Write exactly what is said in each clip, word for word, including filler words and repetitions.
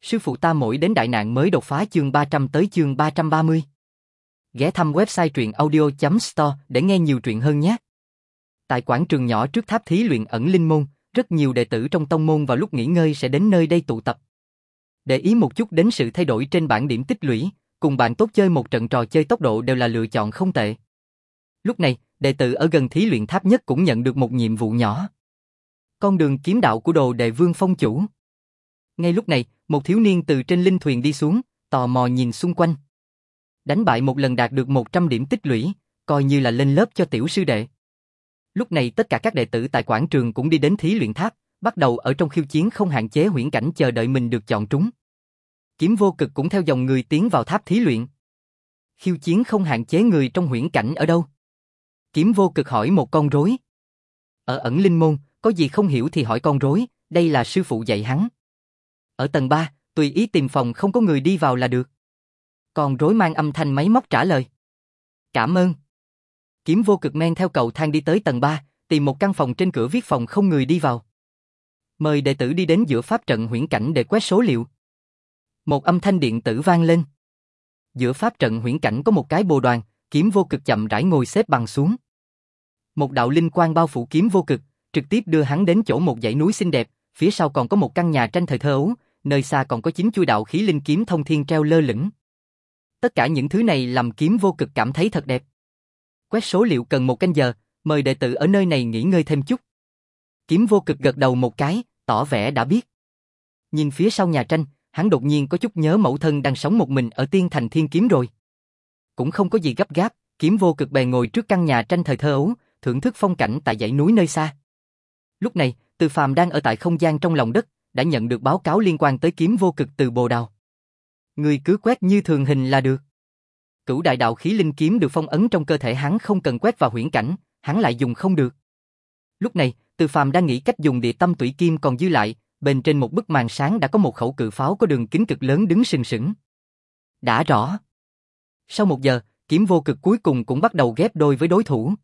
Sư phụ ta mỗi đến đại nạn mới đột phá chương ba trăm tới chương ba trăm ba mươi. Ghé thăm website truyện audio chấm store để nghe nhiều truyện hơn nhé. Tại quảng trường nhỏ trước tháp thí luyện ẩn linh môn, rất nhiều đệ tử trong tông môn vào lúc nghỉ ngơi sẽ đến nơi đây tụ tập. Để ý một chút đến sự thay đổi trên bảng điểm tích lũy, cùng bạn tốt chơi một trận trò chơi tốc độ đều là lựa chọn không tệ. Lúc này, đệ tử ở gần thí luyện tháp nhất cũng nhận được một nhiệm vụ nhỏ. Con đường kiếm đạo của đồ đệ Vương Phong chủ. Ngay lúc này, một thiếu niên từ trên linh thuyền đi xuống, tò mò nhìn xung quanh. Đánh bại một lần đạt được một trăm điểm tích lũy, coi như là lên lớp cho tiểu sư đệ. Lúc này tất cả các đệ tử tại quảng trường cũng đi đến thí luyện tháp, bắt đầu ở trong khiêu chiến không hạn chế huyễn cảnh chờ đợi mình được chọn trúng. Kiếm Vô Cực cũng theo dòng người tiến vào tháp thí luyện. Khiêu chiến không hạn chế người trong huyễn cảnh ở đâu? Kiếm Vô Cực hỏi một con rối. Ở ẩn linh môn, có gì không hiểu thì hỏi con rối, đây là sư phụ dạy hắn. Ở tầng ba, tùy ý tìm phòng không có người đi vào là được. Con rối mang âm thanh máy móc trả lời. Cảm ơn. Kiếm Vô Cực men theo cầu thang đi tới tầng ba, tìm một căn phòng trên cửa viết phòng không người đi vào. Mời đệ tử đi đến giữa pháp trận huyễn cảnh để quét số liệu. Một âm thanh điện tử vang lên. Giữa pháp trận huyễn cảnh có một cái bồ đoàn, Kiếm Vô Cực chậm rãi ngồi xếp bằng xuống. Một đạo linh quang bao phủ Kiếm Vô Cực, trực tiếp đưa hắn đến chỗ một dãy núi xinh đẹp, phía sau còn có một căn nhà tranh thời thơ ấu, nơi xa còn có chín chuôi đạo khí linh kiếm thông thiên treo lơ lửng. Tất cả những thứ này làm Kiếm Vô Cực cảm thấy thật đẹp. Quét số liệu cần một canh giờ, mời đệ tử ở nơi này nghỉ ngơi thêm chút. Kiếm Vô Cực gật đầu một cái, tỏ vẻ đã biết. Nhìn phía sau nhà tranh, hắn đột nhiên có chút nhớ mẫu thân đang sống một mình ở Tiên Thành Thiên Kiếm rồi. Cũng không có gì gấp gáp, Kiếm Vô Cực bèn ngồi trước căn nhà tranh thời thơ ấu, thưởng thức phong cảnh tại dãy núi nơi xa. Lúc này, Từ Phàm đang ở tại không gian trong lòng đất, đã nhận được báo cáo liên quan tới Kiếm Vô Cực từ Bồ Đào. Người cứ quét như thường hình là được. Cửu đại đạo khí linh kiếm được phong ấn trong cơ thể hắn, không cần quét vào huyễn cảnh, hắn lại dùng không được. Lúc này, Từ Phàm đang nghĩ cách dùng địa tâm tủy kim còn dư lại, bên trên một bức màn sáng đã có một khẩu cự pháo có đường kính cực lớn đứng sừng sững. Đã rõ. Sau một giờ, Kiếm Vô Cực cuối cùng cũng bắt đầu ghép đôi với đối thủ.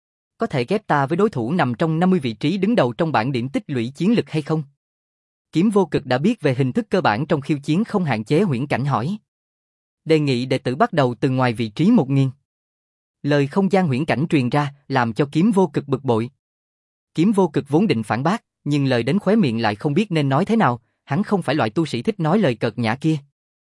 Có thể ghép ta với đối thủ nằm trong năm mươi vị trí đứng đầu trong bảng điểm tích lũy chiến lực hay không? Kiếm Vô Cực đã biết về hình thức cơ bản trong khiêu chiến không hạn chế huyễn cảnh hỏi. Đề nghị đệ tử bắt đầu từ ngoài vị trí một nghìn. Lời không gian huyễn cảnh truyền ra, làm cho Kiếm Vô Cực bực bội. Kiếm Vô Cực vốn định phản bác, nhưng lời đến khóe miệng lại không biết nên nói thế nào, hắn không phải loại tu sĩ thích nói lời cợt nhã kia.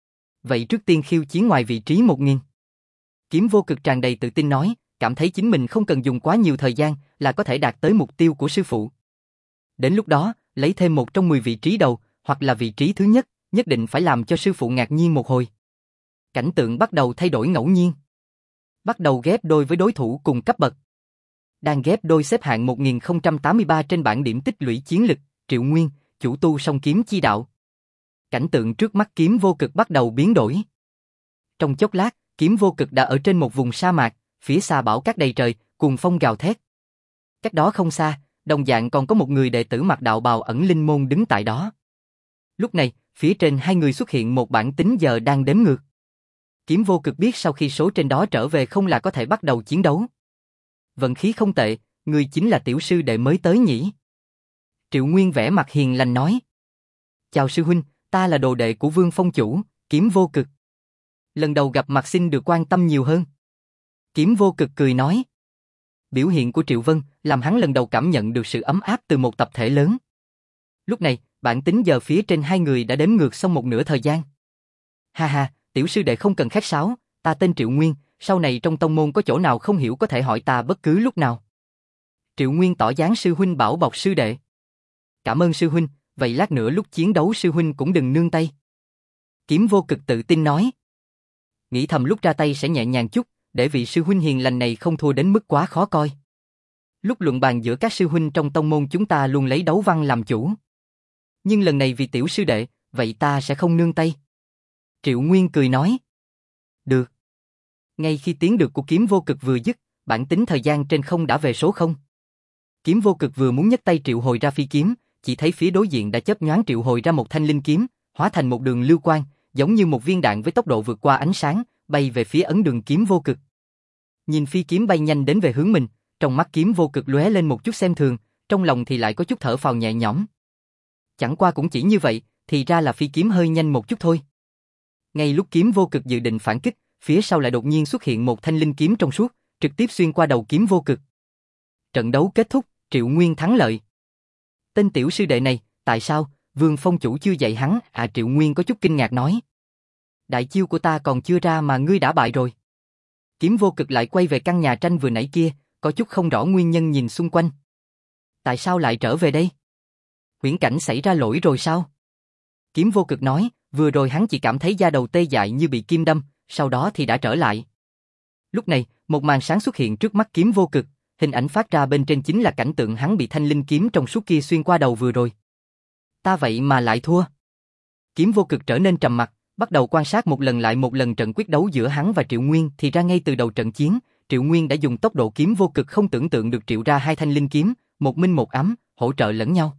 Vậy trước tiên khiêu chiến ngoài vị trí một nghìn. Kiếm Vô Cực tràn đầy tự tin nói, cảm thấy chính mình không cần dùng quá nhiều thời gian là có thể đạt tới mục tiêu của sư phụ. Đến lúc đó, lấy thêm một trong mười vị trí đầu, hoặc là vị trí thứ nhất, nhất định phải làm cho sư phụ ngạc nhiên một hồi. Cảnh tượng bắt đầu thay đổi ngẫu nhiên. Bắt đầu ghép đôi với đối thủ cùng cấp bậc. Đang ghép đôi xếp hạng một nghìn không trăm tám mươi ba trên bảng điểm tích lũy chiến lực, Triệu Nguyên, chủ tu song kiếm chi đạo. Cảnh tượng trước mắt Kiếm Vô Cực bắt đầu biến đổi. Trong chốc lát, Kiếm Vô Cực đã ở trên một vùng sa mạc, phía xa bão cát đầy trời, cuồng phong gào thét. Cách đó không xa, đồng dạng còn có một người đệ tử mặc đạo bào ẩn linh môn đứng tại đó. Lúc này, phía trên hai người xuất hiện một bảng tính giờ đang đếm ngược. Kiếm Vô Cực biết sau khi số trên đó trở về không là có thể bắt đầu chiến đấu. Vận khí không tệ, người chính là tiểu sư đệ mới tới nhỉ? Triệu Nguyên vẻ mặt hiền lành nói. Chào sư huynh, ta là đồ đệ của Vương Phong chủ, Kiếm Vô Cực. Lần đầu gặp mặt xin được quan tâm nhiều hơn. Kiếm Vô Cực cười nói. Biểu hiện của Triệu Vân làm hắn lần đầu cảm nhận được sự ấm áp từ một tập thể lớn. Lúc này, bản tính giờ phía trên hai người đã đếm ngược xong một nửa thời gian. Ha ha, tiểu sư đệ không cần khách sáo, ta tên Triệu Nguyên, sau này trong tông môn có chỗ nào không hiểu có thể hỏi ta bất cứ lúc nào. Triệu Nguyên tỏ dáng sư huynh bảo bọc sư đệ. Cảm ơn sư huynh, vậy lát nữa lúc chiến đấu sư huynh cũng đừng nương tay. Kiếm Vô Cực tự tin nói. Nghĩ thầm lúc ra tay sẽ nhẹ nhàng chút, để vị sư huynh hiền lành này không thua đến mức quá khó coi. Lúc luận bàn giữa các sư huynh trong tông môn chúng ta luôn lấy đấu văn làm chủ. Nhưng lần này vì tiểu sư đệ, vậy ta sẽ không nương tay. Triệu Nguyên cười nói. Được. Ngay khi tiếng được của Kiếm Vô Cực vừa dứt, bản tính thời gian trên không đã về số không. Kiếm Vô Cực vừa muốn nhấc tay triệu hồi ra phi kiếm, chỉ thấy phía đối diện đã chớp nhoáng triệu hồi ra một thanh linh kiếm, hóa thành một đường lưu quang, giống như một viên đạn với tốc độ vượt qua ánh sáng, bay về phía ấn đường Kiếm Vô Cực. Nhìn phi kiếm bay nhanh đến về hướng mình, trong mắt Kiếm Vô Cực lóe lên một chút xem thường, trong lòng thì lại có chút thở phào nhẹ nhõm. Chẳng qua cũng chỉ như vậy, thì ra là phi kiếm hơi nhanh một chút thôi. Ngay lúc kiếm vô cực dự định phản kích, phía sau lại đột nhiên xuất hiện một thanh linh kiếm trong suốt, trực tiếp xuyên qua đầu kiếm vô cực. Trận đấu kết thúc, Triệu Nguyên thắng lợi. Tên tiểu sư đệ này, tại sao, Vương Phong chủ chưa dạy hắn? À, Triệu Nguyên có chút kinh ngạc nói. Đại chiêu của ta còn chưa ra mà ngươi đã bại rồi. Kiếm vô cực lại quay về căn nhà tranh vừa nãy kia, có chút không rõ nguyên nhân nhìn xung quanh. Tại sao lại trở về đây? Huyễn cảnh xảy ra lỗi rồi sao? Kiếm vô cực nói, vừa rồi hắn chỉ cảm thấy da đầu tê dại như bị kim đâm, sau đó thì đã trở lại. Lúc này, một màn sáng xuất hiện trước mắt kiếm vô cực, hình ảnh phát ra bên trên chính là cảnh tượng hắn bị thanh linh kiếm trong suốt kia xuyên qua đầu vừa rồi. Ta vậy mà lại thua. Kiếm vô cực trở nên trầm mặc, bắt đầu quan sát một lần lại một lần trận quyết đấu giữa hắn và Triệu Nguyên, thì ra ngay từ đầu trận chiến, Triệu Nguyên đã dùng tốc độ kiếm vô cực không tưởng tượng được triệu ra hai thanh linh kiếm, một minh một ám, hỗ trợ lẫn nhau.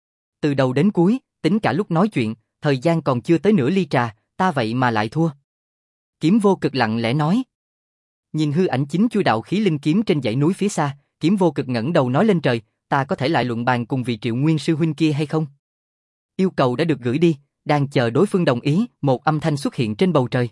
Từ đầu đến cuối, tính cả lúc nói chuyện, thời gian còn chưa tới nửa ly trà, ta vậy mà lại thua. Kiếm vô cực lặng lẽ nói. Nhìn hư ảnh chính chui đạo khí linh kiếm trên dãy núi phía xa, kiếm vô cực ngẩng đầu nói lên trời, ta có thể lại luận bàn cùng vị Triệu Nguyên sư huynh kia hay không? Yêu cầu đã được gửi đi, đang chờ đối phương đồng ý, một âm thanh xuất hiện trên bầu trời.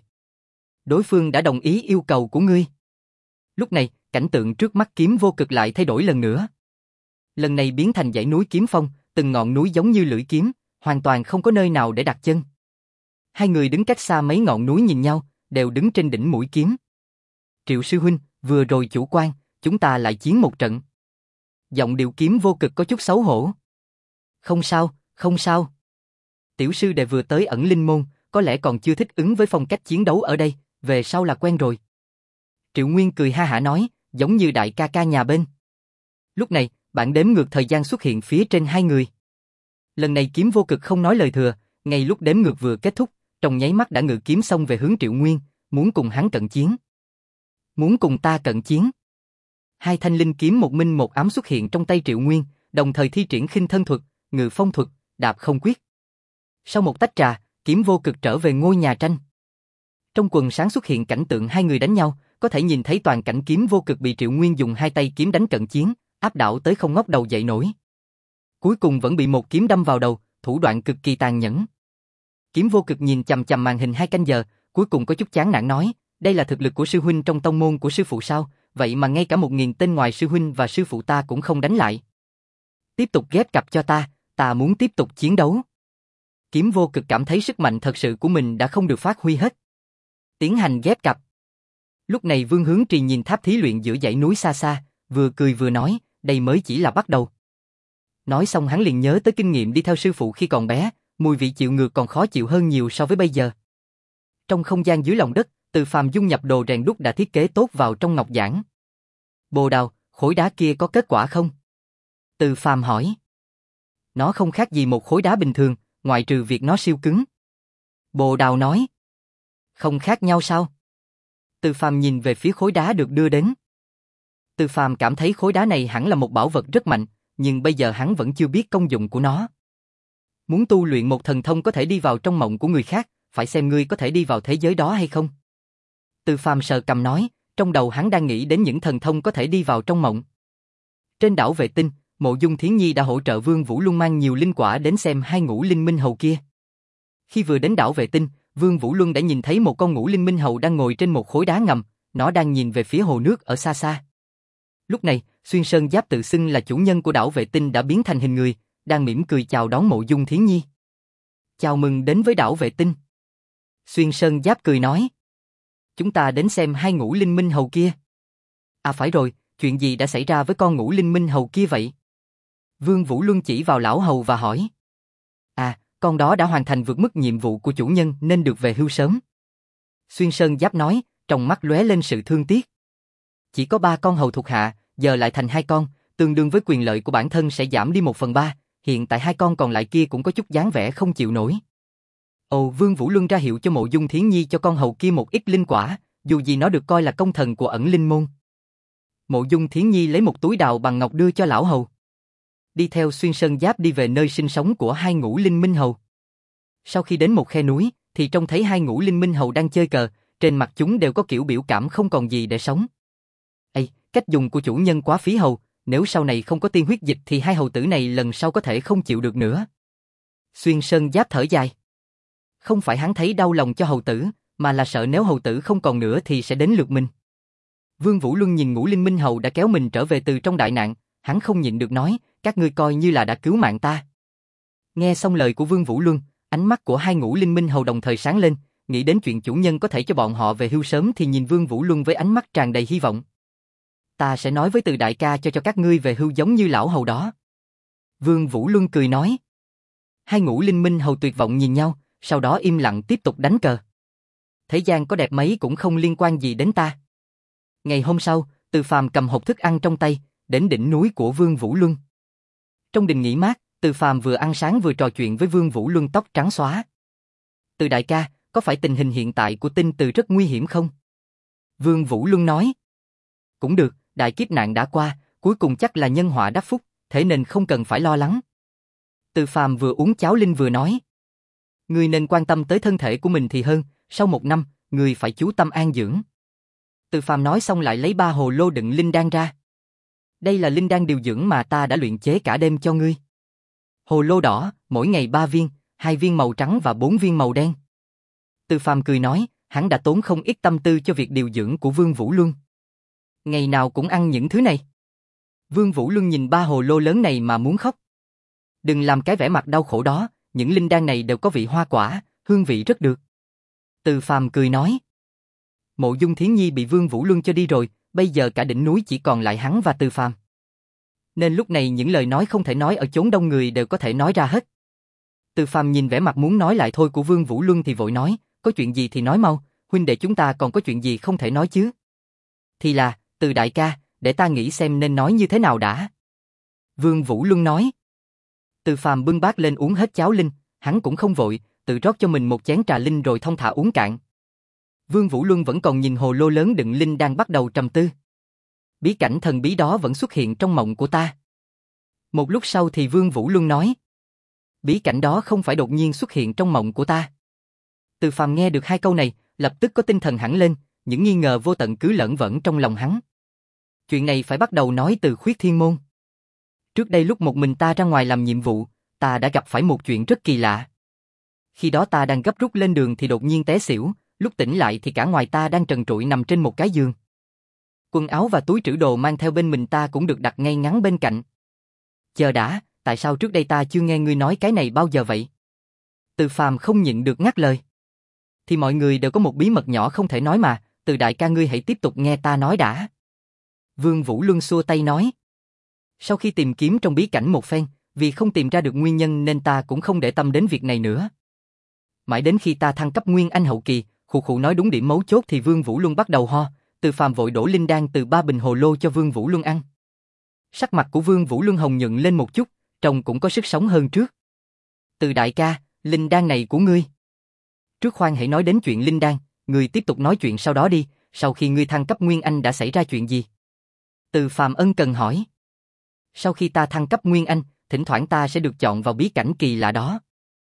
Đối phương đã đồng ý yêu cầu của ngươi. Lúc này, cảnh tượng trước mắt kiếm vô cực lại thay đổi lần nữa. Lần này biến thành dãy núi kiếm phong, từng ngọn núi giống như lưỡi kiếm, hoàn toàn không có nơi nào để đặt chân. Hai người đứng cách xa mấy ngọn núi nhìn nhau, đều đứng trên đỉnh mũi kiếm. Triệu sư huynh, vừa rồi chủ quan, chúng ta lại chiến một trận. Giọng điệu kiếm vô cực có chút xấu hổ. Không sao, không sao. Tiểu sư đệ vừa tới ẩn linh môn, có lẽ còn chưa thích ứng với phong cách chiến đấu ở đây, về sau là quen rồi. Triệu Nguyên cười ha hả nói, giống như đại ca ca nhà bên. Lúc này, bảng đếm ngược thời gian xuất hiện phía trên hai người. Lần này kiếm vô cực không nói lời thừa, ngay lúc đếm ngược vừa kết thúc, trong nháy mắt đã ngự kiếm xông về hướng Triệu Nguyên, muốn cùng hắn cận chiến. Muốn cùng ta cận chiến. Hai thanh linh kiếm một minh một ám xuất hiện trong tay Triệu Nguyên, đồng thời thi triển khinh thân thuật, ngự phong thuật, đạp không quyết. Sau một tách trà, kiếm vô cực trở về ngôi nhà tranh. Trong quần sáng xuất hiện cảnh tượng hai người đánh nhau, có thể nhìn thấy toàn cảnh kiếm vô cực bị Triệu Nguyên dùng hai tay kiếm đánh cận chiến, áp đảo tới không ngóc đầu dậy nổi. Cuối cùng vẫn bị một kiếm đâm vào đầu, thủ đoạn cực kỳ tàn nhẫn. Kiếm vô cực nhìn chằm chằm màn hình hai canh giờ, cuối cùng có chút chán nản nói, đây là thực lực của sư huynh trong tông môn của sư phụ sao, vậy mà ngay cả một nghìn tên ngoài sư huynh và sư phụ ta cũng không đánh lại. Tiếp tục ghép cặp cho ta, ta muốn tiếp tục chiến đấu. Kiếm vô cực cảm thấy sức mạnh thật sự của mình đã không được phát huy hết. Tiến hành ghép cặp. Lúc này Vương Hướng Trì nhìn tháp thí luyện giữa dãy núi xa xa, vừa cười vừa nói, đây mới chỉ là bắt đầu. Nói xong hắn liền nhớ tới kinh nghiệm đi theo sư phụ khi còn bé, mùi vị chịu ngược còn khó chịu hơn nhiều so với bây giờ. Trong không gian dưới lòng đất, Từ Phàm dung nhập đồ rèn đúc đã thiết kế tốt vào trong ngọc giản. Bồ Đào, khối đá kia có kết quả không? Từ Phàm hỏi. Nó không khác gì một khối đá bình thường, ngoại trừ việc nó siêu cứng. Bồ Đào nói. Không khác nhau sao? Từ Phàm nhìn về phía khối đá được đưa đến. Từ Phàm cảm thấy khối đá này hẳn là một bảo vật rất mạnh, nhưng bây giờ hắn vẫn chưa biết công dụng của nó. Muốn tu luyện một thần thông có thể đi vào trong mộng của người khác, phải xem ngươi có thể đi vào thế giới đó hay không. Từ Phàm sờ cằm nói, trong đầu hắn đang nghĩ đến những thần thông có thể đi vào trong mộng. Trên đảo Vệ Tinh, Mộ Dung Thiến Nhi đã hỗ trợ Vương Vũ Luân mang nhiều linh quả đến xem hai ngũ linh minh hầu kia. Khi vừa đến đảo Vệ Tinh, Vương Vũ Luân đã nhìn thấy một con ngũ linh minh hầu đang ngồi trên một khối đá ngầm, nó đang nhìn về phía hồ nước ở xa xa. Lúc này, Xuyên Sơn Giáp tự xưng là chủ nhân của đảo Vệ Tinh đã biến thành hình người, đang mỉm cười chào đón Mộ Dung Thiến Nhi. Chào mừng đến với đảo Vệ Tinh. Xuyên Sơn Giáp cười nói. Chúng ta đến xem hai ngũ linh minh hầu kia. À phải rồi, chuyện gì đã xảy ra với con ngũ linh minh hầu kia vậy? Vương Vũ Luân chỉ vào lão hầu và hỏi. À, con đó đã hoàn thành vượt mức nhiệm vụ của chủ nhân nên được về hưu sớm. Xuyên Sơn Giáp nói, trong mắt lóe lên sự thương tiếc. Chỉ có ba con hầu thuộc hạ, giờ lại thành hai con, tương đương với quyền lợi của bản thân sẽ giảm đi một phần ba, hiện tại hai con còn lại kia cũng có chút dáng vẻ không chịu nổi. Ồ, Vương Vũ Luân ra hiệu cho Mộ Dung Thiến Nhi cho con hầu kia một ít linh quả, dù gì nó được coi là công thần của ẩn linh môn. Mộ Dung Thiến Nhi lấy một túi đào bằng ngọc đưa cho lão hầu. Đi theo Xuyên Sơn Giáp đi về nơi sinh sống của hai ngũ linh minh hầu. Sau khi đến một khe núi, thì trông thấy hai ngũ linh minh hầu đang chơi cờ, trên mặt chúng đều có kiểu biểu cảm không còn gì để sống. Ê, cách dùng của chủ nhân quá phí hầu, nếu sau này không có tiên huyết dịch thì hai hầu tử này lần sau có thể không chịu được nữa. Xuyên Sơn Giáp thở dài. Không phải hắn thấy đau lòng cho hầu tử, mà là sợ nếu hầu tử không còn nữa thì sẽ đến lượt mình. Vương Vũ Luân nhìn Ngũ Linh Minh Hầu đã kéo mình trở về từ trong đại nạn, hắn không nhịn được nói, các ngươi coi như là đã cứu mạng ta. Nghe xong lời của Vương Vũ Luân, ánh mắt của hai Ngũ Linh Minh Hầu đồng thời sáng lên, nghĩ đến chuyện chủ nhân có thể cho bọn họ về hưu sớm thì nhìn Vương Vũ Luân với ánh mắt tràn đầy hy vọng. Ta sẽ nói với Từ đại ca cho cho các ngươi về hưu giống như lão hầu đó. Vương Vũ Luân cười nói. Hai Ngũ Linh Minh Hầu tuyệt vọng nhìn nhau, sau đó im lặng tiếp tục đánh cờ. Thế gian có đẹp mấy cũng không liên quan gì đến ta. Ngày hôm sau, Từ Phàm cầm hộp thức ăn trong tay, đến đỉnh núi của Vương Vũ Luân. Trong đình nghỉ mát, Từ Phàm vừa ăn sáng vừa trò chuyện với Vương Vũ Luân tóc trắng xóa. Từ đại ca, có phải tình hình hiện tại của Tinh Từ rất nguy hiểm không? Vương Vũ Luân nói. Cũng được, đại kiếp nạn đã qua, cuối cùng chắc là nhân họa đắc phúc, thế nên không cần phải lo lắng. Từ Phàm vừa uống cháo linh vừa nói. Ngươi nên quan tâm tới thân thể của mình thì hơn, sau một năm, ngươi phải chú tâm an dưỡng. Từ Phàm nói xong lại lấy ba hồ lô đựng linh đan ra. Đây là linh đan điều dưỡng mà ta đã luyện chế cả đêm cho ngươi. Hồ lô đỏ, mỗi ngày ba viên, hai viên màu trắng và bốn viên màu đen. Từ Phàm cười nói, hắn đã tốn không ít tâm tư cho việc điều dưỡng của Vương Vũ Luân. Ngày nào cũng ăn những thứ này. Vương Vũ Luân nhìn ba hồ lô lớn này mà muốn khóc. Đừng làm cái vẻ mặt đau khổ đó, những linh đan này đều có vị hoa quả, hương vị rất được. Từ Phàm cười nói. Mộ Dung Thiến Nhi bị Vương Vũ Luân cho đi rồi, bây giờ cả đỉnh núi chỉ còn lại hắn và Từ Phàm. Nên lúc này những lời nói không thể nói ở chốn đông người đều có thể nói ra hết. Từ Phàm nhìn vẻ mặt muốn nói lại thôi của Vương Vũ Luân thì vội nói, có chuyện gì thì nói mau, huynh đệ chúng ta còn có chuyện gì không thể nói chứ. Thì là, Từ đại ca, để ta nghĩ xem nên nói như thế nào đã. Vương Vũ Luân nói. Từ Phàm bưng bát lên uống hết cháo linh, hắn cũng không vội, tự rót cho mình một chén trà linh rồi thong thả uống cạn. Vương Vũ Luân vẫn còn nhìn hồ lô lớn đựng linh đang bắt đầu trầm tư. Bí cảnh thần bí đó vẫn xuất hiện trong mộng của ta. Một lúc sau thì Vương Vũ Luân nói. Bí cảnh đó không phải đột nhiên xuất hiện trong mộng của ta. Từ Phàm nghe được hai câu này, lập tức có tinh thần hẳn lên, những nghi ngờ vô tận cứ lởn vởn trong lòng hắn. Chuyện này phải bắt đầu nói từ Khuyết Thiên Môn. Trước đây lúc một mình ta ra ngoài làm nhiệm vụ, ta đã gặp phải một chuyện rất kỳ lạ. Khi đó ta đang gấp rút lên đường thì đột nhiên té xỉu, lúc tỉnh lại thì cả ngoài ta đang trần trụi nằm trên một cái giường. Quần áo và túi trữ đồ mang theo bên mình ta cũng được đặt ngay ngắn bên cạnh. Chờ đã, tại sao trước đây ta chưa nghe ngươi nói cái này bao giờ vậy? Từ Phàm không nhịn được ngắt lời. Thì mọi người đều có một bí mật nhỏ không thể nói mà, Từ đại ca ngươi hãy tiếp tục nghe ta nói đã. Vương Vũ Luân xua tay nói. Sau khi tìm kiếm trong bí cảnh một phen, vì không tìm ra được nguyên nhân nên ta cũng không để tâm đến việc này nữa. Mãi đến khi ta thăng cấp Nguyên Anh hậu kỳ, khụ khụ nói đúng điểm mấu chốt thì Vương Vũ Luân bắt đầu ho, Từ Phàm vội đổ linh đan từ ba bình hồ lô cho Vương Vũ Luân ăn. Sắc mặt của Vương Vũ Luân hồng nhuận lên một chút, trông cũng có sức sống hơn trước. Từ đại ca, linh đan này của ngươi. Trước khoan hãy nói đến chuyện linh đan, ngươi tiếp tục nói chuyện sau đó đi, sau khi ngươi thăng cấp Nguyên Anh đã xảy ra chuyện gì? Từ Phàm ân cần hỏi. Sau khi ta thăng cấp Nguyên Anh, thỉnh thoảng ta sẽ được chọn vào bí cảnh kỳ lạ đó.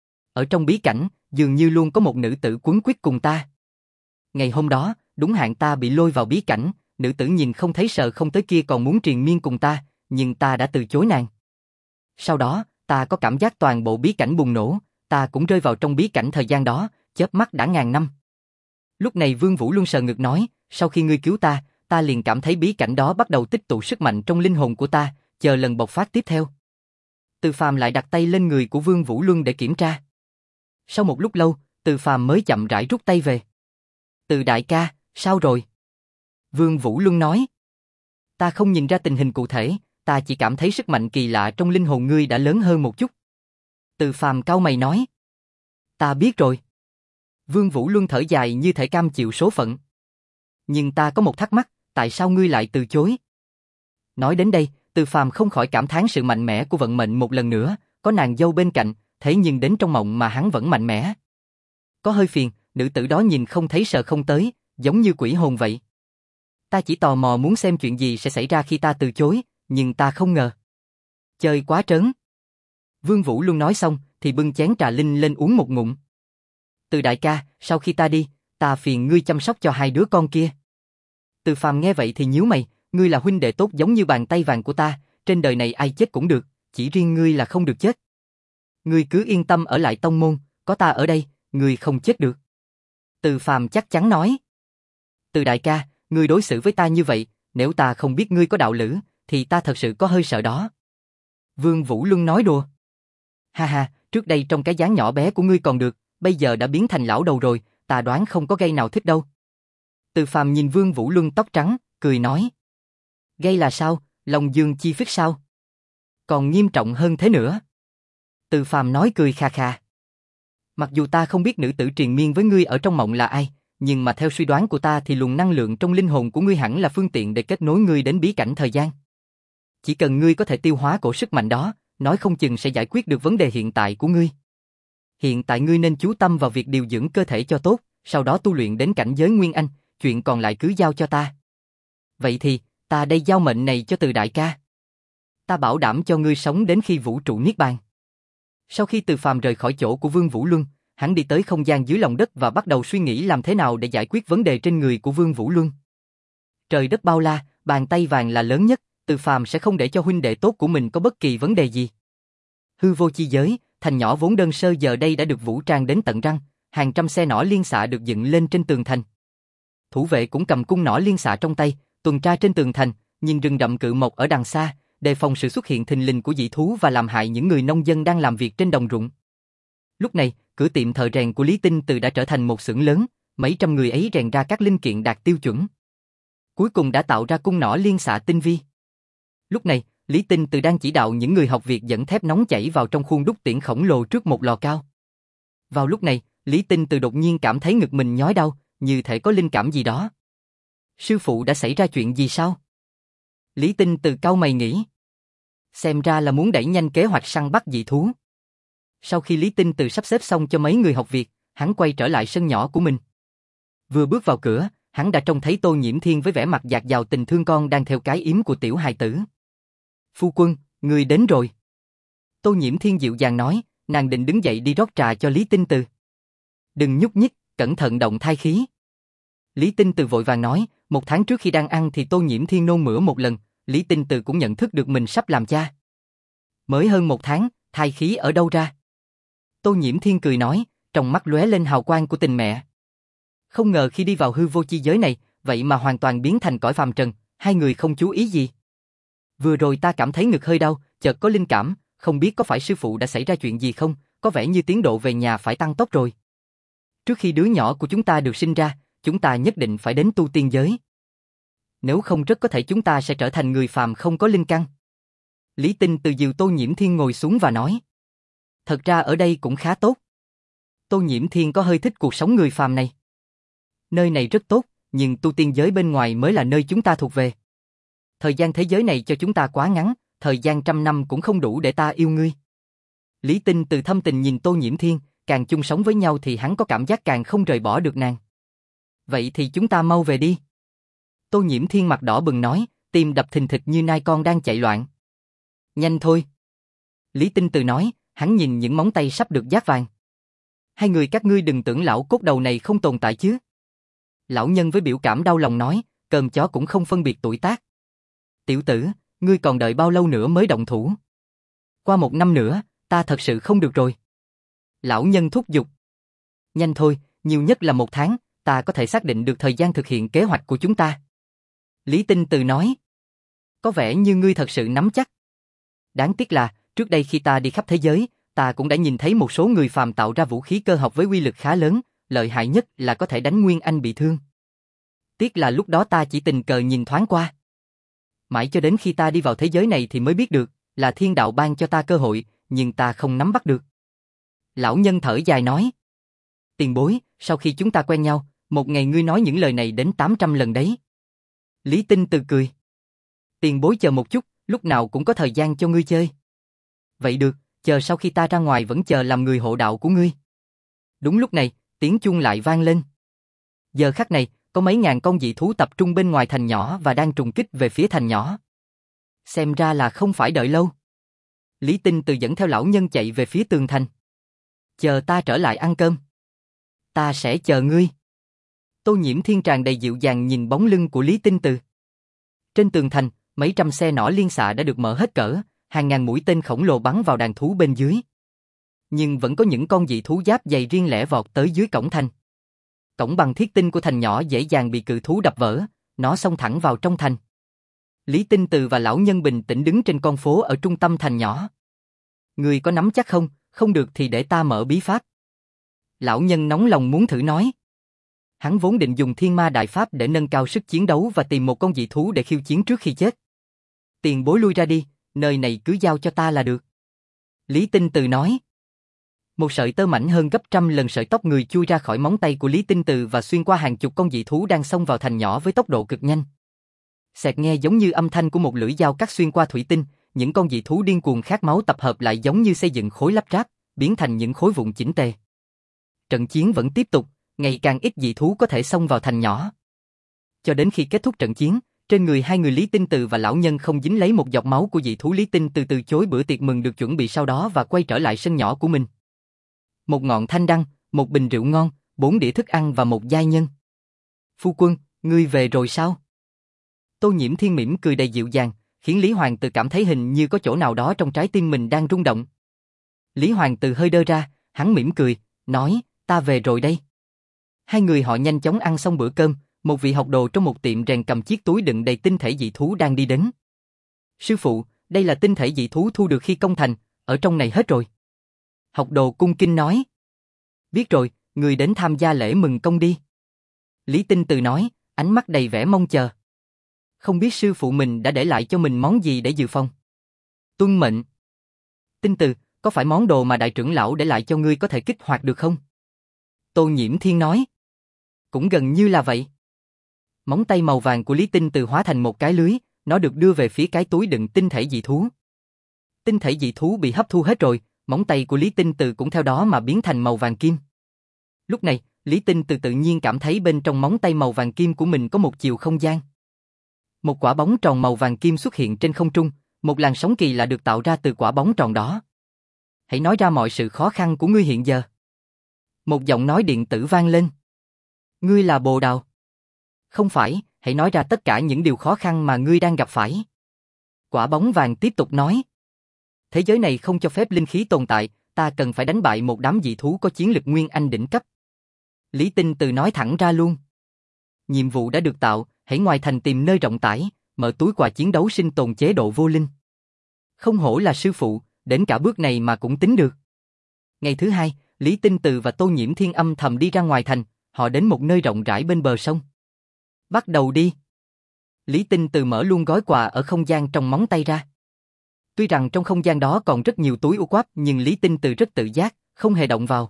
Ở trong bí cảnh, dường như luôn có một nữ tử quấn quýt cùng ta. Ngày hôm đó, đúng hạn ta bị lôi vào bí cảnh, nữ tử nhìn không thấy sờ không tới kia còn muốn triền miên cùng ta, nhưng ta đã từ chối nàng. Sau đó, ta có cảm giác toàn bộ bí cảnh bùng nổ, ta cũng rơi vào trong bí cảnh thời gian đó, chớp mắt đã ngàn năm. Lúc này Vương Vũ Luân sờ ngực nói, sau khi ngươi cứu ta, ta liền cảm thấy bí cảnh đó bắt đầu tích tụ sức mạnh trong linh hồn của ta, chờ lần bộc phát tiếp theo. Từ Phàm lại đặt tay lên người của Vương Vũ Luân để kiểm tra. Sau một lúc lâu, Từ Phàm mới chậm rãi rút tay về. Từ đại ca, sao rồi? Vương Vũ Luân nói. Ta không nhìn ra tình hình cụ thể, ta chỉ cảm thấy sức mạnh kỳ lạ trong linh hồn ngươi đã lớn hơn một chút. Từ Phàm cau mày nói. Ta biết rồi. Vương Vũ Luân thở dài như thể cam chịu số phận. Nhưng ta có một thắc mắc, tại sao ngươi lại từ chối? Nói đến đây, Từ Phàm không khỏi cảm thán sự mạnh mẽ của vận mệnh một lần nữa, có nàng dâu bên cạnh, thế nhưng đến trong mộng mà hắn vẫn mạnh mẽ. Có hơi phiền, nữ tử đó nhìn không thấy sờ không tới, giống như quỷ hồn vậy. Ta chỉ tò mò muốn xem chuyện gì sẽ xảy ra khi ta từ chối, nhưng ta không ngờ. Chơi quá trớn. Vương Vũ Luân nói xong, thì bưng chén trà linh lên uống một ngụm. Từ đại ca, sau khi ta đi, ta phiền ngươi chăm sóc cho hai đứa con kia. Từ Phàm nghe vậy thì nhíu mày, ngươi là huynh đệ tốt giống như bàn tay vàng của ta, trên đời này ai chết cũng được, chỉ riêng ngươi là không được chết. Ngươi cứ yên tâm ở lại tông môn, có ta ở đây, ngươi không chết được. Từ Phàm chắc chắn nói. Từ đại ca, ngươi đối xử với ta như vậy, nếu ta không biết ngươi có đạo lữ, thì ta thật sự có hơi sợ đó. Vương Vũ Luân nói đùa. Ha ha, trước đây trong cái dáng nhỏ bé của ngươi còn được, bây giờ đã biến thành lão đầu rồi, ta đoán không có gay nào thích đâu. Từ Phàm nhìn Vương Vũ Luân tóc trắng, cười nói. Gay là sao, lòng dương chi phích sao? Còn nghiêm trọng hơn thế nữa. Từ Phàm nói cười kha kha. Mặc dù ta không biết nữ tử triền miên với ngươi ở trong mộng là ai, nhưng mà theo suy đoán của ta thì luồng năng lượng trong linh hồn của ngươi hẳn là phương tiện để kết nối ngươi đến bí cảnh thời gian. Chỉ cần ngươi có thể tiêu hóa cổ sức mạnh đó, nói không chừng sẽ giải quyết được vấn đề hiện tại của ngươi. Hiện tại ngươi nên chú tâm vào việc điều dưỡng cơ thể cho tốt, sau đó tu luyện đến cảnh giới Nguyên Anh, chuyện còn lại cứ giao cho ta. Vậy thì, ta đây giao mệnh này cho Từ đại ca. Ta bảo đảm cho ngươi sống đến khi vũ trụ niết bàn. Sau khi Từ Phàm rời khỏi chỗ của Vương Vũ Luân, hắn đi tới không gian dưới lòng đất và bắt đầu suy nghĩ làm thế nào để giải quyết vấn đề trên người của Vương Vũ Luân. Trời đất bao la, bàn tay vàng là lớn nhất, Từ Phàm sẽ không để cho huynh đệ tốt của mình có bất kỳ vấn đề gì. Hư vô chi giới, thành nhỏ vốn đơn sơ giờ đây đã được vũ trang đến tận răng, hàng trăm xe nỏ liên xạ được dựng lên trên tường thành. Thủ vệ cũng cầm cung nỏ liên xạ trong tay, tuần tra trên tường thành, nhìn rừng rậm cự mộc ở đằng xa, đề phòng sự xuất hiện thình lình của dị thú và làm hại những người nông dân đang làm việc trên đồng ruộng. Lúc này, cửa tiệm thợ rèn của Lý Tinh Từ đã trở thành một xưởng lớn, mấy trăm người ấy rèn ra các linh kiện đạt tiêu chuẩn. Cuối cùng đã tạo ra cung nỏ liên xạ tinh vi. Lúc này, Lý Tinh Từ đang chỉ đạo những người học việc dẫn thép nóng chảy vào trong khuôn đúc tiễn khổng lồ trước một lò cao. Vào lúc này, Lý Tinh Từ đột nhiên cảm thấy ngực mình nhói đau, như thể có linh cảm gì đó. Sư phụ đã xảy ra chuyện gì sao? Lý Tinh Từ cau mày nghĩ. Xem ra là muốn đẩy nhanh kế hoạch săn bắt dị thú. Sau khi Lý Tinh Từ sắp xếp xong cho mấy người học việc, hắn quay trở lại sân nhỏ của mình. Vừa bước vào cửa, hắn đã trông thấy Tô Nhiễm Thiên với vẻ mặt dạt dào tình thương con đang theo cái yếm của tiểu hài tử. Phu quân, người đến rồi. Tô Nhiễm Thiên dịu dàng nói, nàng định đứng dậy đi rót trà cho Lý Tinh Từ. Đừng nhúc nhích, cẩn thận động thai khí. Lý Tinh Từ vội vàng nói, một tháng trước khi đang ăn thì Tô Nhiễm Thiên nôn mửa một lần, Lý Tinh Từ cũng nhận thức được mình sắp làm cha. Mới hơn một tháng, thai khí ở đâu ra? Tô Nhiễm Thiên cười nói, trong mắt lóe lên hào quang của tình mẹ. Không ngờ khi đi vào hư vô chi giới này, vậy mà hoàn toàn biến thành cõi phàm trần, hai người không chú ý gì. Vừa rồi ta cảm thấy ngực hơi đau, chợt có linh cảm, không biết có phải sư phụ đã xảy ra chuyện gì không, có vẻ như tiến độ về nhà phải tăng tốc rồi. Trước khi đứa nhỏ của chúng ta được sinh ra, chúng ta nhất định phải đến tu tiên giới. Nếu không rất có thể chúng ta sẽ trở thành người phàm không có linh căn. Lý Tinh Từ dìu Tô Nhiễm Thiên ngồi xuống và nói. Thật ra ở đây cũng khá tốt. Tô Nhiễm Thiên có hơi thích cuộc sống người phàm này. Nơi này rất tốt, nhưng tu tiên giới bên ngoài mới là nơi chúng ta thuộc về. Thời gian thế giới này cho chúng ta quá ngắn, thời gian trăm năm cũng không đủ để ta yêu ngươi. Lý Tinh Từ thâm tình nhìn Tô Nhiễm Thiên, càng chung sống với nhau thì hắn có cảm giác càng không rời bỏ được nàng. Vậy thì chúng ta mau về đi. Tô Nhiễm Thiên mặt đỏ bừng nói, tim đập thình thịch như nai con đang chạy loạn. Nhanh thôi. Lý Tinh Từ nói, hắn nhìn những móng tay sắp được dát vàng. Hai người các ngươi đừng tưởng lão cốt đầu này không tồn tại chứ. Lão nhân với biểu cảm đau lòng nói, cơm chó cũng không phân biệt tuổi tác. Tiểu tử, ngươi còn đợi bao lâu nữa mới động thủ? Qua một năm nữa, ta thật sự không được rồi. Lão nhân thúc giục. Nhanh thôi, nhiều nhất là một tháng, ta có thể xác định được thời gian thực hiện kế hoạch của chúng ta. Lý Tinh Từ nói. Có vẻ như ngươi thật sự nắm chắc. Đáng tiếc là, trước đây khi ta đi khắp thế giới, ta cũng đã nhìn thấy một số người phàm tạo ra vũ khí cơ học với uy lực khá lớn, lợi hại nhất là có thể đánh Nguyên Anh bị thương. Tiếc là lúc đó ta chỉ tình cờ nhìn thoáng qua. Mãi cho đến khi ta đi vào thế giới này thì mới biết được, là thiên đạo ban cho ta cơ hội, nhưng ta không nắm bắt được. Lão nhân thở dài nói. Tiền bối, sau khi chúng ta quen nhau, một ngày ngươi nói những lời này đến tám trăm lần đấy. Lý Tinh Từ cười. Tiền bối chờ một chút, lúc nào cũng có thời gian cho ngươi chơi. Vậy được, chờ sau khi ta ra ngoài vẫn chờ làm người hộ đạo của ngươi. Đúng lúc này, tiếng chuông lại vang lên. Giờ khắc này, có mấy ngàn con dị thú tập trung bên ngoài thành nhỏ và đang trùng kích về phía thành nhỏ. Xem ra là không phải đợi lâu. Lý Tinh Từ dẫn theo lão nhân chạy về phía tường thành. Chờ ta trở lại ăn cơm. Ta sẽ chờ ngươi. Tô Nhiễm Thiên tràn đầy dịu dàng nhìn bóng lưng của Lý Tinh Từ. Trên tường thành, mấy trăm xe nỏ liên xạ đã được mở hết cỡ, hàng ngàn mũi tên khổng lồ bắn vào đàn thú bên dưới. nhưng vẫn có những con dị thú giáp dày riêng lẻ vọt tới dưới cổng thành. Cổng bằng thiết tinh của thành nhỏ dễ dàng bị cự thú đập vỡ, nó xông thẳng vào trong thành. Lý Tinh Từ và lão nhân bình tĩnh đứng trên con phố ở trung tâm thành nhỏ. Ngươi có nắm chắc không? Không được thì để ta mở bí pháp. Lão nhân nóng lòng muốn thử nói. Hắn vốn định dùng thiên ma đại pháp để nâng cao sức chiến đấu và tìm một con dị thú để khiêu chiến trước khi chết. Tiền bối lui ra đi, nơi này cứ giao cho ta là được. Lý Tinh Từ nói. Một sợi tơ mảnh hơn gấp trăm lần sợi tóc người chui ra khỏi móng tay của Lý Tinh Từ và xuyên qua hàng chục con dị thú đang xông vào thành nhỏ với tốc độ cực nhanh. Xẹt nghe giống như âm thanh của một lưỡi dao cắt xuyên qua thủy tinh, những con dị thú điên cuồng khát máu tập hợp lại giống như xây dựng khối lắp ráp, biến thành những khối vụn chỉnh tề. Trận chiến vẫn tiếp tục, ngày càng ít dị thú có thể xông vào thành nhỏ. Cho đến khi kết thúc trận chiến, trên người hai người Lý Tinh Từ và lão nhân không dính lấy một giọt máu của dị thú. Lý Tinh Từ từ chối bữa tiệc mừng được chuẩn bị sau đó và quay trở lại sân nhỏ của mình. Một ngọn thanh đăng, một bình rượu ngon, bốn đĩa thức ăn và một giai nhân. Phu quân, ngươi về rồi sao? Tô Nhiễm Thiên mỉm cười đầy dịu dàng, khiến Lý Hoàng Từ cảm thấy hình như có chỗ nào đó trong trái tim mình đang rung động. Lý Hoàng Từ hơi đơ ra, hắn mỉm cười, nói, ta về rồi đây. Hai người họ nhanh chóng ăn xong bữa cơm, một vị học đồ trong một tiệm rèn cầm chiếc túi đựng đầy tinh thể dị thú đang đi đến. Sư phụ, đây là tinh thể dị thú thu được khi công thành, ở trong này hết rồi. Học đồ cung kính nói. Biết rồi, người đến tham gia lễ mừng công đi. Lý Tinh Từ nói, ánh mắt đầy vẻ mong chờ. Không biết sư phụ mình đã để lại cho mình món gì để dự phòng. Tuân mệnh. Tinh Từ, có phải món đồ mà đại trưởng lão để lại cho ngươi có thể kích hoạt được không? Tô Nhiễm Thiên nói. Cũng gần như là vậy. Móng tay màu vàng của Lý Tinh Từ hóa thành một cái lưới, nó được đưa về phía cái túi đựng tinh thể dị thú. Tinh thể dị thú bị hấp thu hết rồi, móng tay của Lý Tinh Từ cũng theo đó mà biến thành màu vàng kim. Lúc này, Lý Tinh Từ tự nhiên cảm thấy bên trong móng tay màu vàng kim của mình có một chiều không gian. Một quả bóng tròn màu vàng kim xuất hiện trên không trung, một làn sóng kỳ lạ được tạo ra từ quả bóng tròn đó. Hãy nói ra mọi sự khó khăn của ngươi hiện giờ. Một giọng nói điện tử vang lên. Ngươi là Bồ Đào. Không phải, hãy nói ra tất cả những điều khó khăn mà ngươi đang gặp phải. Quả bóng vàng tiếp tục nói. Thế giới này không cho phép linh khí tồn tại, ta cần phải đánh bại một đám dị thú có chiến lực nguyên anh đỉnh cấp. Lý Tinh Từ nói thẳng ra luôn. Nhiệm vụ đã được tạo, hãy ngoài thành tìm nơi rộng rãi, mở túi quà chiến đấu sinh tồn chế độ vô linh. Không hổ là sư phụ, đến cả bước này mà cũng tính được. Ngày thứ hai, Lý Tinh Từ và Tô Nhiễm Thiên âm thầm đi ra ngoài thành, họ đến một nơi rộng rãi bên bờ sông. Bắt đầu đi. Lý Tinh Từ mở luôn gói quà ở không gian trong móng tay ra. Tuy rằng trong không gian đó còn rất nhiều túi u quắp nhưng Lý Tinh Từ rất tự giác, không hề động vào.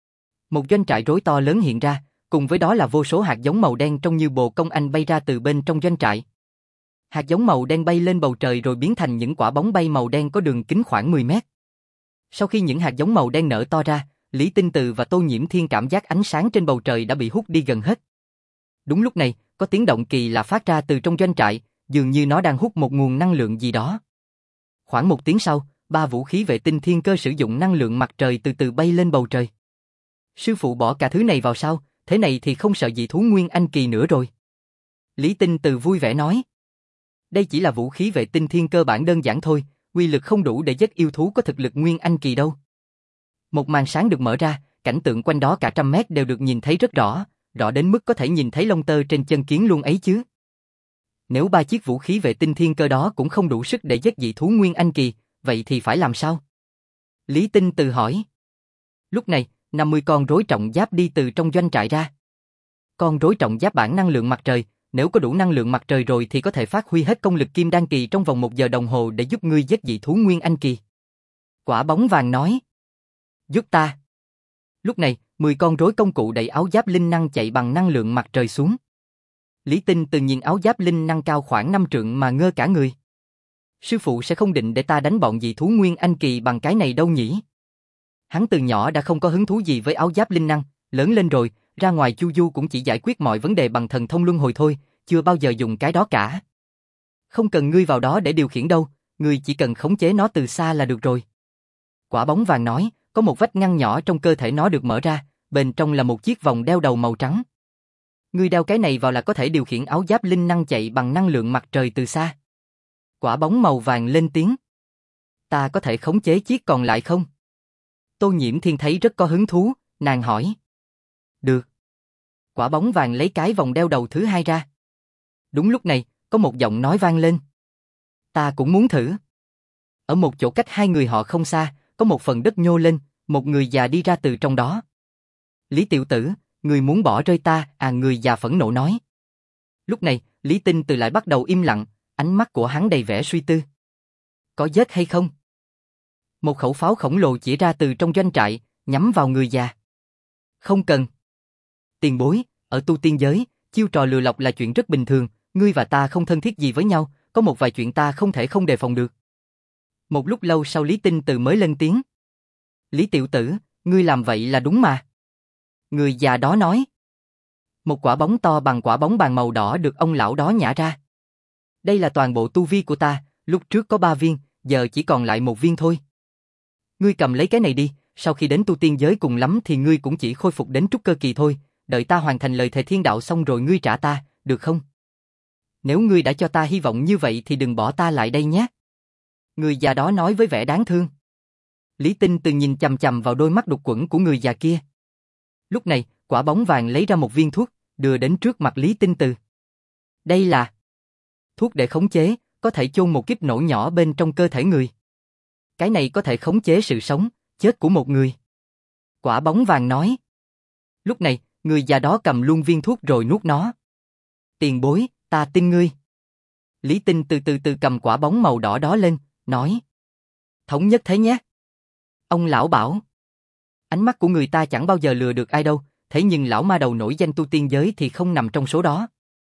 Một doanh trại rối to lớn hiện ra, cùng với đó là vô số hạt giống màu đen trông như bồ công anh bay ra từ bên trong doanh trại. Hạt giống màu đen bay lên bầu trời rồi biến thành những quả bóng bay màu đen có đường kính khoảng mười mét. Sau khi những hạt giống màu đen nở to ra, Lý Tinh Từ và Tô Nhiễm Thiên cảm giác ánh sáng trên bầu trời đã bị hút đi gần hết. Đúng lúc này, có tiếng động kỳ lạ phát ra từ trong doanh trại, dường như nó đang hút một nguồn năng lượng gì đó. Khoảng một tiếng sau, ba vũ khí vệ tinh thiên cơ sử dụng năng lượng mặt trời từ từ bay lên bầu trời. Sư phụ bỏ cả thứ này vào sao, thế này thì không sợ dị thú nguyên anh kỳ nữa rồi. Lý Tinh Từ vui vẻ nói. Đây chỉ là vũ khí vệ tinh thiên cơ bản đơn giản thôi, uy lực không đủ để giết yêu thú có thực lực nguyên anh kỳ đâu. Một màn sáng được mở ra, cảnh tượng quanh đó cả trăm mét đều được nhìn thấy rất rõ, rõ đến mức có thể nhìn thấy lông tơ trên chân kiến luôn ấy chứ. Nếu ba chiếc vũ khí vệ tinh thiên cơ đó cũng không đủ sức để giết dị thú nguyên anh kỳ, vậy thì phải làm sao? Lý Tinh Từ hỏi. Lúc này, năm mươi con rối trọng giáp đi từ trong doanh trại ra. Con rối trọng giáp bản năng lượng mặt trời, nếu có đủ năng lượng mặt trời rồi thì có thể phát huy hết công lực kim đan kỳ trong vòng một giờ đồng hồ để giúp ngươi giết dị thú nguyên anh kỳ. Quả bóng vàng nói. Giúp ta. Lúc này, mười con rối công cụ đầy áo giáp linh năng chạy bằng năng lượng mặt trời xuống. Lý Tinh Từ nhìn áo giáp linh năng cao khoảng năm trượng mà ngơ cả người. Sư phụ sẽ không định để ta đánh bọn dị thú nguyên anh kỳ bằng cái này đâu nhỉ? Hắn từ nhỏ đã không có hứng thú gì với áo giáp linh năng, lớn lên rồi, ra ngoài chu du cũng chỉ giải quyết mọi vấn đề bằng thần thông luân hồi thôi, chưa bao giờ dùng cái đó cả. Không cần ngươi vào đó để điều khiển đâu, ngươi chỉ cần khống chế nó từ xa là được rồi. Quả bóng vàng nói, có một vách ngăn nhỏ trong cơ thể nó được mở ra, bên trong là một chiếc vòng đeo đầu màu trắng. Ngươi đeo cái này vào là có thể điều khiển áo giáp linh năng chạy bằng năng lượng mặt trời từ xa. Quả bóng màu vàng lên tiếng. Ta có thể khống chế chiếc còn lại không? Tô Nhiễm Thiên thấy rất có hứng thú, nàng hỏi. Được. Quả bóng vàng lấy cái vòng đeo đầu thứ hai ra. Đúng lúc này, có một giọng nói vang lên. Ta cũng muốn thử. Ở một chỗ cách hai người họ không xa, có một phần đất nhô lên, một người già đi ra từ trong đó. Lý tiểu tử, người muốn bỏ rơi ta, à, người già phẫn nộ nói. Lúc này, Lý Tinh Từ lại bắt đầu im lặng, ánh mắt của hắn đầy vẻ suy tư. Có giết hay không? Một khẩu pháo khổng lồ chỉ ra từ trong doanh trại, nhắm vào người già. Không cần. Tiền bối, ở tu tiên giới, chiêu trò lừa lọc là chuyện rất bình thường, ngươi và ta không thân thiết gì với nhau, có một vài chuyện ta không thể không đề phòng được. Một lúc lâu sau Lý Tinh Từ mới lên tiếng. Lý tiểu tử, ngươi làm vậy là đúng mà. Người già đó nói. Một quả bóng to bằng quả bóng bàn màu đỏ được ông lão đó nhả ra. Đây là toàn bộ tu vi của ta, lúc trước có ba viên, giờ chỉ còn lại một viên thôi. Ngươi cầm lấy cái này đi, sau khi đến tu tiên giới cùng lắm thì ngươi cũng chỉ khôi phục đến trúc cơ kỳ thôi, đợi ta hoàn thành lời thề thiên đạo xong rồi ngươi trả ta, được không? Nếu ngươi đã cho ta hy vọng như vậy thì đừng bỏ ta lại đây nhé. Người già đó nói với vẻ đáng thương. Lý Tinh Từ nhìn chằm chằm vào đôi mắt đục quẫn của người già kia. Lúc này, quả bóng vàng lấy ra một viên thuốc, đưa đến trước mặt Lý Tinh Từ. Đây là thuốc để khống chế, có thể chôn một kiếp nổ nhỏ bên trong cơ thể người. Cái này có thể khống chế sự sống, chết của một người. Quả bóng vàng nói. Lúc này, người già đó cầm luôn viên thuốc rồi nuốt nó. Tiền bối, ta tin ngươi. Lý Tinh từ từ từ cầm quả bóng màu đỏ đó lên, nói. Thống nhất thế nhé. Ông lão bảo. Ánh mắt của người ta chẳng bao giờ lừa được ai đâu, thế nhưng lão ma đầu nổi danh tu tiên giới thì không nằm trong số đó.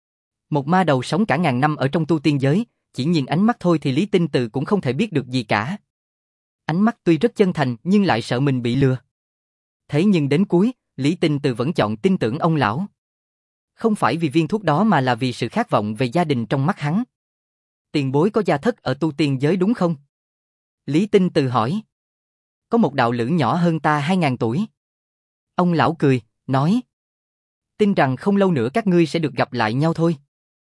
Một ma đầu sống cả ngàn năm ở trong tu tiên giới, chỉ nhìn ánh mắt thôi thì Lý Tinh Từ cũng không thể biết được gì cả. Ánh mắt tuy rất chân thành nhưng lại sợ mình bị lừa. Thế nhưng đến cuối, Lý Tinh Từ vẫn chọn tin tưởng ông lão. Không phải vì viên thuốc đó mà là vì sự khát vọng về gia đình trong mắt hắn. Tiền bối có gia thất ở tu tiên giới đúng không? Lý Tinh Từ hỏi. Có một đạo lữ nhỏ hơn ta hai ngàn tuổi. Ông lão cười, nói. Tin rằng không lâu nữa các ngươi sẽ được gặp lại nhau thôi.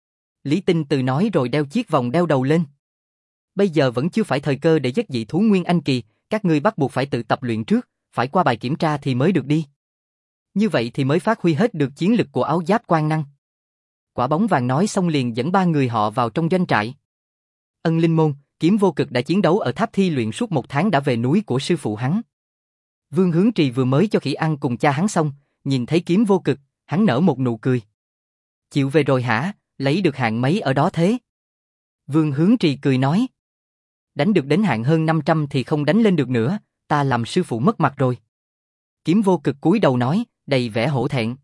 Lý Tinh Từ nói rồi đeo chiếc vòng đeo đầu lên. Bây giờ vẫn chưa phải thời cơ để giết dị thú Nguyên Anh Kỳ, các ngươi bắt buộc phải tự tập luyện trước, phải qua bài kiểm tra thì mới được đi. Như vậy thì mới phát huy hết được chiến lực của áo giáp Quan Năng. Quả bóng vàng nói xong liền dẫn ba người họ vào trong doanh trại. Ân Linh Môn, Kiếm Vô Cực đã chiến đấu ở tháp thi luyện suốt một tháng đã về núi của sư phụ hắn. Vương Hướng Trì vừa mới cho khỉ ăn cùng cha hắn xong, nhìn thấy Kiếm Vô Cực, hắn nở một nụ cười. Chịu về rồi hả, lấy được hạng mấy ở đó thế? Vương Hướng Trì cười nói. Đánh được đến hạng hơn năm trăm thì không đánh lên được nữa, ta làm sư phụ mất mặt rồi. Kiếm Vô Cực cúi đầu nói, đầy vẻ hổ thẹn.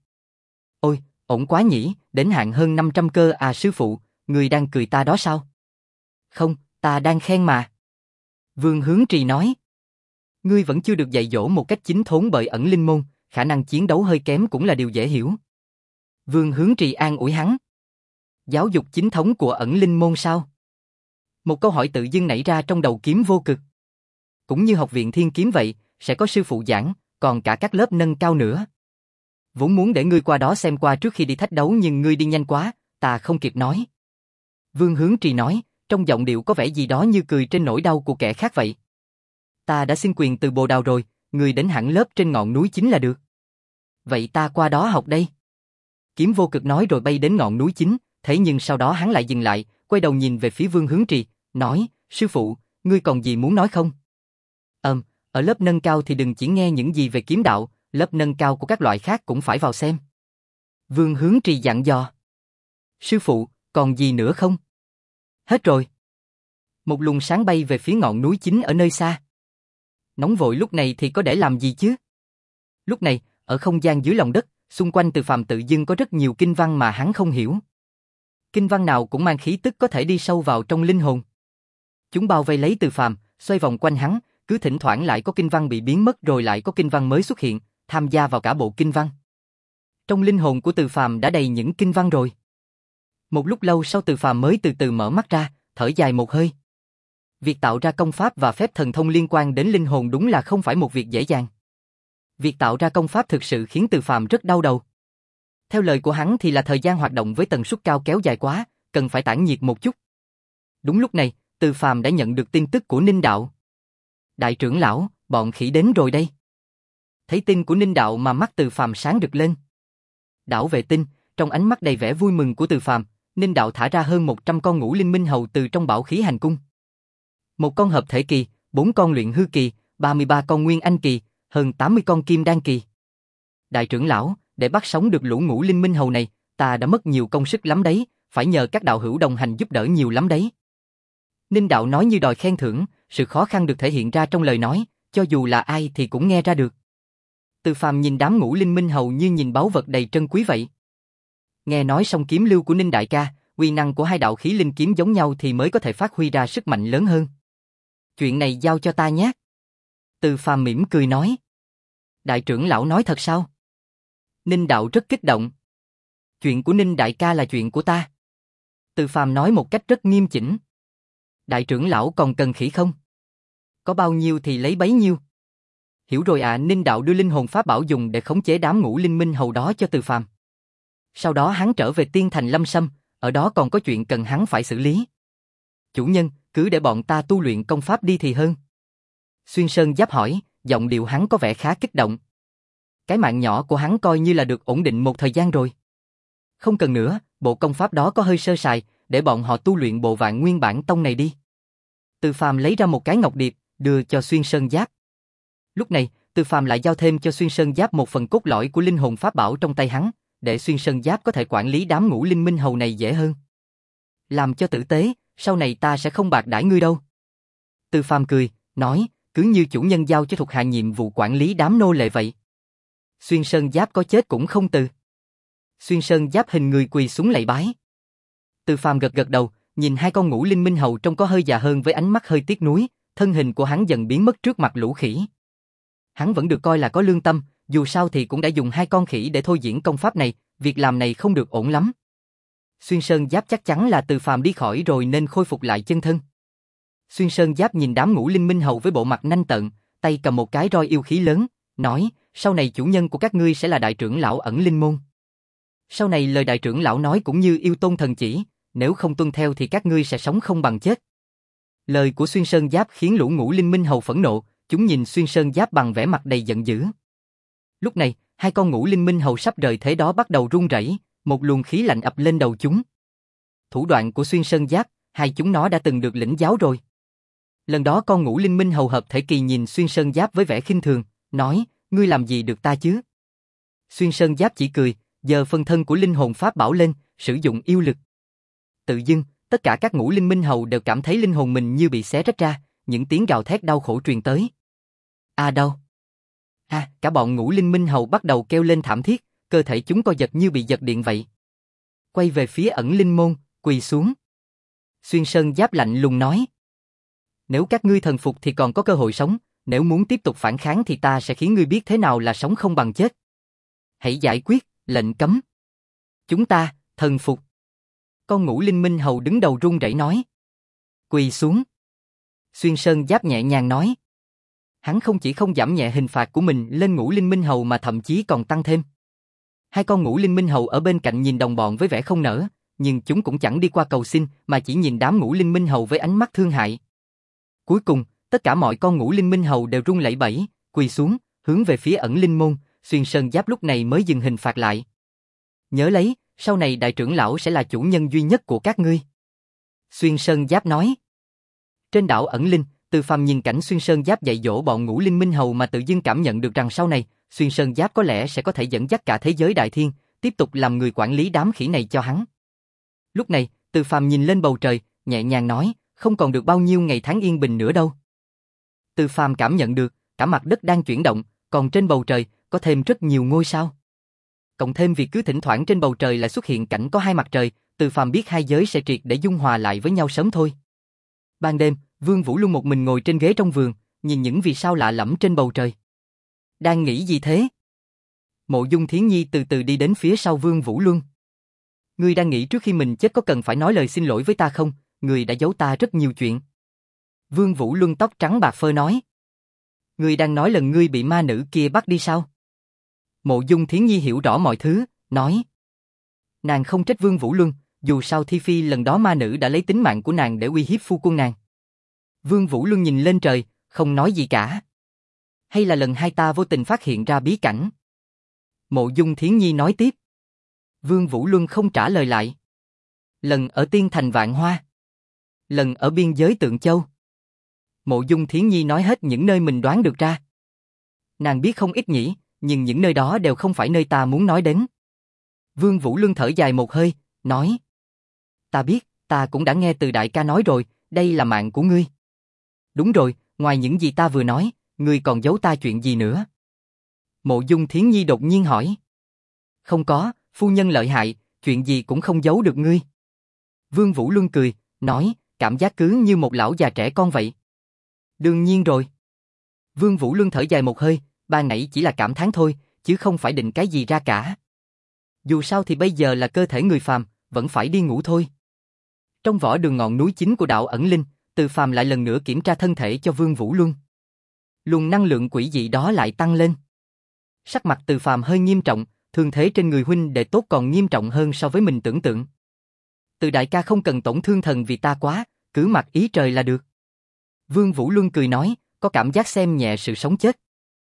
Ôi, ổn quá nhỉ, đến hạng hơn năm trăm cơ à sư phụ, người đang cười ta đó sao? Không, ta đang khen mà. Vương Hướng Trì nói. Ngươi vẫn chưa được dạy dỗ một cách chính thốn bởi Ẩn Linh Môn, khả năng chiến đấu hơi kém cũng là điều dễ hiểu. Vương Hướng Trì an ủi hắn. Giáo dục chính thống của Ẩn Linh Môn sao? Một câu hỏi tự dưng nảy ra trong đầu Kiếm Vô Cực. Cũng như học viện Thiên Kiếm vậy, sẽ có sư phụ giảng, còn cả các lớp nâng cao nữa. Vốn muốn để ngươi qua đó xem qua trước khi đi thách đấu nhưng ngươi đi nhanh quá, ta không kịp nói. Vương Hướng Trì nói, trong giọng điệu có vẻ gì đó như cười trên nỗi đau của kẻ khác vậy. Ta đã xin quyền từ Bồ Đào rồi, ngươi đến hẳn lớp trên ngọn núi chính là được. Vậy ta qua đó học đây. Kiếm Vô Cực nói rồi bay đến ngọn núi chính, thế nhưng sau đó hắn lại dừng lại, quay đầu nhìn về phía Vương Hướng Trì, nói, sư phụ, ngươi còn gì muốn nói không? Ừm, ở lớp nâng cao thì đừng chỉ nghe những gì về kiếm đạo, lớp nâng cao của các loại khác cũng phải vào xem. Vương Hướng Trì dặn dò. Sư phụ, còn gì nữa không? Hết rồi. Một luồng sáng bay về phía ngọn núi chính ở nơi xa. Nóng vội lúc này thì có để làm gì chứ? Lúc này, ở không gian dưới lòng đất, xung quanh Từ Phàm tự dưng có rất nhiều kinh văn mà hắn không hiểu. Kinh văn nào cũng mang khí tức có thể đi sâu vào trong linh hồn. Chúng bao vây lấy Từ Phàm, xoay vòng quanh hắn, cứ thỉnh thoảng lại có kinh văn bị biến mất rồi lại có kinh văn mới xuất hiện, tham gia vào cả bộ kinh văn. Trong linh hồn của Từ Phàm đã đầy những kinh văn rồi. Một lúc lâu sau Từ Phàm mới từ từ mở mắt ra, thở dài một hơi. Việc tạo ra công pháp và phép thần thông liên quan đến linh hồn đúng là không phải một việc dễ dàng. Việc tạo ra công pháp thực sự khiến Từ Phàm rất đau đầu. Theo lời của hắn thì là thời gian hoạt động với tần suất cao kéo dài quá, cần phải tản nhiệt một chút. Đúng lúc này, Từ Phàm đã nhận được tin tức của Ninh Đạo. Đại trưởng lão, bọn khỉ đến rồi đây. Thấy tin của Ninh Đạo mà mắt Từ Phàm sáng rực lên. Đảo vệ tinh, trong ánh mắt đầy vẻ vui mừng của Từ Phàm, Ninh Đạo thả ra hơn một trăm con ngũ linh minh hầu từ trong bảo khí hành cung. Một con hợp thể kỳ, bốn con luyện hư kỳ, ba mươi ba con nguyên anh kỳ, hơn tám mươi con kim đan kỳ. Đại trưởng lão, để bắt sống được lũ ngũ linh minh hầu này, ta đã mất nhiều công sức lắm đấy, phải nhờ các đạo hữu đồng hành giúp đỡ nhiều lắm đấy. Ninh Đạo nói như đòi khen thưởng, sự khó khăn được thể hiện ra trong lời nói, cho dù là ai thì cũng nghe ra được. Từ Phàm nhìn đám ngũ linh minh hầu như nhìn báu vật đầy trân quý vậy. Nghe nói song kiếm lưu của Ninh đại ca, uy năng của hai đạo khí linh kiếm giống nhau thì mới có thể phát huy ra sức mạnh lớn hơn. Chuyện này giao cho ta nhé. Từ Phàm mỉm cười nói. Đại trưởng lão nói thật sao? Ninh Đạo rất kích động. Chuyện của Ninh đại ca là chuyện của ta. Từ Phàm nói một cách rất nghiêm chỉnh. Đại trưởng lão còn cần khỉ không? Có bao nhiêu thì lấy bấy nhiêu. Hiểu rồi ạ. À, Ninh Đạo đưa linh hồn pháp bảo dùng để khống chế đám ngũ linh minh hầu đó cho Từ Phàm. Sau đó hắn trở về Tiên Thành Lâm Sâm, ở đó còn có chuyện cần hắn phải xử lý. Chủ nhân, cứ để bọn ta tu luyện công pháp đi thì hơn. Xuyên Sơn Giáp hỏi, giọng điệu hắn có vẻ khá kích động. Cái mạng nhỏ của hắn coi như là được ổn định một thời gian rồi. Không cần nữa, bộ công pháp đó có hơi sơ sài, để bọn họ tu luyện bộ Vạn Nguyên Bản Tông này đi. Từ Phàm lấy ra một cái ngọc điệp, đưa cho Xuyên Sơn Giáp. Lúc này, Từ Phàm lại giao thêm cho Xuyên Sơn Giáp một phần cốt lõi của linh hồn pháp bảo trong tay hắn, để Xuyên Sơn Giáp có thể quản lý đám ngũ linh minh hầu này dễ hơn. Làm cho tử tế, sau này ta sẽ không bạc đãi ngươi đâu. Từ Phàm cười, nói, cứ như chủ nhân giao cho thuộc hạ nhiệm vụ quản lý đám nô lệ vậy. Xuyên Sơn Giáp có chết cũng không từ. Xuyên Sơn Giáp hình người quỳ xuống lạy bái. Từ Phàm gật gật đầu, nhìn hai con ngũ linh minh hầu trông có hơi già hơn với ánh mắt hơi tiếc nuối, thân hình của hắn dần biến mất trước mặt lũ khỉ. Hắn vẫn được coi là có lương tâm, dù sao thì cũng đã dùng hai con khỉ để thôi diễn công pháp này, việc làm này không được ổn lắm. Xuyên Sơn Giáp chắc chắn là Từ Phàm đi khỏi rồi nên khôi phục lại chân thân. Xuyên Sơn Giáp nhìn đám ngũ linh minh hầu với bộ mặt nanh tợn, tay cầm một cái roi yêu khí lớn, nói, sau này chủ nhân của các ngươi sẽ là đại trưởng lão ẩn linh môn. Sau này lời đại trưởng lão nói cũng như yêu tôn thần chỉ, nếu không tuân theo thì các ngươi sẽ sống không bằng chết. Lời của Xuyên Sơn Giáp khiến lũ ngũ linh minh hầu phẫn nộ, chúng nhìn Xuyên Sơn Giáp bằng vẻ mặt đầy giận dữ. Lúc này, hai con ngũ linh minh hầu sắp rời thế đó bắt đầu run rẩy, một luồng khí lạnh ập lên đầu chúng. Thủ đoạn của Xuyên Sơn Giáp, hai chúng nó đã từng được lĩnh giáo rồi. Lần đó con ngũ linh minh hầu hợp thể kỳ nhìn Xuyên Sơn Giáp với vẻ khinh thường, nói, ngươi làm gì được ta chứ? Xuyên Sơn Giáp chỉ cười, giơ phân thân của linh hồn pháp bảo lên, sử dụng yêu lực. Tự dưng, tất cả các ngũ linh minh hầu đều cảm thấy linh hồn mình như bị xé rách ra, những tiếng gào thét đau khổ truyền tới. À đau! À, cả bọn ngũ linh minh hầu bắt đầu kêu lên thảm thiết, cơ thể chúng co giật như bị giật điện vậy. Quay về phía ẩn linh môn, quỳ xuống. Xuyên Sơn Giáp lạnh lùng nói. Nếu các ngươi thần phục thì còn có cơ hội sống, nếu muốn tiếp tục phản kháng thì ta sẽ khiến ngươi biết thế nào là sống không bằng chết. Hãy giải quyết, lệnh cấm. Chúng ta, thần phục. Con ngũ linh minh hầu đứng đầu run rẩy nói. Quỳ xuống. Xuyên Sơn Giáp nhẹ nhàng nói. Hắn không chỉ không giảm nhẹ hình phạt của mình lên ngũ linh minh hầu mà thậm chí còn tăng thêm. Hai con ngũ linh minh hầu ở bên cạnh nhìn đồng bọn với vẻ không nỡ, nhưng chúng cũng chẳng đi qua cầu xin mà chỉ nhìn đám ngũ linh minh hầu với ánh mắt thương hại. Cuối cùng, tất cả mọi con ngũ linh minh hầu đều run lẩy bẩy, quỳ xuống, hướng về phía ẩn linh môn. Xuyên Sơn Giáp lúc này mới dừng hình phạt lại. Nhớ lấy, sau này đại trưởng lão sẽ là chủ nhân duy nhất của các ngươi. Xuyên Sơn Giáp nói. Trên đảo ẩn linh, Từ Phàm nhìn cảnh Xuyên Sơn Giáp dạy dỗ bọn ngũ linh minh hầu mà tự dưng cảm nhận được rằng sau này, Xuyên Sơn Giáp có lẽ sẽ có thể dẫn dắt cả thế giới đại thiên, tiếp tục làm người quản lý đám khỉ này cho hắn. Lúc này, Từ Phàm nhìn lên bầu trời, nhẹ nhàng nói, không còn được bao nhiêu ngày tháng yên bình nữa đâu. Từ Phàm cảm nhận được, cả mặt đất đang chuyển động, còn trên bầu trời, có thêm rất nhiều ngôi sao. Cộng thêm việc cứ thỉnh thoảng trên bầu trời lại xuất hiện cảnh có hai mặt trời, Từ Phàm biết hai giới sẽ triệt để dung hòa lại với nhau sớm thôi. Ban đêm, Vương Vũ Luân một mình ngồi trên ghế trong vườn, nhìn những vì sao lạ lẫm trên bầu trời. Đang nghĩ gì thế? Mộ Dung Thiến Nhi từ từ đi đến phía sau Vương Vũ Luân. Ngươi đang nghĩ trước khi mình chết có cần phải nói lời xin lỗi với ta không? Ngươi đã giấu ta rất nhiều chuyện. Vương Vũ Luân tóc trắng bạc phơ nói. Ngươi đang nói lần ngươi bị ma nữ kia bắt đi sao? Mộ Dung Thiến Nhi hiểu rõ mọi thứ, nói. Nàng không trách Vương Vũ Luân, dù sao Thi Phi lần đó ma nữ đã lấy tính mạng của nàng để uy hiếp phu quân nàng. Vương Vũ Luân nhìn lên trời, không nói gì cả. Hay là lần hai ta vô tình phát hiện ra bí cảnh? Mộ Dung Thiến Nhi nói tiếp. Vương Vũ Luân không trả lời lại. Lần ở Tiên Thành Vạn Hoa. Lần ở biên giới Tượng Châu. Mộ Dung Thiến Nhi nói hết những nơi mình đoán được ra. Nàng biết không ít nhỉ, nhưng những nơi đó đều không phải nơi ta muốn nói đến. Vương Vũ Luân thở dài một hơi, nói. Ta biết, ta cũng đã nghe từ đại ca nói rồi, đây là mạng của ngươi. Đúng rồi, ngoài những gì ta vừa nói, ngươi còn giấu ta chuyện gì nữa? Mộ Dung Thiến Nhi đột nhiên hỏi. Không có, phu nhân lợi hại, chuyện gì cũng không giấu được ngươi. Vương Vũ Luân cười, nói, cảm giác cứ như một lão già trẻ con vậy. Đương nhiên rồi. Vương Vũ Luân thở dài một hơi, ban nãy chỉ là cảm thán thôi, chứ không phải định cái gì ra cả. Dù sao thì bây giờ là cơ thể người phàm, vẫn phải đi ngủ thôi. Trong võ đường ngọn núi chính của đạo ẩn linh, Từ Phàm lại lần nữa kiểm tra thân thể cho Vương Vũ Luân. Luồng năng lượng quỷ dị đó lại tăng lên. Sắc mặt Từ Phàm hơi nghiêm trọng, thương thế trên người huynh đệ tốt còn nghiêm trọng hơn so với mình tưởng tượng. Từ đại ca không cần tổn thương thần vì ta quá, cứ mặc ý trời là được. Vương Vũ Luân cười nói, có cảm giác xem nhẹ sự sống chết.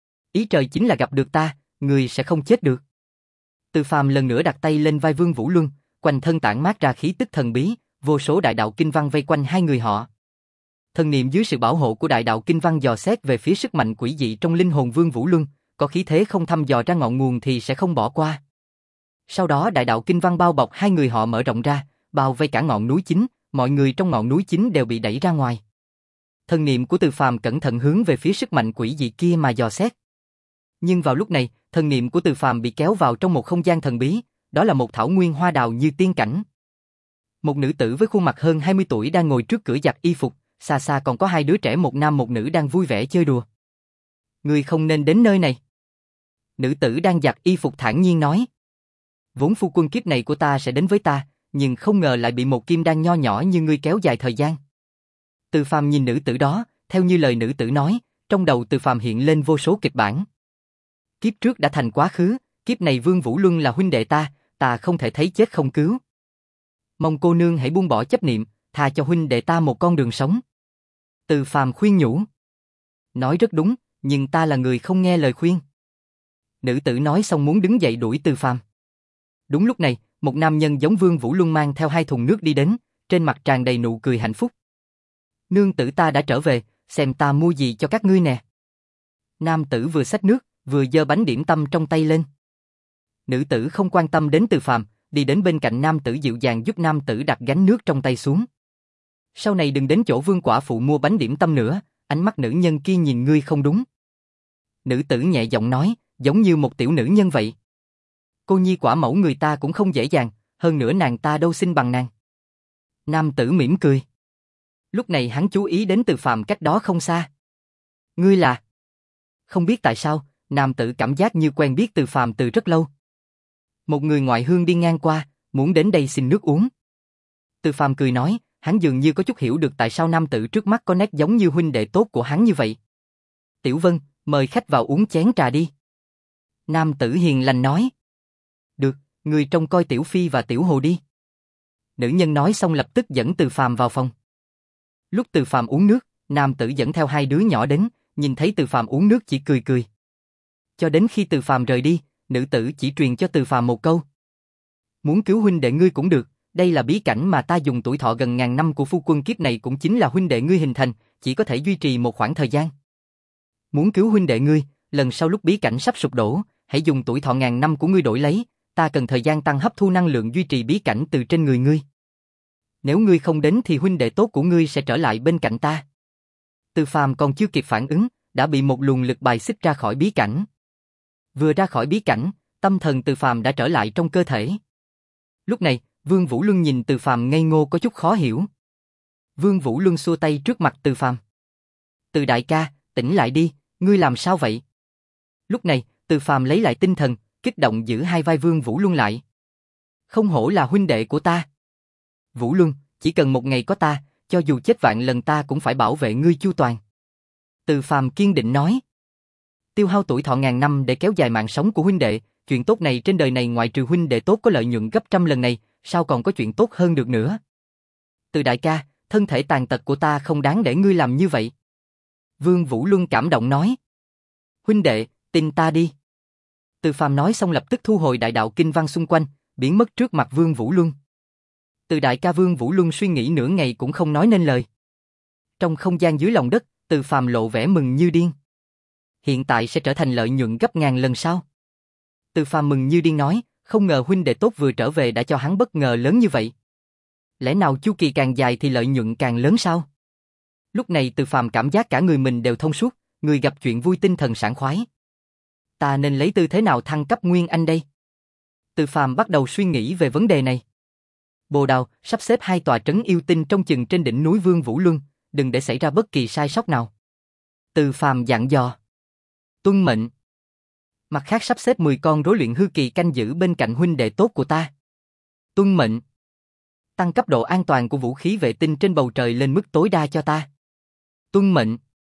Ý trời chính là gặp được ta, người sẽ không chết được. Từ Phàm lần nữa đặt tay lên vai Vương Vũ Luân, quanh thân tản mát ra khí tức thần bí, vô số đại đạo kinh văn vây quanh hai người họ. Thần niệm dưới sự bảo hộ của đại đạo kinh văn dò xét về phía sức mạnh quỷ dị trong linh hồn Vương Vũ Luân, có khí thế không thăm dò ra ngọn nguồn thì sẽ không bỏ qua. Sau đó đại đạo kinh văn bao bọc hai người họ mở rộng ra, bao vây cả ngọn núi chính, mọi người trong ngọn núi chính đều bị đẩy ra ngoài. Thần niệm của Từ Phàm cẩn thận hướng về phía sức mạnh quỷ dị kia mà dò xét. Nhưng vào lúc này, thần niệm của Từ Phàm bị kéo vào trong một không gian thần bí, đó là một thảo nguyên hoa đào như tiên cảnh. Một nữ tử với khuôn mặt hơn hai mươi tuổi đang ngồi trước cửa giặt y phục, xa xa còn có hai đứa trẻ một nam một nữ đang vui vẻ chơi đùa. Ngươi không nên đến nơi này. Nữ tử đang giặt y phục thản nhiên nói. Vốn phu quân kiếp này của ta sẽ đến với ta, nhưng không ngờ lại bị một kim đan nho nhỏ như ngươi kéo dài thời gian. Từ Phàm nhìn nữ tử đó, theo như lời nữ tử nói, trong đầu Từ Phàm hiện lên vô số kịch bản. Kiếp trước đã thành quá khứ, kiếp này Vương Vũ Luân là huynh đệ ta, ta không thể thấy chết không cứu. Mong cô nương hãy buông bỏ chấp niệm, tha cho huynh đệ ta một con đường sống. Từ Phàm khuyên nhủ. Nói rất đúng, nhưng ta là người không nghe lời khuyên. Nữ tử nói xong muốn đứng dậy đuổi Từ Phàm. Đúng lúc này, một nam nhân giống Vương Vũ Luân mang theo hai thùng nước đi đến, trên mặt tràn đầy nụ cười hạnh phúc. Nương tử ta đã trở về, xem ta mua gì cho các ngươi nè. Nam tử vừa xách nước, vừa giơ bánh điểm tâm trong tay lên. Nữ tử không quan tâm đến Từ Phàm, đi đến bên cạnh nam tử dịu dàng giúp nam tử đặt gánh nước trong tay xuống. Sau này đừng đến chỗ Vương quả phụ mua bánh điểm tâm nữa, ánh mắt nữ nhân kia nhìn ngươi không đúng. Nữ tử nhẹ giọng nói, giống như một tiểu nữ nhân vậy. Cô nhi quả mẫu người ta cũng không dễ dàng, hơn nữa nàng ta đâu xinh bằng nàng. Nam tử mỉm cười. Lúc này hắn chú ý đến Từ Phàm cách đó không xa. Ngươi là? Không biết tại sao, nam tử cảm giác như quen biết Từ Phàm từ rất lâu. Một người ngoại hương đi ngang qua, muốn đến đây xin nước uống. Từ Phàm cười nói, hắn dường như có chút hiểu được tại sao nam tử trước mắt có nét giống như huynh đệ tốt của hắn như vậy. Tiểu Vân, mời khách vào uống chén trà đi. Nam tử hiền lành nói. Được, người trông coi Tiểu Phi và Tiểu Hồ đi. Nữ nhân nói xong lập tức dẫn Từ Phàm vào phòng. Lúc Từ Phàm uống nước, nam tử dẫn theo hai đứa nhỏ đến, nhìn thấy Từ Phàm uống nước chỉ cười cười. Cho đến khi Từ Phàm rời đi, nữ tử chỉ truyền cho Từ Phàm một câu. Muốn cứu huynh đệ ngươi cũng được, đây là bí cảnh mà ta dùng tuổi thọ gần ngàn năm của phu quân kiếp này cũng chính là huynh đệ ngươi hình thành, chỉ có thể duy trì một khoảng thời gian. Muốn cứu huynh đệ ngươi, lần sau lúc bí cảnh sắp sụp đổ, hãy dùng tuổi thọ ngàn năm của ngươi đổi lấy, ta cần thời gian tăng hấp thu năng lượng duy trì bí cảnh từ trên người ngươi. Nếu ngươi không đến thì huynh đệ tốt của ngươi sẽ trở lại bên cạnh ta. Từ Phàm còn chưa kịp phản ứng, đã bị một luồng lực bài xích ra khỏi bí cảnh. Vừa ra khỏi bí cảnh, tâm thần Từ Phàm đã trở lại trong cơ thể. Lúc này, Vương Vũ Luân nhìn Từ Phàm ngây ngô có chút khó hiểu. Vương Vũ Luân xua tay trước mặt Từ Phàm. Từ đại ca, tỉnh lại đi, ngươi làm sao vậy? Lúc này, Từ Phàm lấy lại tinh thần, kích động giữ hai vai Vương Vũ Luân lại. Không hổ là huynh đệ của ta. Vũ Luân, chỉ cần một ngày có ta, cho dù chết vạn lần ta cũng phải bảo vệ ngươi chu toàn. Từ Phàm kiên định nói. Tiêu hao tuổi thọ ngàn năm để kéo dài mạng sống của huynh đệ, chuyện tốt này trên đời này ngoại trừ huynh đệ tốt có lợi nhuận gấp trăm lần này, sao còn có chuyện tốt hơn được nữa? Từ đại ca, thân thể tàn tật của ta không đáng để ngươi làm như vậy. Vương Vũ Luân cảm động nói. Huynh đệ, tin ta đi. Từ Phàm nói xong lập tức thu hồi đại đạo kinh văn xung quanh, biến mất trước mặt Vương Vũ Luân. Từ đại ca Vương Vũ Luân suy nghĩ nửa ngày cũng không nói nên lời. Trong không gian dưới lòng đất, Từ Phàm lộ vẻ mừng như điên. Hiện tại sẽ trở thành lợi nhuận gấp ngàn lần sao? Từ Phàm mừng như điên nói, không ngờ huynh đệ tốt vừa trở về đã cho hắn bất ngờ lớn như vậy. Lẽ nào chu kỳ càng dài thì lợi nhuận càng lớn sao? Lúc này Từ Phàm cảm giác cả người mình đều thông suốt, người gặp chuyện vui tinh thần sảng khoái. Ta nên lấy tư thế nào thăng cấp Nguyên Anh đây? Từ Phàm bắt đầu suy nghĩ về vấn đề này. Bồ Đào, sắp xếp hai tòa trấn yêu tinh trong chừng trên đỉnh núi Vương Vũ Luân, đừng để xảy ra bất kỳ sai sót nào. Từ Phàm dặn dò. Tuân mệnh. Mặt khác sắp xếp mười con rối luyện hư kỳ canh giữ bên cạnh huynh đệ tốt của ta. Tuân mệnh. Tăng cấp độ an toàn của vũ khí vệ tinh trên bầu trời lên mức tối đa cho ta. Tuân mệnh.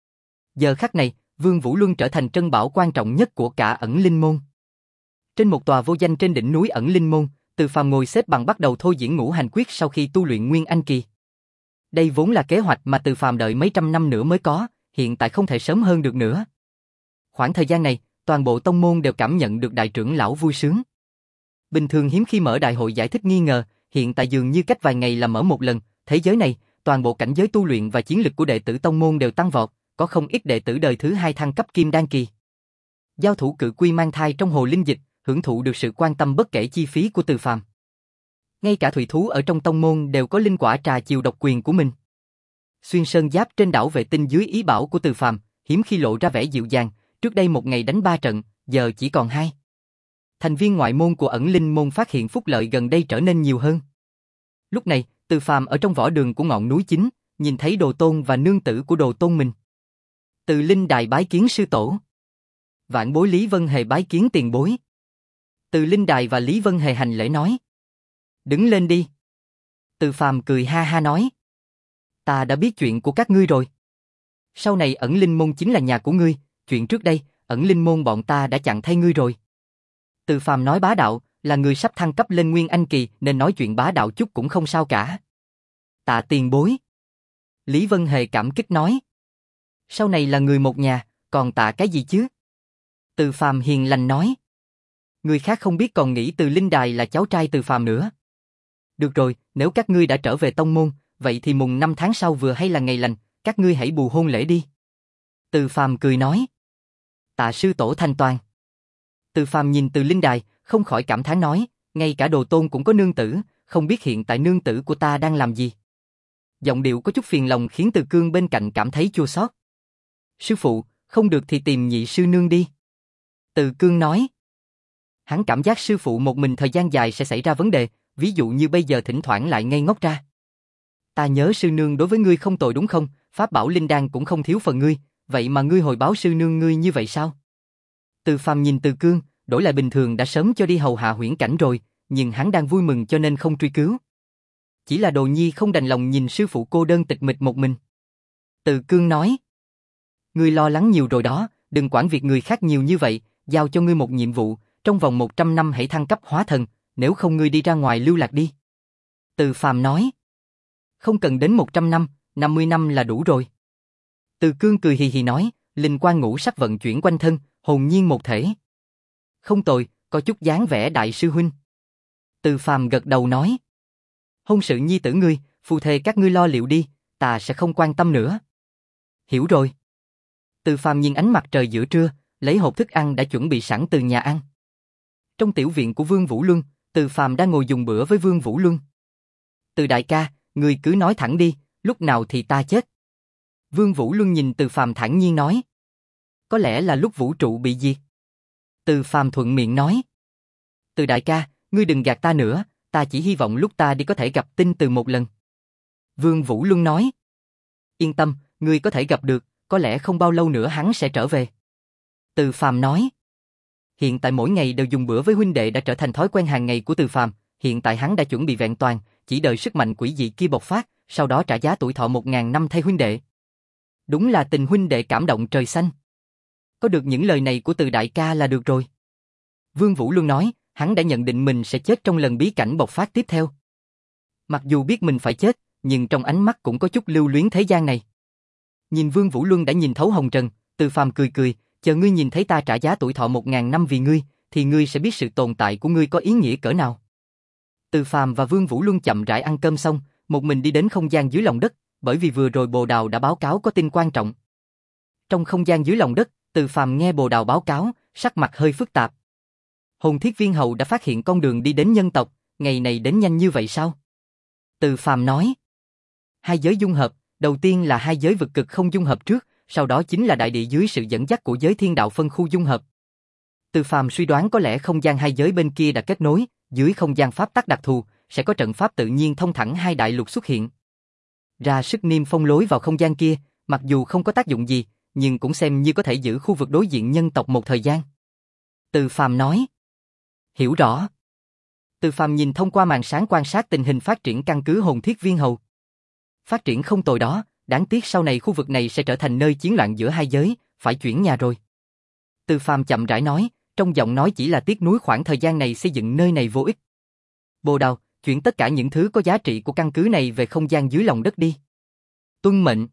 Giờ khắc này, Vương Vũ Luân trở thành trân bảo quan trọng nhất của cả ẩn linh môn. Trên một tòa vô danh trên đỉnh núi ẩn linh môn, Từ Phàm ngồi xếp bằng bắt đầu thôi diễn ngũ hành quyết sau khi tu luyện Nguyên Anh kỳ. Đây vốn là kế hoạch mà Từ Phàm đợi mấy trăm năm nữa mới có, hiện tại không thể sớm hơn được nữa. Khoảng thời gian này, toàn bộ tông môn đều cảm nhận được đại trưởng lão vui sướng. Bình thường hiếm khi mở đại hội giải thích nghi ngờ, hiện tại dường như cách vài ngày là mở một lần, thế giới này, toàn bộ cảnh giới tu luyện và chiến lực của đệ tử tông môn đều tăng vọt, có không ít đệ tử đời thứ hai thăng cấp kim đan kỳ. Giao thủ cự quy mang thai trong hồ linh dịch, hưởng thụ được sự quan tâm bất kể chi phí của Từ Phàm. Ngay cả thủy thú ở trong tông môn đều có linh quả trà chiều độc quyền của mình. Xuyên sơn giáp trên đảo vệ tinh dưới ý bảo của Từ Phàm, hiếm khi lộ ra vẻ dịu dàng, trước đây một ngày đánh ba trận, giờ chỉ còn hai. Thành viên ngoại môn của ẩn linh môn phát hiện phúc lợi gần đây trở nên nhiều hơn. Lúc này, Từ Phàm ở trong võ đường của ngọn núi chính, nhìn thấy Đồ Tôn và nương tử của Đồ Tôn mình. Từ linh đài bái kiến sư tổ. Vạn bối Lý Vân Hề bái kiến tiền bối. Từ linh đài và Lý Vân Hề hành lễ nói. Đứng lên đi. Từ Phàm cười ha ha nói. Ta đã biết chuyện của các ngươi rồi. Sau này ẩn linh môn chính là nhà của ngươi, chuyện trước đây, ẩn linh môn bọn ta đã chặn thay ngươi rồi. Từ Phàm nói bá đạo, là người sắp thăng cấp lên Nguyên Anh kỳ nên nói chuyện bá đạo chút cũng không sao cả. Tạ tiền bối. Lý Vân Hề cảm kích nói. Sau này là người một nhà, còn tạ cái gì chứ? Từ Phàm hiền lành nói. Người khác không biết còn nghĩ Từ linh đài là cháu trai Từ Phàm nữa. Được rồi, nếu các ngươi đã trở về tông môn, vậy thì mùng năm tháng sau vừa hay là ngày lành, các ngươi hãy bù hôn lễ đi. Từ Phàm cười nói. Tạ sư tổ thanh toàn. Từ Phàm nhìn Từ linh đài, không khỏi cảm thán nói, ngay cả Đồ Tôn cũng có nương tử, không biết hiện tại nương tử của ta đang làm gì. Giọng điệu có chút phiền lòng khiến Từ Cương bên cạnh cảm thấy chua xót. Sư phụ, không được thì tìm nhị sư nương đi. Từ Cương nói. Hắn cảm giác sư phụ một mình thời gian dài sẽ xảy ra vấn đề, ví dụ như bây giờ thỉnh thoảng lại ngây ngốc ra. Ta nhớ sư nương đối với ngươi không tồi đúng không, pháp bảo linh đan cũng không thiếu phần ngươi, vậy mà ngươi hồi báo sư nương ngươi như vậy sao? Từ Phàm nhìn Từ Cương, đổi lại bình thường đã sớm cho đi hầu hạ huyễn cảnh rồi, nhưng hắn đang vui mừng cho nên không truy cứu. Chỉ là Đồ Nhi không đành lòng nhìn sư phụ cô đơn tịch mịch một mình. Từ Cương nói. Ngươi lo lắng nhiều rồi đó, đừng quản việc người khác nhiều như vậy, giao cho ngươi một nhiệm vụ, trong vòng một trăm năm hãy thăng cấp hóa thần, nếu không ngươi đi ra ngoài lưu lạc đi. Từ Phàm nói. Không cần đến một trăm năm, năm mươi năm là đủ rồi. Từ Cương cười hì hì nói, linh quan ngũ sắc vận chuyển quanh thân, hồn nhiên một thể. Không tồi, có chút dáng vẻ đại sư huynh. Từ Phàm gật đầu nói. Hôn sự nhi tử ngươi, phù thề các ngươi lo liệu đi, ta sẽ không quan tâm nữa. Hiểu rồi. Từ Phàm nhìn ánh mặt trời giữa trưa, lấy hộp thức ăn đã chuẩn bị sẵn từ nhà ăn. Trong tiểu viện của Vương Vũ Luân, Từ Phàm đang ngồi dùng bữa với Vương Vũ Luân. Từ đại ca, ngươi cứ nói thẳng đi, lúc nào thì ta chết. Vương Vũ Luân nhìn Từ Phàm thản nhiên nói. Có lẽ là lúc vũ trụ bị diệt. Từ Phàm thuận miệng nói. Từ đại ca, ngươi đừng gạt ta nữa, ta chỉ hy vọng lúc ta đi có thể gặp Tinh Từ một lần. Vương Vũ Luân nói. Yên tâm, ngươi có thể gặp được, có lẽ không bao lâu nữa hắn sẽ trở về. Từ Phàm nói. Hiện tại mỗi ngày đều dùng bữa với huynh đệ đã trở thành thói quen hàng ngày của Từ Phàm, hiện tại hắn đã chuẩn bị vẹn toàn, chỉ đợi sức mạnh quỷ dị kia bộc phát, sau đó trả giá tuổi thọ một ngàn năm thay huynh đệ. Đúng là tình huynh đệ cảm động trời xanh. Có được những lời này của Từ đại ca là được rồi. Vương Vũ Luân nói, hắn đã nhận định mình sẽ chết trong lần bí cảnh bộc phát tiếp theo. Mặc dù biết mình phải chết, nhưng trong ánh mắt cũng có chút lưu luyến thế gian này. Nhìn Vương Vũ Luân đã nhìn thấu hồng trần, Từ Phàm cười cười, Chờ ngươi nhìn thấy ta trả giá tuổi thọ một ngàn năm vì ngươi, thì ngươi sẽ biết sự tồn tại của ngươi có ý nghĩa cỡ nào. Từ Phàm và Vương Vũ Luân chậm rãi ăn cơm xong, một mình đi đến không gian dưới lòng đất, bởi vì vừa rồi Bồ Đào đã báo cáo có tin quan trọng. Trong không gian dưới lòng đất, Từ Phàm nghe Bồ Đào báo cáo, sắc mặt hơi phức tạp. Hồn Thiết Viên Hầu đã phát hiện con đường đi đến nhân tộc, ngày này đến nhanh như vậy sao? Từ Phàm nói. Hai giới dung hợp, đầu tiên là hai giới vực cực không dung hợp trước, sau đó chính là đại địa dưới sự dẫn dắt của giới thiên đạo phân khu dung hợp. Từ Phàm suy đoán có lẽ không gian hai giới bên kia đã kết nối, dưới không gian pháp tắc đặc thù, sẽ có trận pháp tự nhiên thông thẳng hai đại lục xuất hiện. Ra sức niêm phong lối vào không gian kia, mặc dù không có tác dụng gì, nhưng cũng xem như có thể giữ khu vực đối diện nhân tộc một thời gian. Từ Phàm nói. Hiểu rõ. Từ Phàm nhìn thông qua màn sáng quan sát tình hình phát triển căn cứ Hồn Thiết Viên Hầu. Phát triển không tồi đó, đáng tiếc sau này khu vực này sẽ trở thành nơi chiến loạn giữa hai giới, phải chuyển nhà rồi. Từ Phàm chậm rãi nói, trong giọng nói chỉ là tiếc nuối khoảng thời gian này xây dựng nơi này vô ích. Bồ Đào, chuyển tất cả những thứ có giá trị của căn cứ này về không gian dưới lòng đất đi. Tuân mệnh.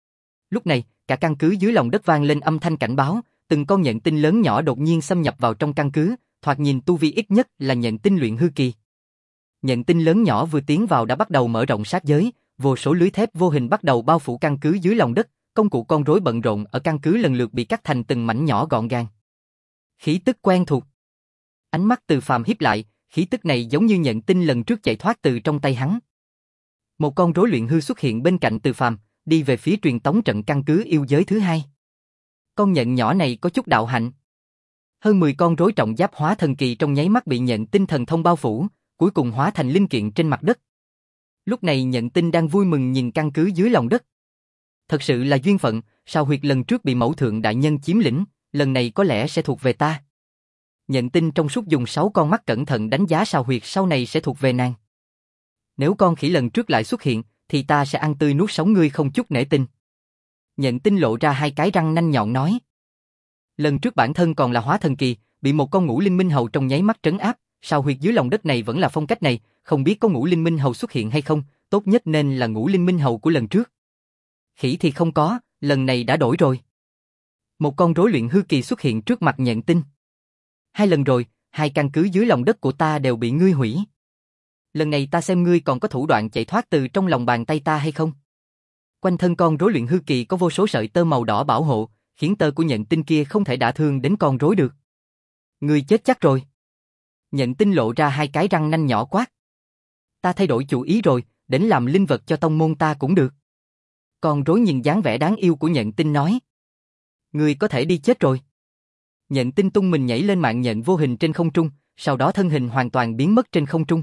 Lúc này, cả căn cứ dưới lòng đất vang lên âm thanh cảnh báo, từng con nhện tinh lớn nhỏ đột nhiên xâm nhập vào trong căn cứ, thoạt nhìn tu vi ít nhất là nhện tinh luyện hư kỳ. Nhện tinh lớn nhỏ vừa tiến vào đã bắt đầu mở rộng sát giới, vô số lưới thép vô hình bắt đầu bao phủ căn cứ dưới lòng đất, công cụ con rối bận rộn ở căn cứ lần lượt bị cắt thành từng mảnh nhỏ gọn gàng. Khí tức quen thuộc. Ánh mắt Từ Phàm híp lại, khí tức này giống như nhện tinh lần trước chạy thoát từ trong tay hắn. Một con rối luyện hư xuất hiện bên cạnh Từ Phàm, đi về phía truyền tống trận căn cứ yêu giới thứ hai. Con nhện nhỏ này có chút đạo hạnh. Hơn mười con rối trọng giáp hóa thần kỳ trong nháy mắt bị nhện tinh thần thông bao phủ, cuối cùng hóa thành linh kiện trên mặt đất. Lúc này nhện tinh đang vui mừng nhìn căn cứ dưới lòng đất. Thật sự là duyên phận, sao huyệt lần trước bị mẫu thượng đại nhân chiếm lĩnh, lần này có lẽ sẽ thuộc về ta. Nhện tinh trong suốt dùng sáu con mắt cẩn thận đánh giá sao huyệt sau này sẽ thuộc về nàng. Nếu con khỉ lần trước lại xuất hiện, thì ta sẽ ăn tươi nuốt sống ngươi không chút nể tình. Nhện tinh lộ ra hai cái răng nanh nhọn nói. Lần trước bản thân còn là hóa thần kỳ, bị một con ngũ linh minh hầu trong nháy mắt trấn áp, sao huyệt dưới lòng đất này vẫn là phong cách này, không biết có ngũ linh minh hầu xuất hiện hay không, tốt nhất nên là ngũ linh minh hầu của lần trước. Khỉ thì không có, lần này đã đổi rồi. Một con rối luyện hư kỳ xuất hiện trước mặt nhện tinh. Hai lần rồi, hai căn cứ dưới lòng đất của ta đều bị ngươi hủy. Lần này ta xem ngươi còn có thủ đoạn chạy thoát từ trong lòng bàn tay ta hay không. Quanh thân con rối luyện hư kỳ có vô số sợi tơ màu đỏ bảo hộ, khiến tơ của nhện tinh kia không thể đả thương đến con rối được. Ngươi chết chắc rồi. Nhện tinh lộ ra hai cái răng nanh nhỏ quát. Ta thay đổi chủ ý rồi, đến làm linh vật cho tông môn ta cũng được. Con rối nhìn dáng vẻ đáng yêu của nhện tinh nói. Ngươi có thể đi chết rồi. Nhện tinh tung mình nhảy lên mạng nhện vô hình trên không trung, sau đó thân hình hoàn toàn biến mất trên không trung.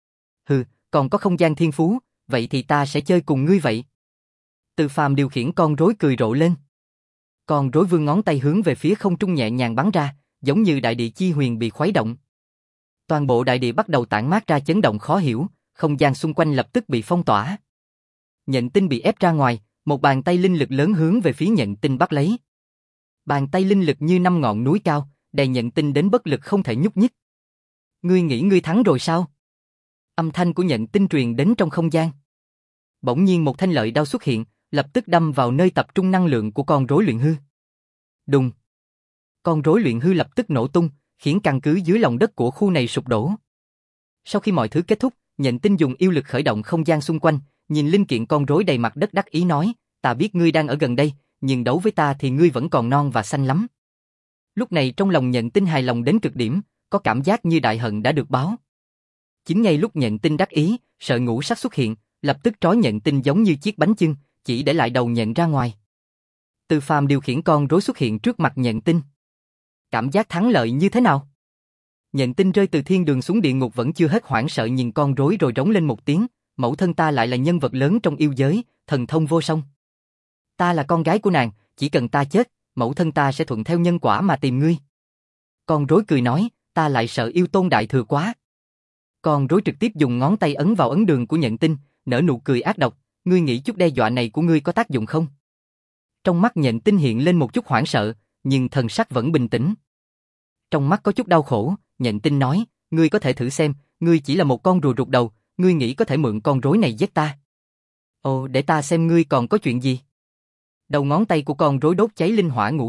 Hừ, còn có không gian thiên phú, vậy thì ta sẽ chơi cùng ngươi vậy. Từ Phàm điều khiển con rối cười rộ lên. Con rối vươn ngón tay hướng về phía không trung nhẹ nhàng bắn ra, giống như đại địa chi huyền bị khuấy động. Toàn bộ đại địa bắt đầu tản mát ra chấn động khó hiểu, không gian xung quanh lập tức bị phong tỏa. Nhện tinh bị ép ra ngoài, một bàn tay linh lực lớn hướng về phía nhện tinh bắt lấy. Bàn tay linh lực như năm ngọn núi cao, đè nhện tinh đến bất lực không thể nhúc nhích. Ngươi nghĩ ngươi thắng rồi sao? Âm thanh của nhện tinh truyền đến trong không gian. Bỗng nhiên một thanh lợi đao xuất hiện, lập tức đâm vào nơi tập trung năng lượng của con rối luyện hư. Đùng. Con rối luyện hư lập tức nổ tung, khiến căn cứ dưới lòng đất của khu này sụp đổ. Sau khi mọi thứ kết thúc, nhện tinh dùng yêu lực khởi động không gian xung quanh, nhìn linh kiện con rối đầy mặt đất đắc ý nói, ta biết ngươi đang ở gần đây, nhưng đấu với ta thì ngươi vẫn còn non và xanh lắm. Lúc này trong lòng nhện tinh hài lòng đến cực điểm, có cảm giác như đại hận đã được báo. Chính ngay lúc nhện tinh đắc ý, sợi ngũ sắc xuất hiện, lập tức trói nhện tinh giống như chiếc bánh chưng, chỉ để lại đầu nhện ra ngoài. Từ Phàm điều khiển con rối xuất hiện trước mặt nhện tinh. Cảm giác thắng lợi như thế nào? Nhện tinh rơi từ thiên đường xuống địa ngục vẫn chưa hết hoảng sợ nhìn con rối rồi rống lên một tiếng, mẫu thân ta lại là nhân vật lớn trong yêu giới, thần thông vô song. Ta là con gái của nàng, chỉ cần ta chết, mẫu thân ta sẽ thuận theo nhân quả mà tìm ngươi. Con rối cười nói, ta lại sợ yêu tôn đại thừa quá. Con rối trực tiếp dùng ngón tay ấn vào ấn đường của nhện tinh, nở nụ cười ác độc, ngươi nghĩ chút đe dọa này của ngươi có tác dụng không? Trong mắt nhện tinh hiện lên một chút hoảng sợ, nhưng thần sắc vẫn bình tĩnh. Trong mắt có chút đau khổ, nhện tinh nói, ngươi có thể thử xem, ngươi chỉ là một con rùa rụt đầu, ngươi nghĩ có thể mượn con rối này giết ta? Ồ, để ta xem ngươi còn có chuyện gì. Đầu ngón tay của con rối đốt cháy linh hỏa ngũ sắc,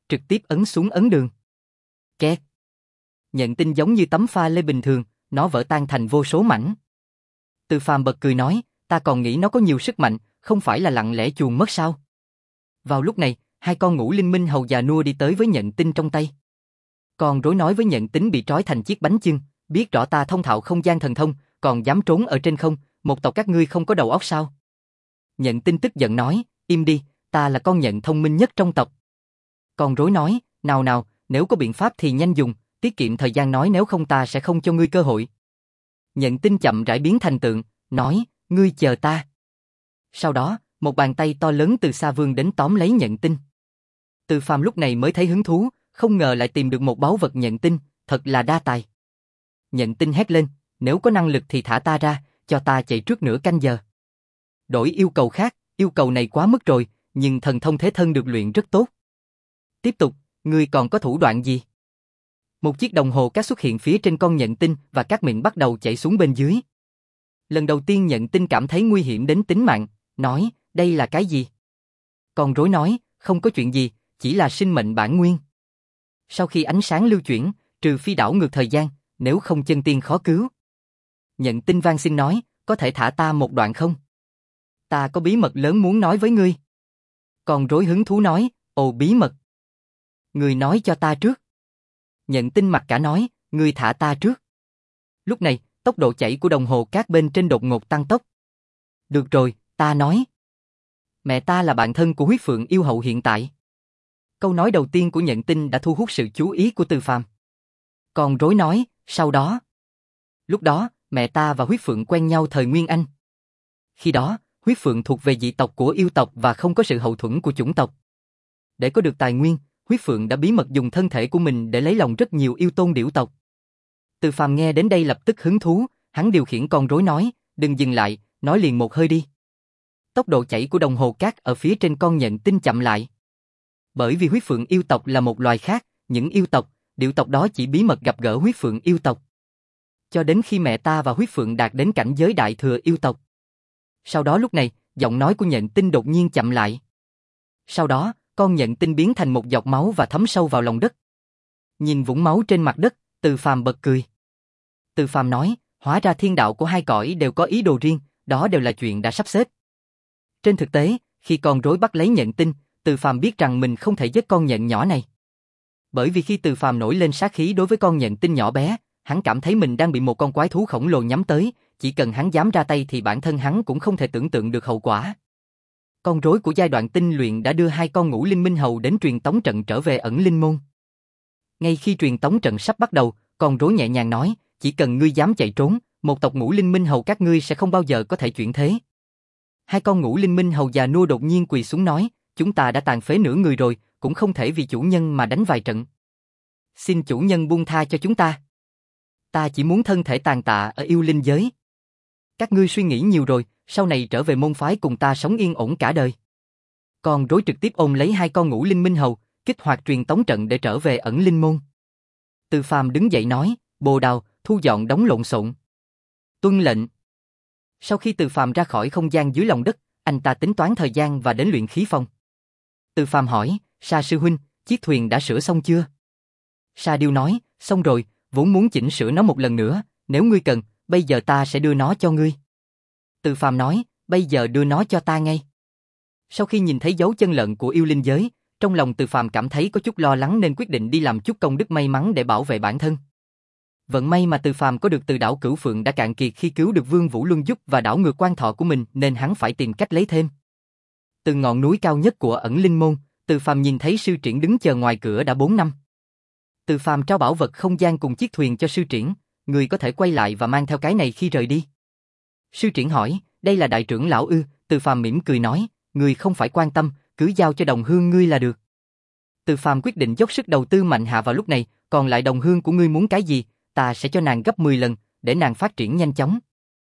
trực tiếp ấn xuống ấn đường. Kẹt. Nhận tinh giống như tấm pha lê bình thường, nó vỡ tan thành vô số mảnh. Từ Phàm bật cười nói, ta còn nghĩ nó có nhiều sức mạnh, không phải là lặng lẽ chuồn mất sao? Vào lúc này, hai con ngũ linh minh hầu già nua đi tới với nhận tinh trong tay. Con rối nói với nhận tính bị trói thành chiếc bánh chưng, biết rõ ta thông thạo không gian thần thông, còn dám trốn ở trên không, một tộc các ngươi không có đầu óc sao? Nhận tinh tức giận nói, im đi, ta là con nhận thông minh nhất trong tộc. Con rối nói, nào nào, nếu có biện pháp thì nhanh dùng, tiết kiệm thời gian nói nếu không ta sẽ không cho ngươi cơ hội. Nhận tinh chậm rãi biến thành tượng, nói, ngươi chờ ta. Sau đó, một bàn tay to lớn từ xa vươn đến tóm lấy nhận tinh. Từ Phàm lúc này mới thấy hứng thú, không ngờ lại tìm được một báu vật nhận tinh, thật là đa tài. Nhận tinh hét lên, nếu có năng lực thì thả ta ra, cho ta chạy trước nửa canh giờ. Đổi yêu cầu khác, yêu cầu này quá mức rồi, nhưng thần thông thế thân được luyện rất tốt. Tiếp tục, ngươi còn có thủ đoạn gì? Một chiếc đồng hồ cát xuất hiện phía trên con nhận tinh và các miệng bắt đầu chảy xuống bên dưới. Lần đầu tiên nhận tinh cảm thấy nguy hiểm đến tính mạng, nói, đây là cái gì? Con rối nói, không có chuyện gì, chỉ là sinh mệnh bản nguyên. Sau khi ánh sáng lưu chuyển, trừ phi đảo ngược thời gian, nếu không chân tiên khó cứu. Nhận tinh van xin nói, có thể thả ta một đoạn không? Ta có bí mật lớn muốn nói với ngươi. Con rối hứng thú nói, ồ bí mật. Ngươi nói cho ta trước. Nhận tinh mặt cả nói, ngươi thả ta trước. Lúc này, tốc độ chảy của đồng hồ cát bên trên đột ngột tăng tốc. Được rồi, ta nói. Mẹ ta là bạn thân của huyết phượng yêu hậu hiện tại. Câu nói đầu tiên của nhận tinh đã thu hút sự chú ý của Từ Phàm. Còn rối nói, sau đó. Lúc đó, mẹ ta và huyết phượng quen nhau thời Nguyên Anh. Khi đó, huyết phượng thuộc về dị tộc của yêu tộc và không có sự hậu thuẫn của chủng tộc. Để có được tài nguyên, huyết phượng đã bí mật dùng thân thể của mình để lấy lòng rất nhiều yêu tôn điểu tộc. Từ Phàm nghe đến đây lập tức hứng thú, hắn điều khiển con rối nói, đừng dừng lại, nói liền một hơi đi. Tốc độ chảy của đồng hồ cát ở phía trên con nhận tinh chậm lại. Bởi vì huyết phượng yêu tộc là một loài khác, những yêu tộc, điểu tộc đó chỉ bí mật gặp gỡ huyết phượng yêu tộc. Cho đến khi mẹ ta và huyết phượng đạt đến cảnh giới đại thừa yêu tộc. Sau đó lúc này, giọng nói của nhận tinh đột nhiên chậm lại. Sau đó, con nhận tinh biến thành một giọt máu và thấm sâu vào lòng đất. Nhìn vũng máu trên mặt đất, Từ Phàm bật cười. Từ Phàm nói, hóa ra thiên đạo của hai cõi đều có ý đồ riêng, đó đều là chuyện đã sắp xếp. Trên thực tế, khi con rối bắt lấy nhận tinh, Từ Phàm biết rằng mình không thể giết con nhện nhỏ này. Bởi vì khi Từ Phàm nổi lên sát khí đối với con nhện tinh nhỏ bé, hắn cảm thấy mình đang bị một con quái thú khổng lồ nhắm tới, chỉ cần hắn dám ra tay thì bản thân hắn cũng không thể tưởng tượng được hậu quả. Con rối của giai đoạn tinh luyện đã đưa hai con ngũ linh minh hầu đến truyền tống trận trở về ẩn linh môn. Ngay khi truyền tống trận sắp bắt đầu, con rối nhẹ nhàng nói, chỉ cần ngươi dám chạy trốn, một tộc ngũ linh minh hầu các ngươi sẽ không bao giờ có thể chuyển thế. Hai con ngũ linh minh hầu già nua đột nhiên quỳ xuống nói, chúng ta đã tàn phế nửa người rồi, cũng không thể vì chủ nhân mà đánh vài trận. Xin chủ nhân buông tha cho chúng ta. Ta chỉ muốn thân thể tàn tạ ở yêu linh giới. Các ngươi suy nghĩ nhiều rồi, sau này trở về môn phái cùng ta sống yên ổn cả đời. Con rối trực tiếp ôm lấy hai con ngũ linh minh hầu, kích hoạt truyền tống trận để trở về ẩn linh môn. Từ Phàm đứng dậy nói, Bồ Đào, thu dọn đống lộn xộn. Tuân lệnh. Sau khi Từ Phàm ra khỏi không gian dưới lòng đất, anh ta tính toán thời gian và đến luyện khí phòng. Từ Phàm hỏi, Sa sư huynh, chiếc thuyền đã sửa xong chưa? Sa Điêu nói, xong rồi, vốn muốn chỉnh sửa nó một lần nữa, nếu ngươi cần, bây giờ ta sẽ đưa nó cho ngươi. Từ Phàm nói, bây giờ đưa nó cho ta ngay. Sau khi nhìn thấy dấu chân lợn của yêu linh giới, trong lòng Từ Phàm cảm thấy có chút lo lắng nên quyết định đi làm chút công đức may mắn để bảo vệ bản thân. Vận may mà Từ Phàm có được từ đảo Cửu Phượng đã cạn kiệt khi cứu được Vương Vũ Luân Giúp và đảo ngược quan thọ của mình nên hắn phải tìm cách lấy thêm. Từ ngọn núi cao nhất của ẩn linh môn, Từ Phàm nhìn thấy sư triển đứng chờ ngoài cửa đã bốn năm. Từ Phàm trao bảo vật không gian cùng chiếc thuyền cho sư triển, người có thể quay lại và mang theo cái này khi rời đi. Sư triển hỏi, đây là đại trưởng lão ư? Từ Phàm mỉm cười nói, người không phải quan tâm, cứ giao cho đồng hương ngươi là được. Từ Phàm quyết định dốc sức đầu tư mạnh hạ vào lúc này, còn lại đồng hương của ngươi muốn cái gì, ta sẽ cho nàng gấp mười lần, để nàng phát triển nhanh chóng.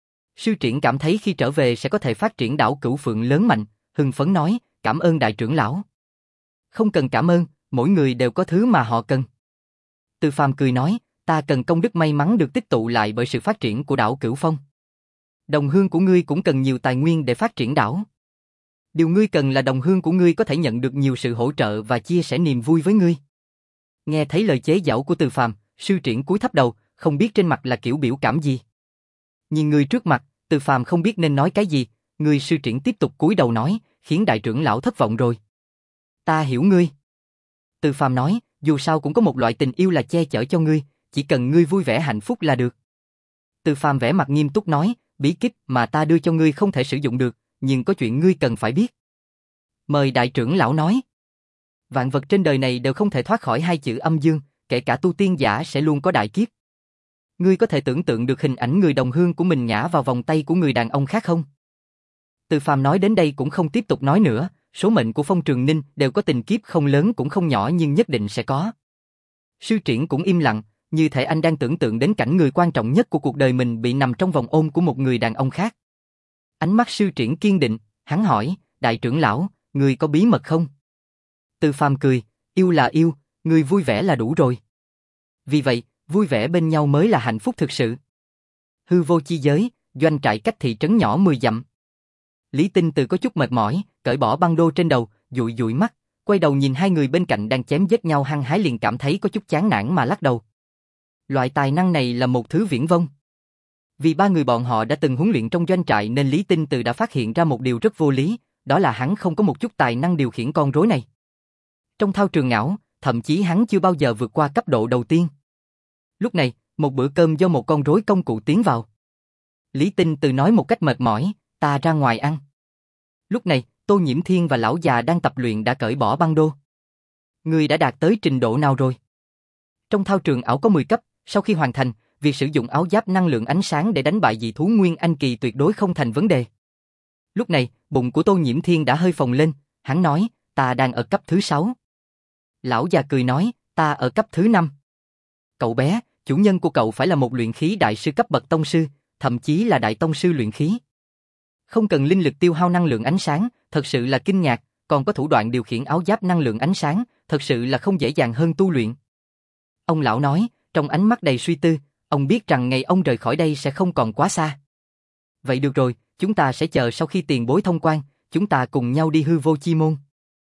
Sư triển cảm thấy khi trở về sẽ có thể phát triển đảo Cửu Phượng lớn mạnh, hưng phấn nói, cảm ơn đại trưởng lão. Không cần cảm ơn, mỗi người đều có thứ mà họ cần. Từ Phàm cười nói, ta cần công đức may mắn được tích tụ lại bởi sự phát triển của đảo Cửu Phong. Đồng hương của ngươi cũng cần nhiều tài nguyên để phát triển đảo. Điều ngươi cần là đồng hương của ngươi có thể nhận được nhiều sự hỗ trợ và chia sẻ niềm vui với ngươi. Nghe thấy lời chế giễu của Từ Phàm, sư triển cúi thấp đầu, không biết trên mặt là kiểu biểu cảm gì. Nhìn người trước mặt, Từ Phàm không biết nên nói cái gì, người sư triển tiếp tục cúi đầu nói, khiến đại trưởng lão thất vọng rồi. Ta hiểu ngươi. Từ Phàm nói, dù sao cũng có một loại tình yêu là che chở cho ngươi, chỉ cần ngươi vui vẻ hạnh phúc là được. Từ Phàm vẻ mặt nghiêm túc nói, bí kíp mà ta đưa cho ngươi không thể sử dụng được, nhưng có chuyện ngươi cần phải biết. Mời đại trưởng lão nói. Vạn vật trên đời này đều không thể thoát khỏi hai chữ âm dương, kể cả tu tiên giả sẽ luôn có đại kiếp. Ngươi có thể tưởng tượng được hình ảnh người đồng hương của mình ngã vào vòng tay của người đàn ông khác không? Từ Phàm nói đến đây cũng không tiếp tục nói nữa, số mệnh của Phong Trường Ninh đều có tình kiếp không lớn cũng không nhỏ nhưng nhất định sẽ có. Sư triển cũng im lặng, như thể anh đang tưởng tượng đến cảnh người quan trọng nhất của cuộc đời mình bị nằm trong vòng ôm của một người đàn ông khác. Ánh mắt sư triển kiên định, hắn hỏi, đại trưởng lão, người có bí mật không? Từ Phàm cười, yêu là yêu, người vui vẻ là đủ rồi. Vì vậy, vui vẻ bên nhau mới là hạnh phúc thực sự. Hư vô chi giới, doanh trại cách thị trấn nhỏ mười dặm. Lý Tinh Từ có chút mệt mỏi, cởi bỏ băng đô trên đầu, dụi dụi mắt, quay đầu nhìn hai người bên cạnh đang chém giết nhau hăng hái liền cảm thấy có chút chán nản mà lắc đầu. Loại tài năng này là một thứ viển vông. Vì ba người bọn họ đã từng huấn luyện trong doanh trại nên Lý Tinh Từ đã phát hiện ra một điều rất vô lý, đó là hắn không có một chút tài năng điều khiển con rối này. Trong thao trường ảo, thậm chí hắn chưa bao giờ vượt qua cấp độ đầu tiên. Lúc này, một bữa cơm do một con rối công cụ tiến vào. Lý Tinh Từ nói một cách mệt mỏi, ta ra ngoài ăn. Lúc này, Tô Nhiễm Thiên và lão già đang tập luyện đã cởi bỏ băng đô. Người đã đạt tới trình độ nào rồi? Trong thao trường ảo có mười cấp, sau khi hoàn thành, việc sử dụng áo giáp năng lượng ánh sáng để đánh bại dị thú Nguyên Anh Kỳ tuyệt đối không thành vấn đề. Lúc này, bụng của Tô Nhiễm Thiên đã hơi phồng lên, hắn nói, ta đang ở cấp thứ sáu. Lão già cười nói, ta ở cấp thứ năm. Cậu bé, chủ nhân của cậu phải là một luyện khí đại sư cấp bậc tông sư, thậm chí là đại tông sư luyện khí. Không cần linh lực tiêu hao năng lượng ánh sáng, thật sự là kinh ngạc, còn có thủ đoạn điều khiển áo giáp năng lượng ánh sáng, thật sự là không dễ dàng hơn tu luyện. Ông lão nói, trong ánh mắt đầy suy tư, ông biết rằng ngày ông rời khỏi đây sẽ không còn quá xa. Vậy được rồi, chúng ta sẽ chờ sau khi tiền bối thông quan, chúng ta cùng nhau đi hư vô chi môn.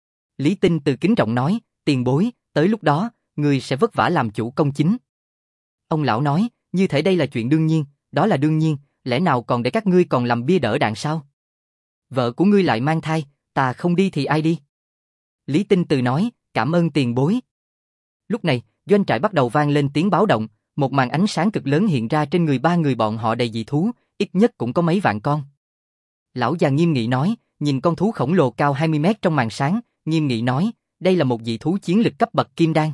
Lý Tinh Từ kính trọng nói, tiền bối, tới lúc đó, người sẽ vất vả làm chủ công chính. Ông lão nói, như thể đây là chuyện đương nhiên, đó là đương nhiên, lẽ nào còn để các ngươi còn làm bia đỡ đạn sao? Vợ của ngươi lại mang thai, ta không đi thì ai đi? Lý Tinh Từ nói, cảm ơn tiền bối. Lúc này, doanh trại bắt đầu vang lên tiếng báo động, một màn ánh sáng cực lớn hiện ra trên người ba người bọn họ đầy dị thú, ít nhất cũng có mấy vạn con. Lão già nghiêm nghị nói, nhìn con thú khổng lồ cao hai mươi mét trong màn sáng, nghiêm nghị nói, đây là một dị thú chiến lực cấp bậc kim đan.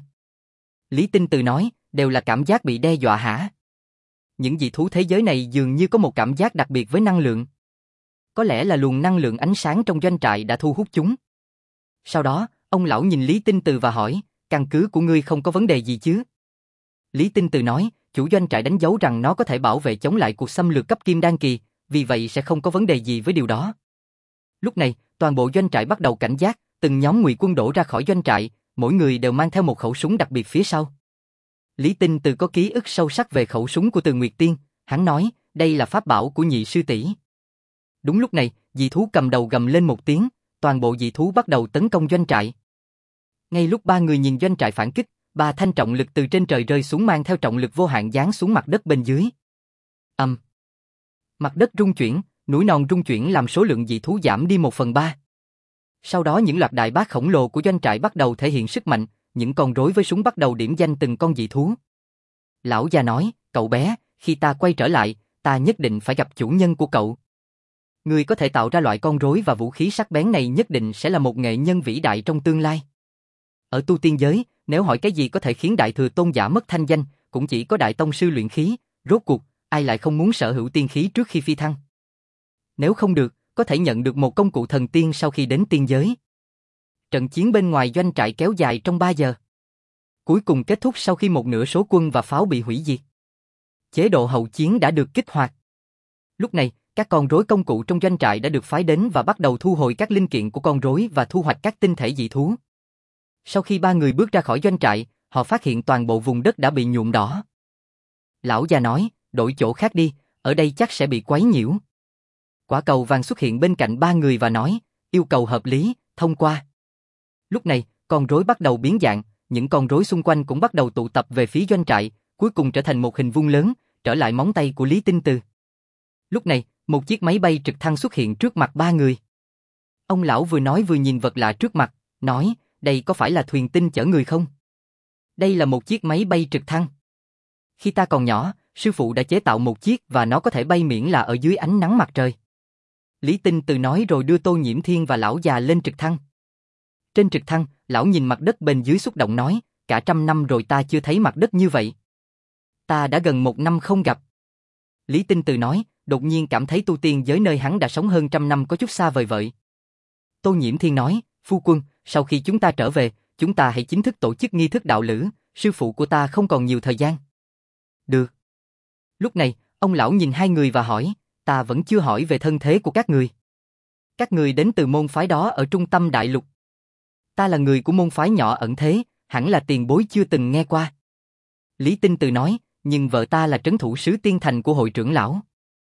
Lý Tinh Từ nói, đều là cảm giác bị đe dọa hả? Những dị thú thế giới này dường như có một cảm giác đặc biệt với năng lượng. Có lẽ là luồng năng lượng ánh sáng trong doanh trại đã thu hút chúng. Sau đó, ông lão nhìn Lý Tinh Từ và hỏi, căn cứ của ngươi không có vấn đề gì chứ? Lý Tinh Từ nói, chủ doanh trại đánh dấu rằng nó có thể bảo vệ chống lại cuộc xâm lược cấp kim đan kỳ, vì vậy sẽ không có vấn đề gì với điều đó. Lúc này, toàn bộ doanh trại bắt đầu cảnh giác, từng nhóm ngụy quân đổ ra khỏi doanh trại, mỗi người đều mang theo một khẩu súng đặc biệt phía sau. Lý Tinh Từ có ký ức sâu sắc về khẩu súng của Từ Nguyệt Tiên, hắn nói, đây là pháp bảo của nhị sư tỷ. Đúng lúc này, dị thú cầm đầu gầm lên một tiếng, toàn bộ dị thú bắt đầu tấn công doanh trại. Ngay lúc ba người nhìn doanh trại phản kích, ba thanh trọng lực từ trên trời rơi xuống mang theo trọng lực vô hạn giáng xuống mặt đất bên dưới. Ầm. Um. Mặt đất rung chuyển, núi non rung chuyển làm số lượng dị thú giảm đi một phần ba. Sau đó những loạt đại bác khổng lồ của doanh trại bắt đầu thể hiện sức mạnh, những con rối với súng bắt đầu điểm danh từng con dị thú. Lão già nói, cậu bé, khi ta quay trở lại, ta nhất định phải gặp chủ nhân của cậu. Người có thể tạo ra loại con rối và vũ khí sắc bén này nhất định sẽ là một nghệ nhân vĩ đại trong tương lai. Ở tu tiên giới, nếu hỏi cái gì có thể khiến đại thừa tôn giả mất thanh danh, cũng chỉ có đại tông sư luyện khí, rốt cuộc, ai lại không muốn sở hữu tiên khí trước khi phi thăng. Nếu không được, có thể nhận được một công cụ thần tiên sau khi đến tiên giới. Trận chiến bên ngoài doanh trại kéo dài trong ba giờ. Cuối cùng kết thúc sau khi một nửa số quân và pháo bị hủy diệt. Chế độ hậu chiến đã được kích hoạt. Lúc này, các con rối công cụ trong doanh trại đã được phái đến và bắt đầu thu hồi các linh kiện của con rối và thu hoạch các tinh thể dị thú. Sau khi ba người bước ra khỏi doanh trại, họ phát hiện toàn bộ vùng đất đã bị nhuộm đỏ. Lão già nói, đổi chỗ khác đi, ở đây chắc sẽ bị quấy nhiễu. Quả cầu vàng xuất hiện bên cạnh ba người và nói, yêu cầu hợp lý, thông qua. Lúc này, con rối bắt đầu biến dạng, những con rối xung quanh cũng bắt đầu tụ tập về phía doanh trại, cuối cùng trở thành một hình vuông lớn, trở lại móng tay của Lý Tinh Từ. Lúc này, một chiếc máy bay trực thăng xuất hiện trước mặt ba người. Ông lão vừa nói vừa nhìn vật lạ trước mặt, nói, đây có phải là thuyền tinh chở người không? Đây là một chiếc máy bay trực thăng. Khi ta còn nhỏ, sư phụ đã chế tạo một chiếc và nó có thể bay miễn là ở dưới ánh nắng mặt trời. Lý Tinh Từ nói rồi đưa Tô Nhiễm Thiên và lão già lên trực thăng. Trên trực thăng, lão nhìn mặt đất bên dưới xúc động nói, cả trăm năm rồi ta chưa thấy mặt đất như vậy. Ta đã gần một năm không gặp. Lý Tinh Từ nói, đột nhiên cảm thấy tu tiên giới nơi hắn đã sống hơn trăm năm có chút xa vời vợi. Tô Nhiễm Thiên nói, phu quân, sau khi chúng ta trở về, chúng ta hãy chính thức tổ chức nghi thức đạo lữ, sư phụ của ta không còn nhiều thời gian. Được. Lúc này, ông lão nhìn hai người và hỏi, ta vẫn chưa hỏi về thân thế của các người. Các người đến từ môn phái đó ở trung tâm đại lục. Ta là người của môn phái nhỏ ẩn thế, hẳn là tiền bối chưa từng nghe qua. Lý Tinh Từ nói, nhưng vợ ta là trấn thủ sứ tiên thành của hội trưởng lão.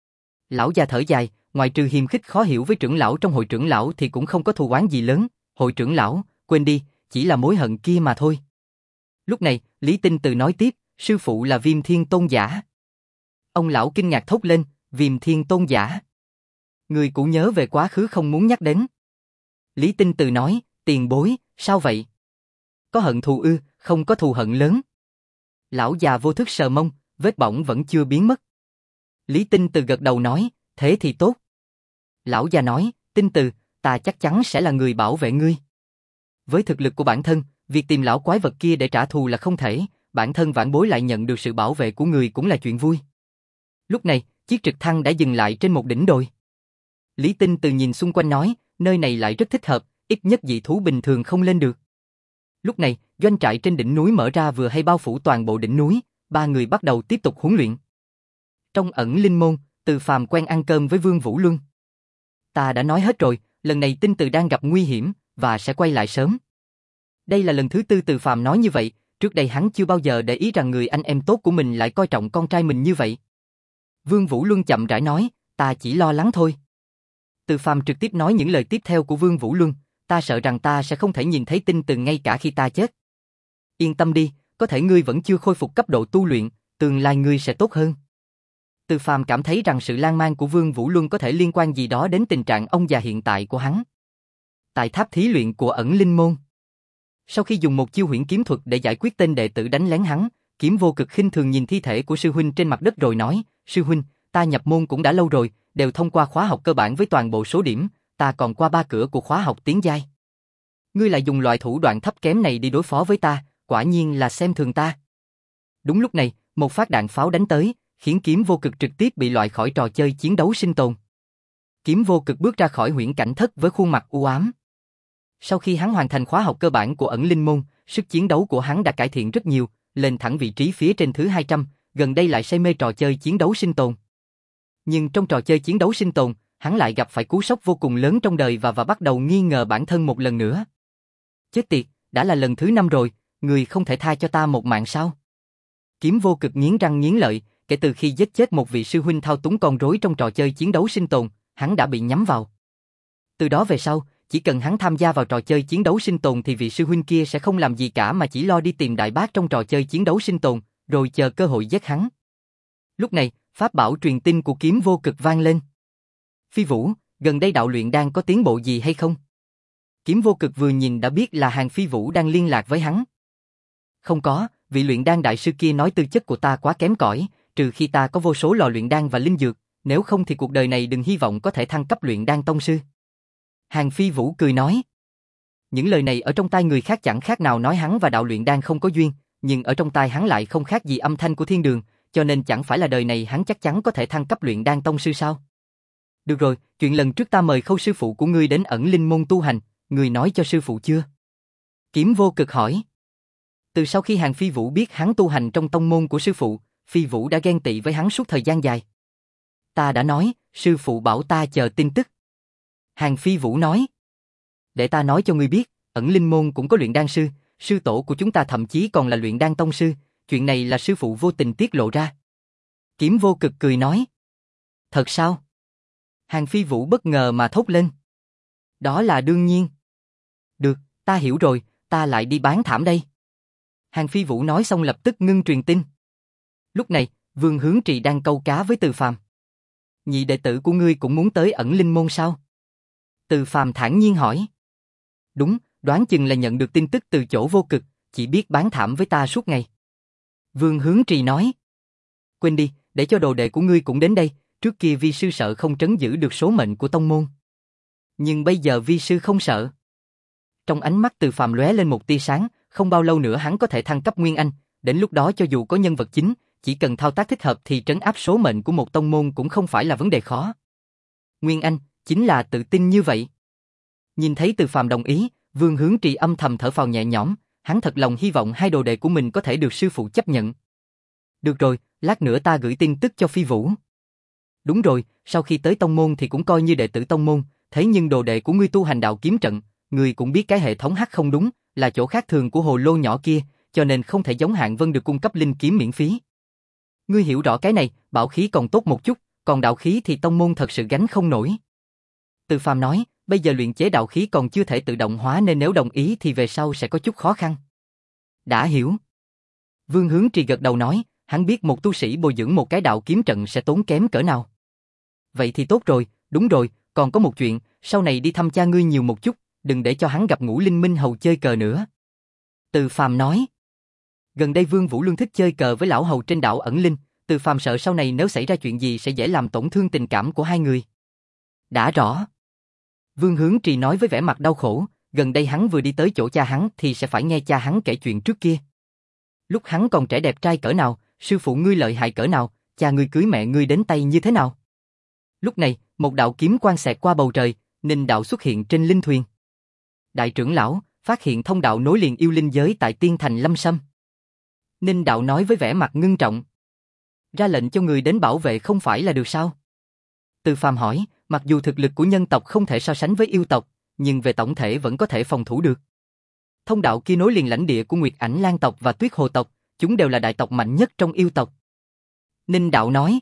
Lão già thở dài, ngoài trừ hiềm khích khó hiểu với trưởng lão trong hội trưởng lão thì cũng không có thù oán gì lớn, hội trưởng lão, quên đi, chỉ là mối hận kia mà thôi. Lúc này, Lý Tinh Từ nói tiếp, sư phụ là Viêm Thiên Tôn giả. Ông lão kinh ngạc thốt lên, Viêm Thiên Tôn giả. Người cũ nhớ về quá khứ không muốn nhắc đến. Lý Tinh Từ nói, tiền bối, sao vậy? Có hận thù ư, không có thù hận lớn. Lão già vô thức sờ mông, vết bỏng vẫn chưa biến mất. Lý Tinh Từ gật đầu nói, thế thì tốt. Lão già nói, Tinh Từ, ta chắc chắn sẽ là người bảo vệ ngươi. Với thực lực của bản thân, việc tìm lão quái vật kia để trả thù là không thể, bản thân vãn bối lại nhận được sự bảo vệ của người cũng là chuyện vui. Lúc này, chiếc trực thăng đã dừng lại trên một đỉnh đồi. Lý Tinh Từ nhìn xung quanh nói, nơi này lại rất thích hợp, ít nhất dị thú bình thường không lên được. Lúc này, doanh trại trên đỉnh núi mở ra vừa hay bao phủ toàn bộ đỉnh núi, ba người bắt đầu tiếp tục huấn luyện. Trong ẩn linh môn, Từ Phàm quen ăn cơm với Vương Vũ Luân. Ta đã nói hết rồi, lần này Tinh Từ đang gặp nguy hiểm, và sẽ quay lại sớm. Đây là lần thứ tư Từ Phàm nói như vậy, trước đây hắn chưa bao giờ để ý rằng người anh em tốt của mình lại coi trọng con trai mình như vậy. Vương Vũ Luân chậm rãi nói, ta chỉ lo lắng thôi. Từ Phàm trực tiếp nói những lời tiếp theo của Vương Vũ Luân, ta sợ rằng ta sẽ không thể nhìn thấy Tinh Từ ngay cả khi ta chết. Yên tâm đi, có thể ngươi vẫn chưa khôi phục cấp độ tu luyện, tương lai ngươi sẽ tốt hơn. Từ Phàm cảm thấy rằng sự lan man của Vương Vũ Luân có thể liên quan gì đó đến tình trạng ông già hiện tại của hắn. Tại tháp thí luyện của ẩn linh môn. Sau khi dùng một chiêu huyễn kiếm thuật để giải quyết tên đệ tử đánh lén hắn, Kiếm Vô Cực khinh thường nhìn thi thể của sư huynh trên mặt đất rồi nói, sư huynh, ta nhập môn cũng đã lâu rồi, đều thông qua khóa học cơ bản với toàn bộ số điểm, ta còn qua ba cửa của khóa học tiến giai. Ngươi lại dùng loại thủ đoạn thấp kém này đi đối phó với ta, quả nhiên là xem thường ta. Đúng lúc này, một phát đạn pháo đánh tới, khiến Kiếm Vô Cực trực tiếp bị loại khỏi trò chơi chiến đấu sinh tồn. Kiếm Vô Cực bước ra khỏi huyễn cảnh thất với khuôn mặt u ám. Sau khi hắn hoàn thành khóa học cơ bản của ẩn linh môn, sức chiến đấu của hắn đã cải thiện rất nhiều, lên thẳng vị trí phía trên thứ hai trăm, gần đây lại say mê trò chơi chiến đấu sinh tồn. Nhưng trong trò chơi chiến đấu sinh tồn, hắn lại gặp phải cú sốc vô cùng lớn trong đời và và bắt đầu nghi ngờ bản thân một lần nữa. Chết tiệt, đã là lần thứ năm rồi, người không thể tha cho ta một mạng sao? Kiếm Vô Cực nghiến răng nghiến lợi, kể từ khi giết chết một vị sư huynh thao túng con rối trong trò chơi chiến đấu sinh tồn, hắn đã bị nhắm vào. Từ đó về sau, chỉ cần hắn tham gia vào trò chơi chiến đấu sinh tồn thì vị sư huynh kia sẽ không làm gì cả mà chỉ lo đi tìm đại bác trong trò chơi chiến đấu sinh tồn, rồi chờ cơ hội giết hắn. Lúc này, pháp bảo truyền tin của Kiếm Vô Cực vang lên. Phi Vũ, gần đây đạo luyện đang có tiến bộ gì hay không? Kiếm Vô Cực vừa nhìn đã biết là Hàng Phi Vũ đang liên lạc với hắn. Không có, vị luyện đan đại sư kia nói tư chất của ta quá kém cỏi, trừ khi ta có vô số lò luyện đan và linh dược, nếu không thì cuộc đời này đừng hy vọng có thể thăng cấp luyện đan tông sư. Hàng Phi Vũ cười nói. Những lời này ở trong tai người khác chẳng khác nào nói hắn và đạo luyện đan không có duyên, nhưng ở trong tai hắn lại không khác gì âm thanh của thiên đường, cho nên chẳng phải là đời này hắn chắc chắn có thể thăng cấp luyện đan tông sư sao? Được rồi, chuyện lần trước ta mời Khâu sư phụ của ngươi đến ẩn linh môn tu hành, ngươi nói cho sư phụ chưa? Kiếm Vô Cực hỏi. Từ sau khi Hàng Phi Vũ biết hắn tu hành trong tông môn của sư phụ, Phi Vũ đã ghen tị với hắn suốt thời gian dài. Ta đã nói, sư phụ bảo ta chờ tin tức. Hàng Phi Vũ nói. Để ta nói cho ngươi biết, ẩn linh môn cũng có luyện đan sư, sư tổ của chúng ta thậm chí còn là luyện đan tông sư, chuyện này là sư phụ vô tình tiết lộ ra. Kiếm Vô Cực cười nói. Thật sao? Hàng Phi Vũ bất ngờ mà thốt lên. Đó là đương nhiên. Được, ta hiểu rồi, ta lại đi bán thảm đây. Hàng Phi Vũ nói xong lập tức ngưng truyền tin. Lúc này, Vương Hướng Trì đang câu cá với Từ Phàm. Nhị đệ tử của ngươi cũng muốn tới ẩn linh môn sao? Từ Phàm thản nhiên hỏi. Đúng, đoán chừng là nhận được tin tức từ chỗ vô cực, chỉ biết bán thảm với ta suốt ngày. Vương Hướng Trì nói. Quên đi, để cho đồ đệ của ngươi cũng đến đây, trước kia vi sư sợ không trấn giữ được số mệnh của tông môn. Nhưng bây giờ vi sư không sợ. Trong ánh mắt Từ Phàm lóe lên một tia sáng, không bao lâu nữa hắn có thể thăng cấp Nguyên Anh, đến lúc đó cho dù có nhân vật chính, chỉ cần thao tác thích hợp thì trấn áp số mệnh của một tông môn cũng không phải là vấn đề khó. Nguyên Anh, chính là tự tin như vậy. Nhìn thấy Từ Phàm đồng ý, Vương Hướng Trì âm thầm thở phào nhẹ nhõm, hắn thật lòng hy vọng hai đồ đệ của mình có thể được sư phụ chấp nhận. Được rồi, lát nữa ta gửi tin tức cho Phi Vũ. Đúng rồi, sau khi tới tông môn thì cũng coi như đệ tử tông môn, thế nhưng đồ đệ của ngươi tu hành đạo kiếm trận, ngươi cũng biết cái hệ thống hack không đúng, là chỗ khác thường của hồ lô nhỏ kia, cho nên không thể giống Hạng Vân được cung cấp linh kiếm miễn phí. Ngươi hiểu rõ cái này, bảo khí còn tốt một chút, còn đạo khí thì tông môn thật sự gánh không nổi. Từ Phàm nói, bây giờ luyện chế đạo khí còn chưa thể tự động hóa nên nếu đồng ý thì về sau sẽ có chút khó khăn. Đã hiểu. Vương Hướng Trì gật đầu nói, hắn biết một tu sĩ bồi dưỡng một cái đạo kiếm trận sẽ tốn kém cỡ nào. Vậy thì tốt rồi, đúng rồi, còn có một chuyện, sau này đi thăm cha ngươi nhiều một chút, đừng để cho hắn gặp Ngũ Linh Minh hầu chơi cờ nữa. Từ Phàm nói. Gần đây Vương Vũ Luân thích chơi cờ với lão hầu trên đảo Ẩn Linh, Từ Phàm sợ sau này nếu xảy ra chuyện gì sẽ dễ làm tổn thương tình cảm của hai người. Đã rõ. Vương Hướng Trì nói với vẻ mặt đau khổ, gần đây hắn vừa đi tới chỗ cha hắn thì sẽ phải nghe cha hắn kể chuyện trước kia. Lúc hắn còn trẻ đẹp trai cỡ nào, sư phụ ngươi lợi hại cỡ nào, cha ngươi cưới mẹ ngươi đến tay như thế nào. Lúc này, một đạo kiếm quang xẹt qua bầu trời, Ninh đạo xuất hiện trên linh thuyền. Đại trưởng lão, phát hiện thông đạo nối liền yêu linh giới tại Tiên Thành Lâm Sâm. Ninh đạo nói với vẻ mặt ngưng trọng. Ra lệnh cho người đến bảo vệ không phải là được sao? Từ Phàm hỏi, mặc dù thực lực của nhân tộc không thể so sánh với yêu tộc, nhưng về tổng thể vẫn có thể phòng thủ được. Thông đạo kia nối liền lãnh địa của Nguyệt Ảnh Lan tộc và Tuyết Hồ tộc, chúng đều là đại tộc mạnh nhất trong yêu tộc. Ninh đạo nói.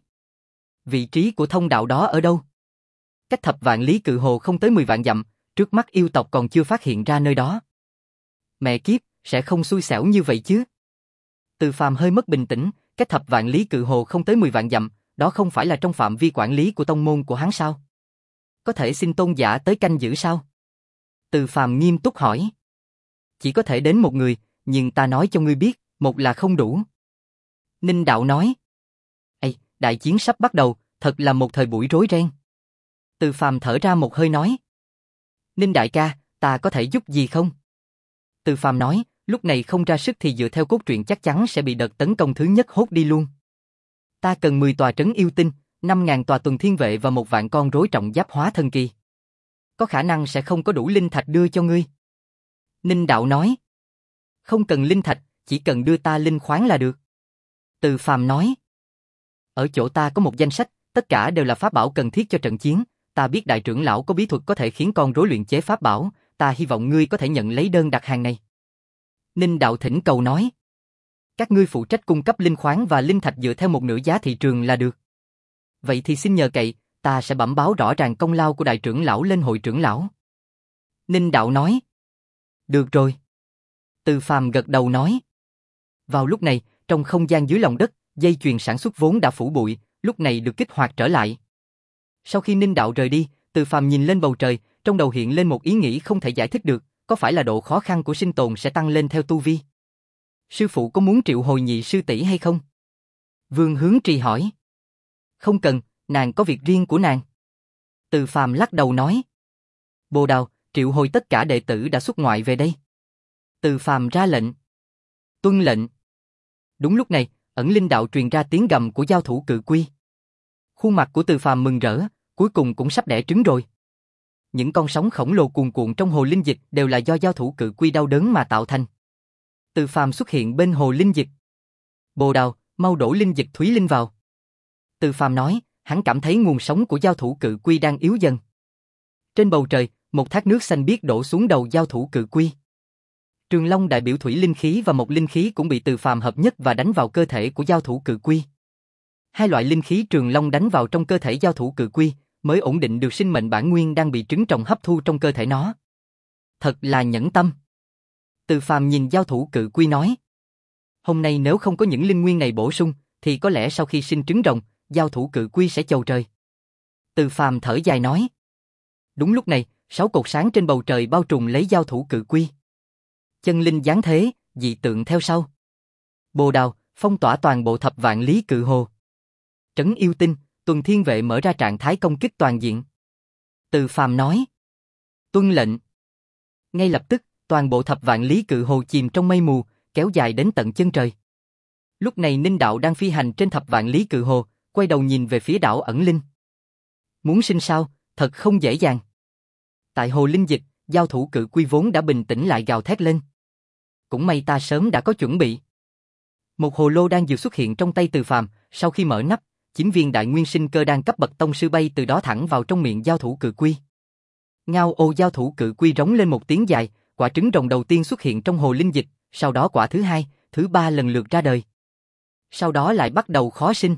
Vị trí của thông đạo đó ở đâu? Cách thập vạn lý cự hồ không tới mười vạn dặm, trước mắt yêu tộc còn chưa phát hiện ra nơi đó. Mẹ kiếp, sẽ không xui xẻo như vậy chứ? Từ Phàm hơi mất bình tĩnh, cách thập vạn lý cự hồ không tới mười vạn dặm, đó không phải là trong phạm vi quản lý của tông môn của hắn sao? Có thể xin tôn giả tới canh giữ sao? Từ Phàm nghiêm túc hỏi. Chỉ có thể đến một người, nhưng ta nói cho ngươi biết, một là không đủ. Ninh đạo nói. Ây, đại chiến sắp bắt đầu, thật là một thời buổi rối ren. Từ Phàm thở ra một hơi nói. Ninh đại ca, ta có thể giúp gì không? Từ Phàm nói, lúc này không ra sức thì dựa theo cốt truyện chắc chắn sẽ bị đợt tấn công thứ nhất hốt đi luôn. Ta cần mười tòa trấn yêu tinh, năm ngàn tòa tuần thiên vệ và một vạn con rối trọng giáp hóa thần kỳ. Có khả năng sẽ không có đủ linh thạch đưa cho ngươi. Ninh đạo nói. Không cần linh thạch, chỉ cần đưa ta linh khoáng là được. Từ Phàm nói. Ở chỗ ta có một danh sách, tất cả đều là pháp bảo cần thiết cho trận chiến. Ta biết đại trưởng lão có bí thuật có thể khiến con rối luyện chế pháp bảo, ta hy vọng ngươi có thể nhận lấy đơn đặt hàng này. Ninh đạo thỉnh cầu nói. Các ngươi phụ trách cung cấp linh khoáng và linh thạch dựa theo một nửa giá thị trường là được. Vậy thì xin nhờ cậy, ta sẽ bẩm báo rõ ràng công lao của đại trưởng lão lên hội trưởng lão. Ninh đạo nói. Được rồi. Từ Phàm gật đầu nói. Vào lúc này, trong không gian dưới lòng đất, dây chuyền sản xuất vốn đã phủ bụi, lúc này được kích hoạt trở lại. Sau khi Ninh đạo rời đi, Từ Phàm nhìn lên bầu trời, trong đầu hiện lên một ý nghĩ không thể giải thích được, có phải là độ khó khăn của sinh tồn sẽ tăng lên theo tu vi? Sư phụ có muốn triệu hồi nhị sư tỷ hay không? Vương Hướng Trì hỏi. Không cần, nàng có việc riêng của nàng. Từ Phàm lắc đầu nói. Bồ Đào, triệu hồi tất cả đệ tử đã xuất ngoại về đây. Từ Phàm ra lệnh. Tuân lệnh. Đúng lúc này, ẩn linh đạo truyền ra tiếng gầm của giao thủ cự quy. Khuôn mặt của Từ Phàm mừng rỡ, cuối cùng cũng sắp đẻ trứng rồi. Những con sóng khổng lồ cuồn cuộn trong hồ linh dịch đều là do giao thủ cự quy đau đớn mà tạo thành. Từ Phàm xuất hiện bên hồ linh dịch. Bồ Đào, mau đổ linh dịch thúy linh vào. Từ Phàm nói, hắn cảm thấy nguồn sống của giao thủ cự quy đang yếu dần. Trên bầu trời, một thác nước xanh biếc đổ xuống đầu giao thủ cự quy. Trường Long đại biểu thủy linh khí và một linh khí cũng bị Từ Phàm hợp nhất và đánh vào cơ thể của giao thủ cự quy. Hai loại linh khí Trường Long đánh vào trong cơ thể giao thủ cự quy, mới ổn định được sinh mệnh bản nguyên đang bị trứng rồng hấp thu trong cơ thể nó. Thật là nhẫn tâm. Từ Phàm nhìn giao thủ cự quy nói. Hôm nay nếu không có những linh nguyên này bổ sung, thì có lẽ sau khi sinh trứng rồng, giao thủ cự quy sẽ chầu trời. Từ Phàm thở dài nói. Đúng lúc này, sáu cột sáng trên bầu trời bao trùm lấy giao thủ cự quy. Chân linh giáng thế, dị tượng theo sau. Bồ đào, phong tỏa toàn bộ thập vạn lý cự hồ. Trấn yêu tinh, tuần thiên vệ mở ra trạng thái công kích toàn diện. Từ Phàm nói. Tuân lệnh. Ngay lập tức, toàn bộ thập vạn lý cự hồ chìm trong mây mù, kéo dài đến tận chân trời. Lúc này Ninh Đạo đang phi hành trên thập vạn lý cự hồ, quay đầu nhìn về phía đảo ẩn linh. Muốn sinh sao, thật không dễ dàng. Tại hồ linh dịch, giao thủ cự quy vốn đã bình tĩnh lại gào thét lên. Cũng may ta sớm đã có chuẩn bị. Một hồ lô đang dược xuất hiện trong tay Từ Phàm, sau khi mở nắp, chín viên đại nguyên sinh cơ đan cấp bậc tông sư bay từ đó thẳng vào trong miệng giao thủ cự quy. Ngao ô, giao thủ cự quy rống lên một tiếng dài, quả trứng rồng đầu tiên xuất hiện trong hồ linh dịch, sau đó quả thứ hai, thứ ba lần lượt ra đời. Sau đó lại bắt đầu khó sinh.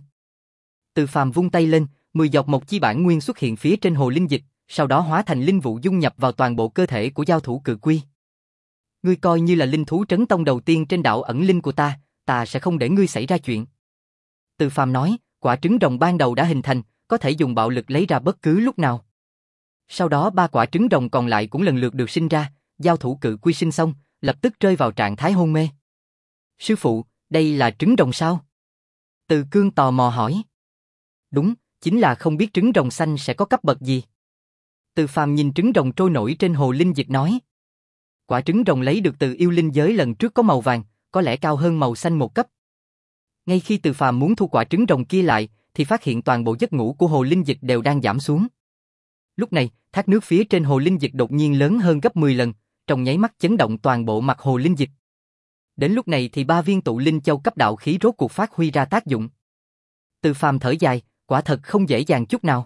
Từ Phàm vung tay lên, mười giọt một chi bản nguyên xuất hiện phía trên hồ linh dịch, sau đó hóa thành linh vụ dung nhập vào toàn bộ cơ thể của giao thủ cự quy. Ngươi coi như là linh thú trấn tông đầu tiên trên đảo ẩn linh của ta, ta sẽ không để ngươi xảy ra chuyện. Từ Phàm nói, quả trứng rồng ban đầu đã hình thành, có thể dùng bạo lực lấy ra bất cứ lúc nào. Sau đó ba quả trứng rồng còn lại cũng lần lượt được sinh ra, giao thủ cự quy sinh xong, lập tức rơi vào trạng thái hôn mê. Sư phụ, đây là trứng rồng sao? Từ Cương tò mò hỏi. Đúng, chính là không biết trứng rồng xanh sẽ có cấp bậc gì. Từ Phàm nhìn trứng rồng trôi nổi trên hồ linh dịch nói. Quả trứng rồng lấy được từ yêu linh giới lần trước có màu vàng, có lẽ cao hơn màu xanh một cấp. Ngay khi Từ Phàm muốn thu quả trứng rồng kia lại, thì phát hiện toàn bộ giấc ngủ của hồ linh dịch đều đang giảm xuống. Lúc này, thác nước phía trên hồ linh dịch đột nhiên lớn hơn gấp mười lần, trong nháy mắt chấn động toàn bộ mặt hồ linh dịch. Đến lúc này thì ba viên tụ linh châu cấp đạo khí rốt cuộc phát huy ra tác dụng. Từ Phàm thở dài, quả thật không dễ dàng chút nào.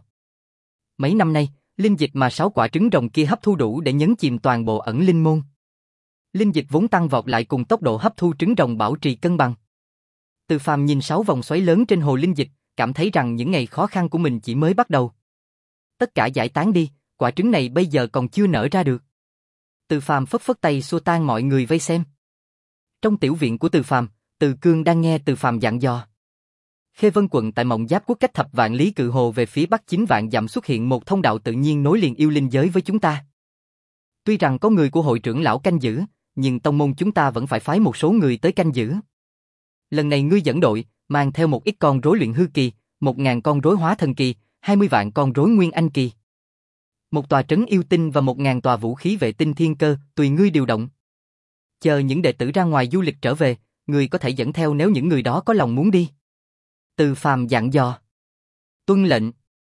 Mấy năm nay, linh dịch mà sáu quả trứng rồng kia hấp thu đủ để nhấn chìm toàn bộ ẩn linh môn. Linh dịch vốn tăng vọt lại cùng tốc độ hấp thu trứng rồng bảo trì cân bằng. Từ Phàm nhìn sáu vòng xoáy lớn trên hồ linh dịch, cảm thấy rằng những ngày khó khăn của mình chỉ mới bắt đầu. Tất cả giải tán đi, quả trứng này bây giờ còn chưa nở ra được. Từ Phàm phất phất tay xua tan mọi người vây xem. Trong tiểu viện của Từ Phàm, Từ Cương đang nghe Từ Phàm dặn dò. Khê Vân quận tại Mộng Giáp quốc cách thập vạn lý cự hồ về phía bắc chín vạn dặm xuất hiện một thông đạo tự nhiên nối liền yêu linh giới với chúng ta. Tuy rằng có người của hội trưởng lão canh giữ, nhưng tông môn chúng ta vẫn phải phái một số người tới canh giữ. Lần này ngươi dẫn đội, mang theo một ít con rối luyện hư kỳ, một ngàn con rối hóa thần kỳ, hai mươi vạn con rối nguyên anh kỳ. Một tòa trấn yêu tinh và một ngàn tòa vũ khí vệ tinh thiên cơ, tùy ngươi điều động. Chờ những đệ tử ra ngoài du lịch trở về, ngươi có thể dẫn theo nếu những người đó có lòng muốn đi. Từ Phàm dặn dò. Tuân lệnh.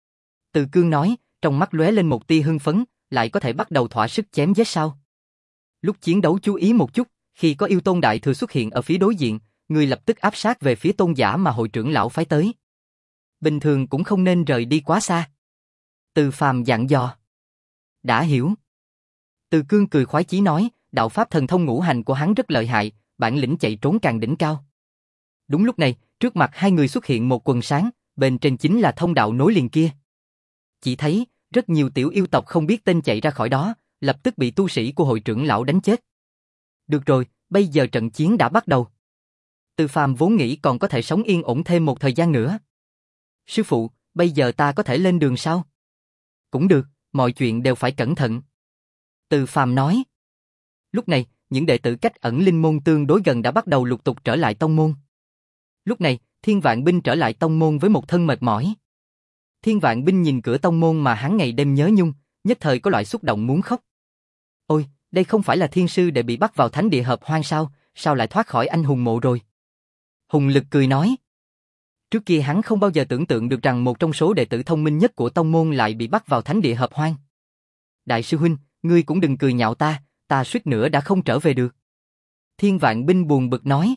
Từ Cương nói, trong mắt lóe lên một tia hưng phấn, lại có thể bắt đầu thỏa sức chém giết sao? Lúc chiến đấu chú ý một chút, khi có yêu tôn đại thừa xuất hiện ở phía đối diện, người lập tức áp sát về phía tôn giả mà hội trưởng lão phái tới. Bình thường cũng không nên rời đi quá xa. Từ Phàm dặn dò. Đã hiểu. Từ Cương cười khoái chí nói, đạo pháp thần thông ngũ hành của hắn rất lợi hại, bản lĩnh chạy trốn càng đỉnh cao. Đúng lúc này, trước mặt hai người xuất hiện một quần sáng, bên trên chính là thông đạo nối liền kia. Chỉ thấy, rất nhiều tiểu yêu tộc không biết tên chạy ra khỏi đó, lập tức bị tu sĩ của hội trưởng lão đánh chết. Được rồi, bây giờ trận chiến đã bắt đầu. Từ Phàm vốn nghĩ còn có thể sống yên ổn thêm một thời gian nữa. Sư phụ, bây giờ ta có thể lên đường sao? Cũng được, mọi chuyện đều phải cẩn thận. Từ Phàm nói. Lúc này, những đệ tử cách ẩn linh môn tương đối gần đã bắt đầu lục tục trở lại tông môn. Lúc này, Thiên Vạn Binh trở lại tông môn với một thân mệt mỏi. Thiên Vạn Binh nhìn cửa tông môn mà hắn ngày đêm nhớ nhung, nhất thời có loại xúc động muốn khóc. Ôi, đây không phải là thiên sư đệ bị bắt vào thánh địa hợp hoang sao, sao lại thoát khỏi anh hùng mộ rồi? Hùng Lực cười nói. Trước kia hắn không bao giờ tưởng tượng được rằng một trong số đệ tử thông minh nhất của tông môn lại bị bắt vào thánh địa hợp hoang. Đại sư huynh, ngươi cũng đừng cười nhạo ta, ta suýt nữa đã không trở về được. Thiên Vạn Binh buồn bực nói.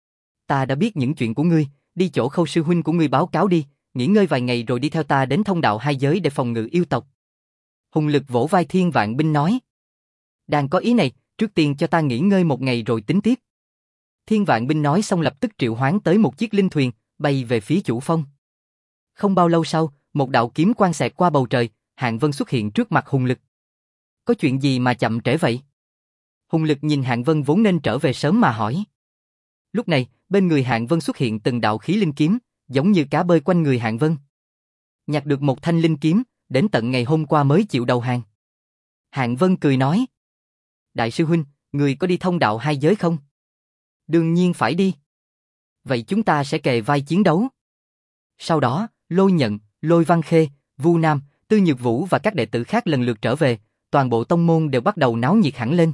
Ta đã biết những chuyện của ngươi, đi chỗ Khâu sư huynh của ngươi báo cáo đi, nghỉ ngơi vài ngày rồi đi theo ta đến thông đạo hai giới để phòng ngự yêu tộc. Hùng Lực vỗ vai Thiên Vạn Binh nói. Đang có ý này, trước tiên cho ta nghỉ ngơi một ngày rồi tính tiếp. Thiên Vạn Binh nói xong lập tức triệu hoán tới một chiếc linh thuyền, bay về phía chủ phong. Không bao lâu sau, một đạo kiếm quang xẹt qua bầu trời, Hạng Vân xuất hiện trước mặt Hùng Lực. Có chuyện gì mà chậm trễ vậy? Hùng Lực nhìn Hạng Vân vốn nên trở về sớm mà hỏi. Lúc này, bên người Hạng Vân xuất hiện từng đạo khí linh kiếm, giống như cá bơi quanh người Hạng Vân. Nhặt được một thanh linh kiếm, đến tận ngày hôm qua mới chịu đầu hàng. Hạng Vân cười nói. Đại sư huynh, người có đi thông đạo hai giới không? Đương nhiên phải đi. Vậy chúng ta sẽ kề vai chiến đấu. Sau đó, Lôi Nhận, Lôi Văn Khê, Vu Nam, Tư Nhược Vũ và các đệ tử khác lần lượt trở về, toàn bộ tông môn đều bắt đầu náo nhiệt hẳn lên.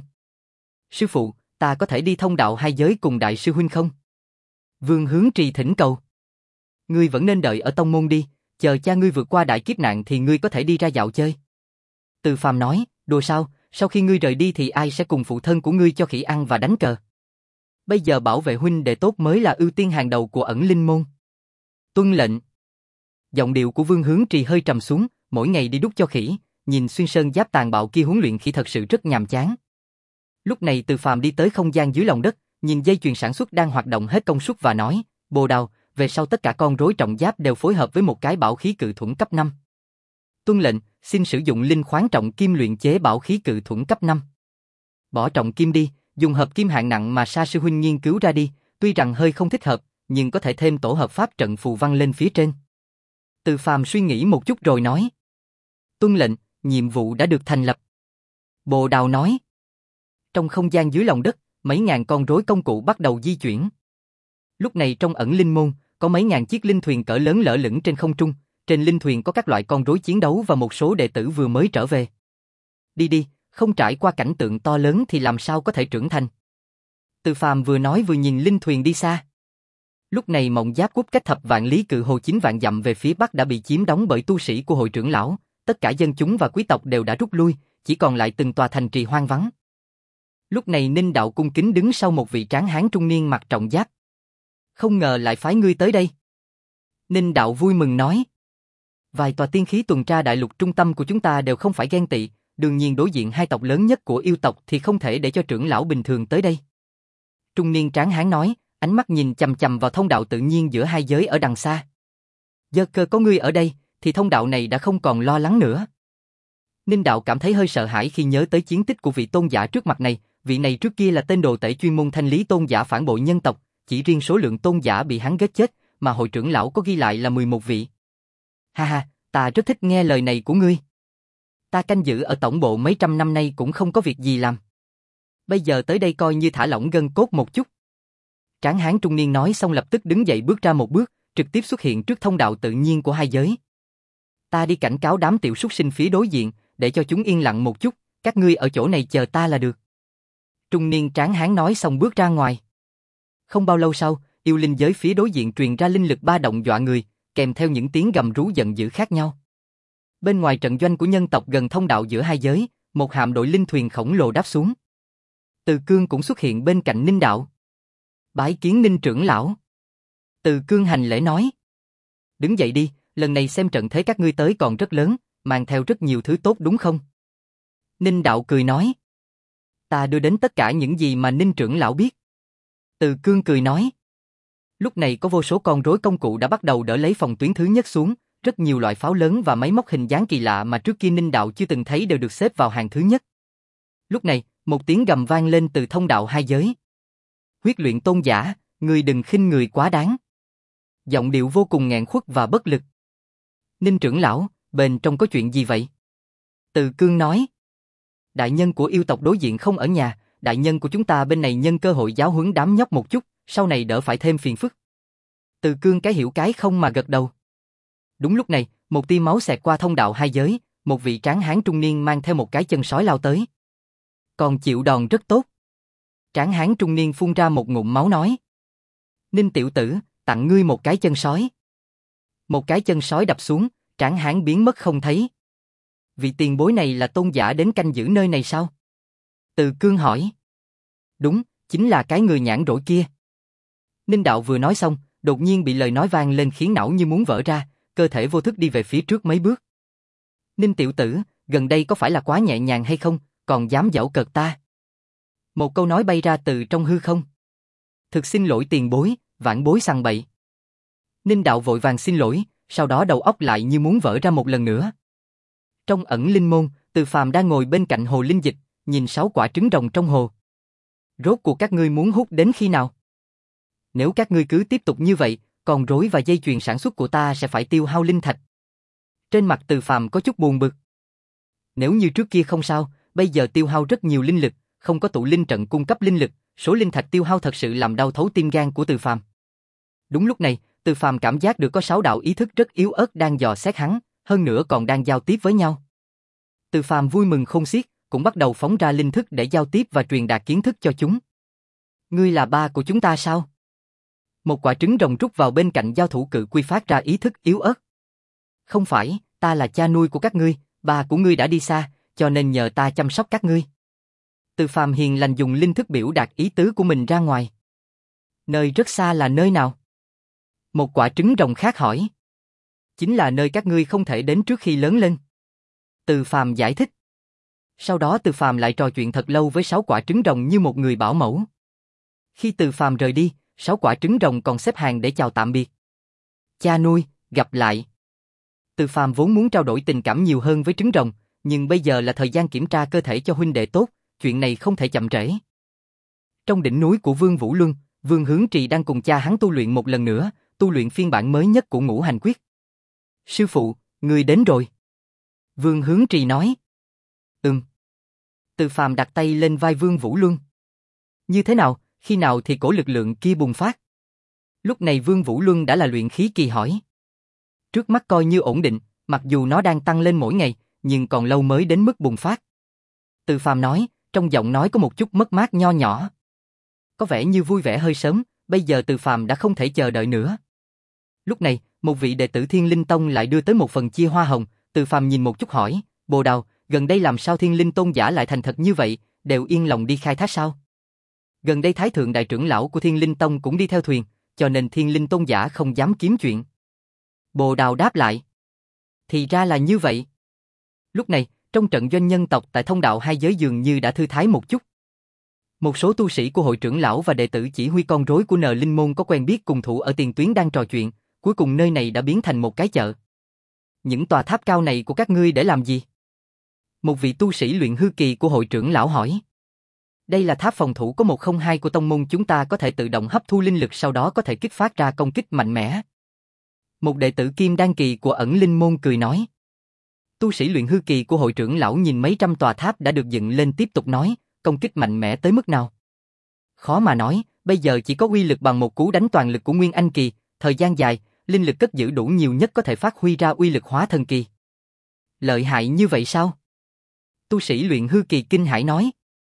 Sư phụ, ta có thể đi thông đạo hai giới cùng đại sư huynh không? Vương Hướng Trì thỉnh cầu. Ngươi vẫn nên đợi ở tông môn đi, chờ cha ngươi vượt qua đại kiếp nạn thì ngươi có thể đi ra dạo chơi. Từ Phàm nói, đùa sao, sau khi ngươi rời đi thì ai sẽ cùng phụ thân của ngươi cho khỉ ăn và đánh cờ? Bây giờ bảo vệ huynh đệ tốt mới là ưu tiên hàng đầu của ẩn linh môn. Tuân lệnh. Giọng điệu của Vương Hướng Trì hơi trầm xuống, mỗi ngày đi đút cho khỉ, nhìn xuyên sơn giáp tàn bạo kia huấn luyện khỉ thật sự rất nhàm chán. Lúc này Từ Phàm đi tới không gian dưới lòng đất, nhìn dây chuyền sản xuất đang hoạt động hết công suất và nói, Bồ Đào, về sau tất cả con rối trọng giáp đều phối hợp với một cái bảo khí cự thuẫn cấp năm. Tuân lệnh, xin sử dụng linh khoáng trọng kim luyện chế bảo khí cự thuẫn cấp năm. Bỏ trọng kim đi, dùng hợp kim hạng nặng mà Sa sư huynh nghiên cứu ra đi, tuy rằng hơi không thích hợp, nhưng có thể thêm tổ hợp pháp trận phù văn lên phía trên. Từ Phàm suy nghĩ một chút rồi nói. Tuân lệnh, nhiệm vụ đã được thành lập. Bồ Đào nói. Trong không gian dưới lòng đất, mấy ngàn con rối công cụ bắt đầu di chuyển. Lúc này trong ẩn linh môn, có mấy ngàn chiếc linh thuyền cỡ lớn lở lửng trên không trung, trên linh thuyền có các loại con rối chiến đấu và một số đệ tử vừa mới trở về. Đi đi, không trải qua cảnh tượng to lớn thì làm sao có thể trưởng thành. Từ Phàm vừa nói vừa nhìn linh thuyền đi xa. Lúc này Mộng Giáp Quốc cách thập vạn lý cự hồ chín vạn dặm về phía bắc đã bị chiếm đóng bởi tu sĩ của hội trưởng lão, tất cả dân chúng và quý tộc đều đã rút lui, chỉ còn lại từng tòa thành trì hoang vắng. Lúc này Ninh Đạo cung kính đứng sau một vị tráng hán trung niên mặc trọng giáp. Không ngờ lại phái ngươi tới đây. Ninh Đạo vui mừng nói. Vài tòa tiên khí tuần tra đại lục trung tâm của chúng ta đều không phải ghen tị, đương nhiên đối diện hai tộc lớn nhất của yêu tộc thì không thể để cho trưởng lão bình thường tới đây. Trung niên tráng hán nói, ánh mắt nhìn chằm chằm vào thông đạo tự nhiên giữa hai giới ở đằng xa. Giờ cơ có ngươi ở đây, thì thông đạo này đã không còn lo lắng nữa. Ninh Đạo cảm thấy hơi sợ hãi khi nhớ tới chiến tích của vị tôn giả trước mặt này, vị này trước kia là tên đồ tể chuyên môn thanh lý tôn giả phản bội nhân tộc, chỉ riêng số lượng tôn giả bị hắn giết chết, mà hội trưởng lão có ghi lại là mười một vị. Ha ha, ta rất thích nghe lời này của ngươi. Ta canh giữ ở tổng bộ mấy trăm năm nay cũng không có việc gì làm. Bây giờ tới đây coi như thả lỏng gân cốt một chút. Tráng hán trung niên nói xong lập tức đứng dậy bước ra một bước, trực tiếp xuất hiện trước thông đạo tự nhiên của hai giới. Ta đi cảnh cáo đám tiểu súc sinh phía đối diện, để cho chúng yên lặng một chút, các ngươi ở chỗ này chờ ta là được. Trung niên tráng hán nói xong bước ra ngoài. Không bao lâu sau, yêu linh giới phía đối diện truyền ra linh lực ba động dọa người, kèm theo những tiếng gầm rú giận dữ khác nhau. Bên ngoài trận doanh của nhân tộc gần thông đạo giữa hai giới, một hạm đội linh thuyền khổng lồ đáp xuống. Từ Cương cũng xuất hiện bên cạnh Ninh Đạo. Bái kiến Ninh trưởng lão. Từ Cương hành lễ nói. Đứng dậy đi, lần này xem trận thế các ngươi tới còn rất lớn, mang theo rất nhiều thứ tốt đúng không? Ninh Đạo cười nói. Ta đưa đến tất cả những gì mà Ninh trưởng lão biết. Từ Cương cười nói. Lúc này có vô số con rối công cụ đã bắt đầu đỡ lấy phòng tuyến thứ nhất xuống, rất nhiều loại pháo lớn và máy móc hình dáng kỳ lạ mà trước kia Ninh Đạo chưa từng thấy đều được xếp vào hàng thứ nhất. Lúc này, một tiếng gầm vang lên từ thông đạo hai giới. Huyết luyện tôn giả, người đừng khinh người quá đáng. Giọng điệu vô cùng nghẹn khuất và bất lực. Ninh trưởng lão, bên trong có chuyện gì vậy? Từ Cương nói. Đại nhân của yêu tộc đối diện không ở nhà, đại nhân của chúng ta bên này nhân cơ hội giáo huấn đám nhóc một chút, sau này đỡ phải thêm phiền phức. Từ Cương cái hiểu cái không mà gật đầu. Đúng lúc này, một tia máu xẹt qua thông đạo hai giới, một vị tráng hán trung niên mang theo một cái chân sói lao tới. Còn chịu đòn rất tốt. Tráng hán trung niên phun ra một ngụm máu nói. Ninh tiểu tử, tặng ngươi một cái chân sói. Một cái chân sói đập xuống, tráng hán biến mất không thấy. Vị tiền bối này là tôn giả đến canh giữ nơi này sao? Từ Cương hỏi. Đúng, chính là cái người nhãn rỗi kia. Ninh Đạo vừa nói xong, đột nhiên bị lời nói vang lên khiến não như muốn vỡ ra, cơ thể vô thức đi về phía trước mấy bước. Ninh tiểu tử, gần đây có phải là quá nhẹ nhàng hay không, còn dám giễu cợt ta? Một câu nói bay ra từ trong hư không. Thực xin lỗi tiền bối, vãn bối sằng bậy. Ninh Đạo vội vàng xin lỗi, sau đó đầu óc lại như muốn vỡ ra một lần nữa. Trong ẩn linh môn, Từ Phàm đang ngồi bên cạnh hồ linh dịch, nhìn sáu quả trứng rồng trong hồ. Rốt cuộc các ngươi muốn hút đến khi nào? Nếu các ngươi cứ tiếp tục như vậy, con rối và dây chuyền sản xuất của ta sẽ phải tiêu hao linh thạch. Trên mặt Từ Phàm có chút buồn bực. Nếu như trước kia không sao, bây giờ tiêu hao rất nhiều linh lực, không có tụ linh trận cung cấp linh lực, số linh thạch tiêu hao thật sự làm đau thấu tim gan của Từ Phàm. Đúng lúc này, Từ Phàm cảm giác được có sáu đạo ý thức rất yếu ớt đang dò xét hắn, hơn nữa còn đang giao tiếp với nhau. Từ Phàm vui mừng khôn xiết, cũng bắt đầu phóng ra linh thức để giao tiếp và truyền đạt kiến thức cho chúng. Ngươi là ba của chúng ta sao? Một quả trứng rồng rút vào bên cạnh giao thủ cự quy phát ra ý thức yếu ớt. Không phải, ta là cha nuôi của các ngươi, ba của ngươi đã đi xa, cho nên nhờ ta chăm sóc các ngươi. Từ Phàm hiền lành dùng linh thức biểu đạt ý tứ của mình ra ngoài. Nơi rất xa là nơi nào? Một quả trứng rồng khác hỏi. Chính là nơi các ngươi không thể đến trước khi lớn lên. Từ Phàm giải thích. Sau đó Từ Phàm lại trò chuyện thật lâu với sáu quả trứng rồng như một người bảo mẫu. Khi Từ Phàm rời đi, sáu quả trứng rồng còn xếp hàng để chào tạm biệt. Cha nuôi, gặp lại. Từ Phàm vốn muốn trao đổi tình cảm nhiều hơn với trứng rồng, nhưng bây giờ là thời gian kiểm tra cơ thể cho huynh đệ tốt, chuyện này không thể chậm trễ. Trong đỉnh núi của Vương Vũ Luân, Vương Hướng Trì đang cùng cha hắn tu luyện một lần nữa, tu luyện phiên bản mới nhất của Ngũ Hành Quyết. Sư phụ, người đến rồi. Vương Hướng Trì nói. Ừm. Từ Phàm đặt tay lên vai Vương Vũ Luân. Như thế nào, khi nào thì cổ lực lượng kia bùng phát? Lúc này Vương Vũ Luân đã là luyện khí kỳ hỏi. Trước mắt coi như ổn định, mặc dù nó đang tăng lên mỗi ngày, nhưng còn lâu mới đến mức bùng phát. Từ Phàm nói, trong giọng nói có một chút mất mát nho nhỏ. Có vẻ như vui vẻ hơi sớm, bây giờ Từ Phàm đã không thể chờ đợi nữa. Lúc này, một vị đệ tử Thiên Linh Tông lại đưa tới một phần chia hoa hồng, Từ Phàm nhìn một chút hỏi, Bồ Đào, gần đây làm sao Thiên Linh Tôn giả lại thành thật như vậy, đều yên lòng đi khai thác sao? Gần đây Thái Thượng Đại trưởng lão của Thiên Linh Tông cũng đi theo thuyền, cho nên Thiên Linh Tôn giả không dám kiếm chuyện. Bồ Đào đáp lại. Thì ra là như vậy. Lúc này, trong trận doanh nhân tộc tại thông đạo hai giới dường như đã thư thái một chút. Một số tu sĩ của hội trưởng lão và đệ tử chỉ huy con rối của Nờ Linh Môn có quen biết cùng thủ ở tiền tuyến đang trò chuyện, cuối cùng nơi này đã biến thành một cái chợ. Những tòa tháp cao này của các ngươi để làm gì? Một vị tu sĩ luyện hư kỳ của hội trưởng lão hỏi. Đây là tháp phòng thủ có một không hai của tông môn chúng ta, có thể tự động hấp thu linh lực, sau đó có thể kích phát ra công kích mạnh mẽ. Một đệ tử kim đan kỳ của ẩn linh môn cười nói. Tu sĩ luyện hư kỳ của hội trưởng lão nhìn mấy trăm tòa tháp đã được dựng lên tiếp tục nói, công kích mạnh mẽ tới mức nào? Khó mà nói, bây giờ chỉ có uy lực bằng một cú đánh toàn lực của Nguyên Anh kỳ, thời gian dài, linh lực cất giữ đủ nhiều nhất có thể phát huy ra uy lực hóa thần kỳ. Lợi hại như vậy sao? Tu sĩ luyện hư kỳ kinh hãi nói.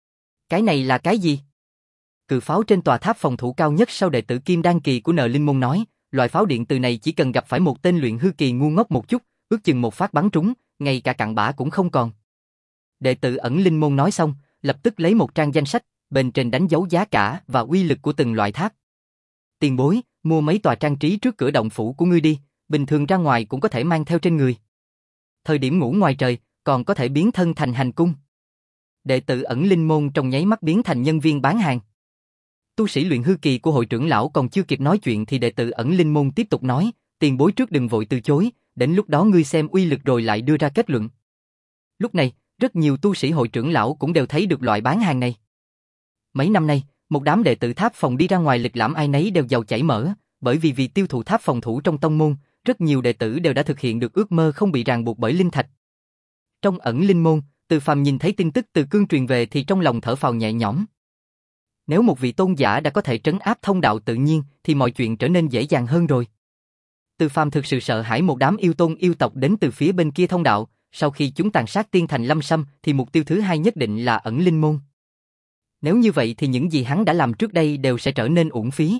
Cái này là cái gì? Cự pháo trên tòa tháp phòng thủ cao nhất sau đệ tử kim đan kỳ của Nờ Linh Môn nói, loại pháo điện từ này chỉ cần gặp phải một tên luyện hư kỳ ngu ngốc một chút, ước chừng một phát bắn trúng, ngay cả cặn bã cũng không còn. Đệ tử ẩn linh môn nói xong, lập tức lấy một trang danh sách, bên trên đánh dấu giá cả và uy lực của từng loại tháp. Tiền bối, mua mấy tòa trang trí trước cửa động phủ của ngươi đi, bình thường ra ngoài cũng có thể mang theo trên người. Thời điểm ngủ ngoài trời, còn có thể biến thân thành hành cung. Đệ tử ẩn linh môn trong nháy mắt biến thành nhân viên bán hàng. Tu sĩ luyện hư kỳ của hội trưởng lão còn chưa kịp nói chuyện thì đệ tử ẩn linh môn tiếp tục nói, tiền bối trước đừng vội từ chối, đến lúc đó ngươi xem uy lực rồi lại đưa ra kết luận. Lúc này, rất nhiều tu sĩ hội trưởng lão cũng đều thấy được loại bán hàng này. Mấy năm nay, một đám đệ tử tháp phòng đi ra ngoài lịch lãm ai nấy đều giàu chảy mỡ, bởi vì vì tiêu thụ tháp phòng thủ trong tông môn, rất nhiều đệ tử đều đã thực hiện được ước mơ không bị ràng buộc bởi linh thạch. Trong ẩn linh môn, Từ Phàm nhìn thấy tin tức từ cương truyền về thì trong lòng thở phào nhẹ nhõm. Nếu một vị tôn giả đã có thể trấn áp thông đạo tự nhiên thì mọi chuyện trở nên dễ dàng hơn rồi. Từ Phàm thực sự sợ hãi một đám yêu tôn yêu tộc đến từ phía bên kia thông đạo, sau khi chúng tàn sát tiên thành Lâm Sâm thì mục tiêu thứ hai nhất định là ẩn linh môn. Nếu như vậy thì những gì hắn đã làm trước đây đều sẽ trở nên uổng phí.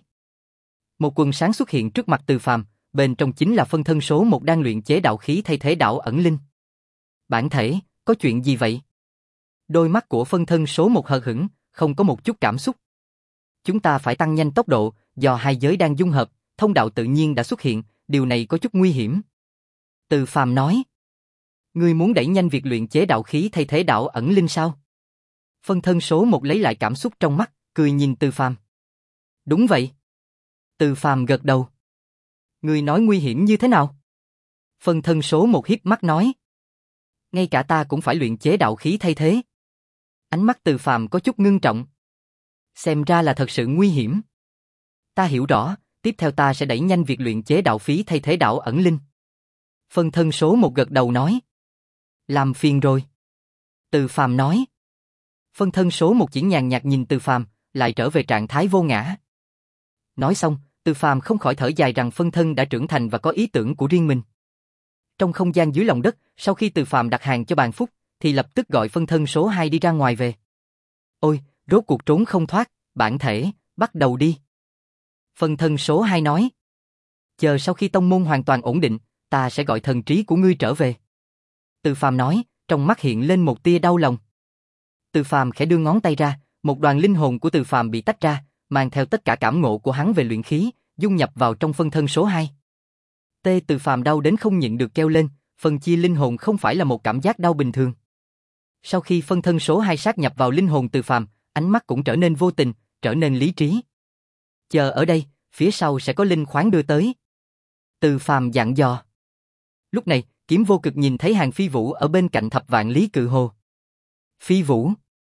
Một quần sáng xuất hiện trước mặt Từ Phàm, bên trong chính là phân thân số một đang luyện chế đạo khí thay thế đạo ẩn linh. Bản thể, có chuyện gì vậy? Đôi mắt của phân thân số một hờ hững, không có một chút cảm xúc. Chúng ta phải tăng nhanh tốc độ, do hai giới đang dung hợp, thông đạo tự nhiên đã xuất hiện, điều này có chút nguy hiểm. Từ Phàm nói. Ngươi muốn đẩy nhanh việc luyện chế đạo khí thay thế đạo ẩn linh sao? Phân thân số một lấy lại cảm xúc trong mắt, cười nhìn Từ Phàm. Đúng vậy. Từ Phàm gật đầu. Ngươi nói nguy hiểm như thế nào? Phân thân số một híp mắt nói. Ngay cả ta cũng phải luyện chế đạo khí thay thế. Ánh mắt Từ Phàm có chút ngưng trọng. Xem ra là thật sự nguy hiểm. Ta hiểu rõ, tiếp theo ta sẽ đẩy nhanh việc luyện chế đạo khí thay thế đạo ẩn linh. Phân thân số một gật đầu nói. Làm phiền rồi. Từ Phàm nói. Phân thân số một chỉ nhàn nhạt nhìn Từ Phàm, lại trở về trạng thái vô ngã. Nói xong, Từ Phàm không khỏi thở dài rằng phân thân đã trưởng thành và có ý tưởng của riêng mình. Trong không gian dưới lòng đất, sau khi Từ Phàm đặt hàng cho Bàn Phúc, thì lập tức gọi phân thân số hai đi ra ngoài về. Ôi, rốt cuộc trốn không thoát, bản thể, bắt đầu đi. Phân thân số hai nói. Chờ sau khi tông môn hoàn toàn ổn định, ta sẽ gọi thần trí của ngươi trở về. Từ Phàm nói, trong mắt hiện lên một tia đau lòng. Từ Phàm khẽ đưa ngón tay ra, một đoàn linh hồn của Từ Phàm bị tách ra, mang theo tất cả cảm ngộ của hắn về luyện khí, dung nhập vào trong phân thân số hai. Tê Từ Phàm đau đến không nhịn được kêu lên, phân chia linh hồn không phải là một cảm giác đau bình thường. Sau khi phân thân số hai sát nhập vào linh hồn Từ Phàm, ánh mắt cũng trở nên vô tình, trở nên lý trí. Chờ ở đây, phía sau sẽ có linh khoáng đưa tới. Từ Phàm dặn dò. Lúc này, Kiếm Vô Cực nhìn thấy Hàng Phi Vũ ở bên cạnh Thập Vạn Lý Cự Hồ. Phi Vũ,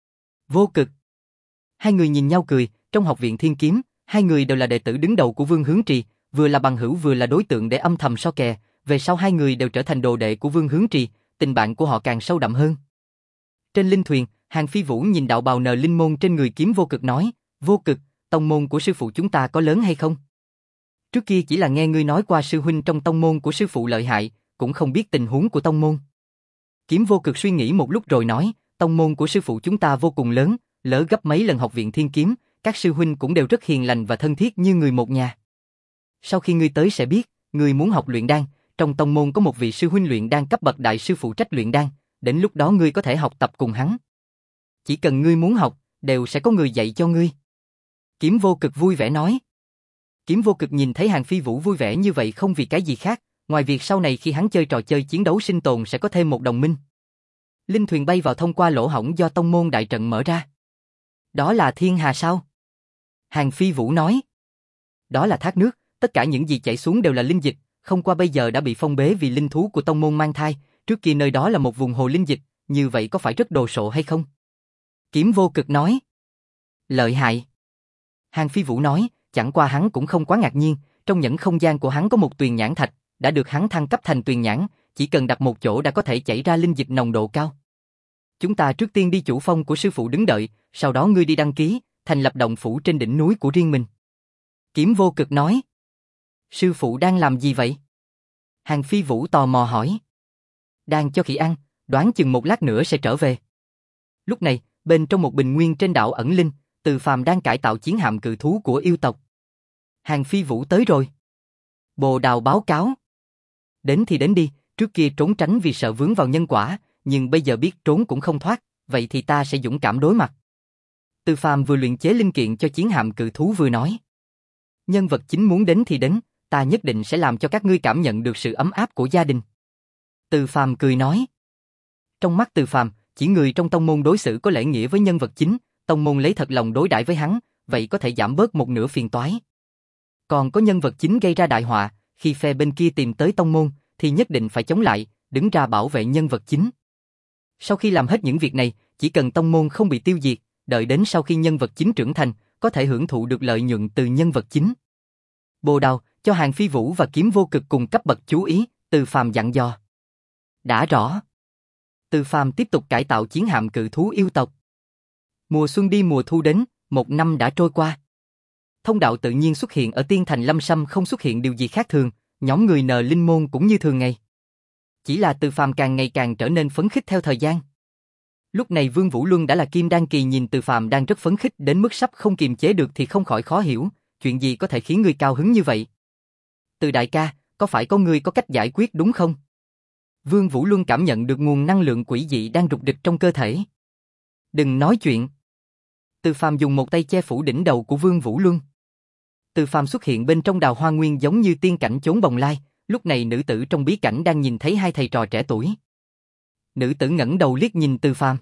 Vô Cực. Hai người nhìn nhau cười, trong học viện Thiên Kiếm, hai người đều là đệ tử đứng đầu của Vương Hướng Trì, vừa là bằng hữu vừa là đối tượng để âm thầm so kè, về sau hai người đều trở thành đồ đệ của Vương Hướng Trì, tình bạn của họ càng sâu đậm hơn. Trên linh thuyền, Hàng Phi Vũ nhìn đạo bào nờ linh môn trên người Kiếm Vô Cực nói, Vô Cực, tông môn của sư phụ chúng ta có lớn hay không? Trước kia chỉ là nghe ngươi nói qua sư huynh trong tông môn của sư phụ lợi hại, cũng không biết tình huống của tông môn. Kiếm Vô Cực suy nghĩ một lúc rồi nói, tông môn của sư phụ chúng ta vô cùng lớn, lớn gấp mấy lần học viện Thiên Kiếm, các sư huynh cũng đều rất hiền lành và thân thiết như người một nhà. Sau khi ngươi tới sẽ biết, ngươi muốn học luyện đan, trong tông môn có một vị sư huynh luyện đan cấp bậc đại sư phụ trách luyện đan, đến lúc đó ngươi có thể học tập cùng hắn. Chỉ cần ngươi muốn học, đều sẽ có người dạy cho ngươi. Kiếm Vô Cực vui vẻ nói. Kiếm Vô Cực nhìn thấy Hàng Phi Vũ vui vẻ như vậy không vì cái gì khác, ngoài việc sau này khi hắn chơi trò chơi chiến đấu sinh tồn sẽ có thêm một đồng minh. Linh thuyền bay vào thông qua lỗ hổng do tông môn đại trận mở ra. Đó là thiên hà sao? Hàng Phi Vũ nói. Đó là thác nước, tất cả những gì chảy xuống đều là linh dịch, không qua bây giờ đã bị phong bế vì linh thú của tông môn mang thai, trước kia nơi đó là một vùng hồ linh dịch, như vậy có phải rất đồ sộ hay không? Kiếm Vô Cực nói. Lợi hại. Hàng Phi Vũ nói, chẳng qua hắn cũng không quá ngạc nhiên, trong nhẫn không gian của hắn có một tuyền nhãn thạch, đã được hắn thăng cấp thành tuyền nhãn, chỉ cần đặt một chỗ đã có thể chảy ra linh dịch nồng độ cao. Chúng ta trước tiên đi chủ phong của sư phụ đứng đợi, sau đó ngươi đi đăng ký, thành lập động phủ trên đỉnh núi của riêng mình. Kiếm Vô Cực nói. Sư phụ đang làm gì vậy? Hàng Phi Vũ tò mò hỏi. Đang cho khỉ ăn, đoán chừng một lát nữa sẽ trở về. Lúc này, bên trong một bình nguyên trên đảo ẩn linh, Từ Phàm đang cải tạo chiến hạm cự thú của yêu tộc. Hàng Phi Vũ tới rồi. Bồ Đào báo cáo. Đến thì đến đi, trước kia trốn tránh vì sợ vướng vào nhân quả, nhưng bây giờ biết trốn cũng không thoát, vậy thì ta sẽ dũng cảm đối mặt. Từ Phàm vừa luyện chế linh kiện cho chiến hạm cự thú vừa nói. Nhân vật chính muốn đến thì đến, ta nhất định sẽ làm cho các ngươi cảm nhận được sự ấm áp của gia đình. Từ Phàm cười nói. Trong mắt Từ Phàm, chỉ người trong tông môn đối xử có lễ nghĩa với nhân vật chính, tông môn lấy thật lòng đối đãi với hắn, vậy có thể giảm bớt một nửa phiền toái. Còn có nhân vật chính gây ra đại họa, khi phe bên kia tìm tới tông môn, thì nhất định phải chống lại, đứng ra bảo vệ nhân vật chính. Sau khi làm hết những việc này, chỉ cần tông môn không bị tiêu diệt, đợi đến sau khi nhân vật chính trưởng thành, có thể hưởng thụ được lợi nhuận từ nhân vật chính. Bồ Đào, cho Hàng Phi Vũ và Kiếm Vô Cực cùng cấp bậc chú ý, Từ Phàm dặn dò. Đã rõ. Từ Phàm tiếp tục cải tạo chiến hạm cự thú yêu tộc. Mùa xuân đi mùa thu đến, một năm đã trôi qua. Thông đạo tự nhiên xuất hiện ở Tiên Thành Lâm Sâm không xuất hiện điều gì khác thường, nhóm người nờ linh môn cũng như thường ngày. Chỉ là Từ Phàm càng ngày càng trở nên phấn khích theo thời gian. Lúc này Vương Vũ Luân đã là Kim Đan kỳ nhìn Từ Phàm đang rất phấn khích đến mức sắp không kiềm chế được thì không khỏi khó hiểu, chuyện gì có thể khiến ngươi cao hứng như vậy? Từ đại ca, có phải có ngươi có cách giải quyết đúng không? Vương Vũ Luân cảm nhận được nguồn năng lượng quỷ dị đang rục rịch trong cơ thể. Đừng nói chuyện. Từ Phàm dùng một tay che phủ đỉnh đầu của Vương Vũ Luân. Từ Phàm xuất hiện bên trong đào hoa nguyên giống như tiên cảnh chốn bồng lai, lúc này nữ tử trong bí cảnh đang nhìn thấy hai thầy trò trẻ tuổi. Nữ tử ngẩng đầu liếc nhìn Từ Phàm.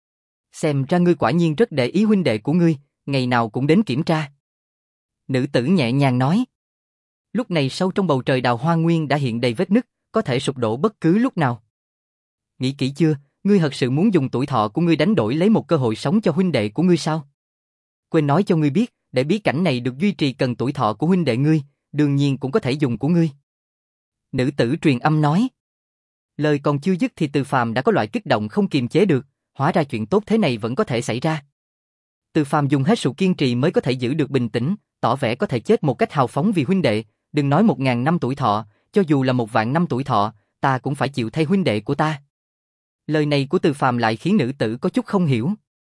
Xem ra ngươi quả nhiên rất để ý huynh đệ của ngươi, ngày nào cũng đến kiểm tra. Nữ tử nhẹ nhàng nói. Lúc này sâu trong bầu trời đào hoa nguyên đã hiện đầy vết nứt, có thể sụp đổ bất cứ lúc nào. Nghĩ kỹ chưa, ngươi thật sự muốn dùng tuổi thọ của ngươi đánh đổi lấy một cơ hội sống cho huynh đệ của ngươi sao? Quên nói cho ngươi biết, để bí cảnh này được duy trì cần tuổi thọ của huynh đệ ngươi, đương nhiên cũng có thể dùng của ngươi. Nữ tử truyền âm nói. Lời còn chưa dứt thì Từ Phàm đã có loại kích động không kiềm chế được, hóa ra chuyện tốt thế này vẫn có thể xảy ra. Từ Phàm dùng hết sự kiên trì mới có thể giữ được bình tĩnh, tỏ vẻ có thể chết một cách hào phóng vì huynh đệ, đừng nói một ngàn năm tuổi thọ, cho dù là một vạn năm tuổi thọ, ta cũng phải chịu thay huynh đệ của ta. Lời này của Từ Phàm lại khiến nữ tử có chút không hiểu.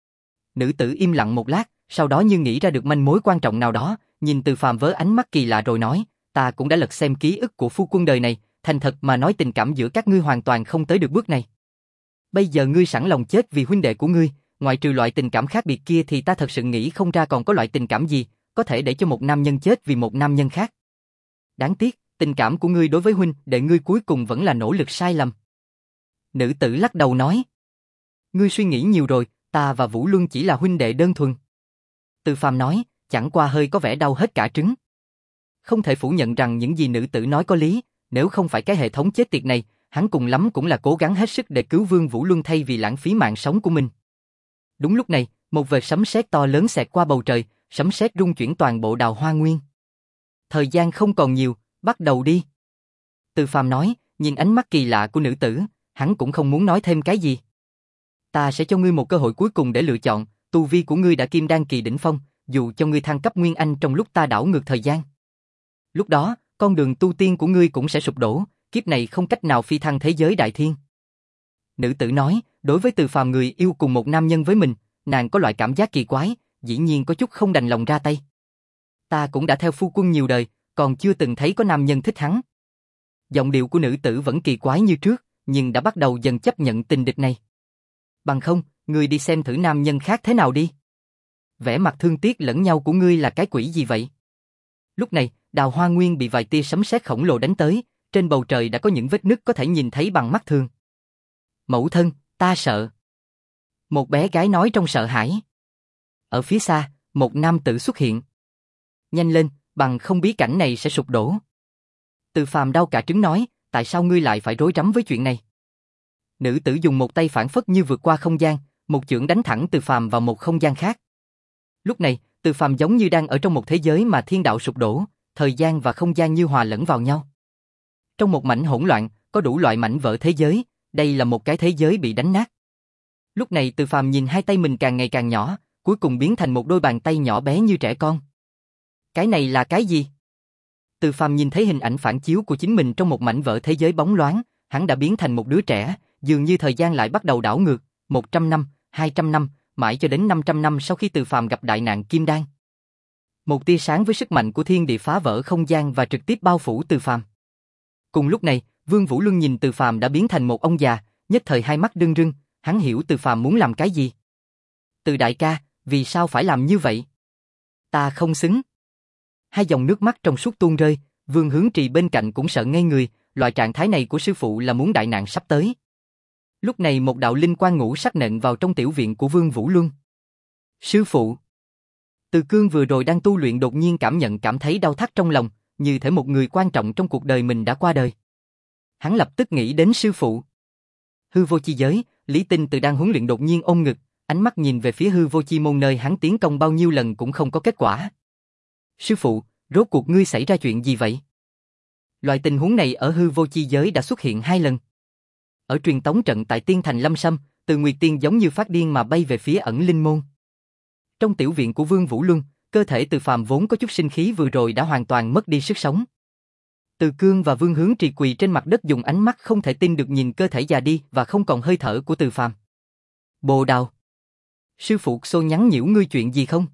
Nữ tử im lặng một lát, sau đó như nghĩ ra được manh mối quan trọng nào đó, nhìn Từ Phàm với ánh mắt kỳ lạ rồi nói, ta cũng đã lật xem ký ức của phu quân đời này, thành thật mà nói tình cảm giữa các ngươi hoàn toàn không tới được bước này. Bây giờ ngươi sẵn lòng chết vì huynh đệ của ngươi, ngoại trừ loại tình cảm khác biệt kia thì ta thật sự nghĩ không ra còn có loại tình cảm gì, có thể để cho một nam nhân chết vì một nam nhân khác. Đáng tiếc, tình cảm của ngươi đối với huynh đệ ngươi cuối cùng vẫn là nỗ lực sai lầm. Nữ tử lắc đầu nói. Ngươi suy nghĩ nhiều rồi, ta và Vũ Luân chỉ là huynh đệ đơn thuần. Từ Phàm nói, chẳng qua hơi có vẻ đau hết cả trứng. Không thể phủ nhận rằng những gì nữ tử nói có lý, nếu không phải cái hệ thống chết tiệt này, hắn cùng lắm cũng là cố gắng hết sức để cứu Vương Vũ Luân thay vì lãng phí mạng sống của mình. Đúng lúc này, một vệt sấm sét to lớn xẹt qua bầu trời, sấm sét rung chuyển toàn bộ Đào Hoa Nguyên. Thời gian không còn nhiều, bắt đầu đi. Từ Phàm nói, nhìn ánh mắt kỳ lạ của nữ tử, hắn cũng không muốn nói thêm cái gì. Ta sẽ cho ngươi một cơ hội cuối cùng để lựa chọn, tu vi của ngươi đã kim đan kỳ đỉnh phong, dù cho ngươi thăng cấp Nguyên Anh trong lúc ta đảo ngược thời gian. Lúc đó, con đường tu tiên của ngươi cũng sẽ sụp đổ, kiếp này không cách nào phi thăng thế giới đại thiên. Nữ tử nói, đối với Từ Phàm người yêu cùng một nam nhân với mình, nàng có loại cảm giác kỳ quái, dĩ nhiên có chút không đành lòng ra tay. Ta cũng đã theo phu quân nhiều đời, còn chưa từng thấy có nam nhân thích hắn. Giọng điệu của nữ tử vẫn kỳ quái như trước, nhưng đã bắt đầu dần chấp nhận tình địch này. Bằng không, ngươi đi xem thử nam nhân khác thế nào đi. Vẻ mặt thương tiếc lẫn nhau của ngươi là cái quỷ gì vậy? Lúc này, Đào Hoa Nguyên bị vài tia sấm sét khổng lồ đánh tới, trên bầu trời đã có những vết nứt có thể nhìn thấy bằng mắt thường. Mẫu thân, ta sợ. Một bé gái nói trong sợ hãi. Ở phía xa, một nam tử xuất hiện. Nhanh lên, bằng không bí cảnh này sẽ sụp đổ. Từ Phàm đau cả trứng nói, tại sao ngươi lại phải rối rắm với chuyện này? Nữ tử dùng một tay phản phất như vượt qua không gian, một chưởng đánh thẳng Từ Phàm vào một không gian khác. Lúc này, Từ Phàm giống như đang ở trong một thế giới mà thiên đạo sụp đổ, thời gian và không gian như hòa lẫn vào nhau. Trong một mảnh hỗn loạn, có đủ loại mảnh vỡ thế giới, đây là một cái thế giới bị đánh nát. Lúc này Từ Phàm nhìn hai tay mình càng ngày càng nhỏ, cuối cùng biến thành một đôi bàn tay nhỏ bé như trẻ con. Cái này là cái gì? Từ Phàm nhìn thấy hình ảnh phản chiếu của chính mình trong một mảnh vỡ thế giới bóng loáng, hắn đã biến thành một đứa trẻ, dường như thời gian lại bắt đầu đảo ngược, một trăm năm, hai trăm năm, mãi cho đến năm trăm năm sau khi Từ Phàm gặp đại nạn Kim Đan. Một tia sáng với sức mạnh của thiên địa phá vỡ không gian và trực tiếp bao phủ Từ Phàm. Cùng lúc này, Vương Vũ Luân nhìn Từ Phàm đã biến thành một ông già, nhất thời hai mắt rưng rưng, hắn hiểu Từ Phàm muốn làm cái gì. Từ đại ca, vì sao phải làm như vậy? Ta không xứng. Hai dòng nước mắt trong suốt tuôn rơi, Vương Hướng Trì bên cạnh cũng sợ ngây người, loại trạng thái này của sư phụ là muốn đại nạn sắp tới. Lúc này một đạo linh quang ngũ sắc nện vào trong tiểu viện của Vương Vũ Luân. Sư phụ. Từ Cương vừa rồi đang tu luyện đột nhiên cảm nhận cảm thấy đau thắt trong lòng, như thể một người quan trọng trong cuộc đời mình đã qua đời. Hắn lập tức nghĩ đến sư phụ. Hư vô chi giới, Lý Tinh từ đang huấn luyện đột nhiên ôm ngực, ánh mắt nhìn về phía hư vô chi môn nơi hắn tiến công bao nhiêu lần cũng không có kết quả. Sư phụ, rốt cuộc ngươi xảy ra chuyện gì vậy? Loại tình huống này ở hư vô chi giới đã xuất hiện hai lần. Ở truyền tống trận tại Tiên Thành Lâm Sâm, Từ Nguyệt Tiên giống như phát điên mà bay về phía ẩn linh môn. Trong tiểu viện của Vương Vũ Luân, cơ thể Từ Phàm vốn có chút sinh khí vừa rồi đã hoàn toàn mất đi sức sống. Từ Cương và Vương Hướng Trì quỳ trên mặt đất dùng ánh mắt không thể tin được nhìn cơ thể già đi và không còn hơi thở của Từ Phàm. Bồ Đào, sư phụ Xô nhắn nhiễu ngươi chuyện gì không?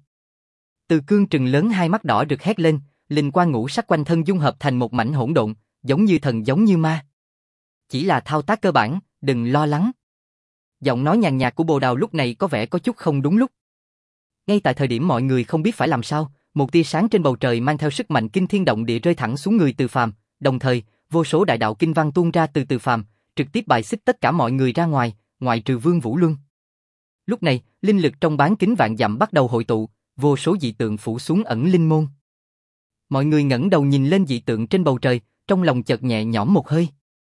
Từ Cương trừng lớn hai mắt đỏ rực hét lên, linh quang ngũ sắc quanh thân dung hợp thành một mảnh hỗn độn, giống như thần giống như ma. Chỉ là thao tác cơ bản, đừng lo lắng. Giọng nói nhàn nhạt của Bồ Đào lúc này có vẻ có chút không đúng lúc. Ngay tại thời điểm mọi người không biết phải làm sao, một tia sáng trên bầu trời mang theo sức mạnh kinh thiên động địa rơi thẳng xuống người Từ Phàm, đồng thời, vô số đại đạo kinh văn tuôn ra từ Từ Phàm, trực tiếp bài xích tất cả mọi người ra ngoài, ngoại trừ Vương Vũ Luân. Lúc này, linh lực trong bán kính vạn dặm bắt đầu hội tụ, vô số dị tượng phủ xuống ẩn linh môn. Mọi người ngẩng đầu nhìn lên dị tượng trên bầu trời, trong lòng chợt nhẹ nhõm một hơi.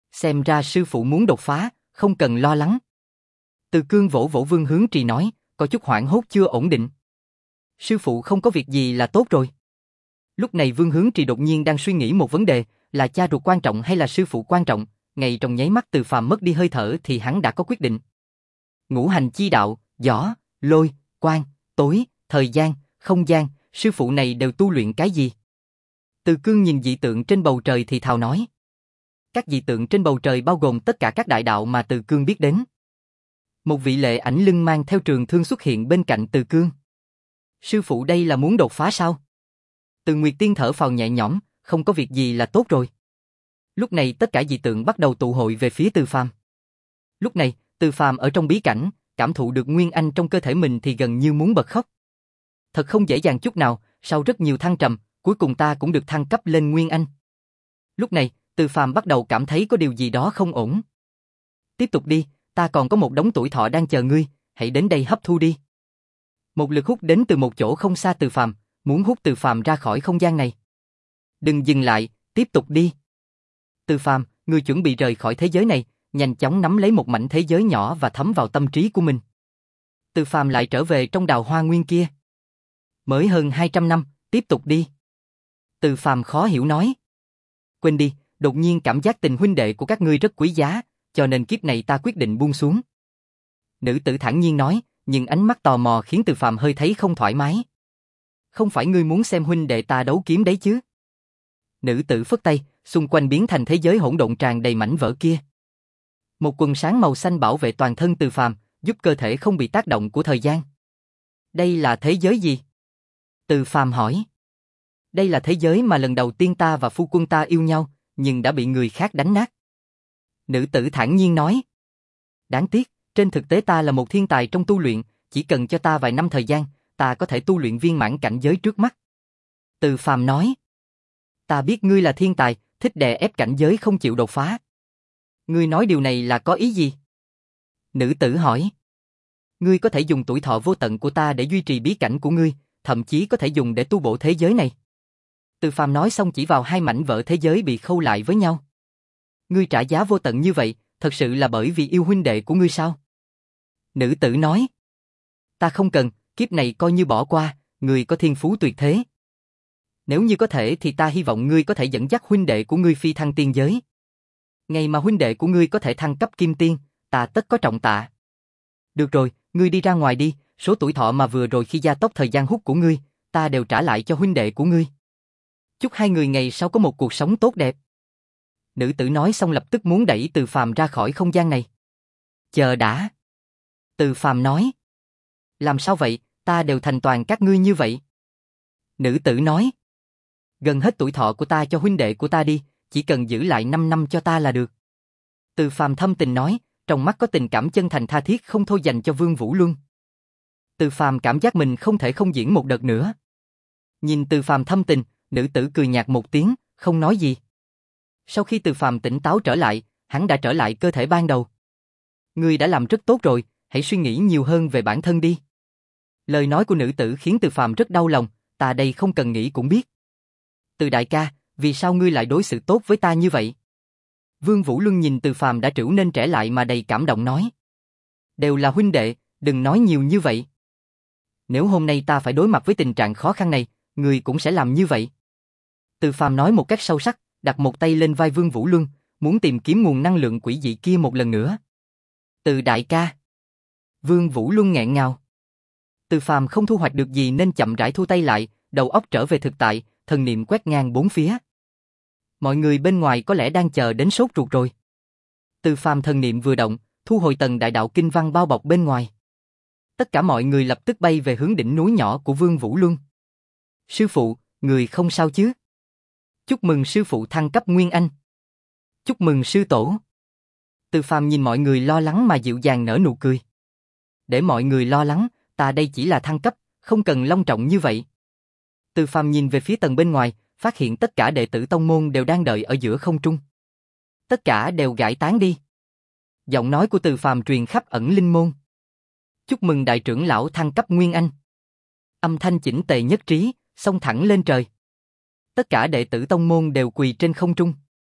Xem ra sư phụ muốn đột phá, không cần lo lắng. Từ Cương vỗ vỗ Vương Hướng Trì nói, có chút hoảng hốt chưa ổn định. Sư phụ không có việc gì là tốt rồi. Lúc này Vương Hướng Trì đột nhiên đang suy nghĩ một vấn đề, là cha ruột quan trọng hay là sư phụ quan trọng, ngay trong nháy mắt Từ Phàm mất đi hơi thở thì hắn đã có quyết định. Ngũ hành chi đạo, gió, lôi, quang, tối, thời gian, không gian, sư phụ này đều tu luyện cái gì? Từ Cương nhìn dị tượng trên bầu trời thì thào nói. Các dị tượng trên bầu trời bao gồm tất cả các đại đạo mà Từ Cương biết đến. Một vị lệ ảnh lưng mang theo trường thương xuất hiện bên cạnh Từ Cương. Sư phụ đây là muốn đột phá sao? Từ Nguyệt Tiên thở phào nhẹ nhõm, không có việc gì là tốt rồi. Lúc này tất cả dị tượng bắt đầu tụ hội về phía Từ Phàm. Lúc này, Từ Phàm ở trong bí cảnh, cảm thụ được nguyên anh trong cơ thể mình thì gần như muốn bật khóc. Thật không dễ dàng chút nào, sau rất nhiều thăng trầm, cuối cùng ta cũng được thăng cấp lên nguyên anh. Lúc này, Từ Phàm bắt đầu cảm thấy có điều gì đó không ổn. Tiếp tục đi, ta còn có một đống tuổi thọ đang chờ ngươi, hãy đến đây hấp thu đi. Một lực hút đến từ một chỗ không xa Từ Phàm, muốn hút Từ Phàm ra khỏi không gian này. Đừng dừng lại, tiếp tục đi. Từ Phàm, ngươi chuẩn bị rời khỏi thế giới này, nhanh chóng nắm lấy một mảnh thế giới nhỏ và thấm vào tâm trí của mình. Từ Phàm lại trở về trong đào hoa nguyên kia. Mới hơn hai trăm năm, tiếp tục đi. Từ Phàm khó hiểu nói. Quên đi, đột nhiên cảm giác tình huynh đệ của các ngươi rất quý giá, cho nên kiếp này ta quyết định buông xuống. Nữ tử thản nhiên nói, nhưng ánh mắt tò mò khiến Từ Phàm hơi thấy không thoải mái. Không phải ngươi muốn xem huynh đệ ta đấu kiếm đấy chứ? Nữ tử phất tay, xung quanh biến thành thế giới hỗn độn tràn đầy mảnh vỡ kia. Một quần sáng màu xanh bảo vệ toàn thân Từ Phàm, giúp cơ thể không bị tác động của thời gian. Đây là thế giới gì? Từ Phàm hỏi. Đây là thế giới mà lần đầu tiên ta và phu quân ta yêu nhau, nhưng đã bị người khác đánh nát. Nữ tử thản nhiên nói. Đáng tiếc, trên thực tế ta là một thiên tài trong tu luyện, chỉ cần cho ta vài năm thời gian, ta có thể tu luyện viên mãn cảnh giới trước mắt. Từ Phàm nói. Ta biết ngươi là thiên tài, thích đè ép cảnh giới không chịu đột phá. Ngươi nói điều này là có ý gì? Nữ tử hỏi. Ngươi có thể dùng tuổi thọ vô tận của ta để duy trì bí cảnh của ngươi, thậm chí có thể dùng để tu bổ thế giới này. Từ Phàm nói xong chỉ vào hai mảnh vỡ thế giới bị khâu lại với nhau. Ngươi trả giá vô tận như vậy, thật sự là bởi vì yêu huynh đệ của ngươi sao? Nữ tử nói. Ta không cần, kiếp này coi như bỏ qua, ngươi có thiên phú tuyệt thế. Nếu như có thể thì ta hy vọng ngươi có thể dẫn dắt huynh đệ của ngươi phi thăng tiên giới. Ngày mà huynh đệ của ngươi có thể thăng cấp kim tiên, ta tất có trọng tạ. Được rồi, ngươi đi ra ngoài đi, số tuổi thọ mà vừa rồi khi gia tốc thời gian hút của ngươi, ta đều trả lại cho huynh đệ của ngươi. Chúc hai người ngày sau có một cuộc sống tốt đẹp. Nữ tử nói xong lập tức muốn đẩy Từ Phàm ra khỏi không gian này. Chờ đã. Từ Phàm nói. Làm sao vậy, ta đều thành toàn các ngươi như vậy. Nữ tử nói. Gần hết tuổi thọ của ta cho huynh đệ của ta đi, chỉ cần giữ lại năm năm cho ta là được. Từ Phàm thâm tình nói, trong mắt có tình cảm chân thành tha thiết không thôi dành cho Vương Vũ Luân. Từ Phàm cảm giác mình không thể không diễn một đợt nữa. Nhìn Từ Phàm thâm tình, nữ tử cười nhạt một tiếng, không nói gì. Sau khi Từ Phàm tỉnh táo trở lại, hắn đã trở lại cơ thể ban đầu. Ngươi đã làm rất tốt rồi, hãy suy nghĩ nhiều hơn về bản thân đi. Lời nói của nữ tử khiến Từ Phàm rất đau lòng, ta đây không cần nghĩ cũng biết. Từ đại ca, vì sao ngươi lại đối xử tốt với ta như vậy? Vương Vũ Luân nhìn Từ Phàm đã trở nên trẻ lại mà đầy cảm động nói. Đều là huynh đệ, đừng nói nhiều như vậy. Nếu hôm nay ta phải đối mặt với tình trạng khó khăn này, ngươi cũng sẽ làm như vậy. Từ Phàm nói một cách sâu sắc, đặt một tay lên vai Vương Vũ Luân, muốn tìm kiếm nguồn năng lượng quỷ dị kia một lần nữa. Từ đại ca. Vương Vũ Luân nghẹn ngào. Từ Phàm không thu hoạch được gì nên chậm rãi thu tay lại, đầu óc trở về thực tại, thần niệm quét ngang bốn phía. Mọi người bên ngoài có lẽ đang chờ đến sốt ruột rồi. Từ Phàm thần niệm vừa động, thu hồi tầng đại đạo kinh văn bao bọc bên ngoài. Tất cả mọi người lập tức bay về hướng đỉnh núi nhỏ của Vương Vũ Luân. Sư phụ, người không sao chứ? Chúc mừng sư phụ thăng cấp Nguyên Anh. Chúc mừng sư tổ. Từ Phàm nhìn mọi người lo lắng mà dịu dàng nở nụ cười. Để mọi người lo lắng, ta đây chỉ là thăng cấp, không cần long trọng như vậy. Từ Phàm nhìn về phía tầng bên ngoài, phát hiện tất cả đệ tử tông môn đều đang đợi ở giữa không trung. Tất cả đều gãi tán đi. Giọng nói của Từ Phàm truyền khắp ẩn linh môn. Chúc mừng đại trưởng lão thăng cấp Nguyên Anh. Âm thanh chỉnh tề nhất trí, xông thẳng lên trời. Tất cả đệ tử tông môn đều quỳ trên không trung.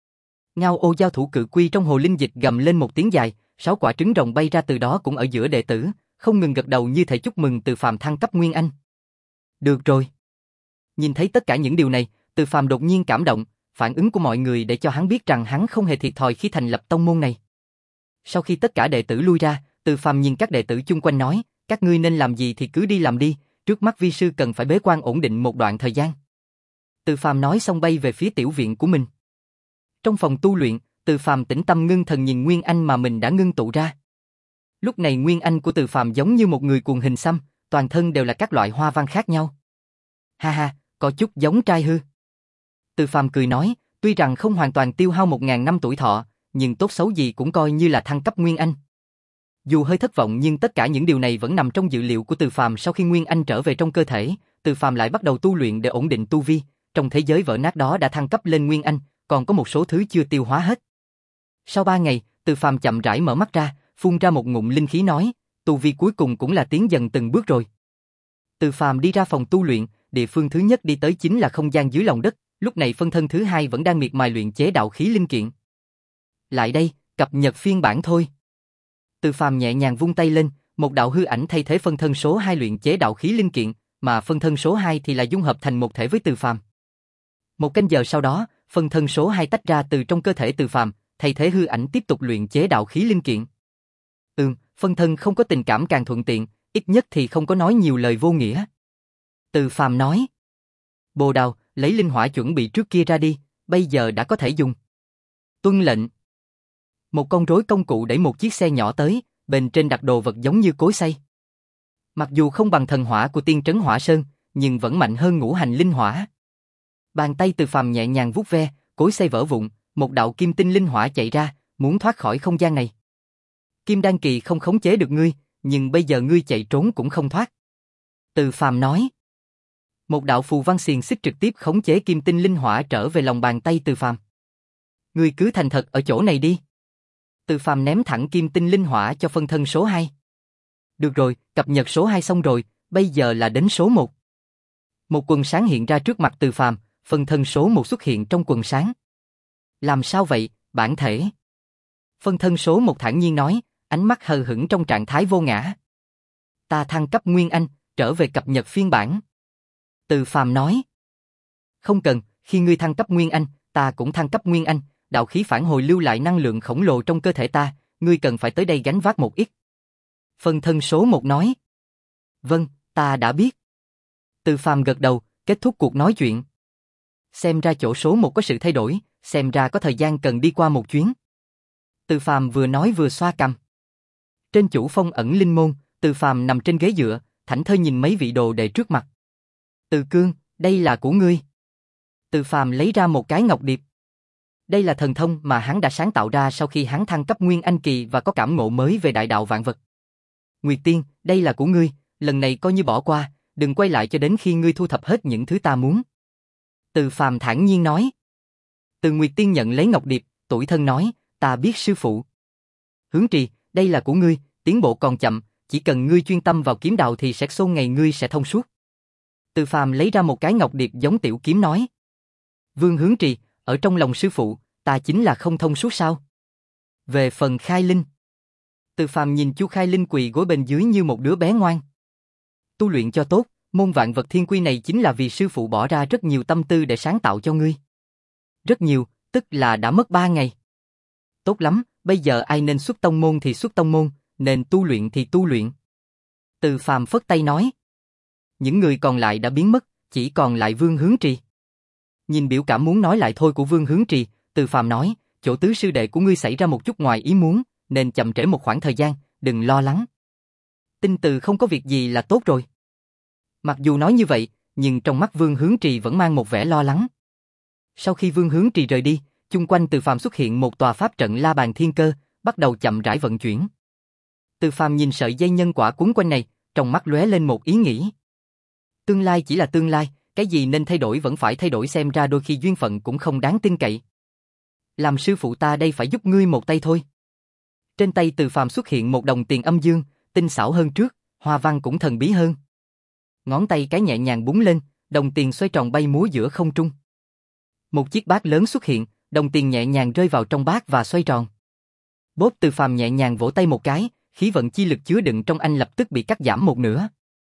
Ngao ô giao thủ cự quy trong hồ linh dịch gầm lên một tiếng dài, sáu quả trứng rồng bay ra từ đó cũng ở giữa đệ tử, không ngừng gật đầu như thể chúc mừng Từ Phàm thăng cấp Nguyên Anh. Được rồi. Nhìn thấy tất cả những điều này, Từ Phàm đột nhiên cảm động, phản ứng của mọi người để cho hắn biết rằng hắn không hề thiệt thòi khi thành lập tông môn này. Sau khi tất cả đệ tử lui ra, Từ Phàm nhìn các đệ tử chung quanh nói, các ngươi nên làm gì thì cứ đi làm đi, trước mắt vi sư cần phải bế quan ổn định một đoạn thời gian. Từ Phàm nói xong bay về phía tiểu viện của mình. Trong phòng tu luyện, Từ Phàm tĩnh tâm ngưng thần nhìn Nguyên Anh mà mình đã ngưng tụ ra. Lúc này Nguyên Anh của Từ Phàm giống như một người cuồng hình xăm, toàn thân đều là các loại hoa văn khác nhau. Ha ha, có chút giống trai hư. Từ Phàm cười nói, tuy rằng không hoàn toàn tiêu hao một ngàn năm tuổi thọ, nhưng tốt xấu gì cũng coi như là thăng cấp Nguyên Anh. Dù hơi thất vọng nhưng tất cả những điều này vẫn nằm trong dự liệu của Từ Phàm. Sau khi Nguyên Anh trở về trong cơ thể, Từ Phàm lại bắt đầu tu luyện để ổn định tu vi. Trong thế giới vỡ nát đó đã thăng cấp lên Nguyên Anh, còn có một số thứ chưa tiêu hóa hết. Sau ba ngày, Từ Phàm chậm rãi mở mắt ra, phun ra một ngụm linh khí nói, tu vi cuối cùng cũng là tiến dần từng bước rồi. Từ Phàm đi ra phòng tu luyện, địa phương thứ nhất đi tới chính là không gian dưới lòng đất, lúc này phân thân thứ hai vẫn đang miệt mài luyện chế đạo khí linh kiện. Lại đây, cập nhật phiên bản thôi. Từ Phàm nhẹ nhàng vung tay lên, một đạo hư ảnh thay thế phân thân số hai luyện chế đạo khí linh kiện, mà phân thân số hai thì là dung hợp thành một thể với Từ Phàm. Một canh giờ sau đó, phân thân số hai tách ra từ trong cơ thể Từ Phàm, thay thế hư ảnh tiếp tục luyện chế đạo khí linh kiện. Ừm, phân thân không có tình cảm càng thuận tiện, ít nhất thì không có nói nhiều lời vô nghĩa. Từ Phàm nói, Bồ Đào, lấy linh hỏa chuẩn bị trước kia ra đi, bây giờ đã có thể dùng. Tuân lệnh. Một con rối công cụ đẩy một chiếc xe nhỏ tới, bên trên đặt đồ vật giống như cối xay. Mặc dù không bằng thần hỏa của tiên trấn Hỏa Sơn, nhưng vẫn mạnh hơn ngũ hành linh hỏa. Bàn tay Từ Phàm nhẹ nhàng vuốt ve, cối xay vỡ vụn, một đạo kim tinh linh hỏa chạy ra, muốn thoát khỏi không gian này. Kim Đan kỳ không khống chế được ngươi, nhưng bây giờ ngươi chạy trốn cũng không thoát. Từ Phàm nói. Một đạo phù văn xiềng xích trực tiếp khống chế kim tinh linh hỏa trở về lòng bàn tay Từ Phàm. Ngươi cứ thành thật ở chỗ này đi. Từ Phàm ném thẳng kim tinh linh hỏa cho phân thân số hai. Được rồi, cập nhật số hai xong rồi, bây giờ là đến số một. Một quần sáng hiện ra trước mặt Từ Phàm, phân thân số một xuất hiện trong quần sáng. Làm sao vậy, bản thể? Phân thân số một thản nhiên nói, ánh mắt hờ hững trong trạng thái vô ngã. Ta thăng cấp Nguyên Anh, trở về cập nhật phiên bản. Từ Phàm nói. Không cần, khi ngươi thăng cấp Nguyên Anh, ta cũng thăng cấp Nguyên Anh, đạo khí phản hồi lưu lại năng lượng khổng lồ trong cơ thể ta, ngươi cần phải tới đây gánh vác một ít. Phân thân số một nói. Vâng, ta đã biết. Từ Phàm gật đầu, kết thúc cuộc nói chuyện. Xem ra chỗ số một có sự thay đổi, xem ra có thời gian cần đi qua một chuyến. Từ Phàm vừa nói vừa xoa cằm. Trên chủ phong ẩn linh môn, Từ Phàm nằm trên ghế dựa, thảnh thơi nhìn mấy vị đồ đệ trước mặt. Từ Cương, đây là của ngươi. Từ Phàm lấy ra một cái ngọc điệp. Đây là thần thông mà hắn đã sáng tạo ra sau khi hắn thăng cấp Nguyên Anh kỳ và có cảm ngộ mới về đại đạo vạn vật. Nguyệt Tiên, đây là của ngươi, lần này coi như bỏ qua, đừng quay lại cho đến khi ngươi thu thập hết những thứ ta muốn. Từ Phàm thản nhiên nói. Từ Nguyệt Tiên nhận lấy ngọc điệp, tủi thân nói, ta biết sư phụ. Hướng Trì, đây là của ngươi, tiến bộ còn chậm, chỉ cần ngươi chuyên tâm vào kiếm đạo thì sẽ sâu ngày ngươi sẽ thông suốt. Từ Phàm lấy ra một cái ngọc điệp giống tiểu kiếm nói. Vương Hướng Trì, ở trong lòng sư phụ, ta chính là không thông suốt sao? Về phần Khai Linh. Từ Phàm nhìn Chu Khai Linh quỳ gối bên dưới như một đứa bé ngoan. Tu luyện cho tốt, môn vạn vật thiên quy này chính là vì sư phụ bỏ ra rất nhiều tâm tư để sáng tạo cho ngươi. Rất nhiều, tức là đã mất ba ngày. Tốt lắm, bây giờ ai nên xuất tông môn thì xuất tông môn, nên tu luyện thì tu luyện. Từ Phàm phất tay nói. Những người còn lại đã biến mất, chỉ còn lại Vương Hướng Trì. Nhìn biểu cảm muốn nói lại thôi của Vương Hướng Trì, Từ Phàm nói, chỗ tứ sư đệ của ngươi xảy ra một chút ngoài ý muốn, nên chậm trễ một khoảng thời gian, đừng lo lắng. Tinh Từ không có việc gì là tốt rồi. Mặc dù nói như vậy, nhưng trong mắt Vương Hướng Trì vẫn mang một vẻ lo lắng. Sau khi Vương Hướng Trì rời đi, chung quanh Từ Phàm xuất hiện một tòa pháp trận La Bàn Thiên Cơ, bắt đầu chậm rãi vận chuyển. Từ Phàm nhìn sợi dây nhân quả cuốn quanh này, trong mắt lóe lên một ý nghĩ. Tương lai chỉ là tương lai, cái gì nên thay đổi vẫn phải thay đổi, xem ra đôi khi duyên phận cũng không đáng tin cậy. Làm sư phụ ta đây phải giúp ngươi một tay thôi. Trên tay Từ Phàm xuất hiện một đồng tiền âm dương, tinh xảo hơn trước, hoa văn cũng thần bí hơn. Ngón tay cái nhẹ nhàng búng lên, đồng tiền xoay tròn bay múa giữa không trung. Một chiếc bát lớn xuất hiện, Đồng tiền nhẹ nhàng rơi vào trong bát và xoay tròn. Bốp Từ Phàm nhẹ nhàng vỗ tay một cái, khí vận chi lực chứa đựng trong anh lập tức bị cắt giảm một nửa.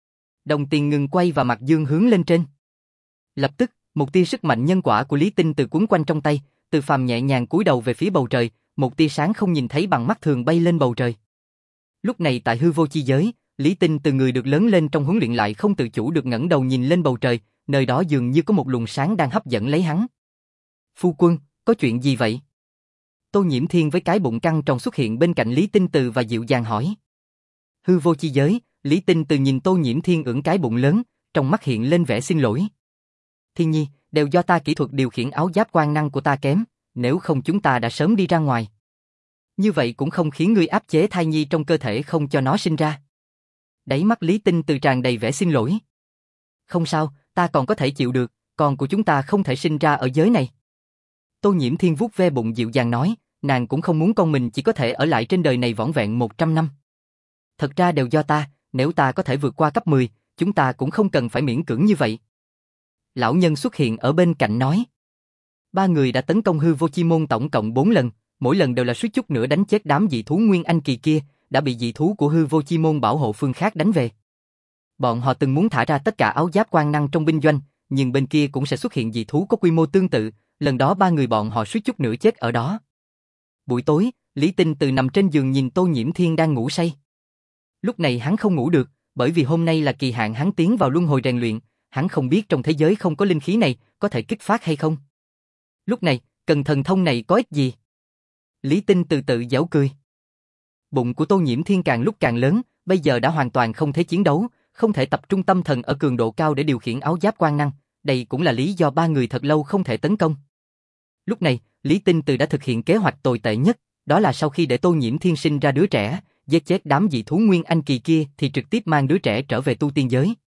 Đồng tiền ngừng quay và mặt dương hướng lên trên. Lập tức, một tia sức mạnh nhân quả của Lý Tinh Từ cuốn quanh trong tay, Từ Phàm nhẹ nhàng cúi đầu về phía bầu trời, một tia sáng không nhìn thấy bằng mắt thường bay lên bầu trời. Lúc này tại hư vô chi giới, Lý Tinh Từ người được lớn lên trong huấn luyện lại không tự chủ được ngẩng đầu nhìn lên bầu trời, nơi đó dường như có một luồng sáng đang hấp dẫn lấy hắn. Phu quân, có chuyện gì vậy? Tô Nhiễm Thiên với cái bụng căng tròn xuất hiện bên cạnh Lý Tinh Từ và dịu dàng hỏi. Hư vô chi giới, Lý Tinh Từ nhìn Tô Nhiễm Thiên ưỡn cái bụng lớn, trong mắt hiện lên vẻ xin lỗi. Thiên nhi, đều do ta kỹ thuật điều khiển áo giáp quan năng của ta kém, nếu không chúng ta đã sớm đi ra ngoài. Như vậy cũng không khiến ngươi áp chế thai nhi trong cơ thể không cho nó sinh ra. Đáy mắt Lý Tinh Từ tràn đầy vẻ xin lỗi. Không sao, ta còn có thể chịu được, con của chúng ta không thể sinh ra ở giới này. Tô Nhiễm Thiên vuốt ve bụng dịu dàng nói, nàng cũng không muốn con mình chỉ có thể ở lại trên đời này vỏn vẹn một trăm năm. Thật ra đều do ta, nếu ta có thể vượt qua cấp mười, chúng ta cũng không cần phải miễn cưỡng như vậy. Lão nhân xuất hiện ở bên cạnh nói. Ba người đã tấn công hư vô chi môn tổng cộng bốn lần, mỗi lần đều là suýt chút nữa đánh chết đám dị thú nguyên anh kỳ kia, đã bị dị thú của hư vô chi môn bảo hộ phương khác đánh về. Bọn họ từng muốn thả ra tất cả áo giáp quan năng trong binh doanh, nhưng bên kia cũng sẽ xuất hiện dị thú có quy mô tương tự, lần đó ba người bọn họ suýt chút nữa chết ở đó. Buổi tối, Lý Tinh Từ nằm trên giường nhìn Tô Nhiễm Thiên đang ngủ say. Lúc này hắn không ngủ được, bởi vì hôm nay là kỳ hạn hắn tiến vào luân hồi rèn luyện, hắn không biết trong thế giới không có linh khí này có thể kích phát hay không. Lúc này, cần thần thông này có ích gì? Lý Tinh Từ tự giễu cười. Bụng của Tô Nhiễm Thiên càng lúc càng lớn, bây giờ đã hoàn toàn không thể chiến đấu, không thể tập trung tâm thần ở cường độ cao để điều khiển áo giáp quan năng, đây cũng là lý do ba người thật lâu không thể tấn công. Lúc này, Lý Tinh Từ đã thực hiện kế hoạch tồi tệ nhất, đó là sau khi để Tô Nhiễm Thiên sinh ra đứa trẻ, giết chết đám dị thú nguyên anh kỳ kia thì trực tiếp mang đứa trẻ trở về tu tiên giới.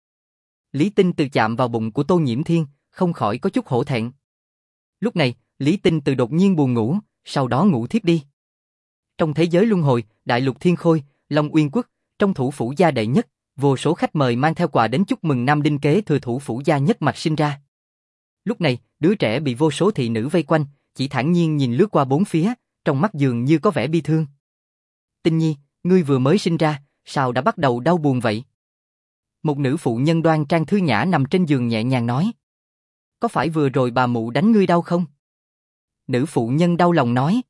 Lý Tinh Từ chạm vào bụng của Tô Nhiễm Thiên, không khỏi có chút hổ thẹn. Lúc này, Lý Tinh Từ đột nhiên buồn ngủ, sau đó ngủ thiếp đi. Trong thế giới luân hồi, Đại Lục Thiên Khôi, Long Uyên Quốc, trong thủ phủ gia đệ nhất, vô số khách mời mang theo quà đến chúc mừng nam đinh kế thừa thủ phủ gia nhất mạch sinh ra. Lúc này, đứa trẻ bị vô số thị nữ vây quanh, chỉ thản nhiên nhìn lướt qua bốn phía, trong mắt dường như có vẻ bi thương. Tinh nhi, ngươi vừa mới sinh ra, sao đã bắt đầu đau buồn vậy? Một nữ phụ nhân đoan trang thư nhã nằm trên giường nhẹ nhàng nói. Có phải vừa rồi bà mụ đánh ngươi đau không? Nữ phụ nhân đau lòng nói.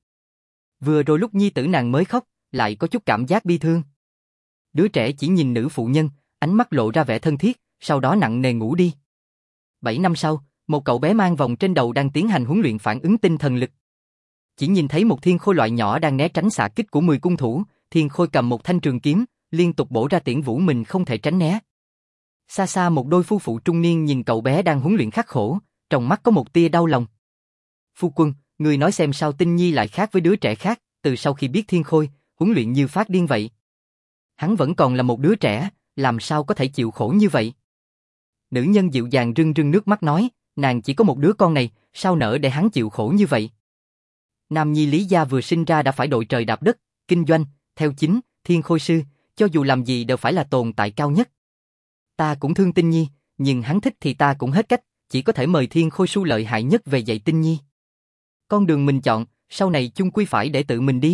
Vừa rồi lúc nhi tử nàng mới khóc, lại có chút cảm giác bi thương. Đứa trẻ chỉ nhìn nữ phụ nhân, ánh mắt lộ ra vẻ thân thiết, sau đó nặng nề ngủ đi. Bảy năm sau, một cậu bé mang vòng trên đầu đang tiến hành huấn luyện phản ứng tinh thần lực. Chỉ nhìn thấy một thiên khôi loại nhỏ đang né tránh xạ kích của mười cung thủ, thiên khôi cầm một thanh trường kiếm, liên tục bổ ra tiễn vũ mình không thể tránh né. Xa xa một đôi phu phụ trung niên nhìn cậu bé đang huấn luyện khắc khổ, trong mắt có một tia đau lòng. Phu quân, người nói xem sao Tinh Nhi lại khác với đứa trẻ khác, từ sau khi biết thiên khôi, huấn luyện như phát điên vậy. Hắn vẫn còn là một đứa trẻ, làm sao có thể chịu khổ như vậy? Nữ nhân dịu dàng rưng rưng nước mắt nói, nàng chỉ có một đứa con này, sao nỡ để hắn chịu khổ như vậy? Nam nhi Lý gia vừa sinh ra đã phải đội trời đạp đất, kinh doanh, theo chính, thiên khôi sư, cho dù làm gì đều phải là tồn tại cao nhất. Ta cũng thương Tinh Nhi, nhưng hắn thích thì ta cũng hết cách, chỉ có thể mời thiên khôi sư lợi hại nhất về dạy Tinh Nhi. Con đường mình chọn, sau này chung quy phải để tự mình đi.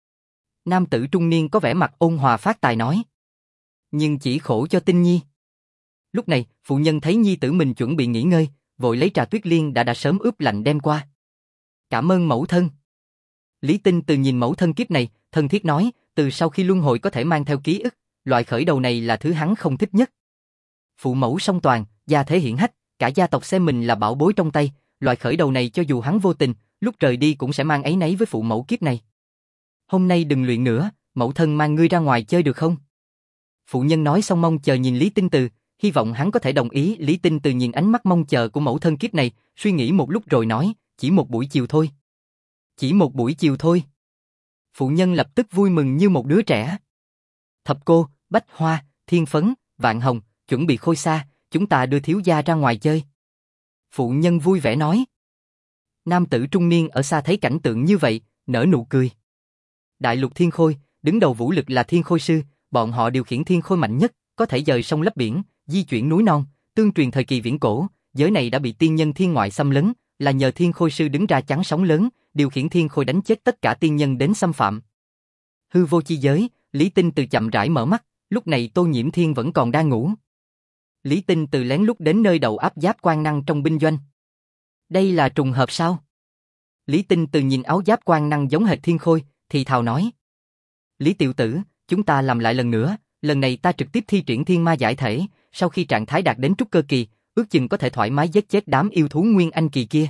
Nam tử trung niên có vẻ mặt ôn hòa phát tài nói. Nhưng chỉ khổ cho Tinh Nhi. Lúc này, phụ nhân thấy nhi tử mình chuẩn bị nghỉ ngơi, vội lấy trà tuyết liên đã đã sớm ướp lạnh đem qua. Cảm ơn mẫu thân. Lý Tinh Từ nhìn mẫu thân kiếp này, thân thiết nói, từ sau khi luân hồi có thể mang theo ký ức, loại khởi đầu này là thứ hắn không thích nhất. Phụ mẫu song toàn, gia thế hiển hách, cả gia tộc xem mình là bảo bối trong tay, loại khởi đầu này cho dù hắn vô tình, lúc rời đi cũng sẽ mang áy náy với phụ mẫu kiếp này. Hôm nay đừng luyện nữa, mẫu thân mang ngươi ra ngoài chơi được không? Phụ nhân nói xong mong chờ nhìn Lý Tinh Từ, hy vọng hắn có thể đồng ý. Lý Tinh Từ nhìn ánh mắt mong chờ của mẫu thân kiếp này, suy nghĩ một lúc rồi nói, chỉ một buổi chiều thôi. Chỉ một buổi chiều thôi. Phụ nhân lập tức vui mừng như một đứa trẻ. Thập cô, Bách Hoa, Thiên Phấn, Vạn Hồng, chuẩn bị Khôi Sa, chúng ta đưa thiếu gia ra ngoài chơi. Phụ nhân vui vẻ nói. Nam tử trung niên ở xa thấy cảnh tượng như vậy, nở nụ cười. Đại Lục Thiên Khôi, đứng đầu vũ lực là Thiên Khôi sư, bọn họ điều khiển thiên khôi mạnh nhất, có thể dời sông lấp biển, di chuyển núi non, tương truyền thời kỳ viễn cổ, giới này đã bị tiên nhân thiên ngoại xâm lấn, là nhờ Thiên Khôi Sư đứng ra chắn sóng lớn, điều khiển Thiên Khôi đánh chết tất cả tiên nhân đến xâm phạm. Hư vô chi giới, Lý Tinh Từ chậm rãi mở mắt, lúc này Tô Nhiễm Thiên vẫn còn đang ngủ. Lý Tinh Từ lén lút đến nơi đầu áp giáp quan năng trong binh doanh. Đây là trùng hợp sao? Lý Tinh Từ nhìn áo giáp quan năng giống hệt Thiên Khôi, thì thào nói. Lý tiểu tử, chúng ta làm lại lần nữa, lần này ta trực tiếp thi triển thiên ma giải thể, sau khi trạng thái đạt đến trúc cơ kỳ, ước chừng có thể thoải mái giết chết đám yêu thú nguyên anh kỳ kia.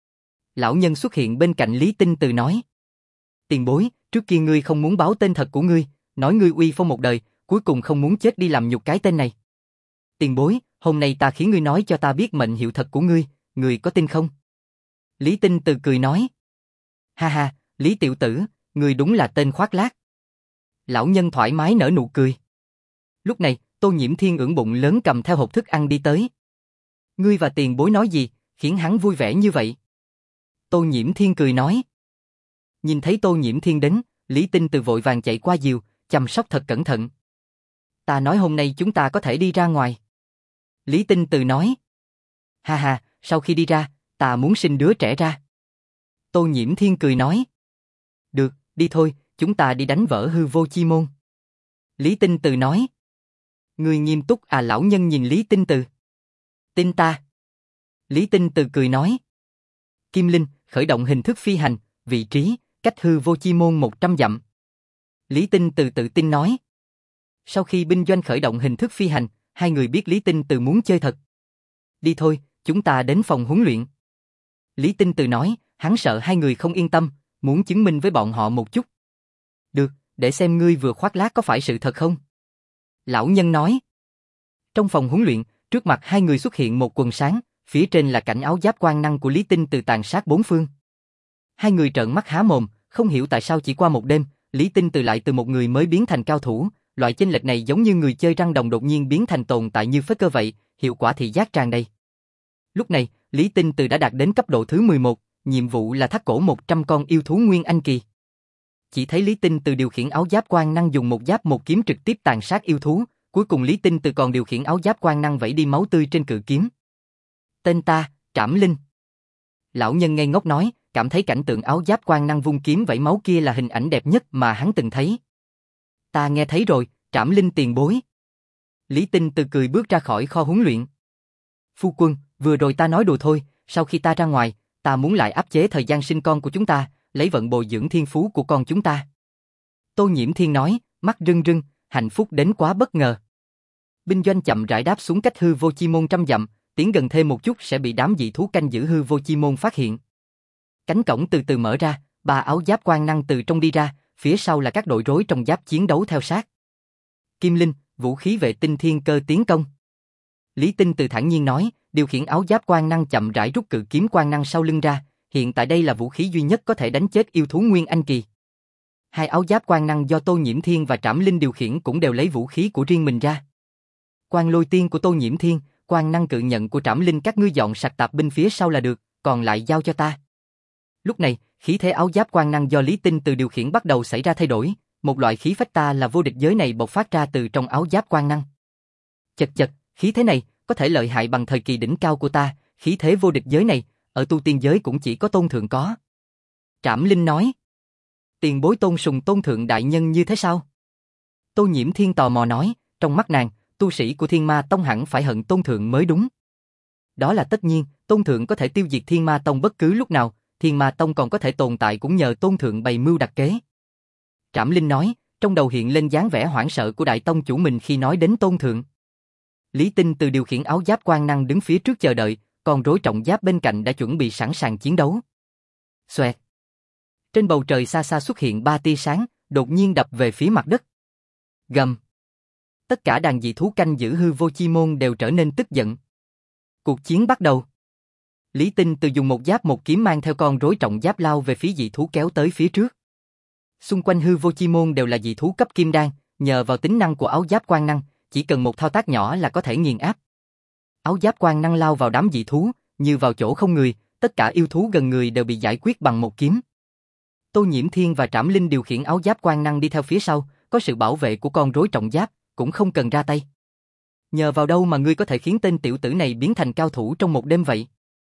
Lão nhân xuất hiện bên cạnh Lý Tinh Từ nói. Tiền bối, trước kia ngươi không muốn báo tên thật của ngươi, nói ngươi uy phong một đời, cuối cùng không muốn chết đi làm nhục cái tên này. Tiền bối, hôm nay ta khiến ngươi nói cho ta biết mệnh hiệu thật của ngươi, ngươi có tin không? Lý Tinh Từ cười nói. Ha ha, Lý tiểu tử, ngươi đúng là tên khoác lác. Lão nhân thoải mái nở nụ cười. Lúc này, Tô Nhiễm Thiên ưỡn bụng lớn cầm theo hộp thức ăn đi tới. Ngươi và tiền bối nói gì, khiến hắn vui vẻ như vậy? Tô Nhiễm Thiên cười nói. Nhìn thấy Tô Nhiễm Thiên đến, Lý Tinh Từ vội vàng chạy qua diều, chăm sóc thật cẩn thận. Ta nói hôm nay chúng ta có thể đi ra ngoài. Lý Tinh Từ nói. Ha ha, sau khi đi ra, ta muốn sinh đứa trẻ ra. Tô Nhiễm Thiên cười nói. Được, đi thôi, chúng ta đi đánh vỡ hư vô chi môn. Lý Tinh Từ nói. Người nghiêm túc à? Lão nhân nhìn Lý Tinh Từ. Tin ta. Lý Tinh Từ cười nói. Kim Linh, khởi động hình thức phi hành, vị trí, cách hư vô chi môn một trăm dặm. Lý Tinh Từ tự tin nói. Sau khi binh doanh khởi động hình thức phi hành, hai người biết Lý Tinh Từ muốn chơi thật. Đi thôi, chúng ta đến phòng huấn luyện. Lý Tinh Từ nói, hắn sợ hai người không yên tâm, muốn chứng minh với bọn họ một chút. Được, để xem ngươi vừa khoác lác có phải sự thật không? Lão nhân nói. Trong phòng huấn luyện, trước mặt hai người xuất hiện một quần sáng, phía trên là cảnh áo giáp quan năng của Lý Tinh Từ tàn sát bốn phương. Hai người trợn mắt há mồm, không hiểu tại sao chỉ qua một đêm, Lý Tinh Từ lại từ một người mới biến thành cao thủ, loại chênh lệch này giống như người chơi răng đồng đột nhiên biến thành tồn tại như phế cơ vậy, hiệu quả thị giác tràn đầy. Lúc này, Lý Tinh Từ đã đạt đến cấp độ thứ mười một, nhiệm vụ là thắt cổ một trăm con yêu thú nguyên anh kỳ. Chỉ thấy Lý Tinh Từ điều khiển áo giáp quan năng dùng một giáp một kiếm trực tiếp tàn sát yêu thú, cuối cùng Lý Tinh Từ còn điều khiển áo giáp quan năng vẩy đi máu tươi trên cự kiếm. Tên ta, Trảm Linh. Lão nhân ngây ngốc nói, cảm thấy cảnh tượng áo giáp quan năng vung kiếm vẩy máu kia là hình ảnh đẹp nhất mà hắn từng thấy. Ta nghe thấy rồi, Trảm Linh tiền bối. Lý Tinh Từ cười bước ra khỏi kho huấn luyện. Phu quân, vừa rồi ta nói đùa thôi, sau khi ta ra ngoài, ta muốn lại áp chế thời gian sinh con của chúng ta, lấy vận bồi dưỡng thiên phú của con chúng ta. Tô Nhiễm Thiên nói, mắt rưng rưng, hạnh phúc đến quá bất ngờ. Binh doanh chậm rãi đáp xuống cách hư vô chi môn trăm dặm, tiến gần thêm một chút sẽ bị đám dị thú canh giữ hư vô chi môn phát hiện. Cánh cổng từ từ mở ra, ba áo giáp quan năng từ trong đi ra, phía sau là các đội rối trong giáp chiến đấu theo sát. Kim Linh, vũ khí vệ tinh thiên cơ tiến công. Lý Tinh Từ thản nhiên nói, điều khiển áo giáp quan năng chậm rãi rút cự kiếm quan năng sau lưng ra, hiện tại đây là vũ khí duy nhất có thể đánh chết yêu thú nguyên anh kỳ. Hai áo giáp quan năng do Tô Nhiễm Thiên và Trảm Linh điều khiển cũng đều lấy vũ khí của riêng mình ra. Quan lôi tiên của Tô Nhiễm Thiên, quan năng cự nhận của Trảm Linh các ngươi dọn sạch tạp binh phía sau là được, còn lại giao cho ta. Lúc này, khí thế áo giáp quan năng do Lý Tinh Từ điều khiển bắt đầu xảy ra thay đổi, một loại khí phách ta là vô địch giới này bộc phát ra từ trong áo giáp quan năng. Chật chật, khí thế này có thể lợi hại bằng thời kỳ đỉnh cao của ta, khí thế vô địch giới này, ở tu tiên giới cũng chỉ có Tôn Thượng có. Trảm Linh nói. Tiền bối tôn sùng Tôn Thượng đại nhân như thế sao? Tô Nhiễm Thiên tò mò nói, trong mắt nàng, tu sĩ của Thiên Ma Tông hẳn phải hận Tôn Thượng mới đúng. Đó là tất nhiên, Tôn Thượng có thể tiêu diệt Thiên Ma Tông bất cứ lúc nào, Thiên Ma Tông còn có thể tồn tại cũng nhờ Tôn Thượng bày mưu đặt kế. Trảm Linh nói, trong đầu hiện lên dáng vẻ hoảng sợ của đại tông chủ mình khi nói đến Tôn Thượng. Lý Tinh Từ điều khiển áo giáp quan năng đứng phía trước chờ đợi, còn rối trọng giáp bên cạnh đã chuẩn bị sẵn sàng chiến đấu. Xoẹt. Trên bầu trời xa xa xuất hiện ba tia sáng, đột nhiên đập về phía mặt đất. Gầm. Tất cả đàn dị thú canh giữ hư vô chi môn đều trở nên tức giận. Cuộc chiến bắt đầu. Lý Tinh Từ dùng một giáp một kiếm mang theo con rối trọng giáp lao về phía dị thú kéo tới phía trước. Xung quanh hư vô chi môn đều là dị thú cấp kim đan, nhờ vào tính năng của áo giáp quan năng, chỉ cần một thao tác nhỏ là có thể nghiền áp. Áo giáp quan năng lao vào đám dị thú, như vào chỗ không người, tất cả yêu thú gần người đều bị giải quyết bằng một kiếm. Tô Nhiễm Thiên và Trảm Linh điều khiển áo giáp quan năng đi theo phía sau, có sự bảo vệ của con rối trọng giáp, cũng không cần ra tay. Nhờ vào đâu mà ngươi có thể khiến tên tiểu tử này biến thành cao thủ trong một đêm vậy?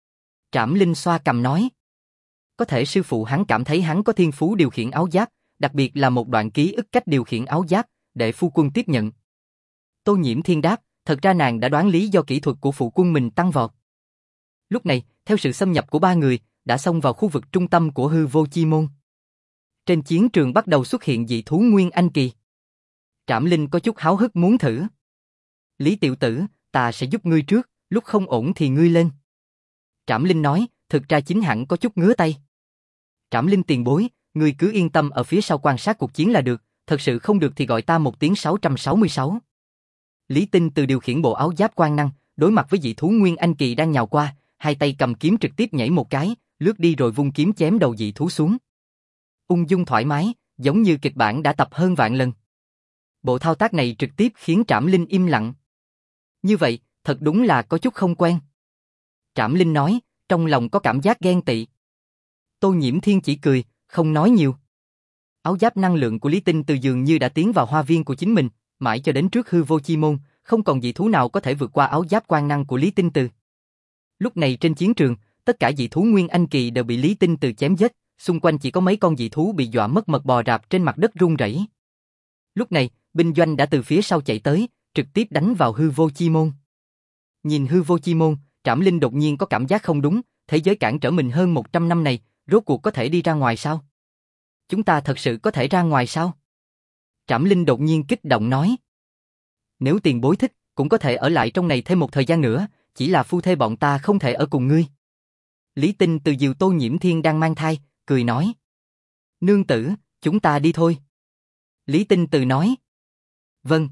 Trảm Linh xoa cằm nói. Có thể sư phụ hắn cảm thấy hắn có thiên phú điều khiển áo giáp, đặc biệt là một đoạn ký ức cách điều khiển áo giáp, để phu quân tiếp nhận. Tô Nhiễm Thiên đáp, thật ra nàng đã đoán lý do kỹ thuật của phụ quân mình tăng vọt. Lúc này, theo sự xâm nhập của ba người, đã xông vào khu vực trung tâm của hư vô chi môn. Trên chiến trường bắt đầu xuất hiện dị thú Nguyên Anh Kỳ. Trảm Linh có chút háo hức muốn thử. Lý tiểu tử, ta sẽ giúp ngươi trước, lúc không ổn thì ngươi lên. Trảm Linh nói, thực ra chính hẳn có chút ngứa tay. Trảm Linh tiền bối, ngươi cứ yên tâm ở phía sau quan sát cuộc chiến là được, thật sự không được thì gọi ta một tiếng sáu sáu sáu. Lý Tinh Từ điều khiển bộ áo giáp quang năng, đối mặt với dị thú Nguyên Anh Kỳ đang nhào qua, hai tay cầm kiếm trực tiếp nhảy một cái, lướt đi rồi vung kiếm chém đầu dị thú xuống. Ung dung thoải mái, giống như kịch bản đã tập hơn vạn lần. Bộ thao tác này trực tiếp khiến Trảm Linh im lặng. Như vậy, thật đúng là có chút không quen. Trảm Linh nói, trong lòng có cảm giác ghen tị. Tô Nhiễm Thiên chỉ cười, không nói nhiều. Áo giáp năng lượng của Lý Tinh Từ dường như đã tiến vào hoa viên của chính mình, mãi cho đến trước hư vô chi môn, không còn dị thú nào có thể vượt qua áo giáp quang năng của Lý Tinh Từ. Lúc này trên chiến trường, tất cả dị thú Nguyên Anh Kỳ đều bị Lý Tinh Từ chém giết, xung quanh chỉ có mấy con dị thú bị dọa mất mật bò rạp trên mặt đất run rẩy. Lúc này, binh doanh đã từ phía sau chạy tới, trực tiếp đánh vào hư vô chi môn. Nhìn hư vô chi môn, Trảm Linh đột nhiên có cảm giác không đúng, thế giới cản trở mình hơn một trăm năm này, rốt cuộc có thể đi ra ngoài sao? Chúng ta thật sự có thể ra ngoài sao? Trảm Linh đột nhiên kích động nói. Nếu tiền bối thích, cũng có thể ở lại trong này thêm một thời gian nữa, chỉ là phu thê bọn ta không thể ở cùng ngươi. Lý Tinh Từ dìu Tô Nhiễm Thiên đang mang thai, cười nói. Nương tử, chúng ta đi thôi. Lý Tinh Từ nói. Vâng.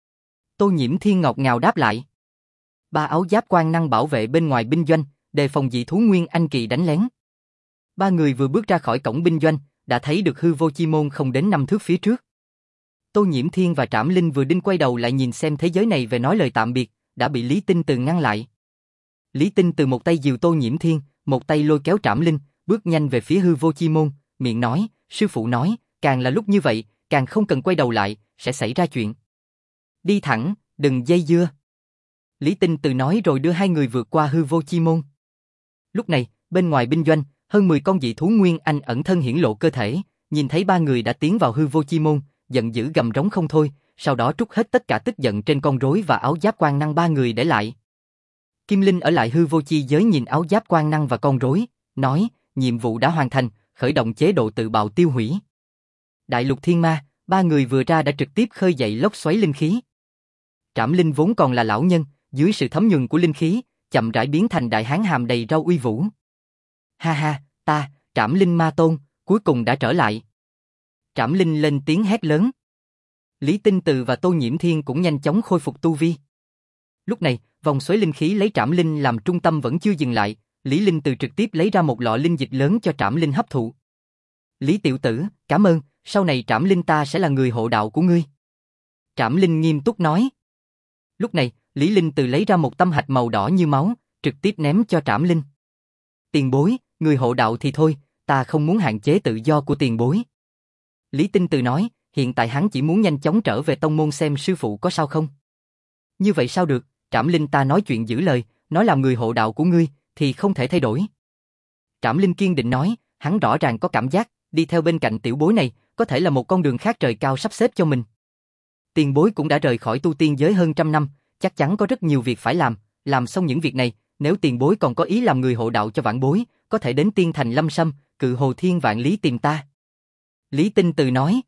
Tô Nhiễm Thiên ngọt ngào đáp lại. Ba áo giáp quang năng bảo vệ bên ngoài binh doanh, đề phòng dị thú Nguyên Anh Kỳ đánh lén. Ba người vừa bước ra khỏi cổng binh doanh, đã thấy được hư vô chi môn không đến năm thước phía trước. Tô Nhiễm Thiên và Trảm Linh vừa định quay đầu lại nhìn xem thế giới này về nói lời tạm biệt, đã bị Lý Tinh Từ ngăn lại. Lý Tinh Từ một tay dìu Tô Nhiễm Thiên, một tay lôi kéo Trảm Linh, bước nhanh về phía hư vô chi môn, miệng nói, sư phụ nói, càng là lúc như vậy, càng không cần quay đầu lại, sẽ xảy ra chuyện. Đi thẳng, đừng dây dưa. Lý Tinh Từ nói rồi đưa hai người vượt qua hư vô chi môn. Lúc này, bên ngoài binh doanh, hơn mười con dị thú Nguyên Anh ẩn thân hiển lộ cơ thể, nhìn thấy ba người đã tiến vào hư vô chi môn, giận dữ gầm rống không thôi, sau đó trút hết tất cả tức giận trên con rối và áo giáp quang năng ba người để lại. Kim Linh ở lại hư vô chi giới nhìn áo giáp quang năng và con rối, nói, nhiệm vụ đã hoàn thành, khởi động chế độ tự bạo tiêu hủy. Đại lục thiên ma, ba người vừa ra đã trực tiếp khơi dậy lốc xoáy linh khí. Trảm Linh vốn còn là lão nhân, dưới sự thấm nhuần của linh khí, chậm rãi biến thành đại hán hàm đầy râu uy vũ. Ha ha, ta, Trảm Linh ma tôn, cuối cùng đã trở lại. Trảm Linh lên tiếng hét lớn. Lý Tinh Từ và Tô Nhiễm Thiên cũng nhanh chóng khôi phục tu vi. Lúc này, vòng xoáy linh khí lấy Trảm Linh làm trung tâm vẫn chưa dừng lại, Lý Linh Từ trực tiếp lấy ra một lọ linh dịch lớn cho Trảm Linh hấp thụ. Lý tiểu tử, cảm ơn, sau này Trảm Linh ta sẽ là người hộ đạo của ngươi. Trảm Linh nghiêm túc nói. Lúc này, Lý Linh Từ lấy ra một tâm hạch màu đỏ như máu, trực tiếp ném cho Trảm Linh. Tiền bối, người hộ đạo thì thôi, ta không muốn hạn chế tự do của tiền bối. Lý Tinh Từ nói, hiện tại hắn chỉ muốn nhanh chóng trở về tông môn xem sư phụ có sao không. Như vậy sao được, Trảm Linh ta nói chuyện giữ lời, nói làm người hộ đạo của ngươi, thì không thể thay đổi. Trảm Linh kiên định nói, hắn rõ ràng có cảm giác, đi theo bên cạnh tiểu bối này, có thể là một con đường khác trời cao sắp xếp cho mình. Tiền bối cũng đã rời khỏi tu tiên giới hơn trăm năm, chắc chắn có rất nhiều việc phải làm, làm xong những việc này, nếu tiền bối còn có ý làm người hộ đạo cho vãn bối, có thể đến tiên thành Lâm Sâm, cự hồ thiên vạn lý tìm ta. Lý Tinh Từ nói.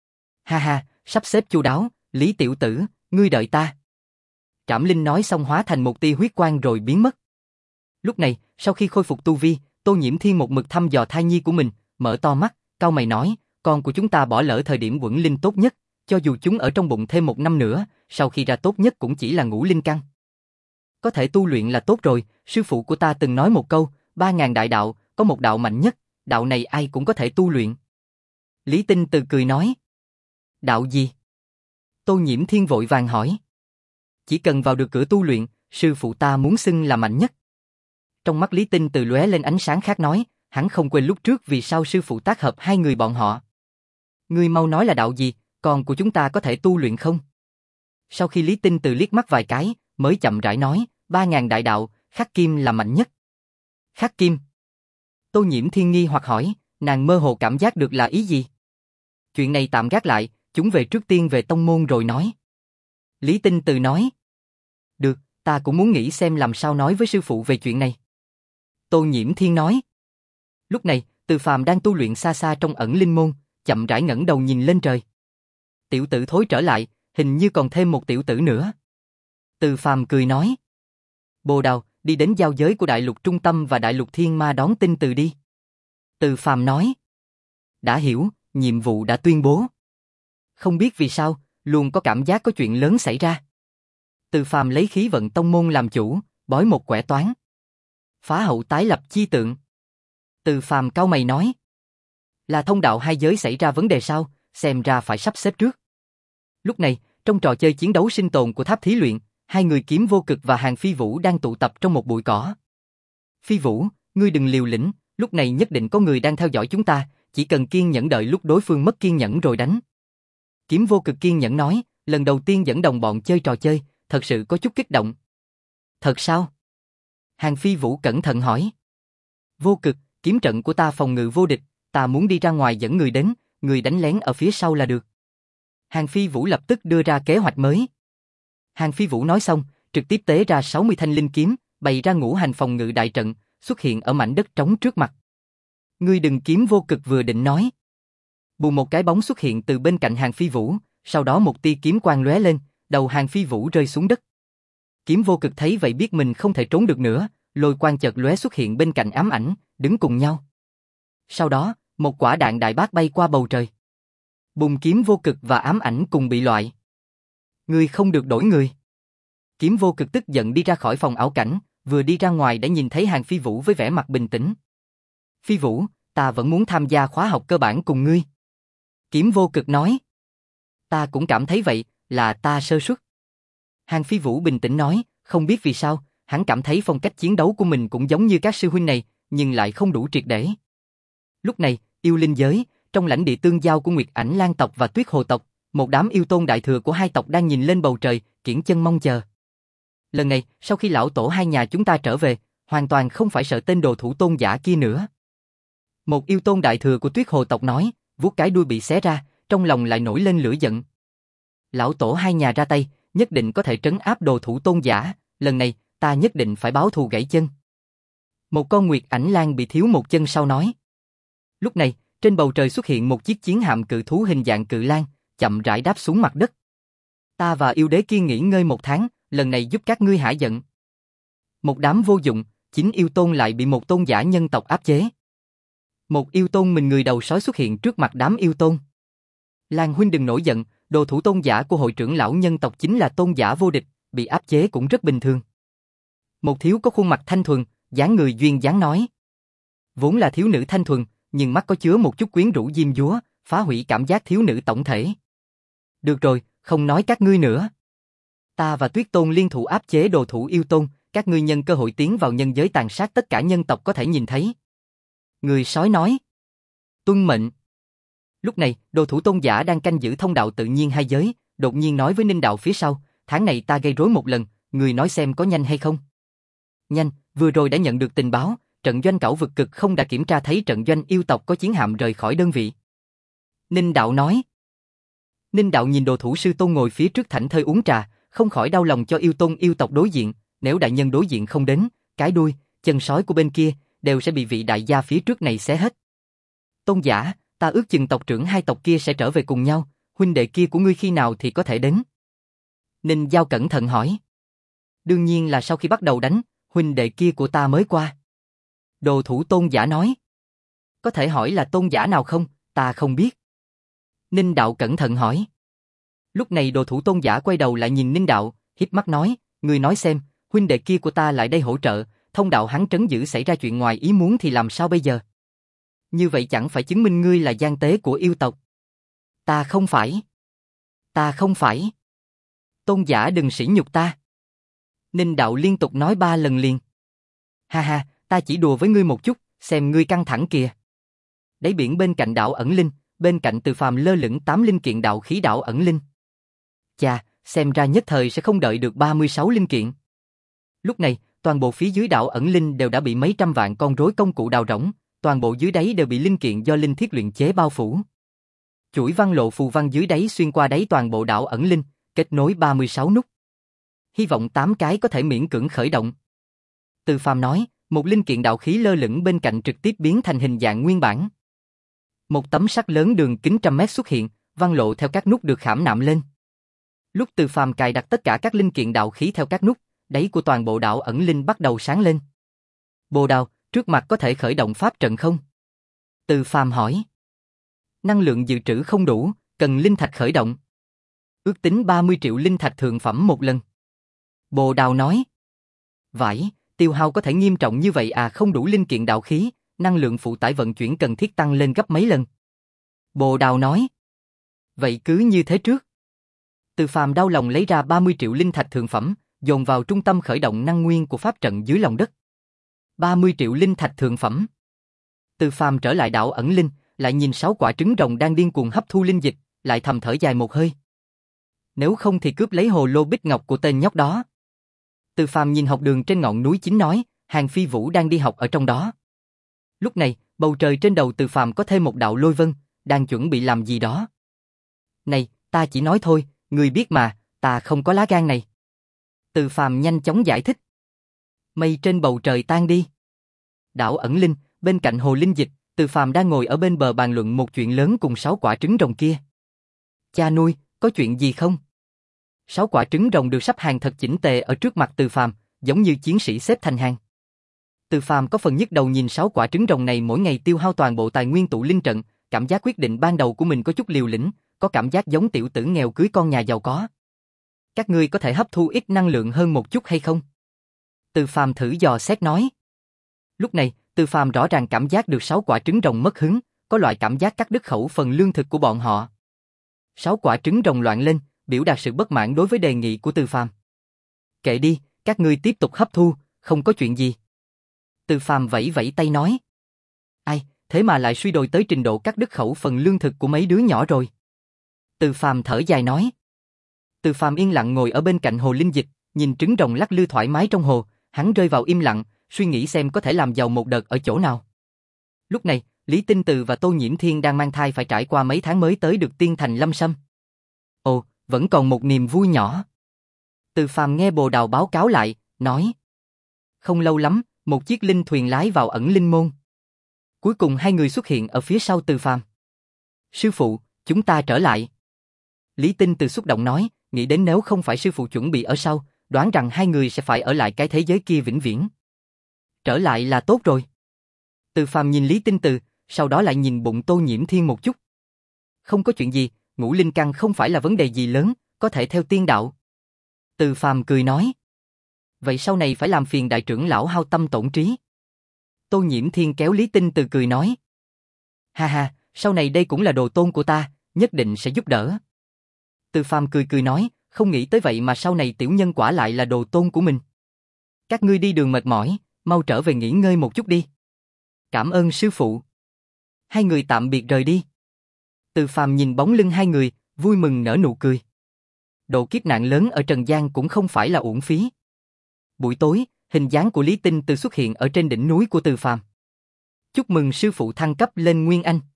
Ha ha, sắp xếp chu đáo, Lý tiểu tử, ngươi đợi ta. Trảm Linh nói xong hóa thành một tia huyết quang rồi biến mất. Lúc này, sau khi khôi phục tu vi, Tô Nhiễm Thiên một mực thăm dò thai nhi của mình, mở to mắt, cau mày nói, con của chúng ta bỏ lỡ thời điểm quẩn linh tốt nhất, cho dù chúng ở trong bụng thêm một năm nữa, sau khi ra tốt nhất cũng chỉ là ngũ linh căn. Có thể tu luyện là tốt rồi, sư phụ của ta từng nói một câu, ba ngàn đại đạo, có một đạo mạnh nhất, đạo này ai cũng có thể tu luyện. Lý Tinh Từ cười nói. Đạo gì? Tô Nhiễm Thiên vội vàng hỏi. Chỉ cần vào được cửa tu luyện, sư phụ ta muốn xưng là mạnh nhất. Trong mắt Lý Tinh Từ lóe lên ánh sáng khác nói, hắn không quên lúc trước vì sao sư phụ tác hợp hai người bọn họ. Ngươi mau nói là đạo gì, con của chúng ta có thể tu luyện không? Sau khi Lý Tinh Từ liếc mắt vài cái, mới chậm rãi nói, ba ngàn đại đạo, khắc kim là mạnh nhất. Khắc kim. Tô Nhiễm Thiên nghi hoặc hỏi, nàng mơ hồ cảm giác được là ý gì? Chuyện này tạm gác lại, chúng về trước tiên về tông môn rồi nói. Lý Tinh Từ nói. Được, ta cũng muốn nghĩ xem làm sao nói với sư phụ về chuyện này. Tô Nhiễm Thiên nói. Lúc này, Từ Phàm đang tu luyện xa xa trong ẩn linh môn, chậm rãi ngẩng đầu nhìn lên trời. Tiểu tử thối trở lại, hình như còn thêm một tiểu tử nữa. Từ Phàm cười nói. Bồ Đào, đi đến giao giới của Đại Lục Trung Tâm và Đại Lục Thiên Ma đón Tinh Từ đi. Từ Phàm nói. Đã hiểu, nhiệm vụ đã tuyên bố. Không biết vì sao, luôn có cảm giác có chuyện lớn xảy ra. Từ Phàm lấy khí vận tông môn làm chủ, bói một quẻ toán. Phá hậu tái lập chi tượng. Từ Phàm cau mày nói. Là thông đạo hai giới xảy ra vấn đề sao, xem ra phải sắp xếp trước. Lúc này, trong trò chơi chiến đấu sinh tồn của tháp thí luyện, hai người Kiếm Vô Cực và Hàng Phi Vũ đang tụ tập trong một bụi cỏ. Phi Vũ, ngươi đừng liều lĩnh, lúc này nhất định có người đang theo dõi chúng ta, chỉ cần kiên nhẫn đợi lúc đối phương mất kiên nhẫn rồi đánh. Kiếm Vô Cực kiên nhẫn nói, lần đầu tiên dẫn đồng bọn chơi trò chơi, thật sự có chút kích động. Thật sao? Hàng Phi Vũ cẩn thận hỏi. Vô Cực, kiếm trận của ta phòng ngự vô địch, ta muốn đi ra ngoài dẫn người đến, người đánh lén ở phía sau là được. Hàng Phi Vũ lập tức đưa ra kế hoạch mới. Hàng Phi Vũ nói xong, trực tiếp tế ra sáu mươi thanh linh kiếm, bày ra ngũ hành phòng ngự đại trận, xuất hiện ở mảnh đất trống trước mặt. Ngươi đừng. Kiếm Vô Cực vừa định nói. Bù một cái bóng xuất hiện từ bên cạnh Hàng Phi Vũ, sau đó một tia kiếm quang lóe lên, đầu Hàng Phi Vũ rơi xuống đất. Kiếm Vô Cực thấy vậy biết mình không thể trốn được nữa, lôi quang chợt lóe xuất hiện bên cạnh ám ảnh, đứng cùng nhau. Sau đó, một quả đạn đại bác bay qua bầu trời. Bùng. Kiếm Vô Cực và ám ảnh cùng bị loại. Ngươi không được đổi người. Kiếm Vô Cực tức giận đi ra khỏi phòng ảo cảnh, vừa đi ra ngoài đã nhìn thấy Hàng Phi Vũ với vẻ mặt bình tĩnh. Phi Vũ, ta vẫn muốn tham gia khóa học cơ bản cùng ngươi. Kiếm Vô Cực nói. Ta cũng cảm thấy vậy, là ta sơ suất. Hàng Phi Vũ bình tĩnh nói, không biết vì sao, hắn cảm thấy phong cách chiến đấu của mình cũng giống như các sư huynh này, nhưng lại không đủ triệt để. Lúc này, yêu linh giới, trong lãnh địa tương giao của Nguyệt Ảnh Lan tộc và Tuyết Hồ tộc, một đám yêu tôn đại thừa của hai tộc đang nhìn lên bầu trời, kiễng chân mong chờ. Lần này, sau khi lão tổ hai nhà chúng ta trở về, hoàn toàn không phải sợ tên đồ thủ tôn giả kia nữa. Một yêu tôn đại thừa của Tuyết Hồ tộc nói, vuốt cái đuôi bị xé ra, trong lòng lại nổi lên lửa giận. Lão tổ hai nhà ra tay, nhất định có thể trấn áp đồ thủ tôn giả, lần này, ta nhất định phải báo thù gãy chân. Một con Nguyệt Ảnh Lan bị thiếu một chân sau nói. Lúc này, trên bầu trời xuất hiện một chiếc chiến hạm cự thú hình dạng cự lang, chậm rãi đáp xuống mặt đất. Ta và yêu đế kia nghỉ ngơi một tháng, lần này giúp các ngươi hả giận. Một đám vô dụng, chính yêu tôn lại bị một tôn giả nhân tộc áp chế. Một yêu tôn mình người đầu sói xuất hiện trước mặt đám yêu tôn. Lan huynh đừng nổi giận, đồ thủ tôn giả của hội trưởng lão nhân tộc chính là tôn giả vô địch, bị áp chế cũng rất bình thường. Một thiếu có khuôn mặt thanh thuần, dáng người duyên dáng nói. Vốn là thiếu nữ thanh thuần, nhưng mắt có chứa một chút quyến rũ diêm dúa, phá hủy cảm giác thiếu nữ tổng thể. Được rồi, không nói các ngươi nữa. Ta và Tuyết Tôn liên thủ áp chế đồ thủ yêu tôn, các ngươi nhân cơ hội tiến vào nhân giới tàn sát tất cả nhân tộc có thể nhìn thấy. Người sói nói. Tuân mệnh. Lúc này, đồ thủ tôn giả đang canh giữ thông đạo tự nhiên hai giới, đột nhiên nói với Ninh Đạo phía sau, tháng này ta gây rối một lần, người nói xem có nhanh hay không. Nhanh, vừa rồi đã nhận được tình báo, trận doanh cẩu vực cực không đã kiểm tra thấy trận doanh yêu tộc có chiến hạm rời khỏi đơn vị. Ninh Đạo nói. Ninh Đạo nhìn đồ thủ sư tôn ngồi phía trước thảnh thơi uống trà, không khỏi đau lòng cho yêu tôn yêu tộc đối diện, nếu đại nhân đối diện không đến, cái đuôi, chân sói của bên kia, đều sẽ bị vị đại gia phía trước này xé hết. Tôn giả, ta ước chừng tộc trưởng hai tộc kia sẽ trở về cùng nhau, huynh đệ kia của ngươi khi nào thì có thể đến? Ninh Giao cẩn thận hỏi. Đương nhiên là sau khi bắt đầu đánh, huynh đệ kia của ta mới qua. Đồ thủ tôn giả nói. Có thể hỏi là tôn giả nào không, ta không biết. Ninh Đạo cẩn thận hỏi. Lúc này đồ thủ tôn giả quay đầu lại nhìn Ninh Đạo, híp mắt nói, ngươi nói xem, huynh đệ kia của ta lại đây hỗ trợ, thông đạo hắn trấn giữ xảy ra chuyện ngoài ý muốn thì làm sao bây giờ? Như vậy chẳng phải chứng minh ngươi là gian tế của yêu tộc. Ta không phải. Ta không phải. Tôn giả đừng sỉ nhục ta. Ninh Đạo liên tục nói ba lần liền. Ha ha, ta chỉ đùa với ngươi một chút, xem ngươi căng thẳng kìa. Đáy biển bên cạnh đảo ẩn linh, bên cạnh Từ Phàm lơ lửng tám linh kiện đạo khí đảo ẩn linh. Chà, xem ra nhất thời sẽ không đợi được ba mươi sáu linh kiện. Lúc này, toàn bộ phía dưới đảo ẩn linh đều đã bị mấy trăm vạn con rối công cụ đào rỗng, toàn bộ dưới đáy đều bị linh kiện do linh thiết luyện chế bao phủ. Chuỗi văn lộ phù văn dưới đáy xuyên qua đáy toàn bộ đảo ẩn linh, kết nối ba mươi sáu nút. Hy vọng tám cái có thể miễn cưỡng khởi động. Từ Phàm nói, một linh kiện đạo khí lơ lửng bên cạnh trực tiếp biến thành hình dạng nguyên bản. Một tấm sắt lớn đường kính trăm mét xuất hiện, văn lộ theo các nút được khảm nạm lên. Lúc Từ Phàm cài đặt tất cả các linh kiện đạo khí theo các nút, đáy của toàn bộ đảo ẩn linh bắt đầu sáng lên. Bồ Đào, trước mặt có thể khởi động pháp trận không? Từ Phàm hỏi. Năng lượng dự trữ không đủ, cần linh thạch khởi động. Ước tính ba mươi triệu linh thạch thượng phẩm một lần. Bồ Đào nói. Vãi, tiêu hao có thể nghiêm trọng như vậy à, không đủ linh kiện đạo khí, năng lượng phụ tải vận chuyển cần thiết tăng lên gấp mấy lần. Bồ Đào nói. Vậy cứ như thế trước. Từ Phàm đau lòng lấy ra ba mươi triệu linh thạch thượng phẩm, dồn vào trung tâm khởi động năng nguyên của pháp trận dưới lòng đất. ba mươi triệu linh thạch thượng phẩm. Từ Phàm trở lại đảo ẩn linh, lại nhìn sáu quả trứng rồng đang điên cuồng hấp thu linh dịch, lại thầm thở dài một hơi. Nếu không thì cướp lấy hồ lô bích ngọc của tên nhóc đó. Từ Phàm nhìn học đường trên ngọn núi chính nói, Hàng Phi Vũ đang đi học ở trong đó. Lúc này, bầu trời trên đầu Từ Phàm có thêm một đạo lôi vân, đang chuẩn bị làm gì đó. Này, ta chỉ nói thôi, người biết mà, ta không có lá gan này. Từ Phàm nhanh chóng giải thích. Mây trên bầu trời tan đi. Đảo ẩn linh, bên cạnh hồ linh dịch, Từ Phàm đang ngồi ở bên bờ bàn luận một chuyện lớn cùng sáu quả trứng rồng kia. Cha nuôi, có chuyện gì không? Sáu quả trứng rồng được sắp hàng thật chỉnh tề ở trước mặt Từ Phàm, giống như chiến sĩ xếp thành hàng. Từ Phàm có phần nhức đầu nhìn sáu quả trứng rồng này mỗi ngày tiêu hao toàn bộ tài nguyên tụ linh trận, cảm giác quyết định ban đầu của mình có chút liều lĩnh, có cảm giác giống tiểu tử nghèo cưới con nhà giàu có. Các ngươi có thể hấp thu ít năng lượng hơn một chút hay không? Từ Phàm thử dò xét nói. Lúc này, Từ Phàm rõ ràng cảm giác được sáu quả trứng rồng mất hứng, có loại cảm giác cắt đứt khẩu phần lương thực của bọn họ. Sáu quả trứng rồng loạn lên, biểu đạt sự bất mãn đối với đề nghị của Từ Phàm. Kệ đi, các ngươi tiếp tục hấp thu, không có chuyện gì. Từ Phàm vẫy vẫy tay nói. Ai, thế mà lại suy đồi tới trình độ cắt đứt khẩu phần lương thực của mấy đứa nhỏ rồi. Từ Phàm thở dài nói. Từ Phàm yên lặng ngồi ở bên cạnh hồ linh dịch, nhìn trứng rồng lắc lư thoải mái trong hồ, hắn rơi vào im lặng, suy nghĩ xem có thể làm giàu một đợt ở chỗ nào. Lúc này, Lý Tinh Từ và Tô Nhiễm Thiên đang mang thai phải trải qua mấy tháng mới tới được tiên thành Lâm Sâm. Ồ, vẫn còn một niềm vui nhỏ. Từ Phàm nghe Bồ Đào báo cáo lại, nói. Không lâu lắm, một chiếc linh thuyền lái vào ẩn linh môn. Cuối cùng hai người xuất hiện ở phía sau Từ Phàm. Sư phụ, chúng ta trở lại. Lý Tinh Từ xúc động nói, nghĩ đến nếu không phải sư phụ chuẩn bị ở sau, đoán rằng hai người sẽ phải ở lại cái thế giới kia vĩnh viễn. Trở lại là tốt rồi. Từ Phàm nhìn Lý Tinh Từ, sau đó lại nhìn bụng Tô Nhiễm Thiên một chút. Không có chuyện gì, ngũ linh căn không phải là vấn đề gì lớn, có thể theo tiên đạo. Từ Phàm cười nói. Vậy sau này phải làm phiền đại trưởng lão hao tâm tổn trí. Tô Nhiễm Thiên kéo Lý Tinh Từ cười nói. Ha ha, sau này đây cũng là đồ tôn của ta, nhất định sẽ giúp đỡ. Từ Phàm cười cười nói, không nghĩ tới vậy mà sau này tiểu nhân quả lại là đồ tôn của mình. Các ngươi đi đường mệt mỏi, mau trở về nghỉ ngơi một chút đi. Cảm ơn sư phụ. Hai người tạm biệt rời đi. Từ Phàm nhìn bóng lưng hai người, vui mừng nở nụ cười. Độ kiếp nạn lớn ở Trần gian cũng không phải là uổng phí. Buổi tối, hình dáng của Lý Tinh Từ xuất hiện ở trên đỉnh núi của Từ Phàm. Chúc mừng sư phụ thăng cấp lên Nguyên Anh.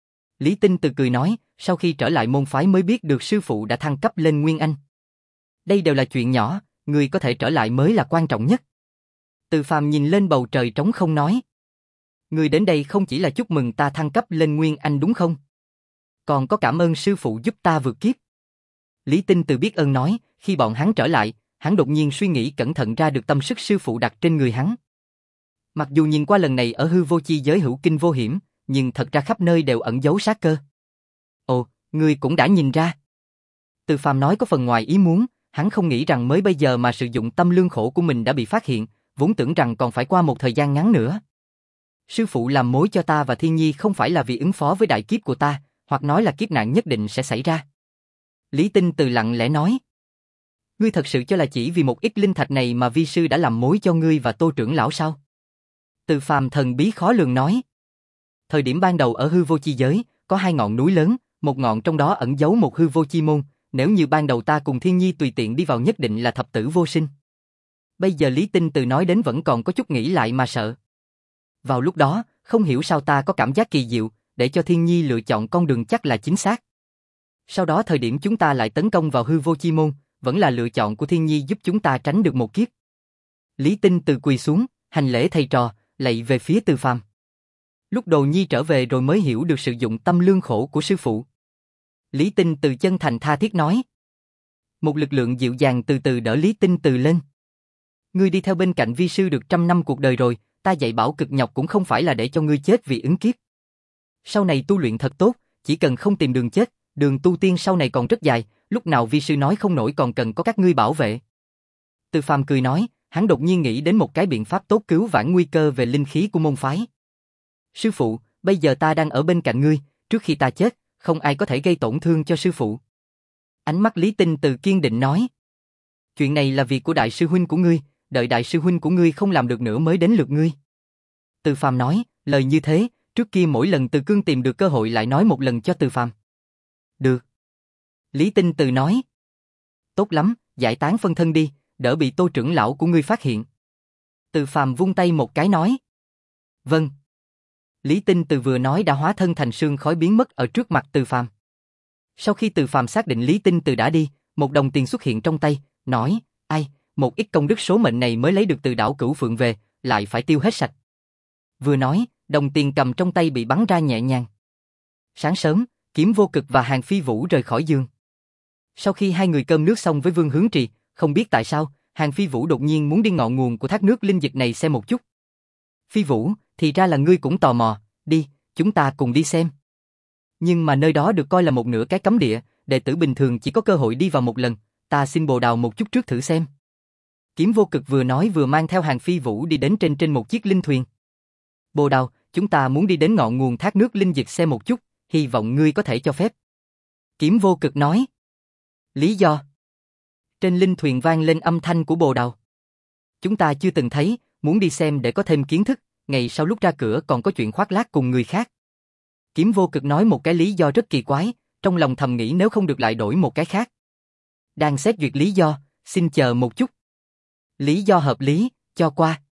Lý Tinh Từ cười nói, sau khi trở lại môn phái mới biết được sư phụ đã thăng cấp lên Nguyên Anh. Đây đều là chuyện nhỏ, người có thể trở lại mới là quan trọng nhất. Từ Phàm nhìn lên bầu trời trống không nói. Người đến đây không chỉ là chúc mừng ta thăng cấp lên Nguyên Anh đúng không? Còn có cảm ơn sư phụ giúp ta vượt kiếp. Lý Tinh Từ biết ơn nói, khi bọn hắn trở lại, hắn đột nhiên suy nghĩ cẩn thận ra được tâm sức sư phụ đặt trên người hắn. Mặc dù nhìn qua lần này ở hư vô chi giới hữu kinh vô hiểm, nhưng thật ra khắp nơi đều ẩn giấu sát cơ. Ồ, ngươi cũng đã nhìn ra. Từ Phàm nói có phần ngoài ý muốn, hắn không nghĩ rằng mới bây giờ mà sử dụng tâm lương khổ của mình đã bị phát hiện, vốn tưởng rằng còn phải qua một thời gian ngắn nữa. Sư phụ làm mối cho ta và Thiên Nhi không phải là vì ứng phó với đại kiếp của ta, hoặc nói là kiếp nạn nhất định sẽ xảy ra. Lý Tinh Từ lặng lẽ nói. Ngươi thật sự cho là chỉ vì một ít linh thạch này mà vi sư đã làm mối cho ngươi và Tô trưởng lão sao? Từ Phàm thần bí khó lường nói. Thời điểm ban đầu ở hư vô chi giới, có hai ngọn núi lớn, một ngọn trong đó ẩn giấu một hư vô chi môn, nếu như ban đầu ta cùng Thiên Nhi tùy tiện đi vào nhất định là thập tử vô sinh. Bây giờ Lý Tinh Từ nói đến vẫn còn có chút nghĩ lại mà sợ. Vào lúc đó, không hiểu sao ta có cảm giác kỳ diệu, để cho Thiên Nhi lựa chọn con đường chắc là chính xác. Sau đó thời điểm chúng ta lại tấn công vào hư vô chi môn, vẫn là lựa chọn của Thiên Nhi giúp chúng ta tránh được một kiếp. Lý Tinh Từ quỳ xuống, hành lễ thầy trò, lạy về phía Từ Phàm. Lúc Đồ Nhi trở về rồi mới hiểu được sự dụng tâm lương khổ của sư phụ. Lý Tinh Từ chân thành tha thiết nói. Một lực lượng dịu dàng từ từ đỡ Lý Tinh Từ lên. Ngươi đi theo bên cạnh vi sư được trăm năm cuộc đời rồi, ta dạy bảo cực nhọc cũng không phải là để cho ngươi chết vì ứng kiếp. Sau này tu luyện thật tốt, chỉ cần không tìm đường chết, đường tu tiên sau này còn rất dài, lúc nào vi sư nói không nổi còn cần có các ngươi bảo vệ. Từ Phàm cười nói, hắn đột nhiên nghĩ đến một cái biện pháp tốt cứu vãn nguy cơ về linh khí của môn phái. Sư phụ, bây giờ ta đang ở bên cạnh ngươi, trước khi ta chết, không ai có thể gây tổn thương cho sư phụ. Ánh mắt Lý Tinh Từ kiên định nói. Chuyện này là việc của đại sư huynh của ngươi, đợi đại sư huynh của ngươi không làm được nữa mới đến lượt ngươi. Từ Phàm nói, lời như thế, trước kia mỗi lần Từ Cương tìm được cơ hội lại nói một lần cho Từ Phàm. Được. Lý Tinh Từ nói. Tốt lắm, giải tán phân thân đi, đỡ bị Tô trưởng lão của ngươi phát hiện. Từ Phàm vung tay một cái nói. Vâng. Lý Tinh Từ vừa nói đã hóa thân thành sương khói biến mất ở trước mặt Từ Phàm. Sau khi Từ Phàm xác định Lý Tinh Từ đã đi, một đồng tiền xuất hiện trong tay, nói, ai, một ít công đức số mệnh này mới lấy được từ đảo Cửu Phượng về, lại phải tiêu hết sạch. Vừa nói, đồng tiền cầm trong tay bị bắn ra nhẹ nhàng. Sáng sớm, Kiếm Vô Cực và Hàn Phi Vũ rời khỏi giường. Sau khi hai người cơm nước xong với Vương Hướng Trì, không biết tại sao, Hàn Phi Vũ đột nhiên muốn đi ngọn nguồn của thác nước linh dịch này xem một chút. Phi Vũ, thì ra là ngươi cũng tò mò, đi, chúng ta cùng đi xem. Nhưng mà nơi đó được coi là một nửa cái cấm địa, đệ tử bình thường chỉ có cơ hội đi vào một lần, ta xin Bồ Đào một chút trước thử xem. Kiếm Vô Cực vừa nói vừa mang theo Hàn Phi Vũ đi đến trên trên một chiếc linh thuyền. Bồ Đào, chúng ta muốn đi đến ngọn nguồn thác nước linh dịch xem một chút, hy vọng ngươi có thể cho phép. Kiếm Vô Cực nói. Lý do? Trên linh thuyền vang lên âm thanh của Bồ Đào. Chúng ta chưa từng thấy, muốn đi xem để có thêm kiến thức, ngày sau lúc ra cửa còn có chuyện khoác lác cùng người khác. Kiếm Vô Cực nói một cái lý do rất kỳ quái, trong lòng thầm nghĩ nếu không được lại đổi một cái khác. Đang xét duyệt lý do, xin chờ một chút. Lý do hợp lý, cho qua.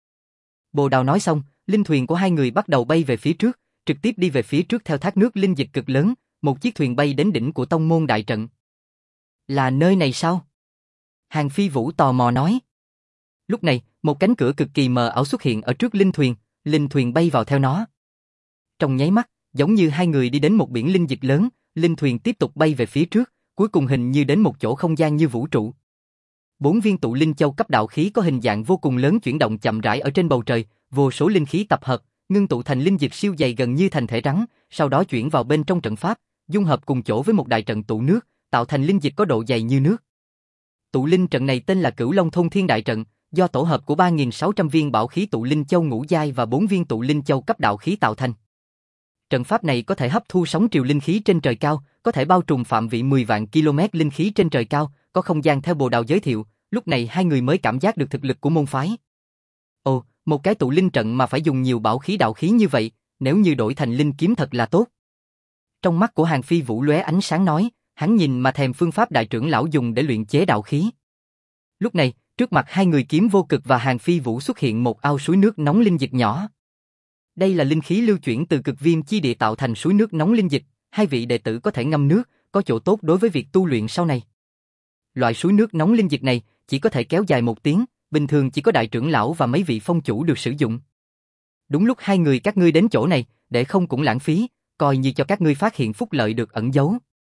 Bồ Đào nói xong, linh thuyền của hai người bắt đầu bay về phía trước, trực tiếp đi về phía trước theo thác nước linh dịch cực lớn, một chiếc thuyền bay đến đỉnh của tông môn đại trận. Là nơi này sao? Hàn Phi Vũ tò mò nói. Lúc này, một cánh cửa cực kỳ mờ ảo xuất hiện ở trước linh thuyền, linh thuyền bay vào theo nó. Trong nháy mắt, giống như hai người đi đến một biển linh dịch lớn, linh thuyền tiếp tục bay về phía trước, cuối cùng hình như đến một chỗ không gian như vũ trụ. Bốn viên tụ linh châu cấp đạo khí có hình dạng vô cùng lớn chuyển động chậm rãi ở trên bầu trời, vô số linh khí tập hợp, ngưng tụ thành linh dịch siêu dày gần như thành thể rắn, sau đó chuyển vào bên trong trận pháp, dung hợp cùng chỗ với một đại trận tụ nước, tạo thành linh dịch có độ dày như nước. Tụ linh trận này tên là Cửu Long Thôn Thiên Đại Trận, do tổ hợp của ba nghìn sáu trăm viên bảo khí tụ linh châu ngũ giai và bốn viên tụ linh châu cấp đạo khí tạo thành. Trận pháp này có thể hấp thu sóng triều linh khí trên trời cao, có thể bao trùm phạm vị mười vạn km linh khí trên trời cao, có không gian theo Bồ Đào giới thiệu, lúc này hai người mới cảm giác được thực lực của môn phái. Ồ, một cái tụ linh trận mà phải dùng nhiều bảo khí đạo khí như vậy, nếu như đổi thành linh kiếm thật là tốt. Trong mắt của Hàn Phi Vũ lóe ánh sáng nói, hắn nhìn mà thèm phương pháp đại trưởng lão dùng để luyện chế đạo khí. Lúc này, trước mặt hai người Kiếm Vô Cực và Hàn Phi Vũ xuất hiện một ao suối nước nóng linh dịch nhỏ. Đây là linh khí lưu chuyển từ cực viêm chi địa tạo thành suối nước nóng linh dịch, hai vị đệ tử có thể ngâm nước, có chỗ tốt đối với việc tu luyện sau này. Loại suối nước nóng linh dịch này chỉ có thể kéo dài một tiếng, bình thường chỉ có đại trưởng lão và mấy vị phong chủ được sử dụng. Đúng lúc hai người các ngươi đến chỗ này, để không cũng lãng phí, coi như cho các ngươi phát hiện phúc lợi được ẩn giấu.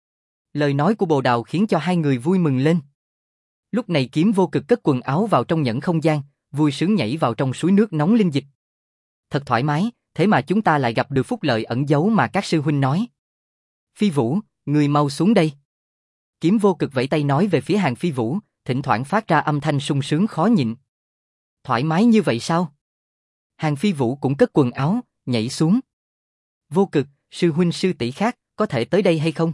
Lời nói của Bồ Đào khiến cho hai người vui mừng lên. Lúc này Kiếm Vô Cực cất quần áo vào trong nhẫn không gian, vui sướng nhảy vào trong suối nước nóng linh dịch. Thật thoải mái, thế mà chúng ta lại gặp được phúc lợi ẩn giấu mà các sư huynh nói. Phi Vũ, ngươi mau xuống đây. Kiếm Vô Cực vẫy tay nói về phía Hàn Phi Vũ, thỉnh thoảng phát ra âm thanh sung sướng khó nhịn. Thoải mái như vậy sao? Hàn Phi Vũ cũng cất quần áo, nhảy xuống. Vô Cực, sư huynh sư tỷ khác, có thể tới đây hay không?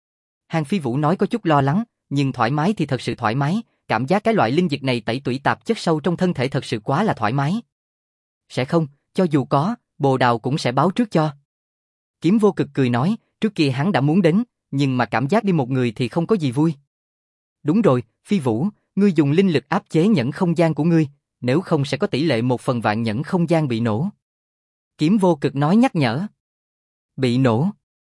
Hàn Phi Vũ nói có chút lo lắng, nhưng thoải mái thì thật sự thoải mái, cảm giác cái loại linh dịch này tẩy tủy tạp chất sâu trong thân thể thật sự quá là thoải mái. Sẽ không, cho dù có, Bồ Đào cũng sẽ báo trước cho. Kiếm Vô Cực cười nói, trước kia hắn đã muốn đến, nhưng mà cảm giác đi một người thì không có gì vui. Đúng rồi, Phi Vũ, ngươi dùng linh lực áp chế nhẫn không gian của ngươi, nếu không sẽ có tỷ lệ một phần vạn nhẫn không gian bị nổ. Kiếm vô cực nói nhắc nhở. Bị nổ.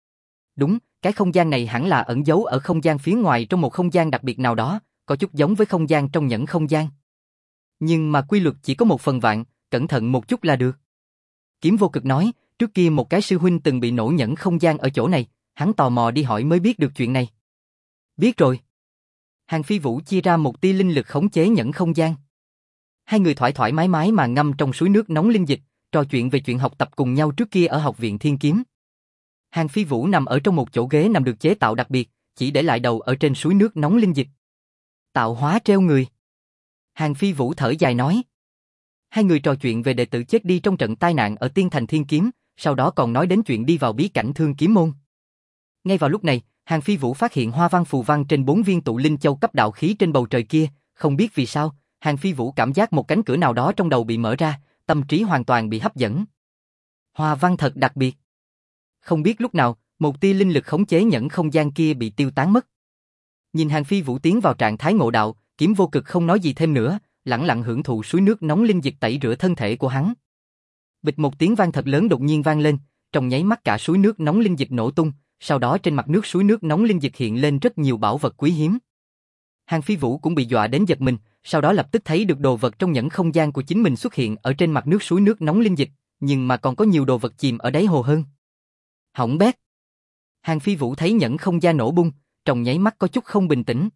Đúng, cái không gian này hẳn là ẩn giấu ở không gian phía ngoài trong một không gian đặc biệt nào đó, có chút giống với không gian trong nhẫn không gian. Nhưng mà quy luật chỉ có một phần vạn, cẩn thận một chút là được. Kiếm vô cực nói, trước kia một cái sư huynh từng bị nổ nhẫn không gian ở chỗ này, hắn tò mò đi hỏi mới biết được chuyện này. Biết rồi. Hàng Phi Vũ chia ra một tia linh lực khống chế nhẫn không gian. Hai người thoải thoải mái mái mà ngâm trong suối nước nóng linh dịch, trò chuyện về chuyện học tập cùng nhau trước kia ở học viện Thiên Kiếm. Hàng Phi Vũ nằm ở trong một chỗ ghế nằm được chế tạo đặc biệt, chỉ để lại đầu ở trên suối nước nóng linh dịch. Tạo hóa treo người. Hàng Phi Vũ thở dài nói. Hai người trò chuyện về đệ tử chết đi trong trận tai nạn ở Tiên Thành Thiên Kiếm, sau đó còn nói đến chuyện đi vào bí cảnh Thương Kiếm Môn. Ngay vào lúc này, Hàng Phi Vũ phát hiện hoa văn phù văn trên bốn viên tụ linh châu cấp đạo khí trên bầu trời kia, không biết vì sao, Hàng Phi Vũ cảm giác một cánh cửa nào đó trong đầu bị mở ra, tâm trí hoàn toàn bị hấp dẫn. Hoa văn thật đặc biệt. Không biết lúc nào, một tia linh lực khống chế nhẫn không gian kia bị tiêu tán mất. Nhìn Hàng Phi Vũ tiến vào trạng thái ngộ đạo, Kiếm vô cực không nói gì thêm nữa, lặng lặng hưởng thụ suối nước nóng linh dịch tẩy rửa thân thể của hắn. Bịch một tiếng vang thật lớn đột nhiên vang lên, trong nháy mắt cả suối nước nóng linh dịch nổ tung, sau đó trên mặt nước suối nước nóng linh dịch hiện lên rất nhiều bảo vật quý hiếm. Hàng Phi Vũ cũng bị dọa đến giật mình, sau đó lập tức thấy được đồ vật trong nhẫn không gian của chính mình xuất hiện ở trên mặt nước suối nước nóng linh dịch, nhưng mà còn có nhiều đồ vật chìm ở đáy hồ hơn. Hỏng bét. Hàng Phi Vũ thấy nhẫn không gian nổ bung, trong nháy mắt có chút không bình tĩnh.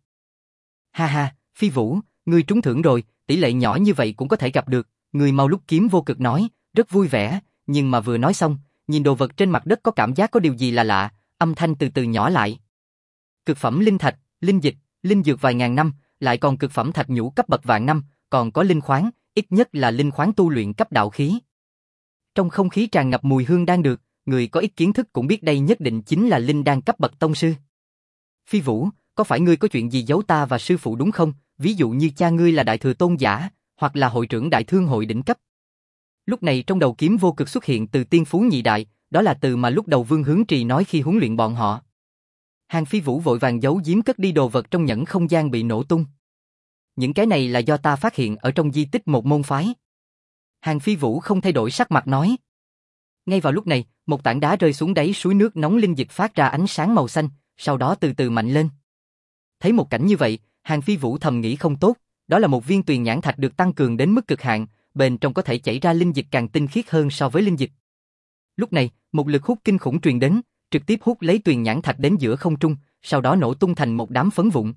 Ha ha, Phi Vũ, ngươi trúng thưởng rồi, tỷ lệ nhỏ như vậy cũng có thể gặp được, ngươi mau lúc Kiếm vô cực nói, rất vui vẻ, nhưng mà vừa nói xong, nhìn đồ vật trên mặt đất có cảm giác có điều gì là lạ, âm thanh từ từ nhỏ lại. Cực phẩm linh thạch, linh dịch, linh dược vài ngàn năm, lại còn cực phẩm thạch nhũ cấp bậc vạn năm, còn có linh khoáng, ít nhất là linh khoáng tu luyện cấp đạo khí. Trong không khí tràn ngập mùi hương đan được, người có ít kiến thức cũng biết đây nhất định chính là linh đan cấp bậc tông sư. Phi Vũ, có phải ngươi có chuyện gì giấu ta và sư phụ đúng không? Ví dụ như cha ngươi là đại thừa tôn giả, hoặc là hội trưởng đại thương hội đỉnh cấp. Lúc này trong đầu Kiếm vô cực xuất hiện từ tiên phú nhị đại, đó là từ mà lúc đầu Vương Hướng Trì nói khi huấn luyện bọn họ. Hàng Phi Vũ vội vàng giấu giếm cất đi đồ vật trong nhẫn không gian bị nổ tung. Những cái này là do ta phát hiện ở trong di tích một môn phái. Hàng Phi Vũ không thay đổi sắc mặt nói. Ngay vào lúc này, một tảng đá rơi xuống đáy suối nước nóng linh dịch phát ra ánh sáng màu xanh, sau đó từ từ mạnh lên. Thấy một cảnh như vậy, Hàng Phi Vũ thầm nghĩ không tốt, đó là một viên tuyền nhãn thạch được tăng cường đến mức cực hạn, bên trong có thể chảy ra linh dịch càng tinh khiết hơn so với linh dịch. Lúc này, một lực hút kinh khủng truyền đến, trực tiếp hút lấy tuyền nhãn thạch đến giữa không trung, sau đó nổ tung thành một đám phấn vụn.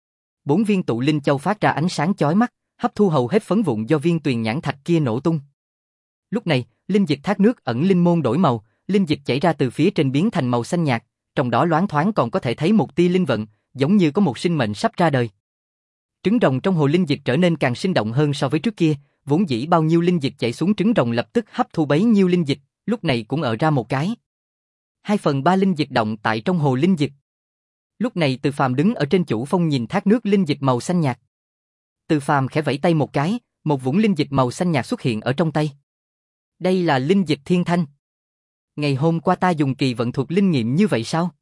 Bốn viên tụ linh châu phát ra ánh sáng chói mắt, hấp thu hầu hết phấn vụn do viên tuyền nhãn thạch kia nổ tung. Lúc này, linh dịch thác nước ẩn linh môn đổi màu, linh dịch chảy ra từ phía trên biến thành màu xanh nhạt, trong đó loáng thoáng còn có thể thấy một tia linh vận, giống như có một sinh mệnh sắp ra đời. Trứng rồng trong hồ linh dịch trở nên càng sinh động hơn so với trước kia, vốn dĩ bao nhiêu linh dịch chảy xuống trứng rồng lập tức hấp thu bấy nhiêu linh dịch, lúc này cũng ở ra một cái. Hai phần ba linh dịch động tại trong hồ linh dịch. Lúc này Từ Phàm đứng ở trên chủ phong nhìn thác nước linh dịch màu xanh nhạt. Từ Phàm khẽ vẫy tay một cái, một vũng linh dịch màu xanh nhạt xuất hiện ở trong tay. Đây là linh dịch thiên thanh. Ngày hôm qua ta dùng kỳ vận thuật linh nghiệm như vậy sao?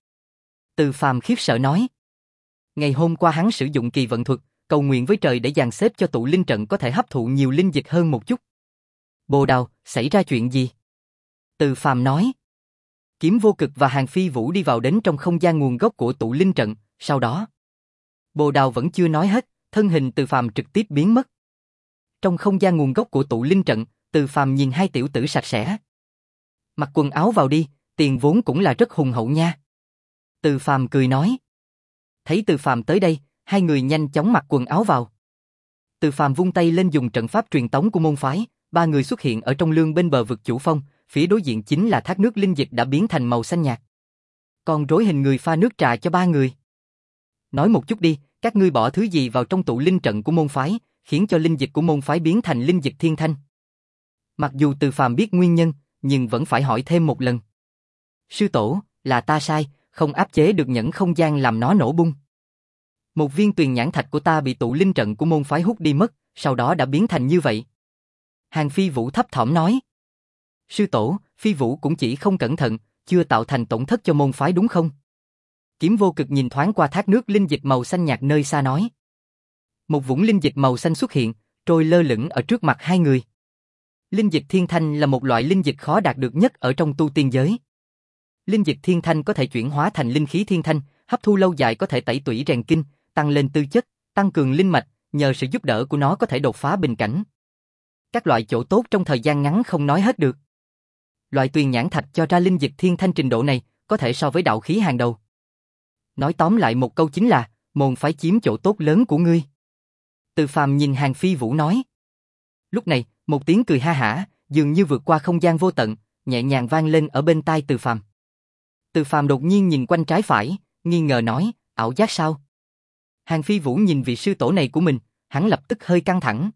Từ Phàm khiếp sợ nói. Ngày hôm qua hắn sử dụng kỳ vận thuật, cầu nguyện với trời để dàn xếp cho tụ linh trận có thể hấp thụ nhiều linh dịch hơn một chút. Bồ Đào, xảy ra chuyện gì? Từ Phàm nói. Kiếm vô cực và Hàng Phi Vũ đi vào đến trong không gian nguồn gốc của tụ linh trận, sau đó. Bồ Đào vẫn chưa nói hết, thân hình Từ Phàm trực tiếp biến mất. Trong không gian nguồn gốc của tụ linh trận, Từ Phàm nhìn hai tiểu tử sạch sẽ. Mặc quần áo vào đi, tiền vốn cũng là rất hùng hậu nha. Từ Phàm cười nói. Thấy Từ Phàm tới đây, hai người nhanh chóng mặc quần áo vào. Từ Phàm vung tay lên dùng trận pháp truyền tống của môn phái, ba người xuất hiện ở trong lương bên bờ vực chủ phong, phía đối diện chính là thác nước linh dịch đã biến thành màu xanh nhạt. Còn rối hình người pha nước trà cho ba người. Nói một chút đi, các ngươi bỏ thứ gì vào trong tụ linh trận của môn phái, khiến cho linh dịch của môn phái biến thành linh dịch thiên thanh. Mặc dù Từ Phàm biết nguyên nhân, nhưng vẫn phải hỏi thêm một lần. Sư tổ, là ta sai, không áp chế được nhẫn không gian làm nó nổ bung. Một viên tuyền nhãn thạch của ta bị tụ linh trận của môn phái hút đi mất, sau đó đã biến thành như vậy. Hàng Phi Vũ thấp thỏm nói. Sư tổ, Phi Vũ cũng chỉ không cẩn thận, chưa tạo thành tổn thất cho môn phái đúng không? Kiếm vô cực nhìn thoáng qua thác nước linh dịch màu xanh nhạt nơi xa nói. Một vũng linh dịch màu xanh xuất hiện, trôi lơ lửng ở trước mặt hai người. Linh dịch thiên thanh là một loại linh dịch khó đạt được nhất ở trong tu tiên giới. Linh dịch thiên thanh có thể chuyển hóa thành linh khí thiên thanh, hấp thu lâu dài có thể tẩy tủy rèn kinh, tăng lên tư chất, tăng cường linh mạch, nhờ sự giúp đỡ của nó có thể đột phá bình cảnh. Các loại chỗ tốt trong thời gian ngắn không nói hết được. Loại tuyền nhãn thạch cho ra linh dịch thiên thanh trình độ này, có thể so với đạo khí hàng đầu. Nói tóm lại một câu chính là, môn phái chiếm chỗ tốt lớn của ngươi. Từ Phàm nhìn Hàn Phi Vũ nói. Lúc này, một tiếng cười ha hả, dường như vượt qua không gian vô tận, nhẹ nhàng vang lên ở bên tai Từ Phàm. Từ Phàm đột nhiên nhìn quanh trái phải, nghi ngờ nói, ảo giác sao? Hàn Phi Vũ nhìn vị sư tổ này của mình, hắn lập tức hơi căng thẳng.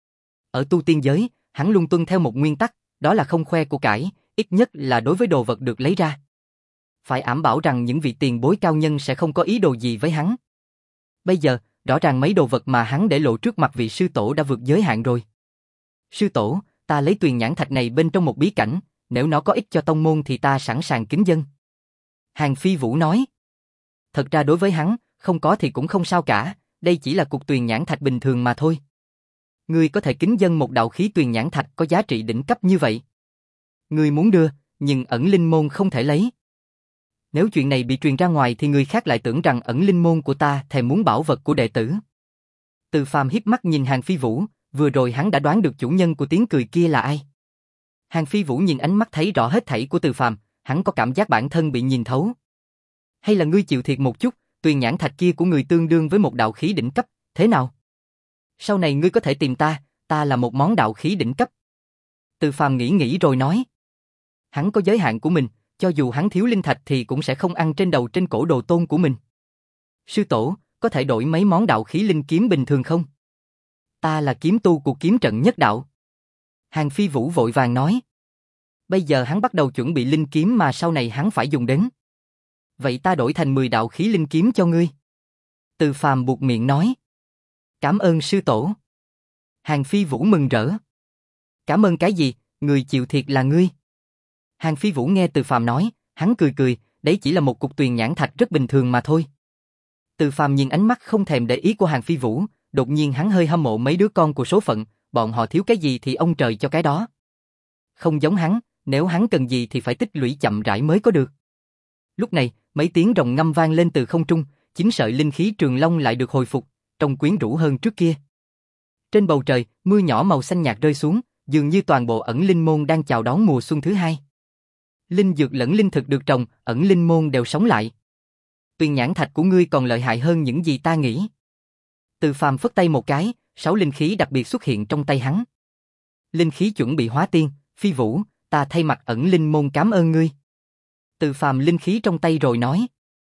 Ở tu tiên giới, hắn luôn tuân theo một nguyên tắc, đó là không khoe của cải, ít nhất là đối với đồ vật được lấy ra. Phải ảm bảo rằng những vị tiền bối cao nhân sẽ không có ý đồ gì với hắn. Bây giờ, rõ ràng mấy đồ vật mà hắn để lộ trước mặt vị sư tổ đã vượt giới hạn rồi. Sư tổ, ta lấy tuyền nhãn thạch này bên trong một bí cảnh, nếu nó có ích cho tông môn thì ta sẵn sàng kính dâng. Hàn Phi Vũ nói. Thật ra đối với hắn, không có thì cũng không sao cả, đây chỉ là cục tuyền nhãn thạch bình thường mà thôi. Ngươi có thể kính dâng một đạo khí tuyền nhãn thạch có giá trị đỉnh cấp như vậy. Ngươi muốn đưa, nhưng ẩn linh môn không thể lấy. Nếu chuyện này bị truyền ra ngoài thì người khác lại tưởng rằng ẩn linh môn của ta thèm muốn bảo vật của đệ tử. Từ Phàm hiếp mắt nhìn Hàn Phi Vũ, vừa rồi hắn đã đoán được chủ nhân của tiếng cười kia là ai. Hàn Phi Vũ nhìn ánh mắt thấy rõ hết thảy của Từ Phàm, hắn có cảm giác bản thân bị nhìn thấu. Hay là ngươi chịu thiệt một chút, tuyền nhãn thạch kia của người tương đương với một đạo khí đỉnh cấp, thế nào? Sau này ngươi có thể tìm ta, ta là một món đạo khí đỉnh cấp. Từ Phàm nghĩ nghĩ rồi nói. Hắn có giới hạn của mình, cho dù hắn thiếu linh thạch thì cũng sẽ không ăn trên đầu trên cổ đồ tôn của mình. Sư tổ, có thể đổi mấy món đạo khí linh kiếm bình thường không? Ta là kiếm tu của kiếm trận nhất đạo. Hàn Phi Vũ vội vàng nói. Bây giờ hắn bắt đầu chuẩn bị linh kiếm mà sau này hắn phải dùng đến. Vậy ta đổi thành mười đạo khí linh kiếm cho ngươi. Từ Phàm buột miệng nói. Cảm ơn sư tổ. Hàn Phi Vũ mừng rỡ. Cảm ơn cái gì, người chịu thiệt là ngươi. Hàn Phi Vũ nghe Từ Phàm nói, hắn cười cười, đấy chỉ là một cục tuyền nhãn thạch rất bình thường mà thôi. Từ Phàm nhìn ánh mắt không thèm để ý của Hàn Phi Vũ, đột nhiên hắn hơi hâm mộ mấy đứa con của số phận, bọn họ thiếu cái gì thì ông trời cho cái đó. Không giống hắn, nếu hắn cần gì thì phải tích lũy chậm rãi mới có được. Lúc này, mấy tiếng rồng ngâm vang lên từ không trung, chính sợi linh khí trường long lại được hồi phục, trông quyến rũ hơn trước kia. Trên bầu trời, mưa nhỏ màu xanh nhạt rơi xuống, dường như toàn bộ ẩn linh môn đang chào đón mùa xuân thứ hai. Linh dược lẫn linh thực được trồng, ẩn linh môn đều sống lại. Tuyền nhãn thạch của ngươi còn lợi hại hơn những gì ta nghĩ. Từ Phàm phất tay một cái, sáu linh khí đặc biệt xuất hiện trong tay hắn. Linh khí chuẩn bị hóa tiên, Phi Vũ, ta thay mặt ẩn linh môn cảm ơn ngươi. Từ Phàm linh khí trong tay rồi nói.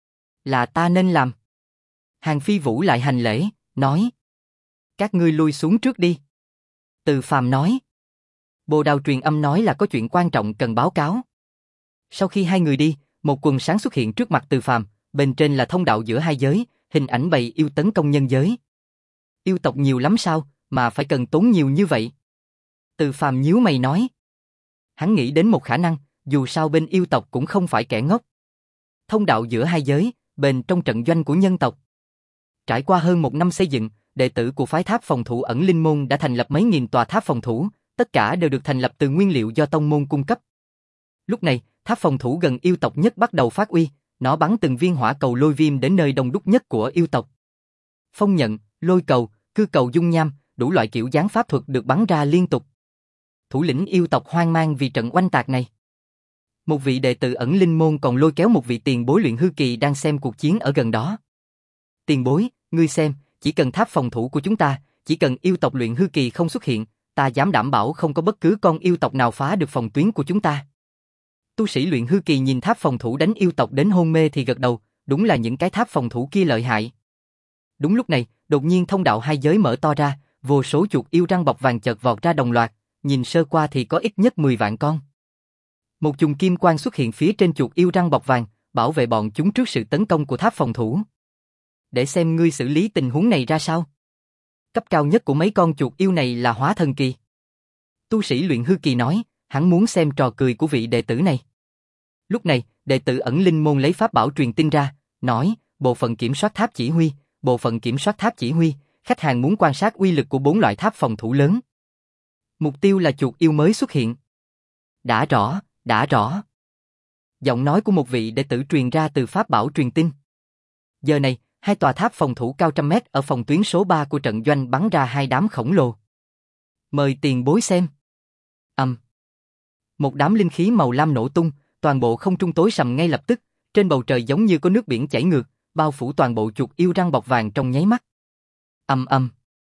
Là ta nên làm. Hàn Phi Vũ lại hành lễ, nói. Các ngươi lui xuống trước đi. Từ Phàm nói. Bồ Đào truyền âm nói là có chuyện quan trọng cần báo cáo. Sau khi hai người đi, một quần sáng xuất hiện trước mặt Từ Phàm, bên trên là thông đạo giữa hai giới, hình ảnh bầy yêu tấn công nhân giới. Yêu tộc nhiều lắm sao, mà phải cần tốn nhiều như vậy? Từ Phàm nhíu mày nói. Hắn nghĩ đến một khả năng, dù sao bên yêu tộc cũng không phải kẻ ngốc. Thông đạo giữa hai giới, bên trong trận doanh của nhân tộc. Trải qua hơn một năm xây dựng, đệ tử của phái tháp phòng thủ ẩn linh môn đã thành lập mấy nghìn tòa tháp phòng thủ, tất cả đều được thành lập từ nguyên liệu do tông môn cung cấp. Lúc này, tháp phòng thủ gần yêu tộc nhất bắt đầu phát uy, nó bắn từng viên hỏa cầu lôi viêm đến nơi đông đúc nhất của yêu tộc. Phong nhận, lôi cầu, cư cầu dung nham, đủ loại kiểu dáng pháp thuật được bắn ra liên tục. Thủ lĩnh yêu tộc hoang mang vì trận oanh tạc này. Một vị đệ tử ẩn linh môn còn lôi kéo một vị tiền bối luyện hư kỳ đang xem cuộc chiến ở gần đó. Tiền bối, ngươi xem, chỉ cần tháp phòng thủ của chúng ta, chỉ cần yêu tộc luyện hư kỳ không xuất hiện, ta dám đảm bảo không có bất cứ con yêu tộc nào phá được phòng tuyến của chúng ta. Tu sĩ luyện hư kỳ nhìn tháp phòng thủ đánh yêu tộc đến hôn mê thì gật đầu, đúng là những cái tháp phòng thủ kia lợi hại. Đúng lúc này, đột nhiên thông đạo hai giới mở to ra, vô số chuột yêu răng bọc vàng chợt vọt ra đồng loạt, nhìn sơ qua thì có ít nhất mười vạn con. Một chùm kim quang xuất hiện phía trên chuột yêu răng bọc vàng, bảo vệ bọn chúng trước sự tấn công của tháp phòng thủ. Để xem ngươi xử lý tình huống này ra sao. Cấp cao nhất của mấy con chuột yêu này là hóa thần kỳ. Tu sĩ luyện hư kỳ nói, hắn muốn xem trò cười của vị đệ tử này. Lúc này, đệ tử ẩn linh môn lấy pháp bảo truyền tin ra, nói, bộ phận kiểm soát tháp chỉ huy, bộ phận kiểm soát tháp chỉ huy, khách hàng muốn quan sát uy lực của bốn loại tháp phòng thủ lớn. Mục tiêu là chuột yêu mới xuất hiện. Đã rõ, đã rõ. Giọng nói của một vị đệ tử truyền ra từ pháp bảo truyền tin. Giờ này, hai tòa tháp phòng thủ cao trăm mét ở phòng tuyến số ba của trận doanh bắn ra hai đám khổng lồ. Mời tiền bối xem. Ầm. Um. Một đám linh khí màu lam nổ tung, toàn bộ không trung tối sầm ngay lập tức, trên bầu trời giống như có nước biển chảy ngược, bao phủ toàn bộ chuột yêu răng bọc vàng trong nháy mắt. Ầm ầm.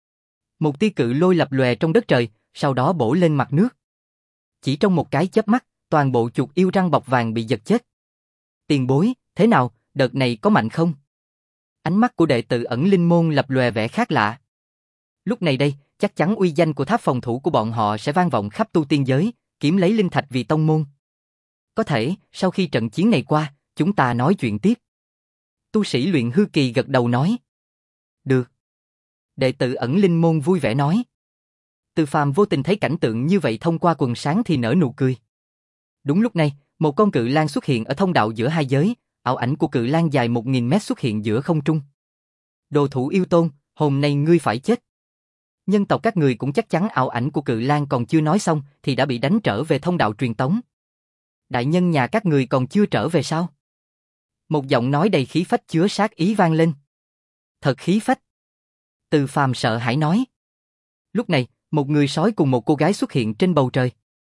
Một tia cự lôi lập lòe trong đất trời, sau đó bổ lên mặt nước. Chỉ trong một cái chớp mắt, toàn bộ chuột yêu răng bọc vàng bị giật chết. Tiền bối, thế nào, đợt này có mạnh không? Ánh mắt của đệ tử ẩn linh môn lập lòe vẻ khác lạ. Lúc này đây, chắc chắn uy danh của tháp phòng thủ của bọn họ sẽ vang vọng khắp tu tiên giới, kiếm lấy linh thạch vì tông môn. Có thể, sau khi trận chiến này qua, chúng ta nói chuyện tiếp. Tu sĩ luyện hư kỳ gật đầu nói. Được. Đệ tử ẩn linh môn vui vẻ nói. Từ Phàm vô tình thấy cảnh tượng như vậy thông qua quần sáng thì nở nụ cười. Đúng lúc này, một con cự lang xuất hiện ở thông đạo giữa hai giới, ảo ảnh của cự lang dài một nghìn mét xuất hiện giữa không trung. Đồ thủ yêu tôn, hôm nay ngươi phải chết. Nhân tộc các người cũng chắc chắn ảo ảnh của cự lang còn chưa nói xong thì đã bị đánh trở về thông đạo truyền tống. Đại nhân nhà các người còn chưa trở về sao? Một giọng nói đầy khí phách chứa sát ý vang lên. Thật khí phách. Từ Phàm sợ hãi nói. Lúc này, một người sói cùng một cô gái xuất hiện trên bầu trời.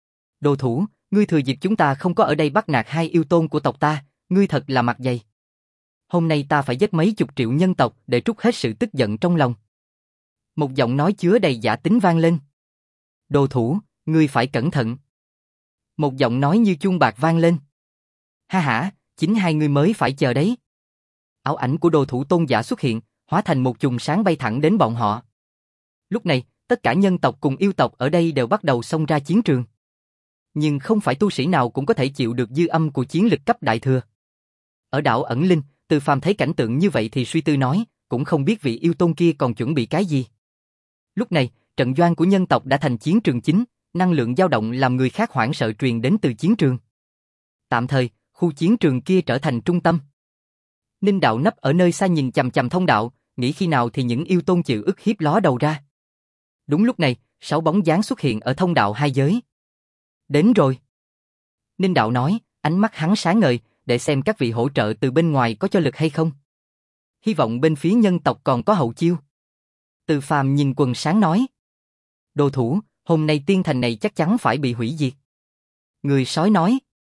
Đồ thủ, ngươi thừa dịp chúng ta không có ở đây bắt nạt hai yêu tôn của tộc ta, ngươi thật là mặt dày. Hôm nay ta phải giết mấy chục triệu nhân tộc để trút hết sự tức giận trong lòng. Một giọng nói chứa đầy giả tính vang lên. Đồ thủ, ngươi phải cẩn thận. Một giọng nói như chuông bạc vang lên. Ha ha, chính hai ngươi mới phải chờ đấy. Ảo ảnh của đồ thủ tôn giả xuất hiện, hóa thành một chùm sáng bay thẳng đến bọn họ. Lúc này, tất cả nhân tộc cùng yêu tộc ở đây đều bắt đầu xông ra chiến trường. Nhưng không phải tu sĩ nào cũng có thể chịu được dư âm của chiến lực cấp đại thừa. Ở đảo ẩn linh, Từ Phàm thấy cảnh tượng như vậy thì suy tư nói, cũng không biết vị yêu tôn kia còn chuẩn bị cái gì. Lúc này, trận doanh của nhân tộc đã thành chiến trường chính, năng lượng dao động làm người khác hoảng sợ truyền đến từ chiến trường. Tạm thời, khu chiến trường kia trở thành trung tâm. Ninh Đạo nấp ở nơi xa nhìn chằm chằm thông đạo, nghĩ khi nào thì những yêu tôn chịu ức hiếp ló đầu ra. Đúng lúc này, sáu bóng dáng xuất hiện ở thông đạo hai giới. Đến rồi. Ninh Đạo nói, ánh mắt hắn sáng ngời, để xem các vị hỗ trợ từ bên ngoài có cho lực hay không. Hy vọng bên phía nhân tộc còn có hậu chiêu. Từ Phàm nhìn quần sáng nói. Đồ thủ, hôm nay tiên thành này chắc chắn phải bị hủy diệt. Người sói nói.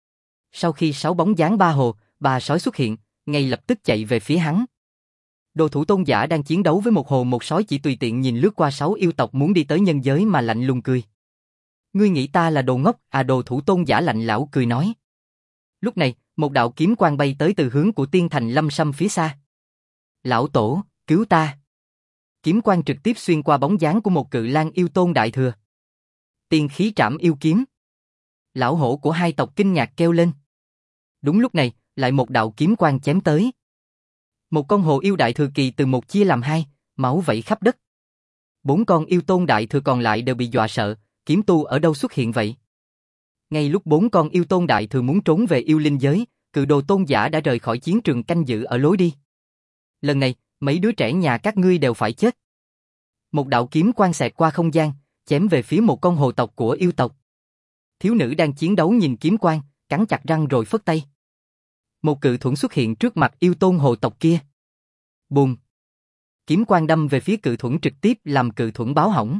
Sau khi sáu bóng dáng ba hồ, ba sói xuất hiện, ngay lập tức chạy về phía hắn. Đồ thủ tôn giả đang chiến đấu với một hồ một sói chỉ tùy tiện nhìn lướt qua sáu yêu tộc muốn đi tới nhân giới mà lạnh lùng cười. Ngươi nghĩ ta là đồ ngốc à? Đồ thủ tôn giả lạnh lão cười nói. Lúc này, một đạo kiếm quang bay tới từ hướng của tiên thành Lâm Sâm phía xa. Lão tổ, cứu ta. Kiếm quang trực tiếp xuyên qua bóng dáng của một cự lang yêu tôn đại thừa. Tiên khí trảm yêu kiếm. Lão hổ của hai tộc kinh ngạc kêu lên. Đúng lúc này, lại một đạo kiếm quang chém tới. Một con hồ yêu đại thừa kỳ từ một chia làm hai, máu vẩy khắp đất. Bốn con yêu tôn đại thừa còn lại đều bị dọa sợ, kiếm tu ở đâu xuất hiện vậy? Ngay lúc bốn con yêu tôn đại thừa muốn trốn về yêu linh giới, cự đồ tôn giả đã rời khỏi chiến trường canh giữ ở lối đi. Lần này, mấy đứa trẻ nhà các ngươi đều phải chết. Một đạo kiếm quang xẹt qua không gian, chém về phía một con hồ tộc của yêu tộc. Thiếu nữ đang chiến đấu nhìn kiếm quang, cắn chặt răng rồi phất tay. Một cự thuẫn xuất hiện trước mặt yêu tôn hồ tộc kia. Bùm! Kiếm quang đâm về phía cự thuẫn trực tiếp làm cự thuẫn báo hỏng.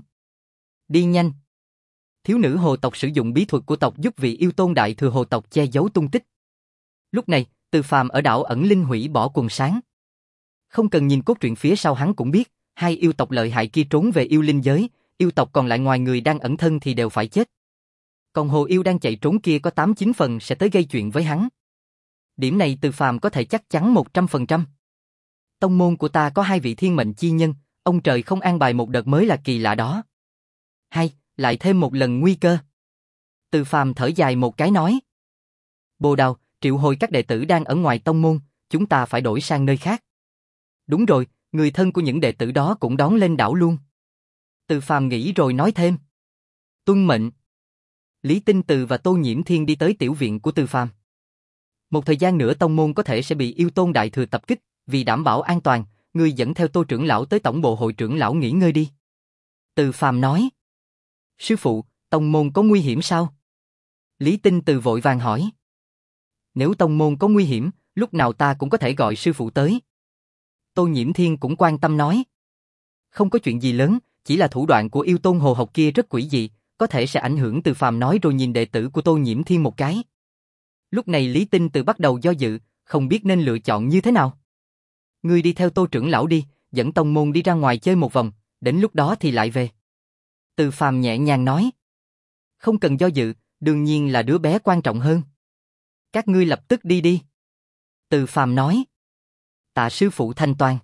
Đi nhanh! Thiếu nữ hồ tộc sử dụng bí thuật của tộc giúp vị yêu tôn đại thừa hồ tộc che giấu tung tích. Lúc này, Từ Phàm ở đảo ẩn linh hủy bỏ quần sáng. Không cần nhìn cốt truyện phía sau hắn cũng biết, hai yêu tộc lợi hại kia trốn về yêu linh giới, yêu tộc còn lại ngoài người đang ẩn thân thì đều phải chết. Còn hồ yêu đang chạy trốn kia có tám chín phần sẽ tới gây chuyện với hắn. Điểm này Từ Phàm có thể chắc chắn một trăm phần trăm. Tông môn của ta có hai vị thiên mệnh chi nhân, ông trời không an bài một đợt mới là kỳ lạ đó. Hay, lại thêm một lần nguy cơ. Từ Phàm thở dài một cái nói. Bồ Đào, triệu hồi các đệ tử đang ở ngoài tông môn, chúng ta phải đổi sang nơi khác. Đúng rồi, người thân của những đệ tử đó cũng đón lên đảo luôn. Từ Phàm nghĩ rồi nói thêm. Tuân mệnh. Lý Tinh Từ và Tô Nhiễm Thiên đi tới tiểu viện của Từ Phàm. Một thời gian nữa tông môn có thể sẽ bị yêu tôn đại thừa tập kích, vì đảm bảo an toàn, ngươi dẫn theo Tô trưởng lão tới tổng bộ hội trưởng lão nghỉ ngơi đi. Từ Phàm nói. Sư phụ, tông môn có nguy hiểm sao? Lý Tinh Từ vội vàng hỏi. Nếu tông môn có nguy hiểm, lúc nào ta cũng có thể gọi sư phụ tới. Tô Nhiễm Thiên cũng quan tâm nói. Không có chuyện gì lớn, chỉ là thủ đoạn của yêu tôn hồ học kia rất quỷ dị, có thể sẽ ảnh hưởng. Từ Phàm nói rồi nhìn đệ tử của Tô Nhiễm Thiên một cái. Lúc này Lý Tinh Từ bắt đầu do dự, không biết nên lựa chọn như thế nào. Ngươi đi theo Tô trưởng lão đi, dẫn tông môn đi ra ngoài chơi một vòng, đến lúc đó thì lại về. Từ Phàm nhẹ nhàng nói. Không cần do dự, đương nhiên là đứa bé quan trọng hơn. Các ngươi lập tức đi đi. Từ Phàm nói. Tạ sư phụ thanh toán.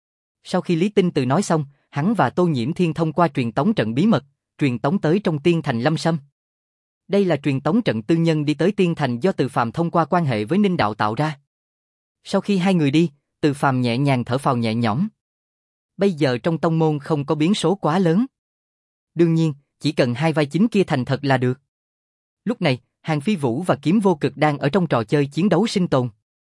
Sau khi Lý Tinh Từ nói xong, hắn và Tô Nhiễm Thiên thông qua truyền tống trận bí mật, truyền tống tới trong tiên thành Lâm Sâm. Đây là truyền tống trận tư nhân đi tới tiên thành do Từ Phàm thông qua quan hệ với Ninh Đạo tạo ra. Sau khi hai người đi, Từ Phàm nhẹ nhàng thở phào nhẹ nhõm. Bây giờ trong tông môn không có biến số quá lớn. Đương nhiên, chỉ cần hai vai chính kia thành thật là được. Lúc này, Hàn Phi Vũ và Kiếm Vô Cực đang ở trong trò chơi chiến đấu sinh tồn.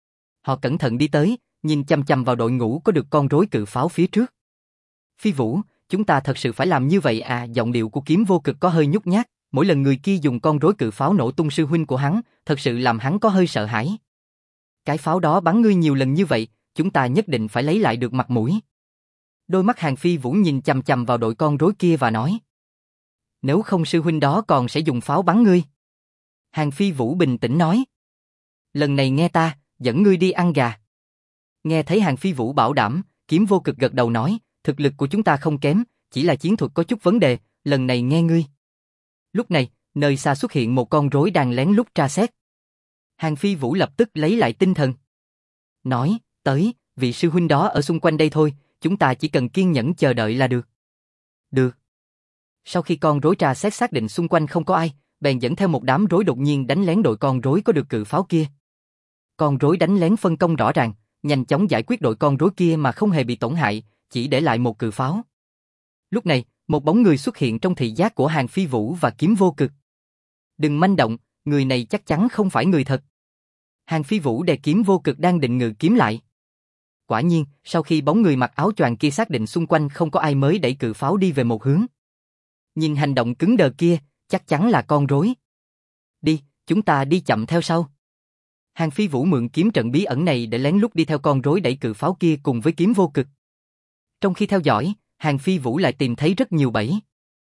Họ cẩn thận đi tới, nhìn chằm chằm vào đội ngũ có được con rối cự pháo phía trước. Phi Vũ, chúng ta thật sự phải làm như vậy à? Giọng điệu của Kiếm Vô Cực có hơi nhút nhát, mỗi lần người kia dùng con rối cự pháo nổ tung sư huynh của hắn, thật sự làm hắn có hơi sợ hãi. Cái pháo đó bắn ngươi nhiều lần như vậy, chúng ta nhất định phải lấy lại được mặt mũi. Đôi mắt Hàn Phi Vũ nhìn chằm chằm vào đội con rối kia và nói. Nếu không sư huynh đó còn sẽ dùng pháo bắn ngươi. Hàn Phi Vũ bình tĩnh nói. Lần này nghe ta, dẫn ngươi đi ăn gà. Nghe thấy Hàn Phi Vũ bảo đảm, Kiếm Vô Cực gật đầu nói, thực lực của chúng ta không kém, chỉ là chiến thuật có chút vấn đề, lần này nghe ngươi. Lúc này, nơi xa xuất hiện một con rối đang lén lút tra xét. Hàn Phi Vũ lập tức lấy lại tinh thần. Nói, tới, vị sư huynh đó ở xung quanh đây thôi, chúng ta chỉ cần kiên nhẫn chờ đợi là được. Được. Sau khi con rối tra xét xác định xung quanh không có ai, bèn dẫn theo một đám rối đột nhiên đánh lén đội con rối có được cự pháo kia. Con rối đánh lén phân công rõ ràng, nhanh chóng giải quyết đội con rối kia mà không hề bị tổn hại, chỉ để lại một cự pháo. Lúc này, một bóng người xuất hiện trong thị giác của Hàn Phi Vũ và Kiếm Vô Cực. Đừng manh động, người này chắc chắn không phải người thật. Hàn Phi Vũ đè Kiếm Vô Cực đang định ngự kiếm lại. Quả nhiên, sau khi bóng người mặc áo choàng kia xác định xung quanh không có ai mới đẩy cự pháo đi về một hướng. Nhìn hành động cứng đờ kia, chắc chắn là con rối. Đi, chúng ta đi chậm theo sau. Hàn Phi Vũ mượn kiếm trận bí ẩn này để lén lút đi theo con rối đẩy cự pháo kia cùng với Kiếm Vô Cực. Trong khi theo dõi, Hàn Phi Vũ lại tìm thấy rất nhiều bẫy.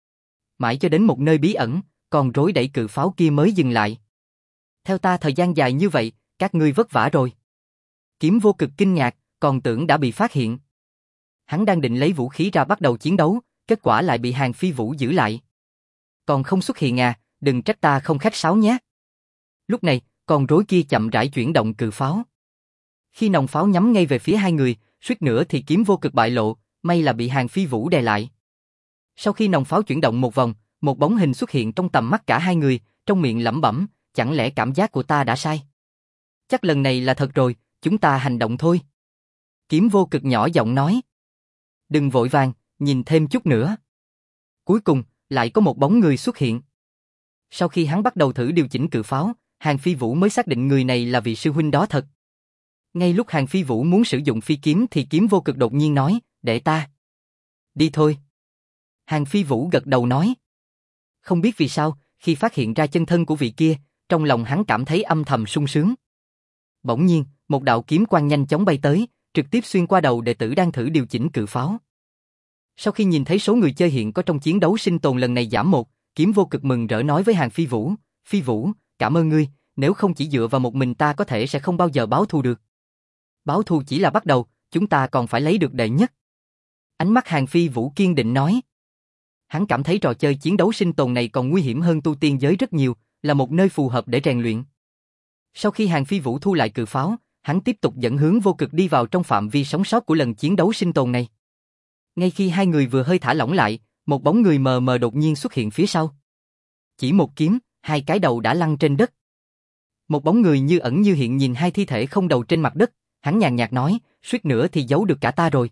Mãi cho đến một nơi bí ẩn, con rối đẩy cự pháo kia mới dừng lại. Theo ta thời gian dài như vậy, các ngươi vất vả rồi. Kiếm Vô Cực kinh ngạc, còn tưởng đã bị phát hiện. Hắn đang định lấy vũ khí ra bắt đầu chiến đấu, kết quả lại bị Hàn Phi Vũ giữ lại. Còn không xuất hiện à, đừng trách ta không khách sáo nhé. Lúc này, con rối kia chậm rãi chuyển động cự pháo. Khi nòng pháo nhắm ngay về phía hai người, suýt nữa thì Kiếm Vô Cực bại lộ, may là bị Hàn Phi Vũ đè lại. Sau khi nòng pháo chuyển động một vòng, một bóng hình xuất hiện trong tầm mắt cả hai người, trong miệng lẩm bẩm, chẳng lẽ cảm giác của ta đã sai? Chắc lần này là thật rồi, chúng ta hành động thôi. Kiếm Vô Cực nhỏ giọng nói. Đừng vội vàng, nhìn thêm chút nữa. Cuối cùng, lại có một bóng người xuất hiện. Sau khi hắn bắt đầu thử điều chỉnh cự pháo, Hàn Phi Vũ mới xác định người này là vị sư huynh đó thật. Ngay lúc Hàn Phi Vũ muốn sử dụng phi kiếm thì Kiếm Vô Cực đột nhiên nói, để ta. Đi thôi. Hàn Phi Vũ gật đầu nói. Không biết vì sao, khi phát hiện ra chân thân của vị kia, trong lòng hắn cảm thấy âm thầm sung sướng. Bỗng nhiên, một đạo kiếm quang nhanh chóng bay tới, trực tiếp xuyên qua đầu đệ tử đang thử điều chỉnh cự pháo. Sau khi nhìn thấy số người chơi hiện có trong chiến đấu sinh tồn lần này giảm một, Kiếm Vô Cực mừng rỡ nói với Hàn Phi Vũ, Phi Vũ, cảm ơn ngươi, nếu không chỉ dựa vào một mình ta có thể sẽ không bao giờ báo thù được. Báo thù chỉ là bắt đầu, chúng ta còn phải lấy được đệ nhất. Ánh mắt Hàn Phi Vũ kiên định nói. Hắn cảm thấy trò chơi chiến đấu sinh tồn này còn nguy hiểm hơn tu tiên giới rất nhiều, là một nơi phù hợp để rèn luyện. Sau khi Hàn Phi Vũ thu lại cự pháo, hắn tiếp tục dẫn hướng Vô Cực đi vào trong phạm vi sống sót của lần chiến đấu sinh tồn này. Ngay khi hai người vừa hơi thả lỏng lại, một bóng người mờ mờ đột nhiên xuất hiện phía sau. Chỉ một kiếm, hai cái đầu đã lăn trên đất. Một bóng người như ẩn như hiện nhìn hai thi thể không đầu trên mặt đất, hắn nhàn nhạt nói, suýt nữa thì giấu được cả ta rồi.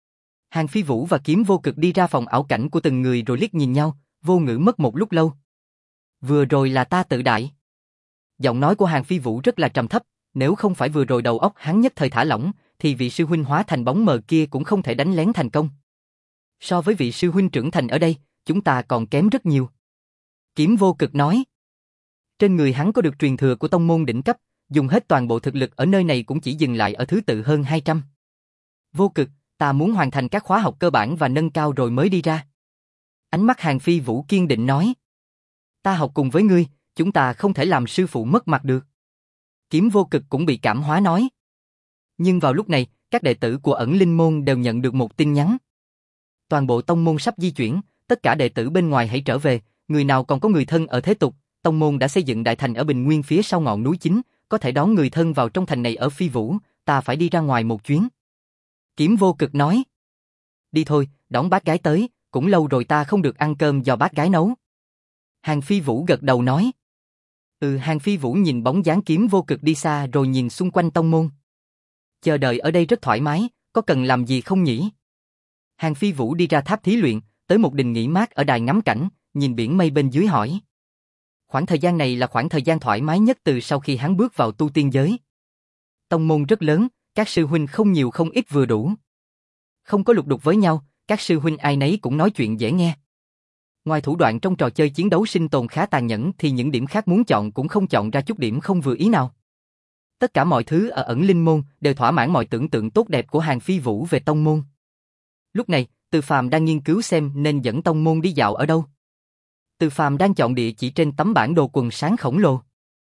Hàn Phi Vũ và Kiếm Vô Cực đi ra phòng ảo cảnh của từng người rồi liếc nhìn nhau, vô ngữ mất một lúc lâu. Vừa rồi là ta tự đại. Giọng nói của Hàn Phi Vũ rất là trầm thấp, nếu không phải vừa rồi đầu óc hắn nhất thời thả lỏng, thì vị sư huynh hóa thành bóng mờ kia cũng không thể đánh lén thành công. So với vị sư huynh trưởng thành ở đây, chúng ta còn kém rất nhiều. Kiếm Vô Cực nói. Trên người hắn có được truyền thừa của tông môn đỉnh cấp, dùng hết toàn bộ thực lực ở nơi này cũng chỉ dừng lại ở thứ tự hơn hai trăm. Vô Cực, ta muốn hoàn thành các khóa học cơ bản và nâng cao rồi mới đi ra. Ánh mắt Hàn Phi Vũ kiên định nói. Ta học cùng với ngươi, chúng ta không thể làm sư phụ mất mặt được. Kiếm Vô Cực cũng bị cảm hóa nói. Nhưng vào lúc này, các đệ tử của ẩn linh môn đều nhận được một tin nhắn. Toàn bộ tông môn sắp di chuyển, tất cả đệ tử bên ngoài hãy trở về, người nào còn có người thân ở thế tục, tông môn đã xây dựng đại thành ở Bình Nguyên phía sau ngọn núi chính, có thể đón người thân vào trong thành này ở Phi Vũ, ta phải đi ra ngoài một chuyến. Kiếm Vô Cực nói. Đi thôi, đón bác gái tới, cũng lâu rồi ta không được ăn cơm do bác gái nấu. Hàn Phi Vũ gật đầu nói. Ừ, Hàn Phi Vũ nhìn bóng dáng Kiếm Vô Cực đi xa rồi nhìn xung quanh tông môn. Chờ đợi ở đây rất thoải mái, có cần làm gì không nhỉ? Hàn Phi Vũ đi ra tháp thí luyện, tới một đình nghỉ mát ở đài ngắm cảnh, nhìn biển mây bên dưới hỏi. Khoảng thời gian này là khoảng thời gian thoải mái nhất từ sau khi hắn bước vào tu tiên giới. Tông môn rất lớn, các sư huynh không nhiều không ít vừa đủ. Không có lục đục với nhau, các sư huynh ai nấy cũng nói chuyện dễ nghe. Ngoài thủ đoạn trong trò chơi chiến đấu sinh tồn khá tàn nhẫn thì những điểm khác muốn chọn cũng không chọn ra chút điểm không vừa ý nào. Tất cả mọi thứ ở ẩn linh môn đều thỏa mãn mọi tưởng tượng tốt đẹp của Hàn Phi Vũ về tông môn. Lúc này, Từ Phàm đang nghiên cứu xem nên dẫn tông môn đi dạo ở đâu. Từ Phàm đang chọn địa chỉ trên tấm bản đồ quần sáng khổng lồ.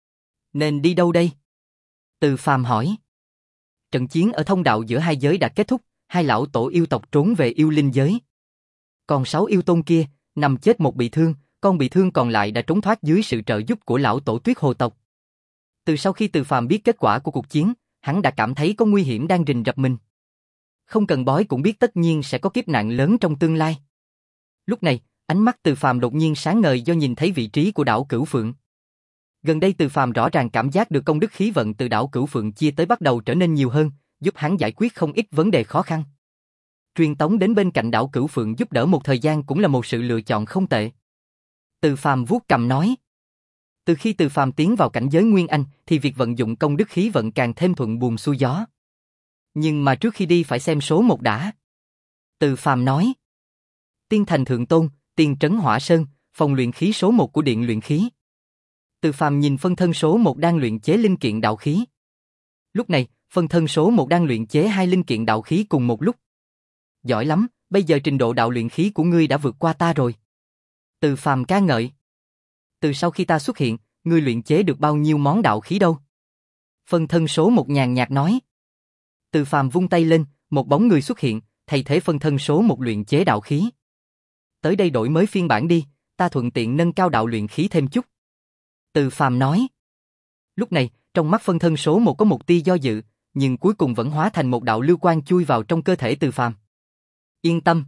Nên đi đâu đây? Từ Phàm hỏi. Trận chiến ở thông đạo giữa hai giới đã kết thúc, hai lão tổ yêu tộc trốn về yêu linh giới. Còn sáu yêu tôn kia, nằm chết một bị thương, con bị thương còn lại đã trốn thoát dưới sự trợ giúp của lão tổ Tuyết Hồ tộc. Từ sau khi Từ Phàm biết kết quả của cuộc chiến, hắn đã cảm thấy có nguy hiểm đang rình rập mình. Không cần bói cũng biết tất nhiên sẽ có kiếp nạn lớn trong tương lai. Lúc này, ánh mắt Từ Phàm đột nhiên sáng ngời do nhìn thấy vị trí của đảo Cửu Phượng. Gần đây Từ Phàm rõ ràng cảm giác được công đức khí vận từ đảo Cửu Phượng chia tới bắt đầu trở nên nhiều hơn, giúp hắn giải quyết không ít vấn đề khó khăn. Truyền tống đến bên cạnh đảo Cửu Phượng giúp đỡ một thời gian cũng là một sự lựa chọn không tệ. Từ Phàm vuốt cằm nói. Từ khi Từ Phàm tiến vào cảnh giới Nguyên Anh thì việc vận dụng công đức khí vận càng thêm thuận buồm xuôi gió. Nhưng mà trước khi đi phải xem số một đã. Từ Phàm nói. Tiên thành thượng tôn, tiên trấn Hỏa Sơn, phòng luyện khí số một của điện luyện khí. Từ Phàm nhìn phân thân số một đang luyện chế linh kiện đạo khí. Lúc này, phân thân số một đang luyện chế hai linh kiện đạo khí cùng một lúc. Giỏi lắm, bây giờ trình độ đạo luyện khí của ngươi đã vượt qua ta rồi. Từ Phàm ca ngợi. Từ sau khi ta xuất hiện, ngươi luyện chế được bao nhiêu món đạo khí đâu? Phân thân số một nhàn nhạt nói. Từ Phàm vung tay lên, một bóng người xuất hiện, thay thế phân thân số một luyện chế đạo khí. Tới đây đổi mới phiên bản đi, ta thuận tiện nâng cao đạo luyện khí thêm chút. Từ Phàm nói. Lúc này, trong mắt phân thân số một có một tia do dự, nhưng cuối cùng vẫn hóa thành một đạo lưu quang chui vào trong cơ thể Từ Phàm. Yên tâm.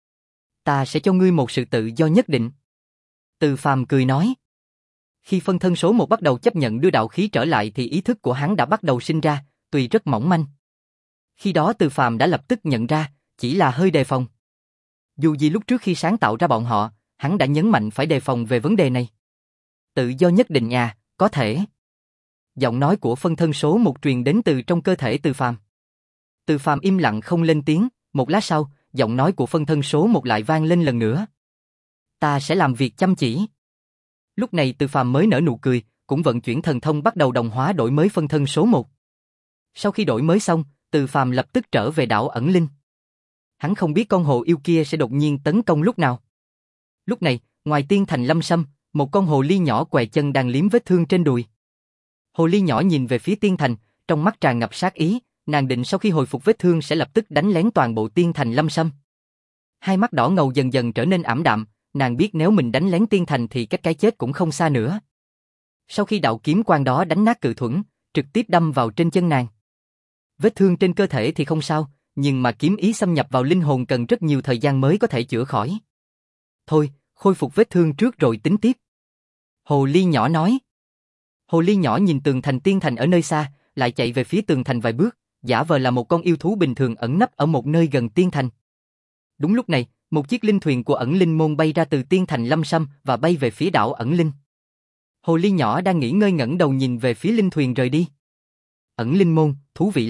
Ta sẽ cho ngươi một sự tự do nhất định. Từ Phàm cười nói. Khi phân thân số một bắt đầu chấp nhận đưa đạo khí trở lại thì ý thức của hắn đã bắt đầu sinh ra, tuy rất mỏng manh. Khi đó Từ Phàm đã lập tức nhận ra, chỉ là hơi đề phòng. Dù gì lúc trước khi sáng tạo ra bọn họ, hắn đã nhấn mạnh phải đề phòng về vấn đề này. Tự do nhất định à, có thể. Giọng nói của phân thân số một truyền đến từ trong cơ thể Từ Phàm. Từ Phàm im lặng không lên tiếng, một lát sau, giọng nói của phân thân số một lại vang lên lần nữa. Ta sẽ làm việc chăm chỉ. Lúc này Từ Phàm mới nở nụ cười, cũng vận chuyển thần thông bắt đầu đồng hóa đổi mới phân thân số một. Sau khi đổi mới xong, Từ Phàm lập tức trở về đảo ẩn linh. Hắn không biết con hồ yêu kia sẽ đột nhiên tấn công lúc nào. Lúc này, ngoài tiên thành Lâm Sâm, một con hồ ly nhỏ què chân đang liếm vết thương trên đùi. Hồ ly nhỏ nhìn về phía tiên thành, trong mắt tràn ngập sát ý, nàng định sau khi hồi phục vết thương sẽ lập tức đánh lén toàn bộ tiên thành Lâm Sâm. Hai mắt đỏ ngầu dần dần trở nên ảm đạm, nàng biết nếu mình đánh lén tiên thành thì cách cái chết cũng không xa nữa. Sau khi đạo kiếm quang đó đánh nát cự thuẫn, trực tiếp đâm vào trên chân nàng. Vết thương trên cơ thể thì không sao, nhưng mà kiếm ý xâm nhập vào linh hồn cần rất nhiều thời gian mới có thể chữa khỏi. Thôi, khôi phục vết thương trước rồi tính tiếp. Hồ ly nhỏ nói. Hồ ly nhỏ nhìn tường thành tiên thành ở nơi xa, lại chạy về phía tường thành vài bước, giả vờ là một con yêu thú bình thường ẩn nấp ở một nơi gần tiên thành. Đúng lúc này, một chiếc linh thuyền của ẩn linh môn bay ra từ tiên thành Lâm Sâm và bay về phía đảo ẩn linh. Hồ ly nhỏ đang nghỉ ngơi ngẩng đầu nhìn về phía linh thuyền rời đi. Ẩn linh môn, thú vị lắm,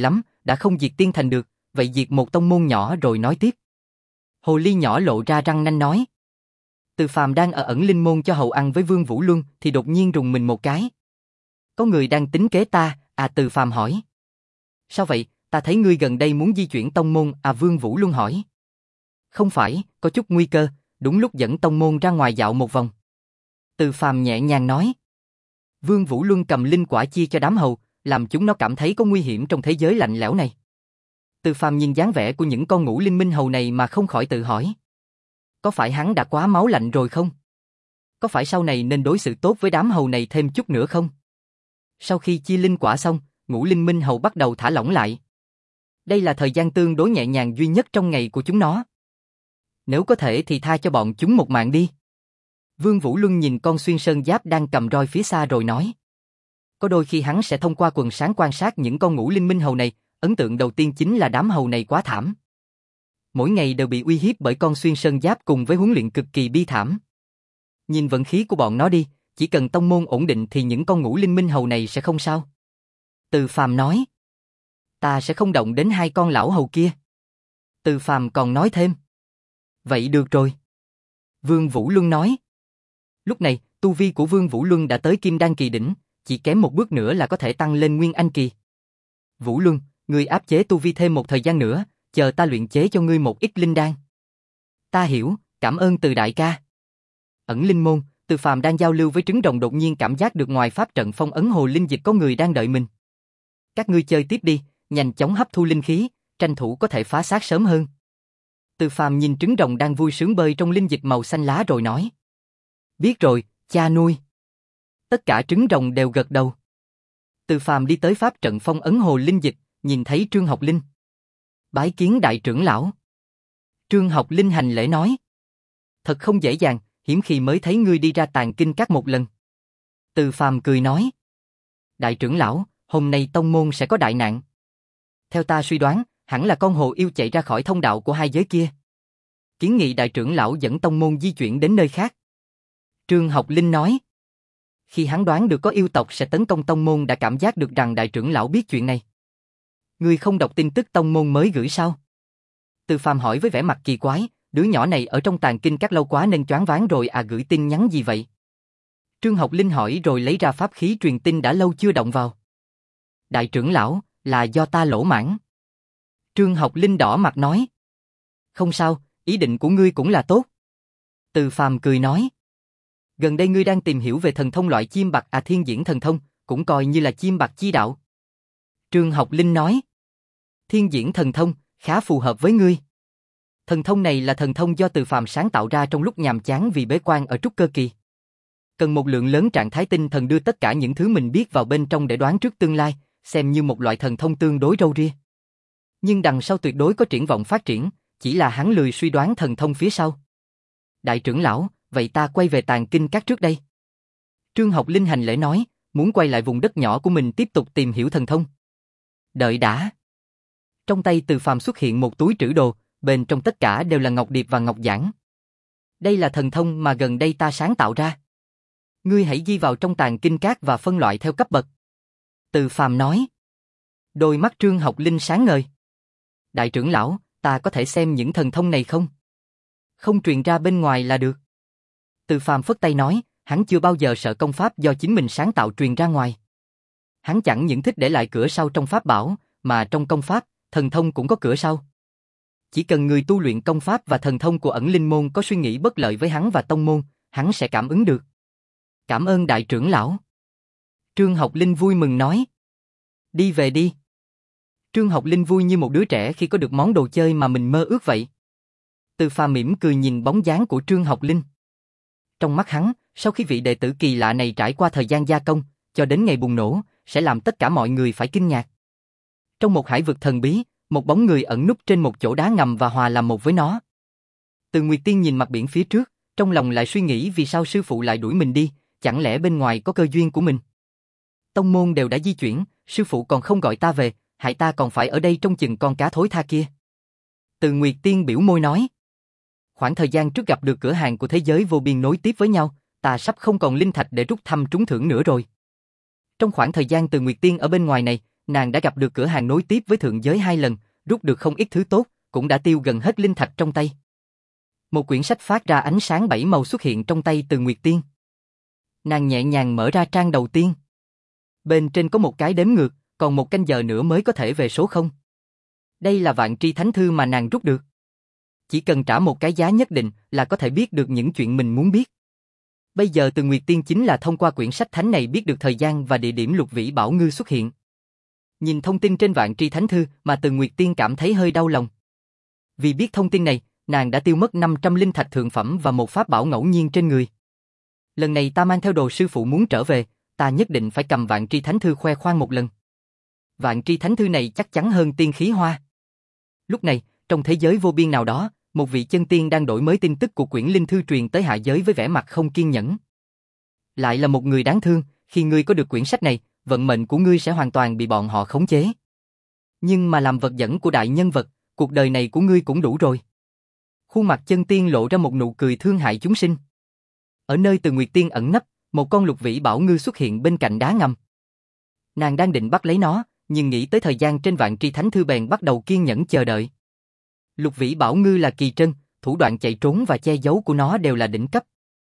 đã không diệt tiên thành được, vậy diệt một tông môn nhỏ rồi nói tiếp. Hồ ly nhỏ lộ ra răng nanh nói. Từ Phàm đang ở ẩn linh môn cho hầu ăn với Vương Vũ Luân thì đột nhiên rùng mình một cái. Có người đang tính kế ta, à Từ Phàm hỏi. Sao vậy, ta thấy ngươi gần đây muốn di chuyển tông môn, à Vương Vũ Luân hỏi. Không phải, có chút nguy cơ, đúng lúc dẫn tông môn ra ngoài dạo một vòng. Từ Phàm nhẹ nhàng nói. Vương Vũ Luân cầm linh quả chia cho đám hầu, làm chúng nó cảm thấy có nguy hiểm trong thế giới lạnh lẽo này. Từ Phàm nhìn dáng vẻ của những con ngũ linh minh hầu này mà không khỏi tự hỏi. Có phải hắn đã quá máu lạnh rồi không? Có phải sau này nên đối xử tốt với đám hầu này thêm chút nữa không? Sau khi chia linh quả xong, ngũ linh minh hầu bắt đầu thả lỏng lại. Đây là thời gian tương đối nhẹ nhàng duy nhất trong ngày của chúng nó. Nếu có thể thì tha cho bọn chúng một mạng đi. Vương Vũ Luân nhìn con xuyên sơn giáp đang cầm roi phía xa rồi nói. Có đôi khi hắn sẽ thông qua quần sáng quan sát những con ngũ linh minh hầu này, ấn tượng đầu tiên chính là đám hầu này quá thảm. Mỗi ngày đều bị uy hiếp bởi con xuyên sơn giáp cùng với huấn luyện cực kỳ bi thảm. Nhìn vận khí của bọn nó đi, chỉ cần tông môn ổn định thì những con ngũ linh minh hầu này sẽ không sao. Từ Phàm nói. Ta sẽ không động đến hai con lão hầu kia. Từ Phàm còn nói thêm. Vậy được rồi. Vương Vũ Luân nói. Lúc này, tu vi của Vương Vũ Luân đã tới Kim Đan kỳ đỉnh, chỉ kém một bước nữa là có thể tăng lên Nguyên Anh kỳ. Vũ Luân, ngươi áp chế tu vi thêm một thời gian nữa, chờ ta luyện chế cho ngươi một ít linh đan. Ta hiểu, cảm ơn Từ đại ca. Ẩn linh môn, Từ Phàm đang giao lưu với trứng rồng đột nhiên cảm giác được ngoài pháp trận phong ấn hồ linh dịch có người đang đợi mình. Các ngươi chơi tiếp đi, nhanh chóng hấp thu linh khí, tranh thủ có thể phá xác sớm hơn. Từ Phàm nhìn trứng rồng đang vui sướng bơi trong linh dịch màu xanh lá rồi nói. Biết rồi, cha nuôi. Tất cả trứng rồng đều gật đầu. Từ Phàm đi tới pháp trận phong ấn hồ linh dịch, nhìn thấy Trương Học Linh. Bái kiến đại trưởng lão. Trương Học Linh hành lễ nói. Thật không dễ dàng, hiếm khi mới thấy ngươi đi ra Tàng Kinh Các một lần. Từ Phàm cười nói. Đại trưởng lão, hôm nay tông môn sẽ có đại nạn. Theo ta suy đoán, hẳn là con hồ yêu chạy ra khỏi thông đạo của hai giới kia. Kiến nghị đại trưởng lão dẫn tông môn di chuyển đến nơi khác. Trương Học Linh nói. Khi hắn đoán được có yêu tộc sẽ tấn công tông môn đã cảm giác được rằng đại trưởng lão biết chuyện này. Ngươi không đọc tin tức tông môn mới gửi sao? Từ Phàm hỏi với vẻ mặt kỳ quái, đứa nhỏ này ở trong Tàng Kinh Các lâu quá nên choáng váng rồi à, gửi tin nhắn gì vậy? Trương Học Linh hỏi rồi lấy ra pháp khí truyền tin đã lâu chưa động vào. Đại trưởng lão, là do ta lỗ mãn. Trương Học Linh đỏ mặt nói. Không sao, ý định của ngươi cũng là tốt. Từ Phàm cười nói. Gần đây ngươi đang tìm hiểu về thần thông loại chim bạc à, thiên diễn thần thông, cũng coi như là chim bạc chi đạo. Trương Học Linh nói. Thiên diễn thần thông, khá phù hợp với ngươi. Thần thông này là thần thông do Từ Phàm sáng tạo ra trong lúc nhàm chán vì bế quan ở trúc cơ kỳ. Cần một lượng lớn trạng thái tinh thần đưa tất cả những thứ mình biết vào bên trong để đoán trước tương lai, xem như một loại thần thông tương đối râu ria. Nhưng đằng sau tuyệt đối có triển vọng phát triển, chỉ là hắn lười suy đoán thần thông phía sau. Đại trưởng lão, vậy ta quay về Tàng Kinh Các trước đây. Trương Học Linh hành lễ nói, muốn quay lại vùng đất nhỏ của mình tiếp tục tìm hiểu thần thông. Đợi đã. Trong tay Từ Phàm xuất hiện một túi trữ đồ, bên trong tất cả đều là ngọc điệp và ngọc giản. Đây là thần thông mà gần đây ta sáng tạo ra. Ngươi hãy ghi vào trong Tàng Kinh Các và phân loại theo cấp bậc. Từ Phàm nói. Đôi mắt Trương Học Linh sáng ngời. Đại trưởng lão, ta có thể xem những thần thông này không? Không truyền ra bên ngoài là được. Từ Phàm phất tay nói, hắn chưa bao giờ sợ công pháp do chính mình sáng tạo truyền ra ngoài. Hắn chẳng những thích để lại cửa sau trong pháp bảo, mà trong công pháp, thần thông cũng có cửa sau. Chỉ cần người tu luyện công pháp và thần thông của ẩn linh môn có suy nghĩ bất lợi với hắn và tông môn, hắn sẽ cảm ứng được. Cảm ơn đại trưởng lão. Trương Học Linh vui mừng nói. Đi về đi. Trương Học Linh vui như một đứa trẻ khi có được món đồ chơi mà mình mơ ước vậy. Từ Phàm mỉm cười nhìn bóng dáng của Trương Học Linh. Trong mắt hắn, sau khi vị đệ tử kỳ lạ này trải qua thời gian gia công, cho đến ngày bùng nổ, sẽ làm tất cả mọi người phải kinh ngạc. Trong một hải vực thần bí, một bóng người ẩn núp trên một chỗ đá ngầm và hòa làm một với nó. Từ Nguyệt Tiên nhìn mặt biển phía trước, trong lòng lại suy nghĩ vì sao sư phụ lại đuổi mình đi, chẳng lẽ bên ngoài có cơ duyên của mình. Tông môn đều đã di chuyển, sư phụ còn không gọi ta về, hại ta còn phải ở đây trông chừng con cá thối tha kia. Từ Nguyệt Tiên biểu môi nói. Khoảng thời gian trước gặp được cửa hàng của thế giới vô biên nối tiếp với nhau, ta sắp không còn linh thạch để rút thăm trúng thưởng nữa rồi. Trong khoảng thời gian Từ Nguyệt Tiên ở bên ngoài này, Nàng đã gặp được cửa hàng nối tiếp với thượng giới hai lần, rút được không ít thứ tốt, cũng đã tiêu gần hết linh thạch trong tay. Một quyển sách phát ra ánh sáng bảy màu xuất hiện trong tay Từ Nguyệt Tiên. Nàng nhẹ nhàng mở ra trang đầu tiên. Bên trên có một cái đếm ngược, còn một canh giờ nữa mới có thể về số không. Đây là Vạn Tri Thánh Thư mà nàng rút được. Chỉ cần trả một cái giá nhất định là có thể biết được những chuyện mình muốn biết. Bây giờ Từ Nguyệt Tiên chính là thông qua quyển sách thánh này biết được thời gian và địa điểm Lục Vĩ Bảo Ngư xuất hiện. Nhìn thông tin trên Vạn Tri Thánh Thư mà Từ Nguyệt Tiên cảm thấy hơi đau lòng. Vì biết thông tin này, nàng đã tiêu mất năm trăm linh thạch thượng phẩm và một pháp bảo ngẫu nhiên trên người. Lần này ta mang theo đồ sư phụ muốn trở về, ta nhất định phải cầm Vạn Tri Thánh Thư khoe khoang một lần. Vạn Tri Thánh Thư này chắc chắn hơn tiên khí hoa. Lúc này, trong thế giới vô biên nào đó, một vị chân tiên đang đổi mới tin tức của quyển linh thư truyền tới hạ giới với vẻ mặt không kiên nhẫn. Lại là một người đáng thương, khi ngươi có được quyển sách này, vận mệnh của ngươi sẽ hoàn toàn bị bọn họ khống chế. Nhưng mà làm vật dẫn của đại nhân vật, cuộc đời này của ngươi cũng đủ rồi. Khuôn mặt chân tiên lộ ra một nụ cười thương hại chúng sinh. Ở nơi Từ Nguyệt Tiên ẩn nấp, một con Lục Vĩ Bảo Ngư xuất hiện bên cạnh đá ngầm. Nàng đang định bắt lấy nó, nhưng nghĩ tới thời gian trên Vạn Tri Thánh Thư bèn bắt đầu kiên nhẫn chờ đợi. Lục Vĩ Bảo Ngư là kỳ trân, thủ đoạn chạy trốn và che giấu của nó đều là đỉnh cấp.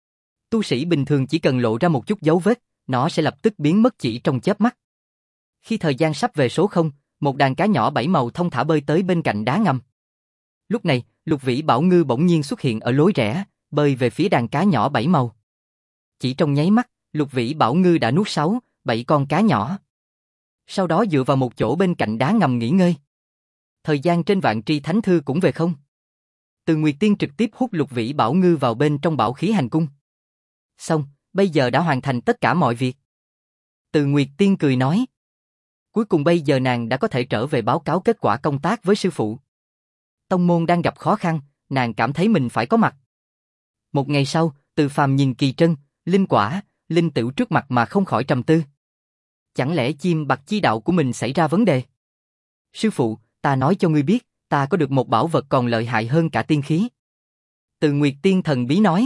Tu sĩ bình thường chỉ cần lộ ra một chút dấu vết, nó sẽ lập tức biến mất chỉ trong chớp mắt. Khi thời gian sắp về số không, một đàn cá nhỏ bảy màu thông thả bơi tới bên cạnh đá ngầm. Lúc này, Lục Vĩ Bảo Ngư bỗng nhiên xuất hiện ở lối rẽ, bơi về phía đàn cá nhỏ bảy màu. Chỉ trong nháy mắt, Lục Vĩ Bảo Ngư đã nuốt sáu, bảy con cá nhỏ. Sau đó dựa vào một chỗ bên cạnh đá ngầm nghỉ ngơi. Thời gian trên Vạn Tri Thánh Thư cũng về không. Từ Nguyệt Tiên trực tiếp hút Lục Vĩ Bảo Ngư vào bên trong bảo khí hành cung. Xong, bây giờ đã hoàn thành tất cả mọi việc. Từ Nguyệt Tiên cười nói. Cuối cùng bây giờ nàng đã có thể trở về báo cáo kết quả công tác với sư phụ. Tông môn đang gặp khó khăn, nàng cảm thấy mình phải có mặt. Một ngày sau, Từ Phàm nhìn kỳ trân, linh quả, linh tửu trước mặt mà không khỏi trầm tư. Chẳng lẽ chim bạc chi đạo của mình xảy ra vấn đề? Sư phụ, ta nói cho ngươi biết, ta có được một bảo vật còn lợi hại hơn cả tiên khí. Từ Nguyệt Tiên thần bí nói.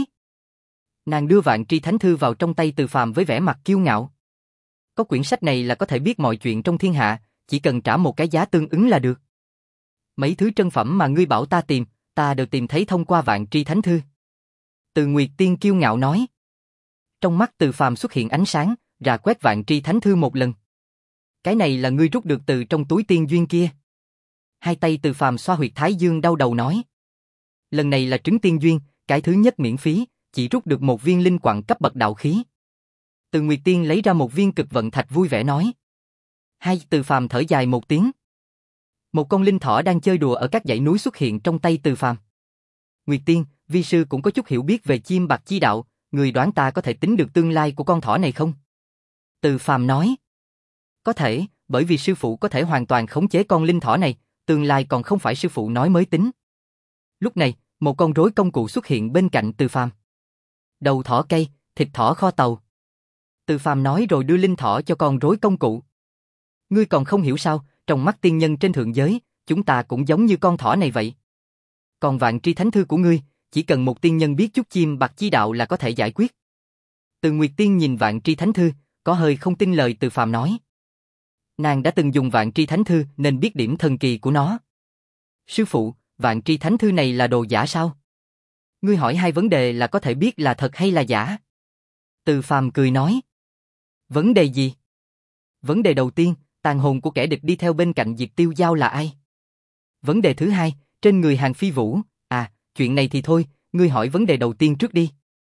Nàng đưa Vạn Tri Thánh Thư vào trong tay Từ Phàm với vẻ mặt kiêu ngạo. Có quyển sách này là có thể biết mọi chuyện trong thiên hạ, chỉ cần trả một cái giá tương ứng là được. Mấy thứ trân phẩm mà ngươi bảo ta tìm, ta đều tìm thấy thông qua Vạn Tri Thánh Thư. Từ Nguyệt Tiên kiêu ngạo nói. Trong mắt Từ Phàm xuất hiện ánh sáng, rà quét Vạn Tri Thánh Thư một lần. Cái này là ngươi rút được từ trong túi tiên duyên kia. Hai tay Từ Phàm xoa huyệt thái dương đau đầu nói. Lần này là trứng tiên duyên, cái thứ nhất miễn phí, chỉ rút được một viên linh quặng cấp bậc đạo khí. Từ Nguyệt Tiên lấy ra một viên cực vận thạch vui vẻ nói. Hai Từ Phàm thở dài một tiếng. Một con linh thỏ đang chơi đùa ở các dãy núi xuất hiện trong tay Từ Phàm. Nguyệt Tiên, vi sư cũng có chút hiểu biết về chim bạc chi đạo, người đoán ta có thể tính được tương lai của con thỏ này không? Từ Phàm nói. Có thể, bởi vì sư phụ có thể hoàn toàn khống chế con linh thỏ này, tương lai còn không phải sư phụ nói mới tính. Lúc này, một con rối công cụ xuất hiện bên cạnh Từ Phàm. Đầu thỏ cây, thịt thỏ kho tàu. Từ Phàm nói rồi đưa linh thỏ cho con rối công cụ. Ngươi còn không hiểu sao, trong mắt tiên nhân trên thượng giới, chúng ta cũng giống như con thỏ này vậy. Còn Vạn Tri Thánh Thư của ngươi, chỉ cần một tiên nhân biết chút chim bạc chi đạo là có thể giải quyết. Từ Nguyệt Tiên nhìn Vạn Tri Thánh Thư, có hơi không tin lời Từ Phàm nói. Nàng đã từng dùng Vạn Tri Thánh Thư nên biết điểm thần kỳ của nó. Sư phụ, Vạn Tri Thánh Thư này là đồ giả sao? Ngươi hỏi hai vấn đề là có thể biết là thật hay là giả. Từ Phàm cười nói. Vấn đề gì? Vấn đề đầu tiên, tàn hồn của kẻ địch đi theo bên cạnh Diệt Tiêu Giao là ai? Vấn đề thứ hai, trên người Hàng Phi Vũ, à, chuyện này thì thôi, ngươi hỏi vấn đề đầu tiên trước đi.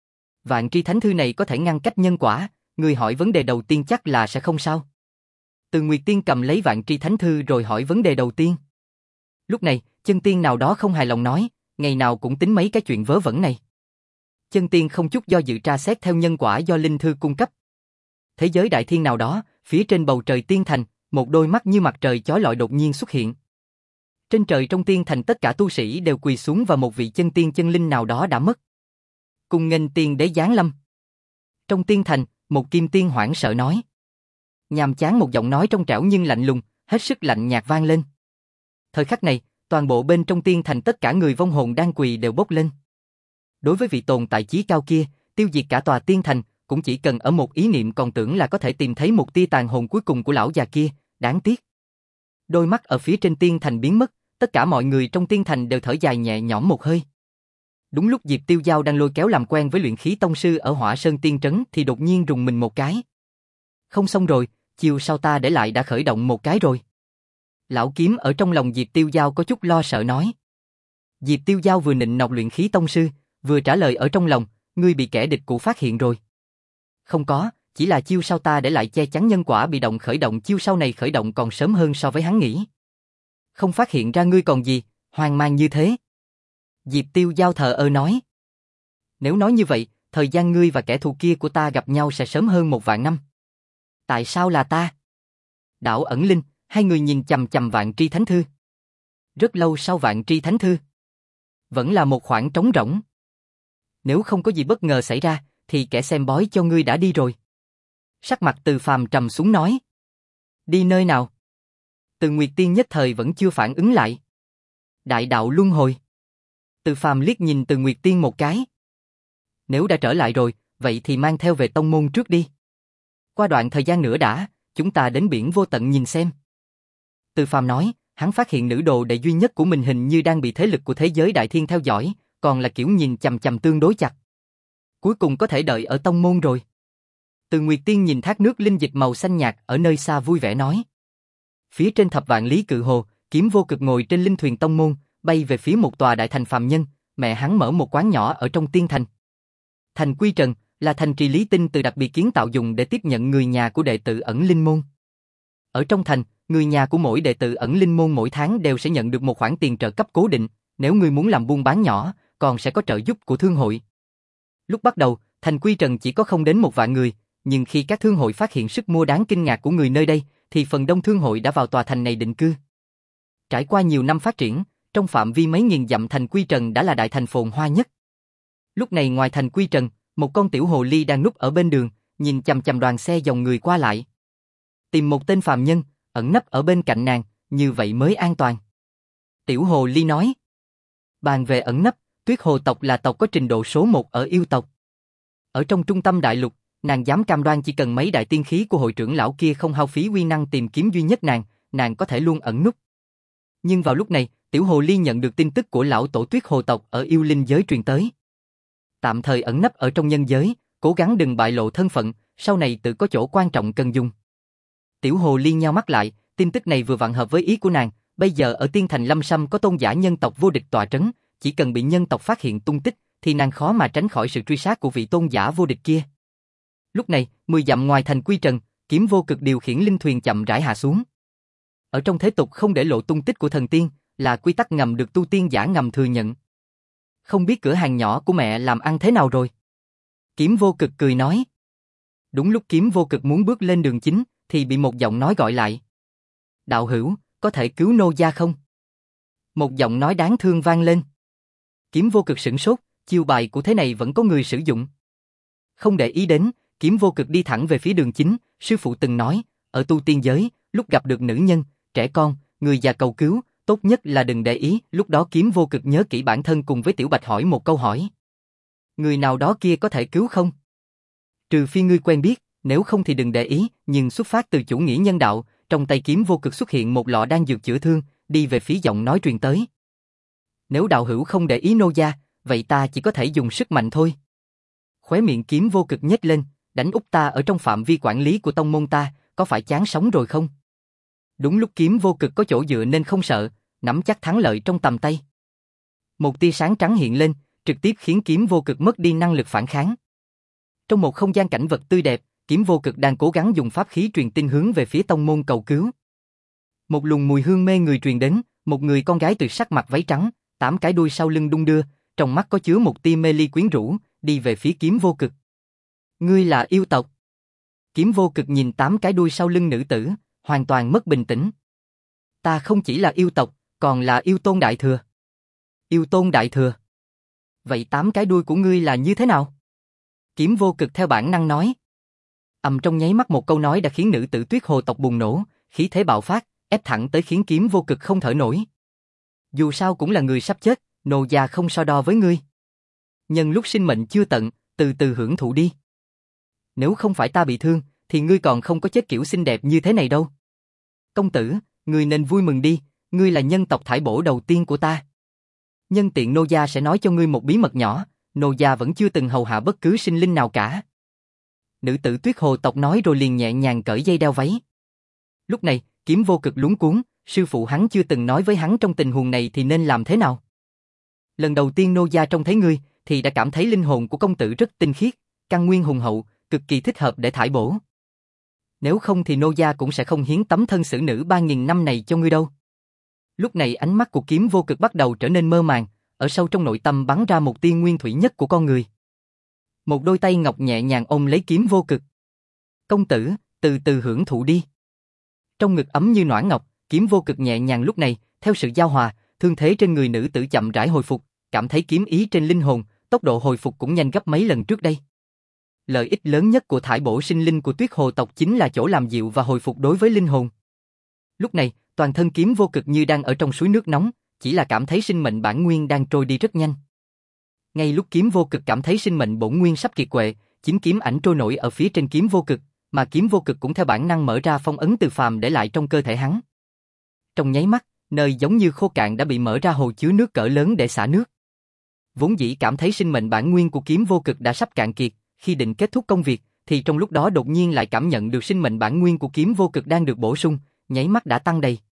Vạn Tri Thánh Thư này có thể ngăn cách nhân quả, ngươi hỏi vấn đề đầu tiên chắc là sẽ không sao. Từ Nguyệt Tiên cầm lấy Vạn Tri Thánh Thư rồi hỏi vấn đề đầu tiên. Lúc này, chân tiên nào đó không hài lòng nói, ngày nào cũng tính mấy cái chuyện vớ vẩn này. Chân tiên không chút do dự tra xét theo nhân quả do linh thư cung cấp. Thế giới đại thiên nào đó, phía trên bầu trời tiên thành, một đôi mắt như mặt trời chói lọi đột nhiên xuất hiện. Trên trời trong tiên thành tất cả tu sĩ đều quỳ xuống và một vị chân tiên chân linh nào đó đã mất. Cùng nghênh tiên đế giáng lâm. Trong tiên thành, một kim tiên hoảng sợ nói. Nhàm chán một giọng nói trong trẻo nhưng lạnh lùng, hết sức lạnh nhạt vang lên. Thời khắc này, toàn bộ bên trong tiên thành tất cả người vong hồn đang quỳ đều bốc lên. Đối với vị tồn tại chí cao kia, tiêu diệt cả tòa tiên thành, cũng chỉ cần ở một ý niệm còn tưởng là có thể tìm thấy một tia tàn hồn cuối cùng của lão già kia, đáng tiếc. Đôi mắt ở phía trên tiên thành biến mất, tất cả mọi người trong tiên thành đều thở dài nhẹ nhõm một hơi. Đúng lúc Diệp Tiêu Giao đang lôi kéo làm quen với luyện khí tông sư ở Hỏa Sơn Tiên Trấn thì đột nhiên rùng mình một cái. Không xong rồi, chiều sau ta để lại đã khởi động một cái rồi. Lão kiếm ở trong lòng Diệp Tiêu Giao có chút lo sợ nói. Diệp Tiêu Giao vừa nịnh nọt luyện khí tông sư, vừa trả lời ở trong lòng, ngươi bị kẻ địch cũ phát hiện rồi. Không có, chỉ là chiêu sau ta để lại che chắn nhân quả bị động khởi động, chiêu sau này khởi động còn sớm hơn so với hắn nghĩ. Không phát hiện ra ngươi còn gì, hoang mang như thế. Diệp Tiêu Giao thờ ơ nói. Nếu nói như vậy, thời gian ngươi và kẻ thù kia của ta gặp nhau sẽ sớm hơn một vạn năm. Tại sao là ta? Đạo Ẩn Linh, hai người nhìn chằm chằm Vạn Tri Thánh Thư. Rất lâu sau Vạn Tri Thánh Thư, vẫn là một khoảng trống rỗng. Nếu không có gì bất ngờ xảy ra, thì kẻ xem bói cho ngươi đã đi rồi. Sắc mặt Từ Phàm trầm xuống nói. Đi nơi nào? Từ Nguyệt Tiên nhất thời vẫn chưa phản ứng lại. Đại đạo luân hồi. Từ Phàm liếc nhìn Từ Nguyệt Tiên một cái. Nếu đã trở lại rồi, vậy thì mang theo về tông môn trước đi. Qua đoạn thời gian nữa đã, chúng ta đến biển vô tận nhìn xem. Từ Phàm nói, hắn phát hiện nữ đồ đệ duy nhất của mình hình như đang bị thế lực của thế giới đại thiên theo dõi, còn là kiểu nhìn chằm chằm tương đối chặt. Cuối cùng có thể đợi ở tông môn rồi. Từ Nguyệt Tiên nhìn thác nước linh dịch màu xanh nhạt ở nơi xa vui vẻ nói. Phía trên thập vạn lý cự hồ, Kiếm Vô Cực ngồi trên linh thuyền tông môn, bay về phía một tòa đại thành phàm nhân, mẹ hắn mở một quán nhỏ ở trong tiên thành. Thành Quy Trần là thành trì lý tinh từ đặc biệt kiến tạo dùng để tiếp nhận người nhà của đệ tử ẩn linh môn. Ở trong thành, người nhà của mỗi đệ tử ẩn linh môn mỗi tháng đều sẽ nhận được một khoản tiền trợ cấp cố định, nếu ngươi muốn làm buôn bán nhỏ, còn sẽ có trợ giúp của thương hội. Lúc bắt đầu, thành Quy Trần chỉ có không đến một vạn người, nhưng khi các thương hội phát hiện sức mua đáng kinh ngạc của người nơi đây, thì phần đông thương hội đã vào tòa thành này định cư. Trải qua nhiều năm phát triển, trong phạm vi mấy nghìn dặm thành Quy Trần đã là đại thành phồn hoa nhất. Lúc này ngoài thành Quy Trần, một con tiểu hồ ly đang núp ở bên đường, nhìn chằm chằm đoàn xe dòng người qua lại. Tìm một tên phàm nhân, ẩn nấp ở bên cạnh nàng, như vậy mới an toàn. Tiểu hồ ly nói. Bàn về ẩn nấp, Tuyết Hồ tộc là tộc có trình độ số một ở yêu tộc. Ở trong trung tâm đại lục, nàng dám cam đoan chỉ cần mấy đại tiên khí của hội trưởng lão kia không hao phí uy năng tìm kiếm duy nhất nàng, nàng có thể luôn ẩn núp. Nhưng vào lúc này, tiểu hồ ly nhận được tin tức của lão tổ Tuyết Hồ tộc ở yêu linh giới truyền tới. Tạm thời ẩn nấp ở trong nhân giới, cố gắng đừng bại lộ thân phận, sau này tự có chỗ quan trọng cần dùng. Tiểu hồ ly nheo mắt lại, tin tức này vừa vặn hợp với ý của nàng, bây giờ ở tiên thành Lâm Sâm có tôn giả nhân tộc vô địch tọa trấn, chỉ cần bị nhân tộc phát hiện tung tích, thì nàng khó mà tránh khỏi sự truy sát của vị tôn giả vô địch kia. Lúc này, mười dặm ngoài thành Quy Trần, Kiếm Vô Cực điều khiển linh thuyền chậm rãi hạ xuống. Ở trong thế tục không để lộ tung tích của thần tiên, là quy tắc ngầm được tu tiên giả ngầm thừa nhận. Không biết cửa hàng nhỏ của mẹ làm ăn thế nào rồi? Kiếm Vô Cực cười nói. Đúng lúc Kiếm Vô Cực muốn bước lên đường chính, thì bị một giọng nói gọi lại. Đạo hữu, có thể cứu nô gia không? Một giọng nói đáng thương vang lên. Kiếm Vô Cực sửng sốt, chiêu bài của thế này vẫn có người sử dụng. Không để ý đến, Kiếm Vô Cực đi thẳng về phía đường chính, sư phụ từng nói, ở tu tiên giới, lúc gặp được nữ nhân, trẻ con, người già cầu cứu, tốt nhất là đừng để ý, lúc đó Kiếm Vô Cực nhớ kỹ bản thân cùng với Tiểu Bạch hỏi một câu hỏi. Người nào đó kia có thể cứu không? Trừ phi ngươi quen biết, nếu không thì đừng để ý, nhưng xuất phát từ chủ nghĩa nhân đạo, trong tay Kiếm Vô Cực xuất hiện một lọ đan dược chữa thương, đi về phía giọng nói truyền tới. Nếu đạo hữu không để ý nô gia, vậy ta chỉ có thể dùng sức mạnh thôi. Khóe miệng Kiếm Vô Cực nhếch lên, đánh úp ta ở trong phạm vi quản lý của tông môn ta, có phải chán sống rồi không? Đúng lúc Kiếm Vô Cực có chỗ dựa nên không sợ, nắm chắc thắng lợi trong tầm tay. Một tia sáng trắng hiện lên, trực tiếp khiến Kiếm Vô Cực mất đi năng lực phản kháng. Trong một không gian cảnh vật tươi đẹp, Kiếm Vô Cực đang cố gắng dùng pháp khí truyền tin hướng về phía tông môn cầu cứu. Một luồng mùi hương mê người truyền đến, một người con gái tuyệt sắc mặc váy trắng, tám cái đuôi sau lưng đung đưa, trong mắt có chứa một tia mê ly quyến rũ, đi về phía Kiếm Vô Cực. Ngươi là yêu tộc? Kiếm Vô Cực nhìn tám cái đuôi sau lưng nữ tử, hoàn toàn mất bình tĩnh. Ta không chỉ là yêu tộc, còn là yêu tôn đại thừa. Yêu tôn đại thừa? Vậy tám cái đuôi của ngươi là như thế nào? Kiếm Vô Cực theo bản năng nói. Ầm, trong nháy mắt một câu nói đã khiến nữ tử Tuyết Hồ tộc bùng nổ, khí thế bạo phát, ép thẳng tới khiến Kiếm Vô Cực không thở nổi. Dù sao cũng là người sắp chết, nô gia không so đo với ngươi. Nhân lúc sinh mệnh chưa tận, từ từ hưởng thụ đi. Nếu không phải ta bị thương, thì ngươi còn không có chết kiểu xinh đẹp như thế này đâu. Công tử, ngươi nên vui mừng đi, ngươi là nhân tộc thải bổ đầu tiên của ta. Nhân tiện nô gia sẽ nói cho ngươi một bí mật nhỏ, nô gia vẫn chưa từng hầu hạ bất cứ sinh linh nào cả. Nữ tử Tuyết Hồ tộc nói rồi liền nhẹ nhàng cởi dây đeo váy. Lúc này, Kiếm Vô Cực luống cuống, sư phụ hắn chưa từng nói với hắn trong tình huống này thì nên làm thế nào. Lần đầu tiên nô gia trông thấy ngươi, thì đã cảm thấy linh hồn của công tử rất tinh khiết, căn nguyên hùng hậu, cực kỳ thích hợp để thải bổ. Nếu không thì nô gia cũng sẽ không hiến tấm thân xử nữ ba nghìn năm này cho ngươi đâu. Lúc này ánh mắt của Kiếm Vô Cực bắt đầu trở nên mơ màng, ở sâu trong nội tâm bắn ra một tia nguyên thủy nhất của con người. Một đôi tay ngọc nhẹ nhàng ôm lấy Kiếm Vô Cực. Công tử, từ từ hưởng thụ đi. Trong ngực ấm như noãn ngọc, Kiếm Vô Cực nhẹ nhàng lúc này, theo sự giao hòa, thương thế trên người nữ tử chậm rãi hồi phục, cảm thấy kiếm ý trên linh hồn, tốc độ hồi phục cũng nhanh gấp mấy lần trước đây. Lợi ích lớn nhất của thải bổ sinh linh của Tuyết Hồ tộc chính là chỗ làm dịu và hồi phục đối với linh hồn. Lúc này, toàn thân Kiếm Vô Cực như đang ở trong suối nước nóng, chỉ là cảm thấy sinh mệnh bản nguyên đang trôi đi rất nhanh. Ngay lúc Kiếm Vô Cực cảm thấy sinh mệnh bổn nguyên sắp kiệt quệ, chín kiếm ảnh trôi nổi ở phía trên Kiếm Vô Cực, mà Kiếm Vô Cực cũng theo bản năng mở ra phong ấn từ phàm để lại trong cơ thể hắn. Trong nháy mắt, nơi giống như khô cạn đã bị mở ra hồ chứa nước cỡ lớn để xả nước. Vốn dĩ cảm thấy sinh mệnh bản nguyên của Kiếm Vô Cực đã sắp cạn kiệt, khi định kết thúc công việc, thì trong lúc đó đột nhiên lại cảm nhận được sinh mệnh bản nguyên của Kiếm Vô Cực đang được bổ sung, nháy mắt đã tăng đầy.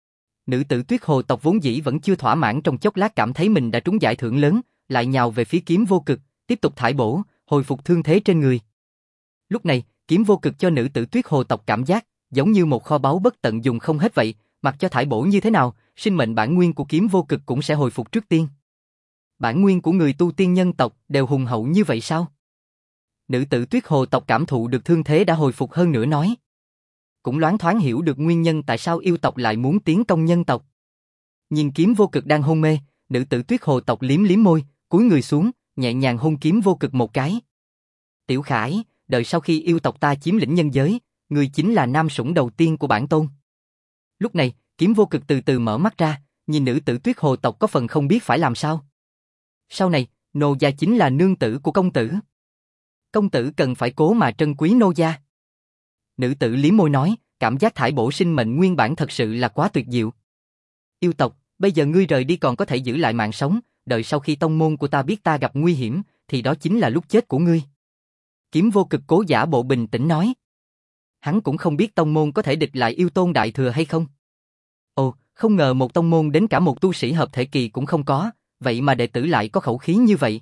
Nữ tử Tuyết Hồ tộc vốn dĩ vẫn chưa thỏa mãn, trong chốc lát cảm thấy mình đã trúng giải thưởng lớn, lại nhào về phía Kiếm Vô Cực, tiếp tục thải bổ, hồi phục thương thế trên người. Lúc này, Kiếm Vô Cực cho nữ tử Tuyết Hồ tộc cảm giác giống như một kho báu bất tận dùng không hết vậy, mặc cho thải bổ như thế nào, sinh mệnh bản nguyên của Kiếm Vô Cực cũng sẽ hồi phục trước tiên. Bản nguyên của người tu tiên nhân tộc đều hùng hậu như vậy sao? Nữ tử Tuyết Hồ tộc cảm thụ được thương thế đã hồi phục hơn nữa nói. Cũng loáng thoáng hiểu được nguyên nhân tại sao yêu tộc lại muốn tiến công nhân tộc. Nhìn Kiếm Vô Cực đang hôn mê, nữ tử Tuyết Hồ tộc liếm liếm môi, cúi người xuống, nhẹ nhàng hôn Kiếm Vô Cực một cái. Tiểu Khải, đợi sau khi yêu tộc ta chiếm lĩnh nhân giới, người chính là nam sủng đầu tiên của bản tôn. Lúc này, Kiếm Vô Cực từ từ mở mắt ra, nhìn nữ tử Tuyết Hồ tộc có phần không biết phải làm sao. Sau này, nô gia chính là nương tử của công tử. Công tử cần phải cố mà trân quý nô gia. Nữ tử liếm môi nói, cảm giác thải bổ sinh mệnh nguyên bản thật sự là quá tuyệt diệu. Yêu tộc, bây giờ ngươi rời đi còn có thể giữ lại mạng sống, đợi sau khi tông môn của ta biết ta gặp nguy hiểm, thì đó chính là lúc chết của ngươi. Kiếm Vô Cực cố giả bộ bình tĩnh nói. Hắn cũng không biết tông môn có thể địch lại yêu tôn đại thừa hay không. Ồ, không ngờ một tông môn đến cả một tu sĩ hợp thể kỳ cũng không có, vậy mà đệ tử lại có khẩu khí như vậy.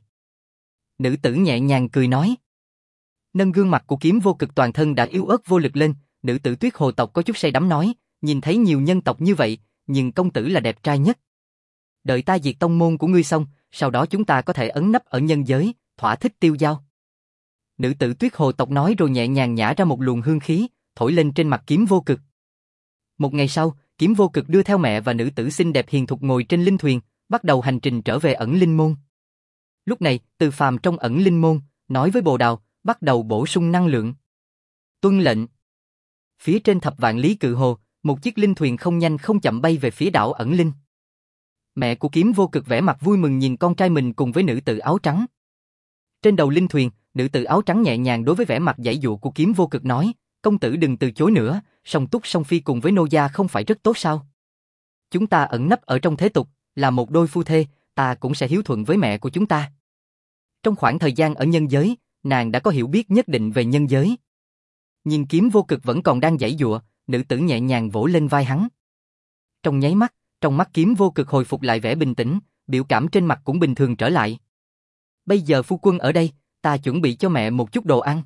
Nữ tử nhẹ nhàng cười nói. Nâng gương mặt của Kiếm Vô Cực toàn thân đã yếu ớt vô lực lên, nữ tử Tuyết Hồ tộc có chút say đắm nói, nhìn thấy nhiều nhân tộc như vậy, nhưng công tử là đẹp trai nhất. Đợi ta diệt tông môn của ngươi xong, sau đó chúng ta có thể ẩn nấp ở nhân giới, thỏa thích tiêu dao. Nữ tử Tuyết Hồ tộc nói rồi nhẹ nhàng nhả ra một luồng hương khí, thổi lên trên mặt Kiếm Vô Cực. Một ngày sau, Kiếm Vô Cực đưa theo mẹ và nữ tử xinh đẹp hiền thục ngồi trên linh thuyền, bắt đầu hành trình trở về ẩn linh môn. Lúc này, Từ Phàm trong ẩn linh môn, nói với Bồ Đào, bắt đầu bổ sung năng lượng. Tuân lệnh. Phía trên thập vạn lý cự hồ, một chiếc linh thuyền không nhanh không chậm bay về phía đảo ẩn linh. Mẹ của Kiếm Vô Cực vẻ mặt vui mừng nhìn con trai mình cùng với nữ tử áo trắng. Trên đầu linh thuyền, nữ tử áo trắng nhẹ nhàng đối với vẻ mặt giãy dụa của Kiếm Vô Cực nói, công tử đừng từ chối nữa, song túc song phi cùng với nô gia không phải rất tốt sao? Chúng ta ẩn nấp ở trong thế tục, là một đôi phu thê, ta cũng sẽ hiếu thuận với mẹ của chúng ta. Trong khoảng thời gian ở nhân giới, nàng đã có hiểu biết nhất định về nhân giới. Nhìn Kiếm Vô Cực vẫn còn đang giãy giụa, nữ tử nhẹ nhàng vỗ lên vai hắn. Trong nháy mắt, trong mắt Kiếm Vô Cực hồi phục lại vẻ bình tĩnh, biểu cảm trên mặt cũng bình thường trở lại. Bây giờ phu quân ở đây, ta chuẩn bị cho mẹ một chút đồ ăn.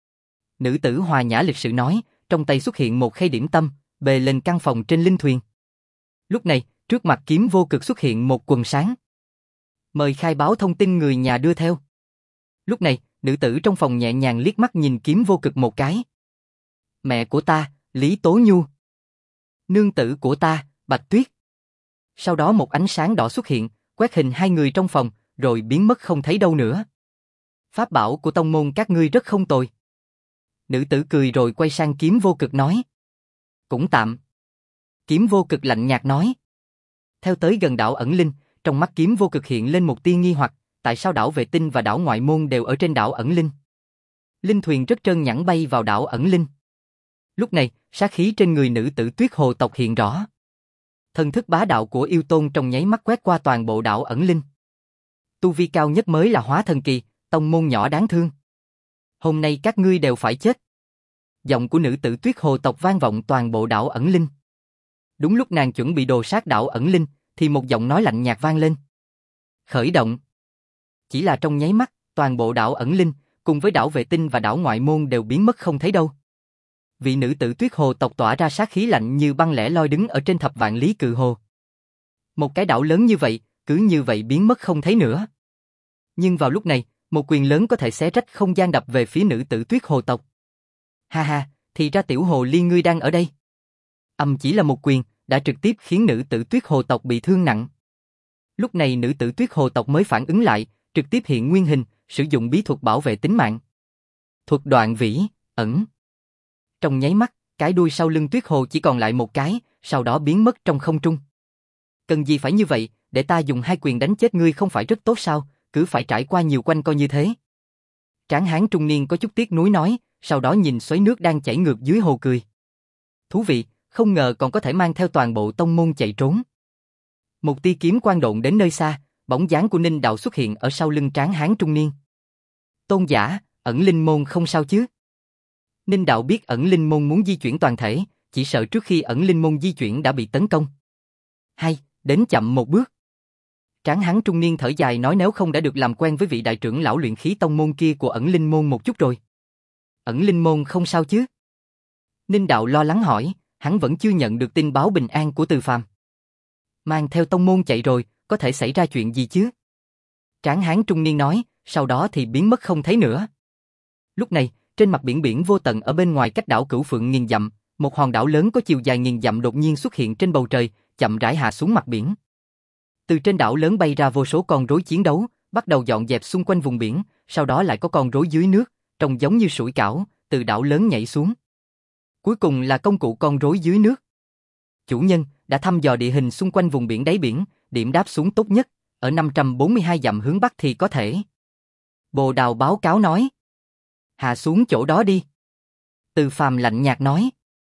Nữ tử hòa nhã lịch sự nói, trong tay xuất hiện một khay điểm tâm, bề lên căn phòng trên linh thuyền. Lúc này, trước mặt Kiếm Vô Cực xuất hiện một quần sáng. Mời khai báo thông tin người nhà đưa theo. Lúc này, nữ tử trong phòng nhẹ nhàng liếc mắt nhìn Kiếm Vô Cực một cái. Mẹ của ta, Lý Tố Nhu. Nương tử của ta, Bạch Tuyết. Sau đó một ánh sáng đỏ xuất hiện, quét hình hai người trong phòng, rồi biến mất không thấy đâu nữa. Pháp bảo của tông môn các ngươi rất không tồi. Nữ tử cười rồi quay sang Kiếm Vô Cực nói. Cũng tạm. Kiếm Vô Cực lạnh nhạt nói. Theo tới gần đảo ẩn linh, trong mắt Kiếm Vô Cực hiện lên một tia nghi hoặc, tại sao đảo Vệ Tinh và đảo Ngoại Môn đều ở trên đảo ẩn linh? Linh thuyền rất trơn nhẵn bay vào đảo ẩn linh. Lúc này, sát khí trên người nữ tử Tuyết Hồ tộc hiện rõ. Thần thức bá đạo của yêu tôn trong nháy mắt quét qua toàn bộ đảo ẩn linh. Tu vi cao nhất mới là hóa thần kỳ, tông môn nhỏ đáng thương. Hôm nay các ngươi đều phải chết. Giọng của nữ tử Tuyết Hồ tộc vang vọng toàn bộ đảo ẩn linh. Đúng lúc nàng chuẩn bị đồ sát đảo ẩn linh, thì một giọng nói lạnh nhạt vang lên. Khởi động. Chỉ là trong nháy mắt, toàn bộ đảo ẩn linh, cùng với đảo vệ tinh và đảo ngoại môn đều biến mất không thấy đâu. Vị nữ tử Tuyết Hồ tộc tỏa ra sát khí lạnh như băng lẻ loi đứng ở trên thập vạn lý cự hồ. Một cái đảo lớn như vậy, cứ như vậy biến mất không thấy nữa. Nhưng vào lúc này, một quyền lớn có thể xé rách không gian đập về phía nữ tử Tuyết Hồ tộc. Ha ha, thì ra tiểu hồ ly ngươi đang ở đây. Âm chỉ là một quyền, đã trực tiếp khiến nữ tử Tuyết Hồ tộc bị thương nặng. Lúc này nữ tử Tuyết Hồ tộc mới phản ứng lại, trực tiếp hiện nguyên hình, sử dụng bí thuật bảo vệ tính mạng. Thuật đoạn vĩ, ẩn. Trong nháy mắt, cái đuôi sau lưng Tuyết Hồ chỉ còn lại một cái, sau đó biến mất trong không trung. Cần gì phải như vậy, để ta dùng hai quyền đánh chết ngươi không phải rất tốt sao, cứ phải trải qua nhiều quanh co như thế. Tráng hán trung niên có chút tiếc nuối nói, sau đó nhìn xoáy nước đang chảy ngược dưới hồ cười. Thú vị, không ngờ còn có thể mang theo toàn bộ tông môn chạy trốn. Một tia kiếm quang độn đến nơi xa, bóng dáng của Ninh Đạo xuất hiện ở sau lưng tráng hán trung niên. Tôn giả, ẩn linh môn không sao chứ? Ninh Đạo biết ẩn linh môn muốn di chuyển toàn thể, chỉ sợ trước khi ẩn linh môn di chuyển đã bị tấn công. Hay, đến chậm một bước. Tráng hán trung niên thở dài nói nếu không đã được làm quen với vị đại trưởng lão luyện khí tông môn kia của ẩn linh môn một chút rồi. Ẩn linh môn không sao chứ? Ninh Đạo lo lắng hỏi, hắn vẫn chưa nhận được tin báo bình an của Từ Phàm. Mang theo tông môn chạy rồi, có thể xảy ra chuyện gì chứ? Tráng hán trung niên nói, sau đó thì biến mất không thấy nữa. Lúc này, trên mặt biển biển vô tận ở bên ngoài cách đảo Cửu Phượng nghìn dặm, một hòn đảo lớn có chiều dài nghìn dặm đột nhiên xuất hiện trên bầu trời, chậm rãi hạ xuống mặt biển. Từ trên đảo lớn bay ra vô số con rối chiến đấu, bắt đầu dọn dẹp xung quanh vùng biển, sau đó lại có con rối dưới nước, trông giống như sủi cảo, từ đảo lớn nhảy xuống. Cuối cùng là công cụ con rối dưới nước. Chủ nhân đã thăm dò địa hình xung quanh vùng biển đáy biển, điểm đáp xuống tốt nhất, ở năm trăm bốn mươi hai dặm hướng bắc thì có thể. Bồ Đào báo cáo nói. Hạ xuống chỗ đó đi. Từ Phàm lạnh nhạt nói.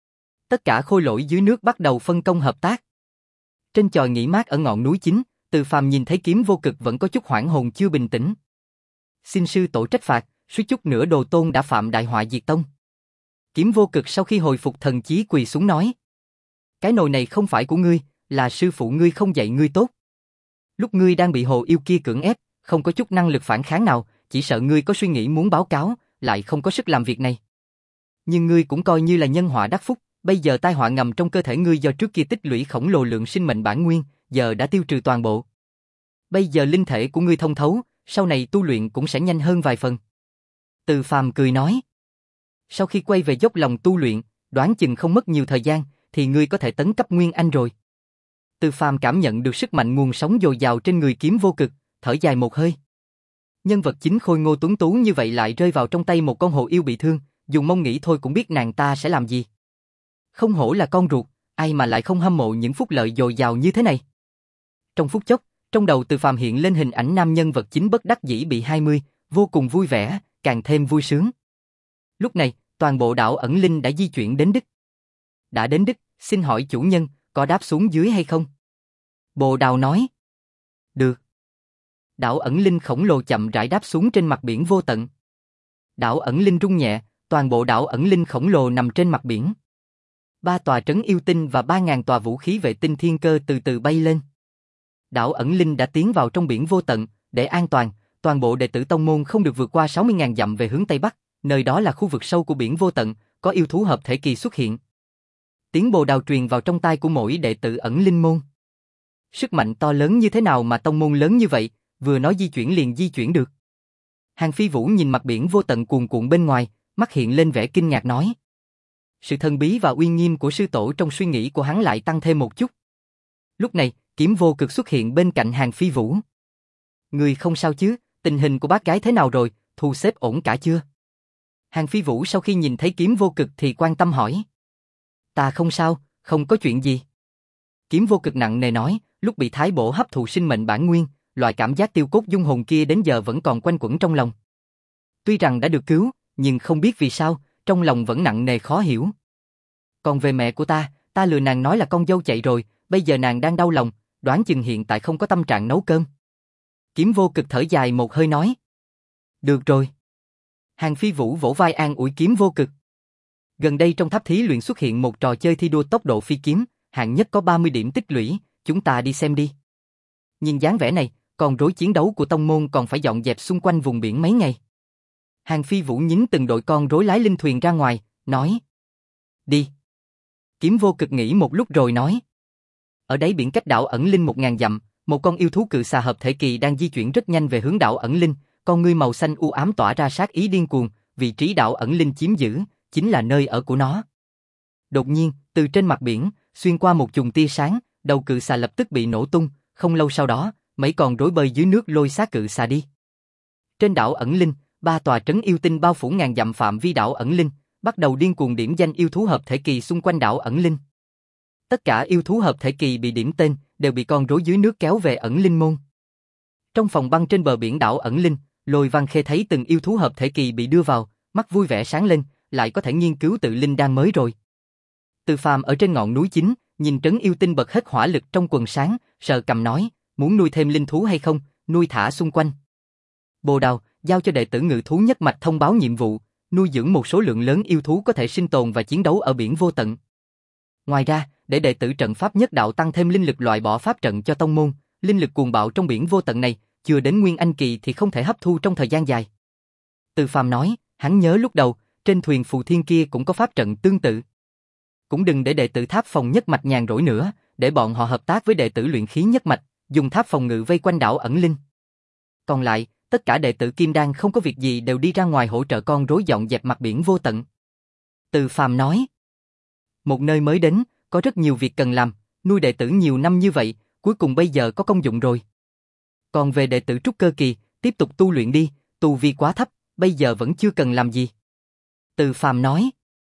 Tất cả khôi lỗi dưới nước bắt đầu phân công hợp tác. Trên chòi nghỉ mát ở ngọn núi chính, Từ Phàm nhìn thấy Kiếm Vô Cực vẫn có chút hoảng hồn chưa bình tĩnh. Xin sư tổ trách phạt, suýt chút nữa Đồ Tôn đã phạm đại họa diệt tông. Kiếm Vô Cực sau khi hồi phục thần trí quỳ xuống nói. Cái nồi này không phải của ngươi, là sư phụ ngươi không dạy ngươi tốt. Lúc ngươi đang bị hồ yêu kia cưỡng ép, không có chút năng lực phản kháng nào, chỉ sợ ngươi có suy nghĩ muốn báo cáo, lại không có sức làm việc này. Nhưng ngươi cũng coi như là nhân họa đắc phúc, bây giờ tai họa ngầm trong cơ thể ngươi do trước kia tích lũy khổng lồ lượng sinh mệnh bản nguyên, giờ đã tiêu trừ toàn bộ. Bây giờ linh thể của ngươi thông thấu, sau này tu luyện cũng sẽ nhanh hơn vài phần. Từ Phàm cười nói. Sau khi quay về dốc lòng tu luyện, đoán chừng không mất nhiều thời gian, thì ngươi có thể tấn cấp Nguyên Anh rồi. Từ Phàm cảm nhận được sức mạnh nguồn sống dồi dào trên người Kiếm Vô Cực, thở dài một hơi. Nhân vật chính khôi ngô tuấn tú như vậy lại rơi vào trong tay một con hồ yêu bị thương, dùng mông nghĩ thôi cũng biết nàng ta sẽ làm gì. Không hổ là con ruột, ai mà lại không hâm mộ những phúc lợi dồi dào như thế này. Trong phút chốc, trong đầu Từ Phàm hiện lên hình ảnh nam nhân vật chính bất đắc dĩ bị hai mươi, vô cùng vui vẻ, càng thêm vui sướng. Lúc này, toàn bộ đảo ẩn linh đã di chuyển đến đích. Đã đến đích, xin hỏi chủ nhân, có đáp xuống dưới hay không? Bồ Đào nói. Được. Đảo ẩn linh khổng lồ chậm rãi đáp xuống trên mặt biển vô tận. Đảo ẩn linh rung nhẹ, toàn bộ đảo ẩn linh khổng lồ nằm trên mặt biển. Ba tòa trấn yêu tinh và ba ngàn tòa vũ khí vệ tinh thiên cơ từ từ bay lên. Đảo ẩn linh đã tiến vào trong biển vô tận, để an toàn, toàn bộ đệ tử tông môn không được vượt qua sáu mươi nghìn dặm về hướng Tây Bắc, nơi đó là khu vực sâu của biển vô tận, có yêu thú hợp thể kỳ xuất hiện. Tiếng Bồ Đào truyền vào trong tai của mỗi đệ tử ẩn linh môn. Sức mạnh to lớn như thế nào mà tông môn lớn như vậy, vừa nói di chuyển liền di chuyển được. Hàng Phi Vũ nhìn mặt biển vô tận cuồn cuộn bên ngoài, mắt hiện lên vẻ kinh ngạc nói. Sự thần bí và uy nghiêm của sư tổ trong suy nghĩ của hắn lại tăng thêm một chút. Lúc này, Kiếm Vô Cực xuất hiện bên cạnh Hàng Phi Vũ. Người không sao chứ, tình hình của bác gái thế nào rồi, thu xếp ổn cả chưa? Hàng Phi Vũ sau khi nhìn thấy Kiếm Vô Cực thì quan tâm hỏi. Ta không sao, không có chuyện gì. Kiếm Vô Cực nặng nề nói, lúc bị Thái Bổ hấp thụ sinh mệnh bản nguyên, loại cảm giác tiêu cốt dung hồn kia đến giờ vẫn còn quanh quẩn trong lòng. Tuy rằng đã được cứu, nhưng không biết vì sao, trong lòng vẫn nặng nề khó hiểu. Còn về mẹ của ta, ta lừa nàng nói là con dâu chạy rồi, bây giờ nàng đang đau lòng, đoán chừng hiện tại không có tâm trạng nấu cơm. Kiếm Vô Cực thở dài một hơi nói. Được rồi. Hàng Phi Vũ vỗ vai an ủi Kiếm Vô Cực. Gần đây trong tháp thí luyện xuất hiện một trò chơi thi đua tốc độ phi kiếm, hạng nhất có ba mươi điểm tích lũy, chúng ta đi xem đi. Nhìn dáng vẻ này, còn rối chiến đấu của tông môn còn phải dọn dẹp xung quanh vùng biển mấy ngày. Hàng Phi Vũ nhính từng đội con rối lái linh thuyền ra ngoài, nói. Đi. Kiếm Vô Cực nghĩ một lúc rồi nói. Ở đáy biển cách đảo Ẩn Linh một ngàn dặm, một con yêu thú cự xà hợp thể kỳ đang di chuyển rất nhanh về hướng đảo Ẩn Linh, con ngươi màu xanh u ám tỏa ra sát ý điên cuồng, vị trí đảo Ẩn Linh chiếm giữ, chính là nơi ở của nó. Đột nhiên, từ trên mặt biển, xuyên qua một chùm tia sáng, đầu cự xà lập tức bị nổ tung, không lâu sau đó, mấy con rối bơi dưới nước lôi xác cự xà đi. Trên đảo Ẩn Linh, ba tòa trấn yêu tinh bao phủ ngàn dặm phạm vi đảo Ẩn Linh, bắt đầu điên cuồng điểm danh yêu thú hợp thể kỳ xung quanh đảo Ẩn Linh. Tất cả yêu thú hợp thể kỳ bị điểm tên, đều bị con rối dưới nước kéo về Ẩn Linh môn. Trong phòng băng trên bờ biển đảo Ẩn Linh, Lôi Văn Khê thấy từng yêu thú hợp thể kỳ bị đưa vào, mắt vui vẻ sáng lên, lại có thể nghiên cứu tự linh đan mới rồi. Từ Phàm ở trên ngọn núi chính, nhìn trấn yêu tinh bật hết hỏa lực trong quần sáng, sờ cầm nói, muốn nuôi thêm linh thú hay không, nuôi thả xung quanh. Bồ Đào, giao cho đệ tử ngự thú nhất mạch thông báo nhiệm vụ, nuôi dưỡng một số lượng lớn yêu thú có thể sinh tồn và chiến đấu ở biển vô tận. Ngoài ra, để đệ tử trận pháp nhất đạo tăng thêm linh lực loại bỏ pháp trận cho tông môn, linh lực cuồng bạo trong biển vô tận này, chưa đến nguyên anh kỳ thì không thể hấp thu trong thời gian dài. Từ Phàm nói, hắn nhớ lúc đầu, trên thuyền phù thiên kia cũng có pháp trận tương tự. Cũng đừng để đệ tử tháp phòng nhất mạch nhàn rỗi nữa, để bọn họ hợp tác với đệ tử luyện khí nhất mạch, dùng tháp phòng ngự vây quanh đảo Ẩn Linh. Còn lại, tất cả đệ tử Kim Đan không có việc gì đều đi ra ngoài hỗ trợ con rối dọn dẹp mặt biển vô tận. Từ Phàm nói, một nơi mới đến, có rất nhiều việc cần làm, nuôi đệ tử nhiều năm như vậy, cuối cùng bây giờ có công dụng rồi. Còn về đệ tử trúc cơ kỳ, tiếp tục tu luyện đi, tu vi quá thấp, bây giờ vẫn chưa cần làm gì. Từ Phàm nói.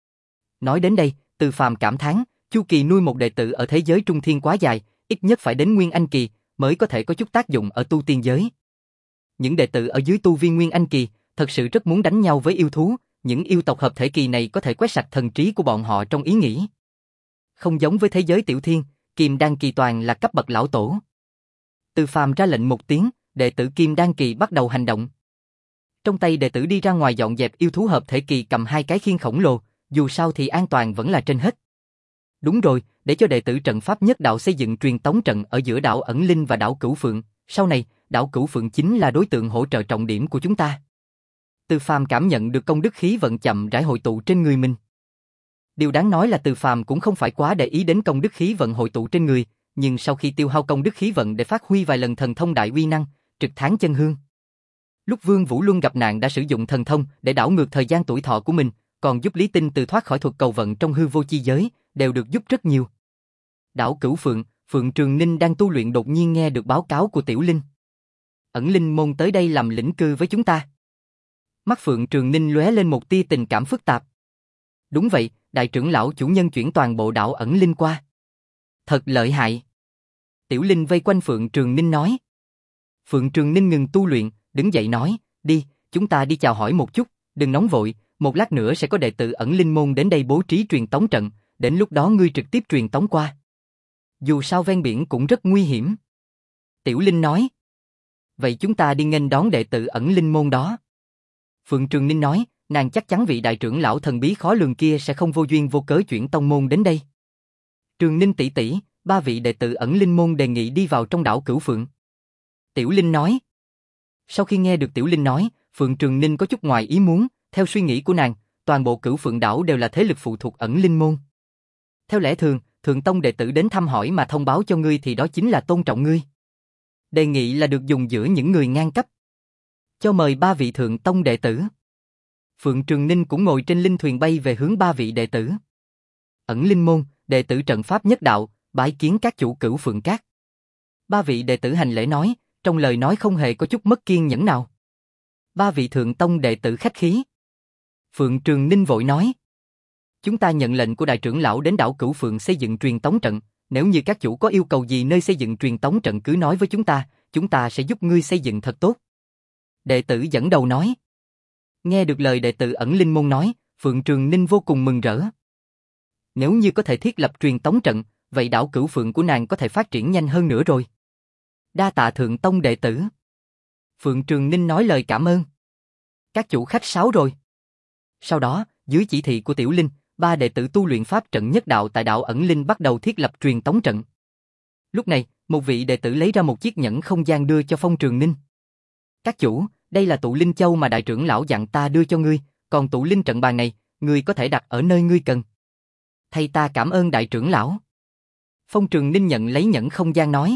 Nói đến đây, Từ Phàm cảm thán, chu kỳ nuôi một đệ tử ở thế giới trung thiên quá dài, ít nhất phải đến nguyên anh kỳ, mới có thể có chút tác dụng ở tu tiên giới. Những đệ tử ở dưới tu vi nguyên anh kỳ, thật sự rất muốn đánh nhau với yêu thú, những yêu tộc hợp thể kỳ này có thể quét sạch thần trí của bọn họ trong ý nghĩ. Không giống với thế giới tiểu thiên, Kim Đan kỳ toàn là cấp bậc lão tổ. Từ Phàm ra lệnh một tiếng, đệ tử Kim Đan kỳ bắt đầu hành động. Trong tay đệ tử đi ra ngoài dọn dẹp yêu thú hợp thể kỳ cầm hai cái khiên khổng lồ, dù sao thì an toàn vẫn là trên hết. Đúng rồi, để cho đệ tử trận pháp nhất đạo xây dựng truyền tống trận ở giữa đảo Ẩn Linh và đảo Cửu Phượng, sau này, đảo Cửu Phượng chính là đối tượng hỗ trợ trọng điểm của chúng ta. Từ Phàm cảm nhận được công đức khí vận chậm rãi hội tụ trên người mình. Điều đáng nói là Từ Phàm cũng không phải quá để ý đến công đức khí vận hội tụ trên người, nhưng sau khi tiêu hao công đức khí vận để phát huy vài lần thần thông đại uy năng, trực tháng chân hương. Lúc Vương Vũ Luân gặp nạn đã sử dụng thần thông để đảo ngược thời gian tuổi thọ của mình, còn giúp Lý Tinh từ thoát khỏi thuật cầu vận trong hư vô chi giới, đều được giúp rất nhiều. Đảo Cửu Phượng, Phượng Trường Ninh đang tu luyện đột nhiên nghe được báo cáo của Tiểu Linh. Ẩn Linh môn tới đây làm lĩnh cư với chúng ta. Mắt Phượng Trường Ninh lóe lên một tia tình cảm phức tạp. Đúng vậy, đại trưởng lão chủ nhân chuyển toàn bộ đảo Ẩn Linh qua. Thật lợi hại. Tiểu Linh vây quanh Phượng Trường Ninh nói. Phượng Trường Ninh ngừng tu luyện, đứng dậy nói, đi, chúng ta đi chào hỏi một chút, đừng nóng vội, một lát nữa sẽ có đệ tử Ẩn Linh môn đến đây bố trí truyền tống trận, đến lúc đó ngươi trực tiếp truyền tống qua. Dù sao ven biển cũng rất nguy hiểm. Tiểu Linh nói. Vậy chúng ta đi nghênh đón đệ tử Ẩn Linh môn đó. Phượng Trường Ninh nói, nàng chắc chắn vị đại trưởng lão thần bí khó lường kia sẽ không vô duyên vô cớ chuyển tông môn đến đây. Trường Ninh tỷ tỷ, ba vị đệ tử Ẩn Linh môn đề nghị đi vào trong đảo Cửu Phượng. Tiểu Linh nói. Sau khi nghe được Tiểu Linh nói, Phượng Trường Ninh có chút ngoài ý muốn, theo suy nghĩ của nàng, toàn bộ Cửu Phượng đảo đều là thế lực phụ thuộc Ẩn Linh môn. Theo lẽ thường, Thượng tông đệ tử đến thăm hỏi mà thông báo cho ngươi thì đó chính là tôn trọng ngươi. Đề nghị là được dùng giữa những người ngang cấp. Cho mời ba vị Thượng tông đệ tử. Phượng Trường Ninh cũng ngồi trên linh thuyền bay về hướng ba vị đệ tử. Ẩn Linh môn, đệ tử trận pháp nhất đạo, bái kiến các chủ Cửu Phượng các. Ba vị đệ tử hành lễ nói, trong lời nói không hề có chút mất kiên nhẫn nào. Ba vị Thượng tông đệ tử khách khí. Phượng Trường Ninh vội nói. Chúng ta nhận lệnh của đại trưởng lão đến đảo Cửu Phượng xây dựng truyền tống trận, nếu như các chủ có yêu cầu gì nơi xây dựng truyền tống trận cứ nói với chúng ta, chúng ta sẽ giúp ngươi xây dựng thật tốt. Đệ tử dẫn đầu nói. Nghe được lời đệ tử Ẩn Linh môn nói, Phượng Trường Ninh vô cùng mừng rỡ. Nếu như có thể thiết lập truyền tống trận, vậy đảo Cửu Phượng của nàng có thể phát triển nhanh hơn nữa rồi. Đa tạ Thượng Tông đệ tử. Phượng Trường Ninh nói lời cảm ơn. Các chủ khách sáo rồi. Sau đó, dưới chỉ thị của Tiểu Linh, ba đệ tử tu luyện pháp trận nhất đạo tại đạo Ẩn Linh bắt đầu thiết lập truyền tống trận. Lúc này, một vị đệ tử lấy ra một chiếc nhẫn không gian đưa cho Phong Trường Ninh. Các chủ, đây là tụ linh châu mà đại trưởng lão dặn ta đưa cho ngươi, còn tụ linh trận bàn này, ngươi có thể đặt ở nơi ngươi cần. Thay ta cảm ơn đại trưởng lão. Phong Trường Ninh nhận lấy nhẫn không gian nói.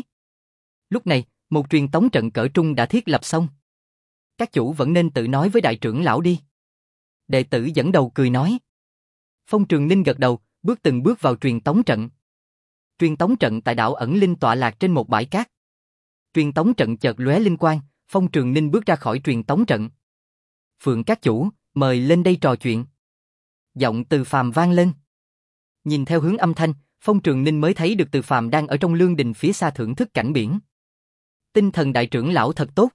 Lúc này, một truyền tống trận cỡ trung đã thiết lập xong. Các chủ vẫn nên tự nói với đại trưởng lão đi. Đệ tử dẫn đầu cười nói. Phong Trường Ninh gật đầu, bước từng bước vào truyền tống trận. Truyền tống trận tại đảo Ẩn Linh tọa lạc trên một bãi cát. Truyền tống trận chợt lóe linh quang, Phong Trường Ninh bước ra khỏi truyền tống trận. Phượng các chủ, mời lên đây trò chuyện. Giọng Từ Phàm vang lên. Nhìn theo hướng âm thanh, Phong Trường Ninh mới thấy được Từ Phàm đang ở trong lương đình phía xa thưởng thức cảnh biển. Tinh thần đại trưởng lão thật tốt.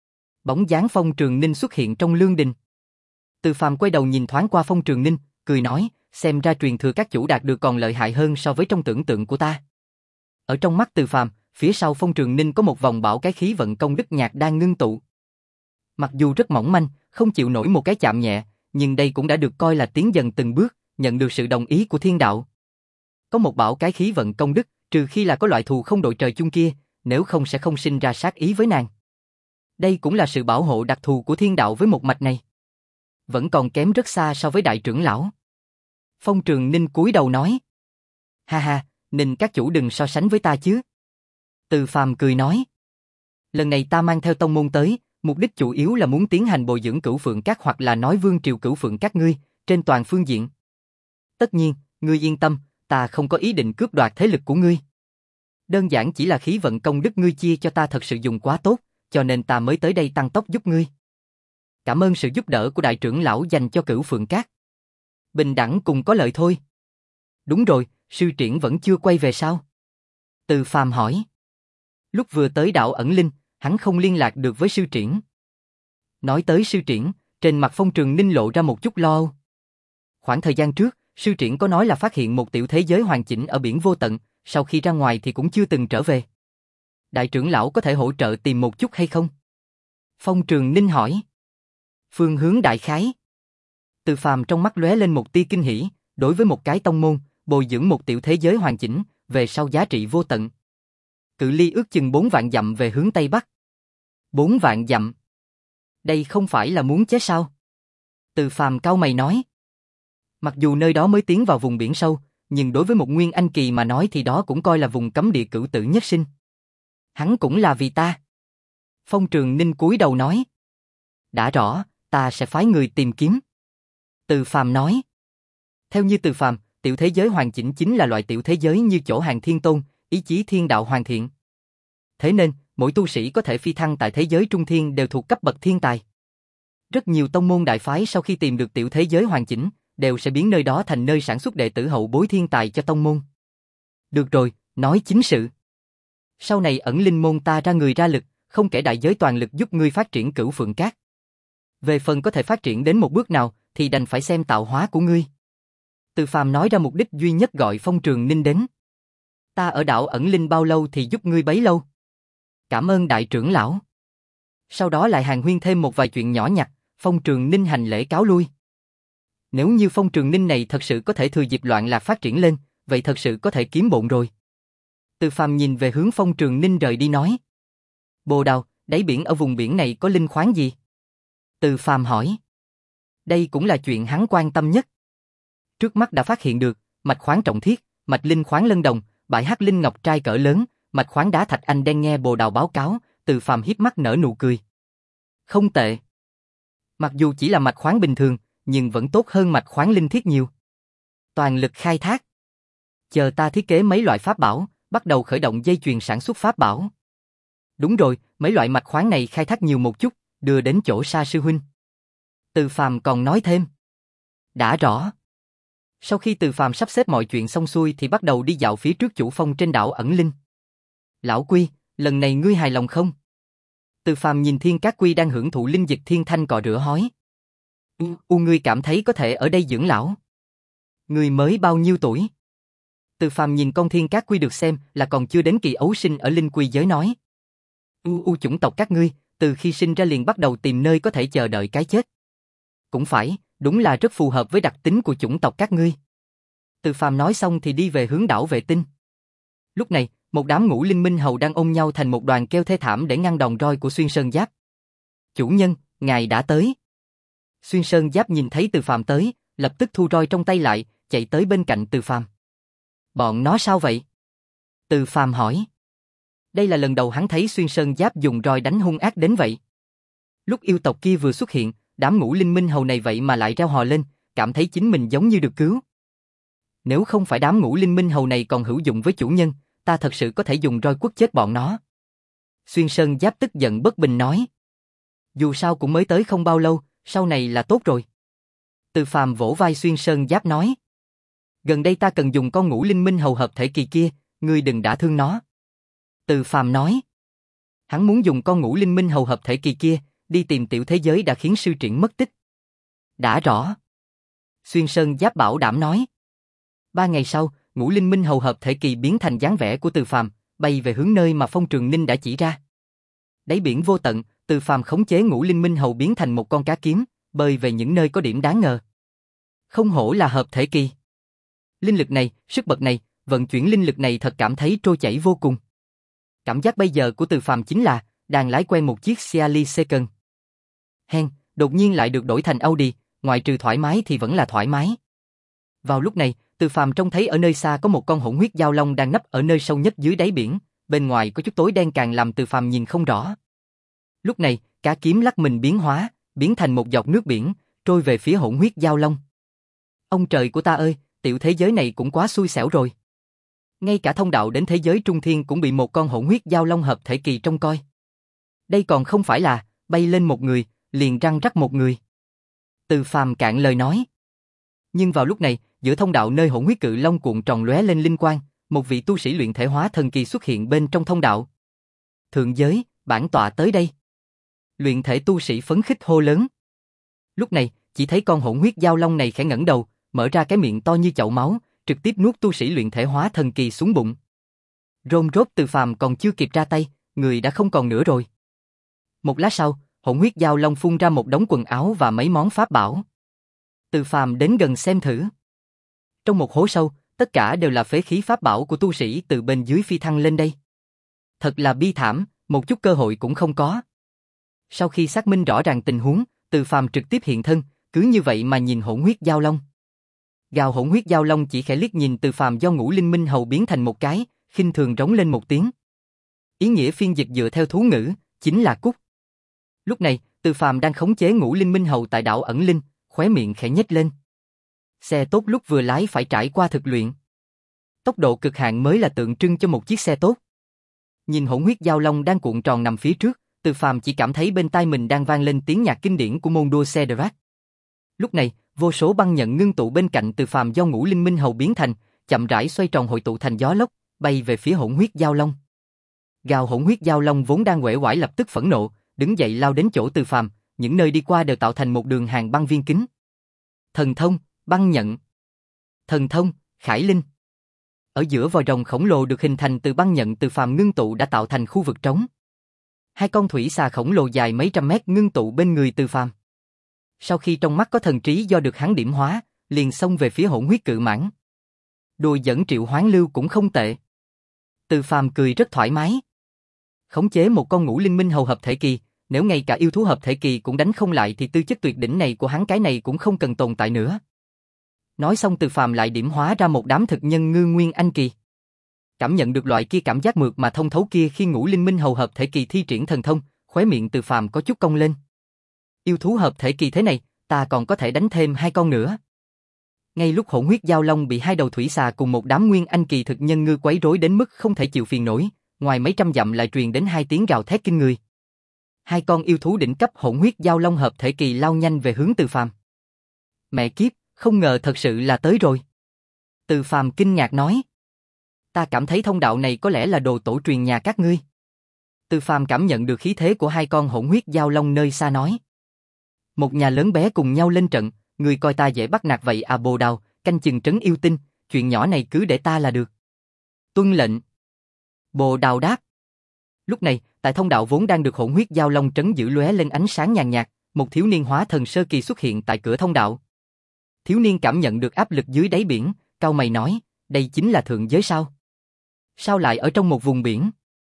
Bóng dáng Phong Trường Ninh xuất hiện trong lương đình. Từ Phàm quay đầu nhìn thoáng qua Phong Trường Ninh, cười nói, xem ra truyền thừa các chủ đạt được còn lợi hại hơn so với trong tưởng tượng của ta. Ở trong mắt Từ Phàm, phía sau Phong Trường Ninh có một vòng bảo cái khí vận công đức nhạc đang ngưng tụ. Mặc dù rất mỏng manh, không chịu nổi một cái chạm nhẹ, nhưng đây cũng đã được coi là tiến dần từng bước, nhận được sự đồng ý của thiên đạo. Có một bảo cái khí vận công đức, trừ khi là có loại thù không đội trời chung kia, nếu không sẽ không sinh ra sát ý với nàng. Đây cũng là sự bảo hộ đặc thù của thiên đạo với một mạch này. Vẫn còn kém rất xa so với đại trưởng lão. Phong Trường Ninh cúi đầu nói. Ha ha, Ninh các chủ đừng so sánh với ta chứ. Từ Phàm cười nói. Lần này ta mang theo tông môn tới, mục đích chủ yếu là muốn tiến hành bồi dưỡng Cửu Phượng Các hoặc là nói vương triều Cửu Phượng Các ngươi, trên toàn phương diện. Tất nhiên, ngươi yên tâm, ta không có ý định cướp đoạt thế lực của ngươi. Đơn giản chỉ là khí vận công đức ngươi chia cho ta thật sự dùng quá tốt, cho nên ta mới tới đây tăng tốc giúp ngươi. Cảm ơn sự giúp đỡ của đại trưởng lão dành cho Cửu Phượng Các. Bình đẳng cùng có lợi thôi. Đúng rồi, sư triển vẫn chưa quay về sao? Từ Phàm hỏi. Lúc vừa tới đảo Ẩn Linh, hắn không liên lạc được với sư triển. Nói tới sư triển, trên mặt Phong Trường Ninh lộ ra một chút lo âu. Khoảng thời gian trước, sư triển có nói là phát hiện một tiểu thế giới hoàn chỉnh ở biển vô tận, sau khi ra ngoài thì cũng chưa từng trở về. Đại trưởng lão có thể hỗ trợ tìm một chút hay không? Phong Trường Ninh hỏi. Phương hướng đại khái. Từ Phàm trong mắt lóe lên một tia kinh hỉ, đối với một cái tông môn, bồi dưỡng một tiểu thế giới hoàn chỉnh, về sau giá trị vô tận. Cự ly ước chừng bốn vạn dặm về hướng Tây Bắc. Bốn vạn dặm. Đây không phải là muốn chết sao? Từ Phàm cau mày nói. Mặc dù nơi đó mới tiến vào vùng biển sâu, nhưng đối với một nguyên anh kỳ mà nói thì đó cũng coi là vùng cấm địa cửu tử nhất sinh. Hắn cũng là vì ta. Phong Trường Ninh cúi đầu nói. Đã rõ, ta sẽ phái người tìm kiếm. Từ Phàm nói. Theo như Từ Phàm, tiểu thế giới hoàn chỉnh chính là loại tiểu thế giới như chỗ hàng thiên tôn, ý chí thiên đạo hoàn thiện. Thế nên, mỗi tu sĩ có thể phi thăng tại thế giới trung thiên đều thuộc cấp bậc thiên tài. Rất nhiều tông môn đại phái sau khi tìm được tiểu thế giới hoàn chỉnh, đều sẽ biến nơi đó thành nơi sản xuất đệ tử hậu bối thiên tài cho tông môn. Được rồi, nói chính sự. Sau này Ẩn Linh môn ta ra người ra lực, không kể đại giới toàn lực giúp ngươi phát triển Cửu Phượng Các. Về phần có thể phát triển đến một bước nào, thì đành phải xem tạo hóa của ngươi. Từ Phàm nói ra mục đích duy nhất gọi Phong Trường Ninh đến. Ta ở đảo Ẩn Linh bao lâu thì giúp ngươi bấy lâu. Cảm ơn đại trưởng lão. Sau đó lại hàn huyên thêm một vài chuyện nhỏ nhặt, Phong Trường Ninh hành lễ cáo lui. Nếu như Phong Trường Ninh này thật sự có thể thừa dịp loạn lạc phát triển lên, vậy thật sự có thể kiếm bộn rồi. Từ Phàm nhìn về hướng Phong Trường Ninh rời đi nói. Bồ Đào, đáy biển ở vùng biển này có linh khoáng gì? Từ Phàm hỏi. Đây cũng là chuyện hắn quan tâm nhất. Trước mắt đã phát hiện được, mạch khoáng trọng thiết, mạch linh khoáng lân đồng, bãi hắc linh ngọc trai cỡ lớn, mạch khoáng đá thạch anh đen nghe Bồ Đào báo cáo, Từ Phàm híp mắt nở nụ cười. Không tệ. Mặc dù chỉ là mạch khoáng bình thường, nhưng vẫn tốt hơn mạch khoáng linh thiết nhiều. Toàn lực khai thác. Chờ ta thiết kế mấy loại pháp bảo, bắt đầu khởi động dây chuyền sản xuất pháp bảo. Đúng rồi, mấy loại mạch khoáng này khai thác nhiều một chút, đưa đến chỗ Sa sư huynh. Từ Phàm còn nói thêm. Đã rõ. Sau khi Từ Phàm sắp xếp mọi chuyện xong xuôi thì bắt đầu đi dạo phía trước chủ phong trên đảo Ẩn Linh. Lão Quy, lần này ngươi hài lòng không? Từ Phàm nhìn Thiên Cát Quy đang hưởng thụ linh dịch thiên thanh cọ rửa hói. U, u ngươi cảm thấy có thể ở đây dưỡng lão? Ngươi mới bao nhiêu tuổi? Từ Phàm nhìn con thiên cát quy được xem là còn chưa đến kỳ ấu sinh ở linh quy giới nói. U u chủng tộc các ngươi, từ khi sinh ra liền bắt đầu tìm nơi có thể chờ đợi cái chết. Cũng phải, đúng là rất phù hợp với đặc tính của chủng tộc các ngươi. Từ Phàm nói xong thì đi về hướng đảo vệ tinh. Lúc này, một đám ngũ linh minh hầu đang ôm nhau thành một đoàn kêu thê thảm để ngăn đòn roi của Xuyên Sơn Giáp. Chủ nhân, ngài đã tới. Xuyên Sơn Giáp nhìn thấy Từ Phàm tới, lập tức thu roi trong tay lại, chạy tới bên cạnh Từ Phàm. Bọn nó sao vậy? Từ Phàm hỏi. Đây là lần đầu hắn thấy Xuyên Sơn Giáp dùng roi đánh hung ác đến vậy. Lúc yêu tộc kia vừa xuất hiện, đám ngũ linh minh hầu này vậy mà lại reo hò lên, cảm thấy chính mình giống như được cứu. Nếu không phải đám ngũ linh minh hầu này còn hữu dụng với chủ nhân, ta thật sự có thể dùng roi quất chết bọn nó. Xuyên Sơn Giáp tức giận bất bình nói. Dù sao cũng mới tới không bao lâu, sau này là tốt rồi. Từ Phàm vỗ vai Xuyên Sơn Giáp nói. Gần đây ta cần dùng con ngũ linh minh hầu hợp thể kỳ kia, ngươi đừng đả thương nó. Từ Phàm nói. Hắn muốn dùng con ngũ linh minh hầu hợp thể kỳ kia, đi tìm tiểu thế giới đã khiến sư triển mất tích. Đã rõ. Xuyên Sơn Giáp bảo đảm nói. Ba ngày sau, ngũ linh minh hầu hợp thể kỳ biến thành dáng vẻ của Từ Phàm, bay về hướng nơi mà Phong Trường Ninh đã chỉ ra. Đáy biển vô tận, Từ Phàm khống chế ngũ linh minh hầu biến thành một con cá kiếm, bơi về những nơi có điểm đáng ngờ. Không hổ là hợp thể kỳ. Linh lực này, sức bật này, vận chuyển linh lực này thật cảm thấy trôi chảy vô cùng. Cảm giác bây giờ của Từ Phàm chính là đang lái quen một chiếc Ciali Second. Hen, đột nhiên lại được đổi thành Audi, ngoại trừ thoải mái thì vẫn là thoải mái. Vào lúc này, Từ Phàm trông thấy ở nơi xa có một con hỗn huyết giao long đang nấp ở nơi sâu nhất dưới đáy biển, bên ngoài có chút tối đen càng làm Từ Phàm nhìn không rõ. Lúc này, cá kiếm lắc mình biến hóa, biến thành một giọt nước biển, trôi về phía hỗn huyết giao long. Ông trời của ta ơi, tiểu thế giới này cũng quá xui xẻo rồi. Ngay cả thông đạo đến thế giới trung thiên cũng bị một con hỗn huyết giao long hợp thể kỳ trông coi. Đây còn không phải là bay lên một người, liền răng rắc một người. Từ Phàm cạn lời nói. Nhưng vào lúc này, giữa thông đạo nơi hỗn huyết cự long cuộn tròn lóe lên linh quang, một vị tu sĩ luyện thể hóa thần kỳ xuất hiện bên trong thông đạo. Thượng giới, bản tọa tới đây. Luyện thể tu sĩ phấn khích hô lớn. Lúc này, chỉ thấy con hỗn huyết giao long này khẽ ngẩng đầu, mở ra cái miệng to như chậu máu, trực tiếp nuốt tu sĩ luyện thể hóa thần kỳ xuống bụng. Rôm rốt Từ Phàm còn chưa kịp ra tay, người đã không còn nữa rồi. Một lát sau, hỗn huyết giao long phun ra một đống quần áo và mấy món pháp bảo. Từ Phàm đến gần xem thử. Trong một hố sâu, tất cả đều là phế khí pháp bảo của tu sĩ từ bên dưới phi thăng lên đây. Thật là bi thảm, một chút cơ hội cũng không có. Sau khi xác minh rõ ràng tình huống, Từ Phàm trực tiếp hiện thân, cứ như vậy mà nhìn hỗn huyết giao long. Gào hỗn huyết giao long chỉ khẽ liếc nhìn Từ Phàm do ngũ linh minh hầu biến thành một cái, khinh thường rống lên một tiếng. Ý nghĩa phiên dịch dựa theo thú ngữ, chính là cút. Lúc này, Từ Phàm đang khống chế ngũ linh minh hầu tại đảo ẩn linh, khóe miệng khẽ nhếch lên. Xe tốt lúc vừa lái phải trải qua thực luyện. Tốc độ cực hạn mới là tượng trưng cho một chiếc xe tốt. Nhìn hỗn huyết giao long đang cuộn tròn nằm phía trước, Từ Phàm chỉ cảm thấy bên tai mình đang vang lên tiếng nhạc kinh điển của môn đua xe Drac. Lúc này, vô số băng nhận ngưng tụ bên cạnh Từ Phàm do ngũ linh minh hầu biến thành, chậm rãi xoay tròn hội tụ thành gió lốc, bay về phía hỗn huyết giao long. Gào hỗn huyết giao long vốn đang uể oải lập tức phẫn nộ, đứng dậy lao đến chỗ Từ Phàm, những nơi đi qua đều tạo thành một đường hàng băng viên kính. Thần thông, băng nhận. Thần thông, Khải Linh. Ở giữa vòi rồng khổng lồ được hình thành từ băng nhận Từ Phàm ngưng tụ đã tạo thành khu vực trống. Hai con thủy xà khổng lồ dài mấy trăm mét ngưng tụ bên người Từ Phàm. Sau khi trong mắt có thần trí do được hắn điểm hóa, liền xông về phía hỗn huyết cự mãng. Đùa dẫn triệu hoán lưu cũng không tệ. Từ Phàm cười rất thoải mái. Khống chế một con ngũ linh minh hầu hợp thể kỳ, nếu ngay cả yêu thú hợp thể kỳ cũng đánh không lại thì tư chất tuyệt đỉnh này của hắn cái này cũng không cần tồn tại nữa. Nói xong Từ Phàm lại điểm hóa ra một đám thực nhân ngư nguyên anh kỳ. Cảm nhận được loại kia cảm giác mượt mà thông thấu kia khi ngũ linh minh hầu hợp thể kỳ thi triển thần thông, khóe miệng Từ Phàm có chút cong lên. Yêu thú hợp thể kỳ thế này, ta còn có thể đánh thêm hai con nữa. Ngay lúc hỗn huyết giao long bị hai đầu thủy xà cùng một đám nguyên anh kỳ thực nhân ngư quấy rối đến mức không thể chịu phiền nổi, ngoài mấy trăm dặm lại truyền đến hai tiếng gào thét kinh người. Hai con yêu thú đỉnh cấp hỗn huyết giao long hợp thể kỳ lao nhanh về hướng Từ Phàm. Mẹ kiếp, không ngờ thật sự là tới rồi. Từ Phàm kinh ngạc nói. Ta cảm thấy thông đạo này có lẽ là đồ tổ truyền nhà các ngươi. Từ Phàm cảm nhận được khí thế của hai con hỗn huyết giao long nơi xa nói. Một nhà lớn bé cùng nhau lên trận, người coi ta dễ bắt nạt vậy à Bồ Đào, canh chừng trấn yêu tinh, chuyện nhỏ này cứ để ta là được. Tuân lệnh. Bồ Đào đáp. Lúc này, tại thông đạo vốn đang được hỗn huyết giao long trấn giữ lóe lên ánh sáng nhàn nhạt, một thiếu niên hóa thần sơ kỳ xuất hiện tại cửa thông đạo. Thiếu niên cảm nhận được áp lực dưới đáy biển, cau mày nói, đây chính là thượng giới sao? Sao lại ở trong một vùng biển?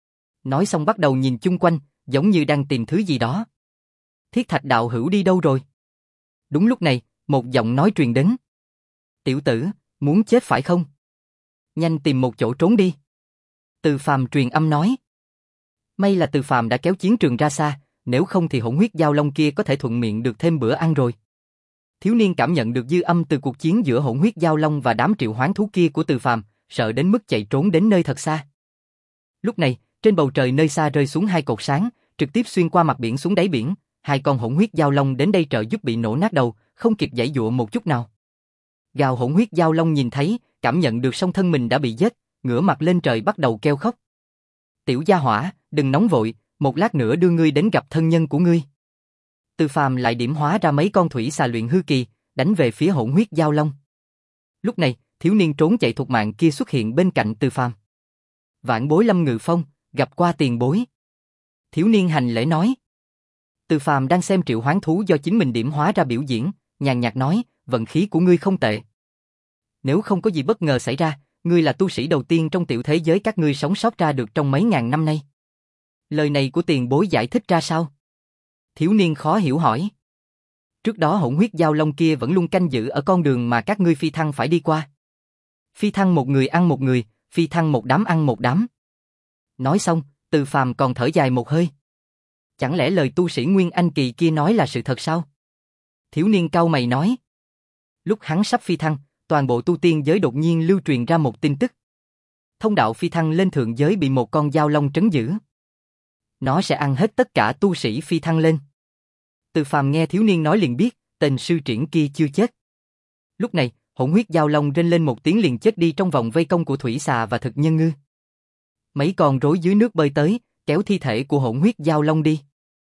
Nói xong bắt đầu nhìn chung quanh, giống như đang tìm thứ gì đó. Thiết Thạch đạo hữu đi đâu rồi? Đúng lúc này, một giọng nói truyền đến. Tiểu tử, muốn chết phải không? Nhanh tìm một chỗ trốn đi. Từ Phàm truyền âm nói. May là Từ Phàm đã kéo chiến trường ra xa, nếu không thì hỗn huyết giao long kia có thể thuận miệng được thêm bữa ăn rồi. Thiếu niên cảm nhận được dư âm từ cuộc chiến giữa hỗn huyết giao long và đám triệu hoán thú kia của Từ Phàm, sợ đến mức chạy trốn đến nơi thật xa. Lúc này, trên bầu trời nơi xa rơi xuống hai cột sáng, trực tiếp xuyên qua mặt biển xuống đáy biển, hai con hỗn huyết giao long đến đây trợ giúp bị nổ nát đầu, không kịp giãy giụa một chút nào. Gào hỗn huyết giao long nhìn thấy, cảm nhận được song thân mình đã bị giết, ngửa mặt lên trời bắt đầu kêu khóc. Tiểu gia hỏa, đừng nóng vội, một lát nữa đưa ngươi đến gặp thân nhân của ngươi. Từ Phàm lại điểm hóa ra mấy con thủy xà luyện hư kỳ, đánh về phía hỗn huyết giao long. Lúc này, thiếu niên trốn chạy thục mạng kia xuất hiện bên cạnh Từ Phàm. Vạn bối Lâm Ngự Phong, gặp qua tiền bối. Thiếu niên hành lễ nói. Từ Phàm đang xem triệu hoán thú do chính mình điểm hóa ra biểu diễn, nhàn nhạt nói, vận khí của ngươi không tệ. Nếu không có gì bất ngờ xảy ra, ngươi là tu sĩ đầu tiên trong tiểu thế giới các ngươi sống sót ra được trong mấy ngàn năm nay. Lời này của tiền bối giải thích ra sao? Thiếu niên khó hiểu hỏi. Trước đó hỗn huyết giao long kia vẫn luôn canh giữ ở con đường mà các ngươi phi thăng phải đi qua. Phi thăng một người ăn một người, phi thăng một đám ăn một đám. Nói xong, Từ Phàm còn thở dài một hơi. Chẳng lẽ lời tu sĩ Nguyên Anh kỳ kia nói là sự thật sao? Thiếu niên cau mày nói. Lúc hắn sắp phi thăng, toàn bộ tu tiên giới đột nhiên lưu truyền ra một tin tức. Thông đạo phi thăng lên thượng giới bị một con giao long trấn giữ. Nó sẽ ăn hết tất cả tu sĩ phi thăng lên. Từ Phàm nghe thiếu niên nói liền biết, tên sư triển kia chưa chết. Lúc này, hỗn huyết giao long rên lên một tiếng liền chết đi trong vòng vây công của thủy xà và thực nhân ngư. Mấy con rối dưới nước bơi tới, kéo thi thể của hỗn huyết giao long đi.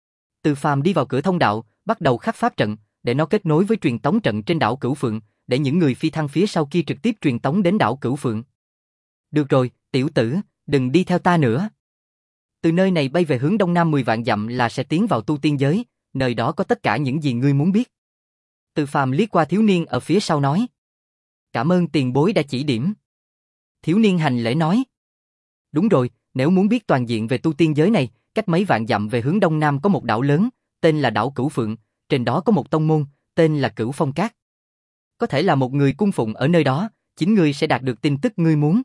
Từ Phàm đi vào cửa thông đạo, bắt đầu khắc pháp trận, để nó kết nối với truyền tống trận trên đảo Cửu Phượng, để những người phi thăng phía sau kia trực tiếp truyền tống đến đảo Cửu Phượng. Được rồi, tiểu tử, đừng đi theo ta nữa. Từ nơi này bay về hướng đông nam mười vạn dặm là sẽ tiến vào tu tiên giới, nơi đó có tất cả những gì ngươi muốn biết. Từ Phàm liếc qua thiếu niên ở phía sau nói. Cảm ơn tiền bối đã chỉ điểm. Thiếu niên hành lễ nói. Đúng rồi, nếu muốn biết toàn diện về tu tiên giới này, cách mấy vạn dặm về hướng đông nam có một đảo lớn, tên là đảo Cửu Phượng, trên đó có một tông môn, tên là Cửu Phong Các. Có thể là một người cung phụng ở nơi đó, chính ngươi sẽ đạt được tin tức ngươi muốn.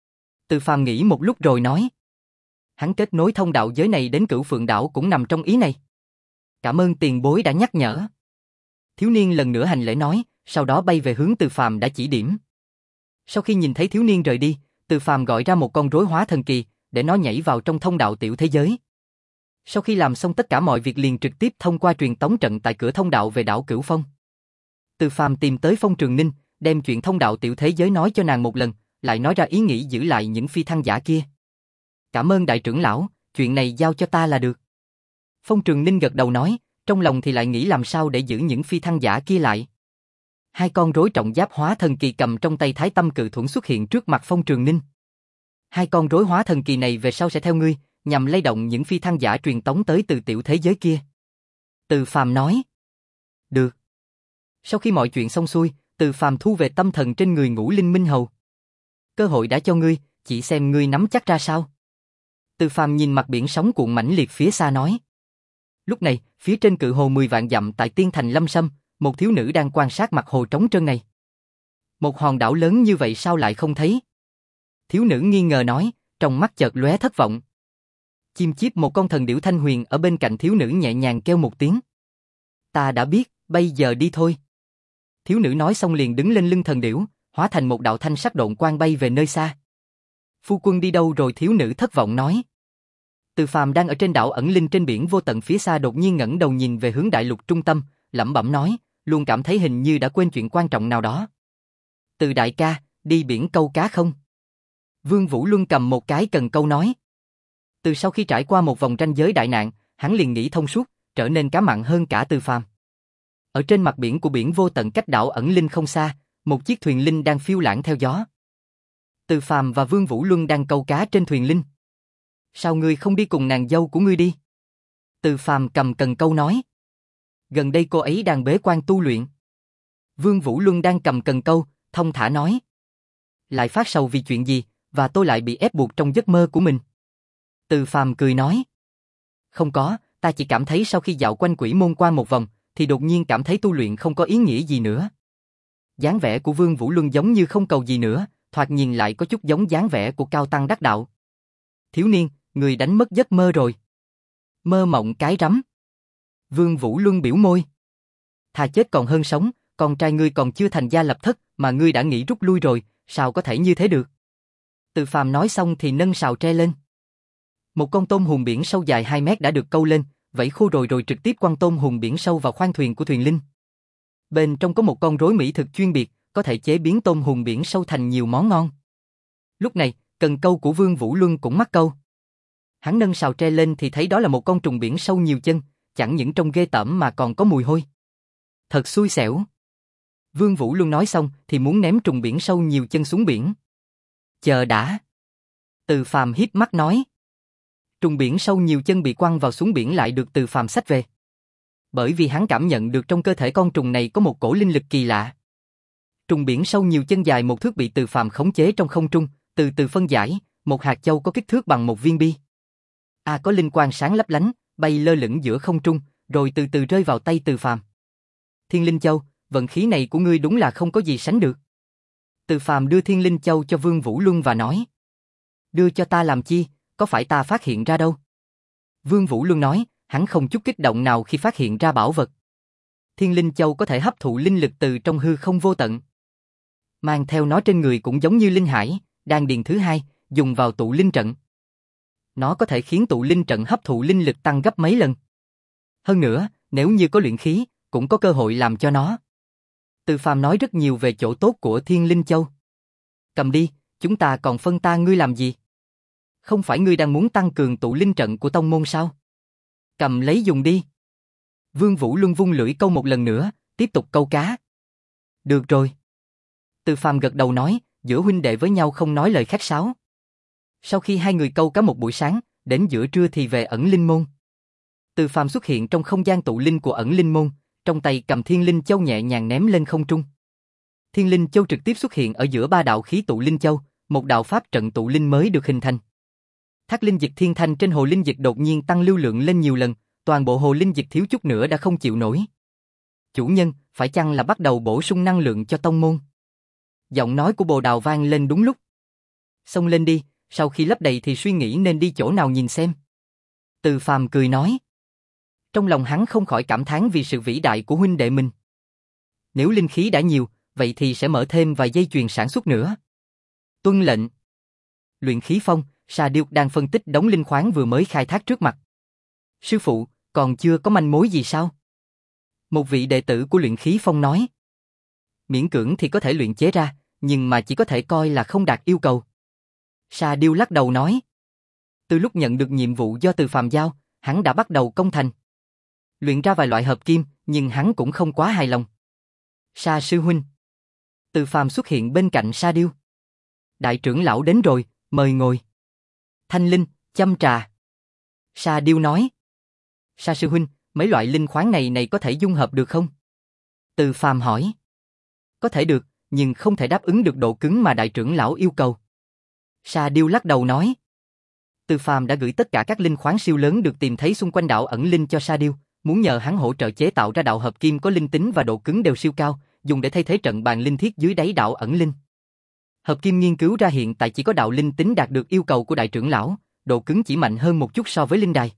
Từ Phàm nghĩ một lúc rồi nói. Hắn kết nối thông đạo giới này đến Cửu Phượng đảo cũng nằm trong ý này. Cảm ơn tiền bối đã nhắc nhở. Thiếu niên lần nữa hành lễ nói, sau đó bay về hướng Từ Phàm đã chỉ điểm. Sau khi nhìn thấy thiếu niên rời đi, Từ Phàm gọi ra một con rối hóa thần kỳ, để nó nhảy vào trong thông đạo tiểu thế giới. Sau khi làm xong tất cả mọi việc liền trực tiếp thông qua truyền tống trận tại cửa thông đạo về đảo Cửu Phong. Từ Phàm tìm tới Phong Trường Ninh, đem chuyện thông đạo tiểu thế giới nói cho nàng một lần, lại nói ra ý nghĩ giữ lại những phi thăng giả kia. Cảm ơn đại trưởng lão, chuyện này giao cho ta là được. Phong Trường Ninh gật đầu nói, trong lòng thì lại nghĩ làm sao để giữ những phi thăng giả kia lại. Hai con rối trọng giáp hóa thần kỳ cầm trong tay Thái Tâm Cự Thuẫn xuất hiện trước mặt Phong Trường Ninh. Hai con rối hóa thần kỳ này về sau sẽ theo ngươi, nhằm lay động những phi thăng giả truyền tống tới từ tiểu thế giới kia. Từ Phàm nói. Được. Sau khi mọi chuyện xong xuôi, Từ Phàm thu về tâm thần trên người Ngũ Linh Minh Hầu. Cơ hội đã cho ngươi, chỉ xem ngươi nắm chắc ra sao. Từ Phàm nhìn mặt biển sóng cuộn mãnh liệt phía xa nói. Lúc này, phía trên cự hồ mười vạn dặm tại Tiên Thành Lâm Sâm, một thiếu nữ đang quan sát mặt hồ trống trơn này. Một hòn đảo lớn như vậy sao lại không thấy? Thiếu nữ nghi ngờ nói, trong mắt chợt lóe thất vọng. Chim chíp một con thần điểu thanh huyền ở bên cạnh thiếu nữ nhẹ nhàng kêu một tiếng. Ta đã biết, bây giờ đi thôi. Thiếu nữ nói xong liền đứng lên lưng thần điểu, hóa thành một đạo thanh sắc độn quang bay về nơi xa. Phu quân đi đâu rồi? Thiếu nữ thất vọng nói. Từ Phàm đang ở trên đảo ẩn linh trên biển vô tận phía xa đột nhiên ngẩng đầu nhìn về hướng đại lục trung tâm, lẩm bẩm nói, luôn cảm thấy hình như đã quên chuyện quan trọng nào đó. Từ đại ca, đi biển câu cá không? Vương Vũ Luân cầm một cái cần câu nói. Từ sau khi trải qua một vòng ranh giới đại nạn, hắn liền nghĩ thông suốt, trở nên cá mặn hơn cả Từ Phàm. Ở trên mặt biển của biển vô tận cách đảo ẩn linh không xa, Một chiếc thuyền linh đang phiêu lãng theo gió. Từ Phàm và Vương Vũ Luân đang câu cá trên thuyền linh. Sao ngươi không đi cùng nàng dâu của ngươi đi? Từ Phàm cầm cần câu nói. Gần đây cô ấy đang bế quan tu luyện. Vương Vũ Luân đang cầm cần câu, thông thả nói. Lại phát sầu vì chuyện gì, và tôi lại bị ép buộc trong giấc mơ của mình. Từ Phàm cười nói. Không có, ta chỉ cảm thấy sau khi dạo quanh quỷ môn qua một vòng, thì đột nhiên cảm thấy tu luyện không có ý nghĩa gì nữa. Dáng vẻ của Vương Vũ Luân giống như không cầu gì nữa, thoạt nhìn lại có chút giống dáng vẻ của cao tăng đắc đạo. Thiếu niên, người đánh mất giấc mơ rồi. Mơ mộng cái rắm. Vương Vũ Luân biểu môi. Thà chết còn hơn sống, con trai ngươi còn chưa thành gia lập thất mà ngươi đã nghĩ rút lui rồi, sao có thể như thế được? Từ Phàm nói xong thì nâng sào tre lên. Một con tôm hùm biển sâu dài hai mét đã được câu lên, vẫy khô rồi rồi trực tiếp quăng tôm hùm biển sâu vào khoang thuyền của thuyền linh. Bên trong có một con rối mỹ thực chuyên biệt, có thể chế biến tôm hùm biển sâu thành nhiều món ngon. Lúc này, cần câu của Vương Vũ Luân cũng mắc câu. Hắn nâng sào tre lên thì thấy đó là một con trùng biển sâu nhiều chân, chẳng những trông ghê tởm mà còn có mùi hôi. Thật xui xẻo. Vương Vũ Luân nói xong thì muốn ném trùng biển sâu nhiều chân xuống biển. Chờ đã. Từ Phàm híp mắt nói. Trùng biển sâu nhiều chân bị quăng vào xuống biển lại được Từ Phàm xách về. Bởi vì hắn cảm nhận được trong cơ thể con trùng này có một cổ linh lực kỳ lạ. Trùng biển sâu nhiều chân dài một thước bị Từ Phàm khống chế trong không trung, từ từ phân giải, một hạt châu có kích thước bằng một viên bi. A có linh quang sáng lấp lánh, bay lơ lửng giữa không trung, rồi từ từ rơi vào tay Từ Phàm. Thiên Linh Châu, vận khí này của ngươi đúng là không có gì sánh được. Từ Phàm đưa Thiên Linh Châu cho Vương Vũ Luân và nói. Đưa cho ta làm chi, có phải ta phát hiện ra đâu? Vương Vũ Luân nói, hắn không chút kích động nào khi phát hiện ra bảo vật. Thiên Linh Châu có thể hấp thụ linh lực từ trong hư không vô tận. Mang theo nó trên người cũng giống như linh hải, đan điền thứ hai, dùng vào tụ linh trận. Nó có thể khiến tụ linh trận hấp thụ linh lực tăng gấp mấy lần. Hơn nữa, nếu như có luyện khí, cũng có cơ hội làm cho nó. Từ Phàm nói rất nhiều về chỗ tốt của Thiên Linh Châu. Cầm đi, chúng ta còn phân ta ngươi làm gì? Không phải ngươi đang muốn tăng cường tụ linh trận của tông môn sao? Cầm lấy dùng đi. Vương Vũ Luân vung lưỡi câu một lần nữa, tiếp tục câu cá. Được rồi. Từ Phàm gật đầu nói, giữa huynh đệ với nhau không nói lời khách sáo. Sau khi hai người câu cá một buổi sáng, đến giữa trưa thì về ẩn linh môn. Từ Phàm xuất hiện trong không gian tụ linh của ẩn linh môn, trong tay cầm Thiên Linh Châu nhẹ nhàng ném lên không trung. Thiên Linh Châu trực tiếp xuất hiện ở giữa ba đạo khí tụ linh châu, một đạo pháp trận tụ linh mới được hình thành. Thác linh dịch thiên thanh trên hồ linh dịch đột nhiên tăng lưu lượng lên nhiều lần, toàn bộ hồ linh dịch thiếu chút nữa đã không chịu nổi. Chủ nhân, phải chăng là bắt đầu bổ sung năng lượng cho tông môn? Giọng nói của Bồ Đào vang lên đúng lúc. Xông lên đi, sau khi lấp đầy thì suy nghĩ nên đi chỗ nào nhìn xem. Từ Phàm cười nói. Trong lòng hắn không khỏi cảm thán vì sự vĩ đại của huynh đệ mình. Nếu linh khí đã nhiều, vậy thì sẽ mở thêm vài dây chuyền sản xuất nữa. Tuân lệnh. Luyện khí phong, Sa Điêu đang phân tích đống linh khoáng vừa mới khai thác trước mặt. Sư phụ, còn chưa có manh mối gì sao? Một vị đệ tử của luyện khí phong nói. Miễn cưỡng thì có thể luyện chế ra, nhưng mà chỉ có thể coi là không đạt yêu cầu. Sa Điêu lắc đầu nói. Từ lúc nhận được nhiệm vụ do Từ Phàm giao, hắn đã bắt đầu công thành. Luyện ra vài loại hợp kim, nhưng hắn cũng không quá hài lòng. Sa sư huynh. Từ Phàm xuất hiện bên cạnh Sa Điêu. Đại trưởng lão đến rồi, mời ngồi. Thanh linh, châm trà. Sa Điêu nói. Sa sư huynh, mấy loại linh khoáng này này có thể dung hợp được không? Từ Phàm hỏi. Có thể được, nhưng không thể đáp ứng được độ cứng mà đại trưởng lão yêu cầu. Sa Điêu lắc đầu nói. Từ Phàm đã gửi tất cả các linh khoáng siêu lớn được tìm thấy xung quanh đạo ẩn linh cho Sa Điêu, muốn nhờ hắn hỗ trợ chế tạo ra đạo hợp kim có linh tính và độ cứng đều siêu cao, dùng để thay thế trận bàn linh thiết dưới đáy đạo ẩn linh. Hợp kim nghiên cứu ra hiện tại chỉ có đạo linh tính đạt được yêu cầu của đại trưởng lão, độ cứng chỉ mạnh hơn một chút so với linh đài.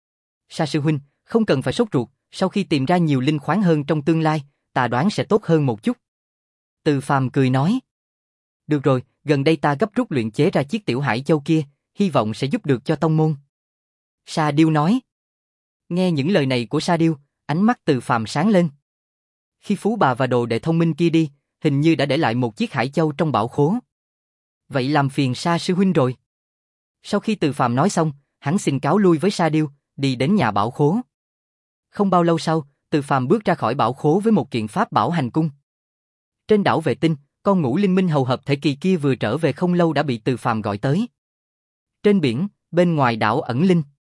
Sa sư huynh, không cần phải sốt ruột, sau khi tìm ra nhiều linh khoáng hơn trong tương lai, ta đoán sẽ tốt hơn một chút. Từ Phàm cười nói. Được rồi, gần đây ta gấp rút luyện chế ra chiếc tiểu hải châu kia, hy vọng sẽ giúp được cho tông môn. Sa Điêu nói. Nghe những lời này của Sa Điêu, ánh mắt Từ Phàm sáng lên. Khi phú bà và đồ đệ thông minh kia đi, hình như đã để lại một chiếc hải châu trong bảo khố. Vậy làm phiền Sa sư huynh rồi. Sau khi Từ Phàm nói xong, hắn xin cáo lui với Sa Điêu, đi đến nhà bảo khố. Không bao lâu sau, Từ Phàm bước ra khỏi bảo khố với một kiện pháp bảo hành cung. Trên đảo vệ tinh, con ngũ linh minh hầu hợp thể kỳ kia vừa trở về không lâu đã bị Từ Phàm gọi tới. Trên biển, bên ngoài đảo ẩn linh.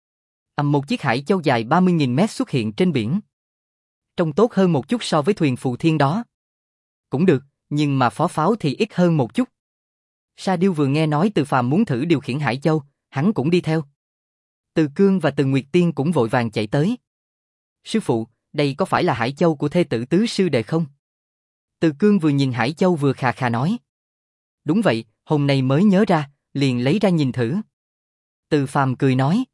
Ầm, một chiếc hải châu dài ba mươi nghìn mét xuất hiện trên biển. Trông tốt hơn một chút so với thuyền phù thiên đó. Cũng được, nhưng mà phó pháo thì ít hơn một chút. Sa Điêu vừa nghe nói Từ Phàm muốn thử điều khiển hải châu, hắn cũng đi theo. Từ Cương và Từ Nguyệt Tiên cũng vội vàng chạy tới. Sư phụ, đây có phải là hải châu của thê tử tứ sư đệ không? Từ Cương vừa nhìn hải châu vừa khà khà nói. Đúng vậy, hôm nay mới nhớ ra, liền lấy ra nhìn thử. Từ Phàm cười nói.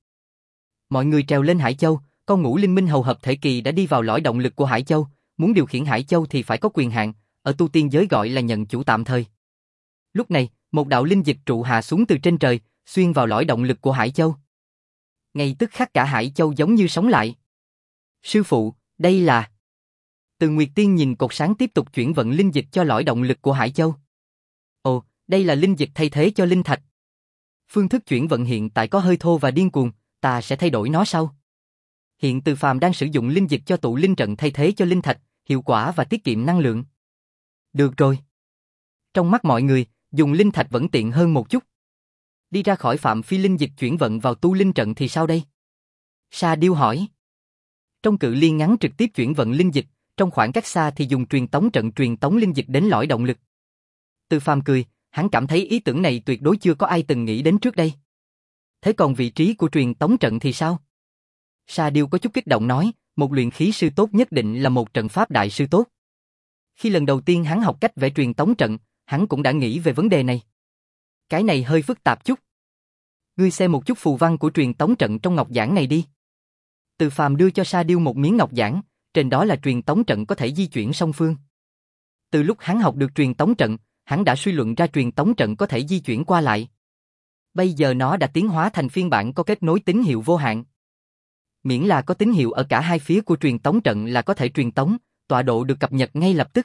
Mọi người trèo lên hải châu, con ngũ linh minh hầu hợp thể kỳ đã đi vào lõi động lực của hải châu, muốn điều khiển hải châu thì phải có quyền hạn, ở tu tiên giới gọi là nhận chủ tạm thời. Lúc này, một đạo linh dịch trụ hạ xuống từ trên trời, xuyên vào lõi động lực của hải châu. Ngay tức khắc cả hải châu giống như sống lại. Sư phụ, đây là... Từ Nguyệt Tiên nhìn cột sáng tiếp tục chuyển vận linh dịch cho lõi động lực của hải châu. Ồ, đây là linh dịch thay thế cho linh thạch. Phương thức chuyển vận hiện tại có hơi thô và điên cuồng, ta sẽ thay đổi nó sau. Hiện Từ Phàm đang sử dụng linh dịch cho tụ linh trận thay thế cho linh thạch, hiệu quả và tiết kiệm năng lượng. Được rồi. Trong mắt mọi người, dùng linh thạch vẫn tiện hơn một chút. Đi ra khỏi phạm vi linh dịch chuyển vận vào tu linh trận thì sao đây? Sa Điêu hỏi. Trong cự ly ngắn trực tiếp chuyển vận linh dịch, trong khoảng cách xa thì dùng truyền tống trận truyền tống linh dịch đến lõi động lực. Từ Phàm cười, hắn cảm thấy ý tưởng này tuyệt đối chưa có ai từng nghĩ đến trước đây. Thế còn vị trí của truyền tống trận thì sao? Sa Điêu có chút kích động nói, một luyện khí sư tốt nhất định là một trận pháp đại sư tốt. Khi lần đầu tiên hắn học cách vẽ truyền tống trận, hắn cũng đã nghĩ về vấn đề này. Cái này hơi phức tạp chút. Ngươi xem một chút phù văn của truyền tống trận trong ngọc giản này đi. Từ Phàm đưa cho Sa Điêu một miếng ngọc giản, trên đó là truyền tống trận có thể di chuyển song phương. Từ lúc hắn học được truyền tống trận, hắn đã suy luận ra truyền tống trận có thể di chuyển qua lại. Bây giờ nó đã tiến hóa thành phiên bản có kết nối tín hiệu vô hạn. Miễn là có tín hiệu ở cả hai phía của truyền tống trận là có thể truyền tống, tọa độ được cập nhật ngay lập tức.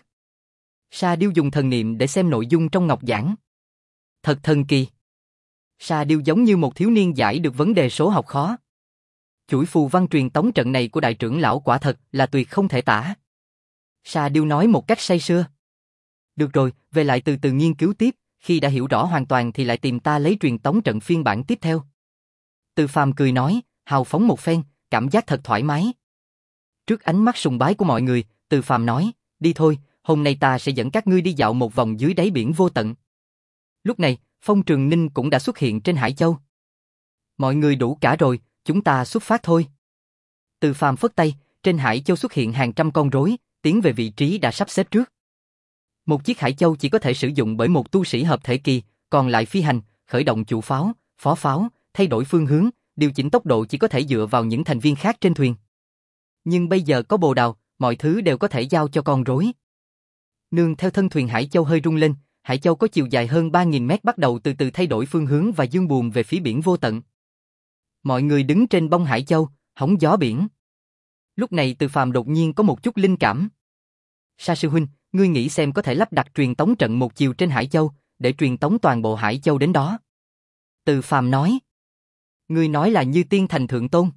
Sa Điêu dùng thần niệm để xem nội dung trong ngọc giản. Thật thần kỳ. Sa Điêu giống như một thiếu niên giải được vấn đề số học khó. Chuỗi phù văn truyền tống trận này của đại trưởng lão quả thật là tuyệt không thể tả. Sa Điêu nói một cách say sưa. Được rồi, về lại từ từ nghiên cứu tiếp, khi đã hiểu rõ hoàn toàn thì lại tìm ta lấy truyền tống trận phiên bản tiếp theo. Từ Phàm cười nói, hào phóng một phen, cảm giác thật thoải mái. Trước ánh mắt sùng bái của mọi người, Từ Phàm nói, đi thôi, hôm nay ta sẽ dẫn các ngươi đi dạo một vòng dưới đáy biển vô tận. Lúc này, Phong Trường Ninh cũng đã xuất hiện trên Hải Châu. Mọi người đủ cả rồi, chúng ta xuất phát thôi. Từ Phàm phất tay, trên Hải Châu xuất hiện hàng trăm con rối, tiến về vị trí đã sắp xếp trước. Một chiếc Hải Châu chỉ có thể sử dụng bởi một tu sĩ hợp thể kỳ, còn lại phi hành, khởi động chủ pháo, phó pháo, thay đổi phương hướng, điều chỉnh tốc độ chỉ có thể dựa vào những thành viên khác trên thuyền. Nhưng bây giờ có bồ đào, mọi thứ đều có thể giao cho con rối. Nương theo thân thuyền Hải Châu hơi rung lên, Hải Châu có chiều dài hơn ba nghìn mét bắt đầu từ từ thay đổi phương hướng và dương buồm về phía biển vô tận. Mọi người đứng trên bông Hải Châu, hóng gió biển. Lúc này Từ Phàm đột nhiên có một chút linh cảm. Sa sư huynh, ngươi nghĩ xem có thể lắp đặt truyền tống trận một chiều trên Hải Châu, để truyền tống toàn bộ Hải Châu đến đó. Từ Phàm nói. Ngươi nói là như tiên thành thượng tôn.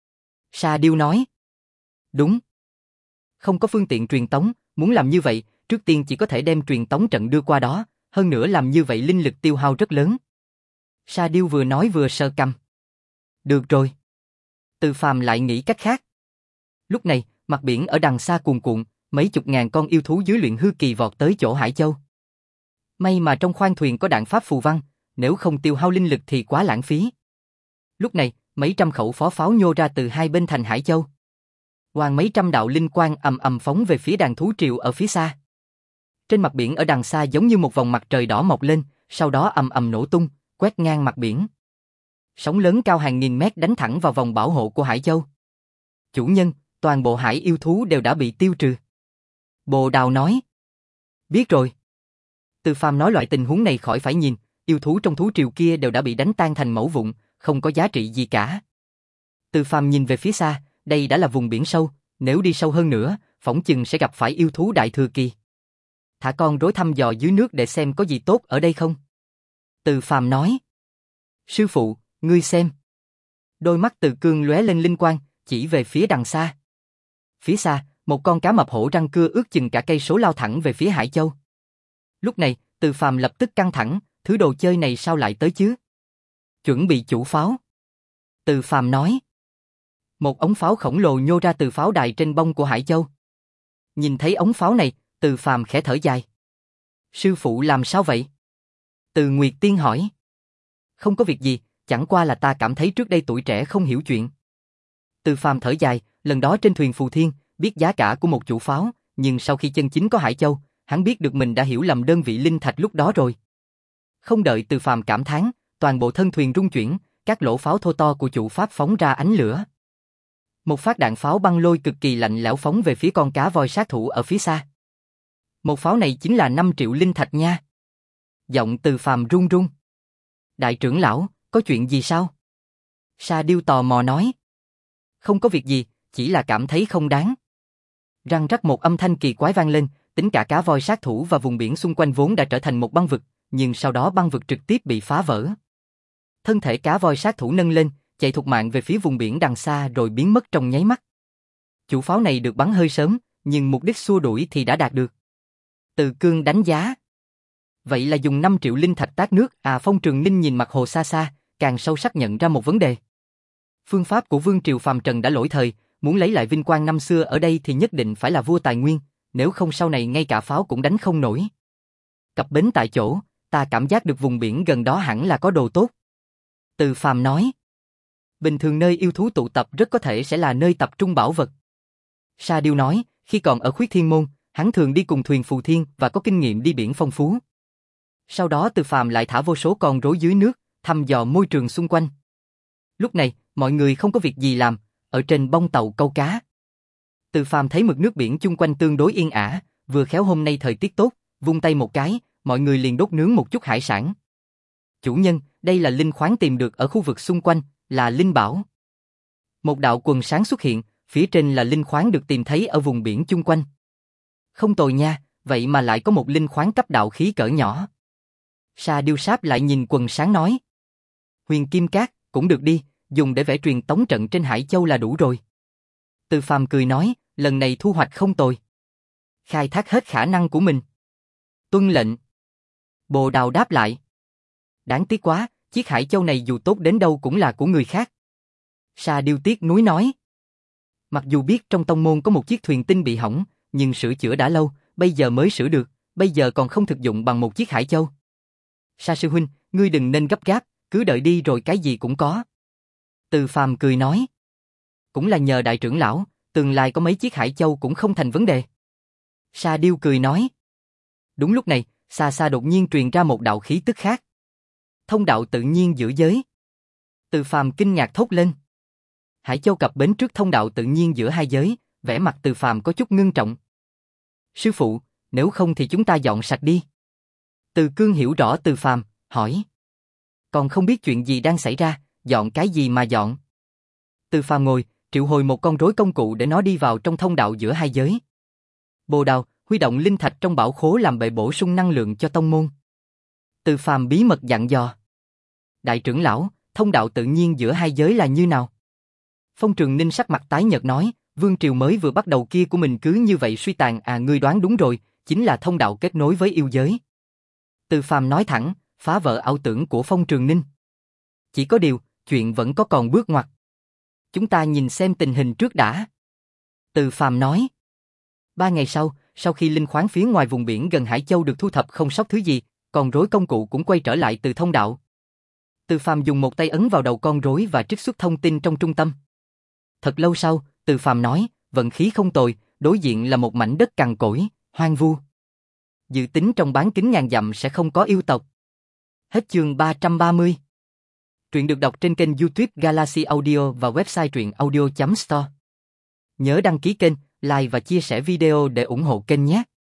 Sa Điêu nói. Đúng. Không có phương tiện truyền tống, muốn làm như vậy, trước tiên chỉ có thể đem truyền tống trận đưa qua đó, hơn nữa làm như vậy linh lực tiêu hao rất lớn. Sa Điêu vừa nói vừa sờ cằm. Được rồi. Từ Phàm lại nghĩ cách khác. Lúc này, mặt biển ở đằng xa cuồn cuộn, mấy chục ngàn con yêu thú dưới luyện hư kỳ vọt tới chỗ Hải Châu. May mà trong khoang thuyền có đạn pháp phù văn, nếu không tiêu hao linh lực thì quá lãng phí. Lúc này, mấy trăm khẩu phó pháo nhô ra từ hai bên thành Hải Châu. Hoàng mấy trăm đạo linh quang ầm ầm phóng về phía đàn thú triều ở phía xa. Trên mặt biển ở đằng xa giống như một vòng mặt trời đỏ mọc lên, sau đó ầm ầm nổ tung, quét ngang mặt biển. Sóng lớn cao hàng nghìn mét đánh thẳng vào vòng bảo hộ của Hải Châu. Chủ nhân, toàn bộ hải yêu thú đều đã bị tiêu trừ. Bồ Đào nói. Biết rồi. Từ Phàm nói loại tình huống này khỏi phải nhìn, yêu thú trong thú triều kia đều đã bị đánh tan thành mẩu vụn, không có giá trị gì cả. Từ Phàm nhìn về phía xa, đây đã là vùng biển sâu, nếu đi sâu hơn nữa, phỏng chừng sẽ gặp phải yêu thú đại thừa kỳ. Thả con rối thăm dò dưới nước để xem có gì tốt ở đây không. Từ Phàm nói. Sư phụ, ngươi xem. Đôi mắt Từ Cương lóe lên linh quang, chỉ về phía đằng xa. Phía xa, một con cá mập hổ răng cưa ước chừng cả cây số lao thẳng về phía Hải Châu. Lúc này, Từ Phàm lập tức căng thẳng, thứ đồ chơi này sao lại tới chứ? Chuẩn bị chủ pháo. Từ Phàm nói. Một ống pháo khổng lồ nhô ra từ pháo đài trên bông của Hải Châu. Nhìn thấy ống pháo này, Từ Phàm khẽ thở dài. Sư phụ làm sao vậy? Từ Nguyệt Tiên hỏi. Không có việc gì, chẳng qua là ta cảm thấy trước đây tuổi trẻ không hiểu chuyện. Từ Phàm thở dài, lần đó trên thuyền Phù Thiên, biết giá cả của một chủ pháo, nhưng sau khi chân chính có Hải Châu, hắn biết được mình đã hiểu lầm đơn vị linh thạch lúc đó rồi. Không đợi Từ Phàm cảm thán, toàn bộ thân thuyền rung chuyển, các lỗ pháo thô to của chủ pháp phóng ra ánh lửa. Một phát đạn pháo băng lôi cực kỳ lạnh lẽo phóng về phía con cá voi sát thủ ở phía xa. Một pháo này chính là năm triệu linh thạch nha. Giọng Từ Phàm run run. Đại trưởng lão, có chuyện gì sao? Sa Điêu tò mò nói. Không có việc gì, chỉ là cảm thấy không đáng. Răng rắc một âm thanh kỳ quái vang lên, tính cả cá voi sát thủ và vùng biển xung quanh vốn đã trở thành một băng vực, nhưng sau đó băng vực trực tiếp bị phá vỡ. Thân thể cá voi sát thủ nâng lên, chạy thục mạng về phía vùng biển đằng xa rồi biến mất trong nháy mắt. Chủ pháo này được bắn hơi sớm, nhưng mục đích xua đuổi thì đã đạt được. Từ Cương đánh giá. Vậy là dùng năm triệu linh thạch tát nước à? Phong Trường Ninh nhìn mặt hồ xa xa, càng sâu sắc nhận ra một vấn đề. Phương pháp của Vương Triều Phàm Trần đã lỗi thời, muốn lấy lại vinh quang năm xưa ở đây thì nhất định phải là vua tài nguyên, nếu không sau này ngay cả pháo cũng đánh không nổi. Cập bến tại chỗ, ta cảm giác được vùng biển gần đó hẳn là có đồ tốt. Từ Phàm nói. Bình thường nơi yêu thú tụ tập rất có thể sẽ là nơi tập trung bảo vật. Sa Điêu nói, khi còn ở Khuyết Thiên Môn, hắn thường đi cùng thuyền Phù Thiên và có kinh nghiệm đi biển phong phú. Sau đó Từ Phàm lại thả vô số con rối dưới nước, thăm dò môi trường xung quanh. Lúc này, mọi người không có việc gì làm, ở trên bông tàu câu cá. Từ Phàm thấy mực nước biển chung quanh tương đối yên ả, vừa khéo hôm nay thời tiết tốt, vung tay một cái, mọi người liền đốt nướng một chút hải sản. Chủ nhân, đây là linh khoáng tìm được ở khu vực xung quanh, là linh bảo. Một đạo quần sáng xuất hiện, phía trên là linh khoáng được tìm thấy ở vùng biển chung quanh. Không tồi nha, vậy mà lại có một linh khoáng cấp đạo khí cỡ nhỏ. Sa Điêu Sáp lại nhìn quần sáng nói. Huyền Kim Cát, cũng được đi, dùng để vẽ truyền tống trận trên Hải Châu là đủ rồi. Từ Phàm cười nói, lần này thu hoạch không tồi. Khai thác hết khả năng của mình. Tuân lệnh. Bồ Đào đáp lại. Đáng tiếc quá, chiếc Hải Châu này dù tốt đến đâu cũng là của người khác. Sa Điêu tiếc nuối nói. Mặc dù biết trong tông môn có một chiếc thuyền tinh bị hỏng, nhưng sửa chữa đã lâu, bây giờ mới sửa được, bây giờ còn không thực dụng bằng một chiếc Hải Châu. Sa sư huynh, ngươi đừng nên gấp gáp, cứ đợi đi rồi cái gì cũng có. Từ Phàm cười nói. Cũng là nhờ đại trưởng lão, tương lai có mấy chiếc Hải Châu cũng không thành vấn đề. Sa Điêu cười nói. Đúng lúc này, xa xa đột nhiên truyền ra một đạo khí tức khác. Thông đạo tự nhiên giữa giới. Từ Phàm kinh ngạc thốt lên. Hải Châu cập bến trước thông đạo tự nhiên giữa hai giới, vẻ mặt Từ Phàm có chút ngưng trọng. Sư phụ, nếu không thì chúng ta dọn sạch đi. Từ Cương hiểu rõ Từ Phàm, hỏi. Còn không biết chuyện gì đang xảy ra, dọn cái gì mà dọn? Từ Phàm ngồi, triệu hồi một con rối công cụ để nó đi vào trong thông đạo giữa hai giới. Bồ Đào, huy động linh thạch trong bảo khố làm bệ bổ sung năng lượng cho tông môn. Từ Phàm bí mật dặn dò. Đại trưởng lão, thông đạo tự nhiên giữa hai giới là như nào? Phong Trường Ninh sắc mặt tái nhợt nói, vương triều mới vừa bắt đầu kia của mình cứ như vậy suy tàn à? Ngươi đoán đúng rồi, chính là thông đạo kết nối với yêu giới. Từ Phàm nói thẳng, phá vỡ ảo tưởng của Phong Trường Ninh. Chỉ có điều, chuyện vẫn có còn bước ngoặt. Chúng ta nhìn xem tình hình trước đã. Từ Phàm nói. Ba ngày sau, sau khi linh khoáng phía ngoài vùng biển gần Hải Châu được thu thập không sót thứ gì, con rối công cụ cũng quay trở lại từ thông đạo. Từ Phàm dùng một tay ấn vào đầu con rối và trích xuất thông tin trong trung tâm. Thật lâu sau, Từ Phàm nói, vận khí không tồi, đối diện là một mảnh đất cằn cỗi, hoang vu. Dự tính trong bán kính ngàn dặm sẽ không có yêu tộc. Hết chương ba trăm ba mươi. Truyện được đọc trên kênh YouTube Galaxy Audio và website truyện audio chấm store. Nhớ đăng ký kênh, like và chia sẻ video để ủng hộ kênh nhé.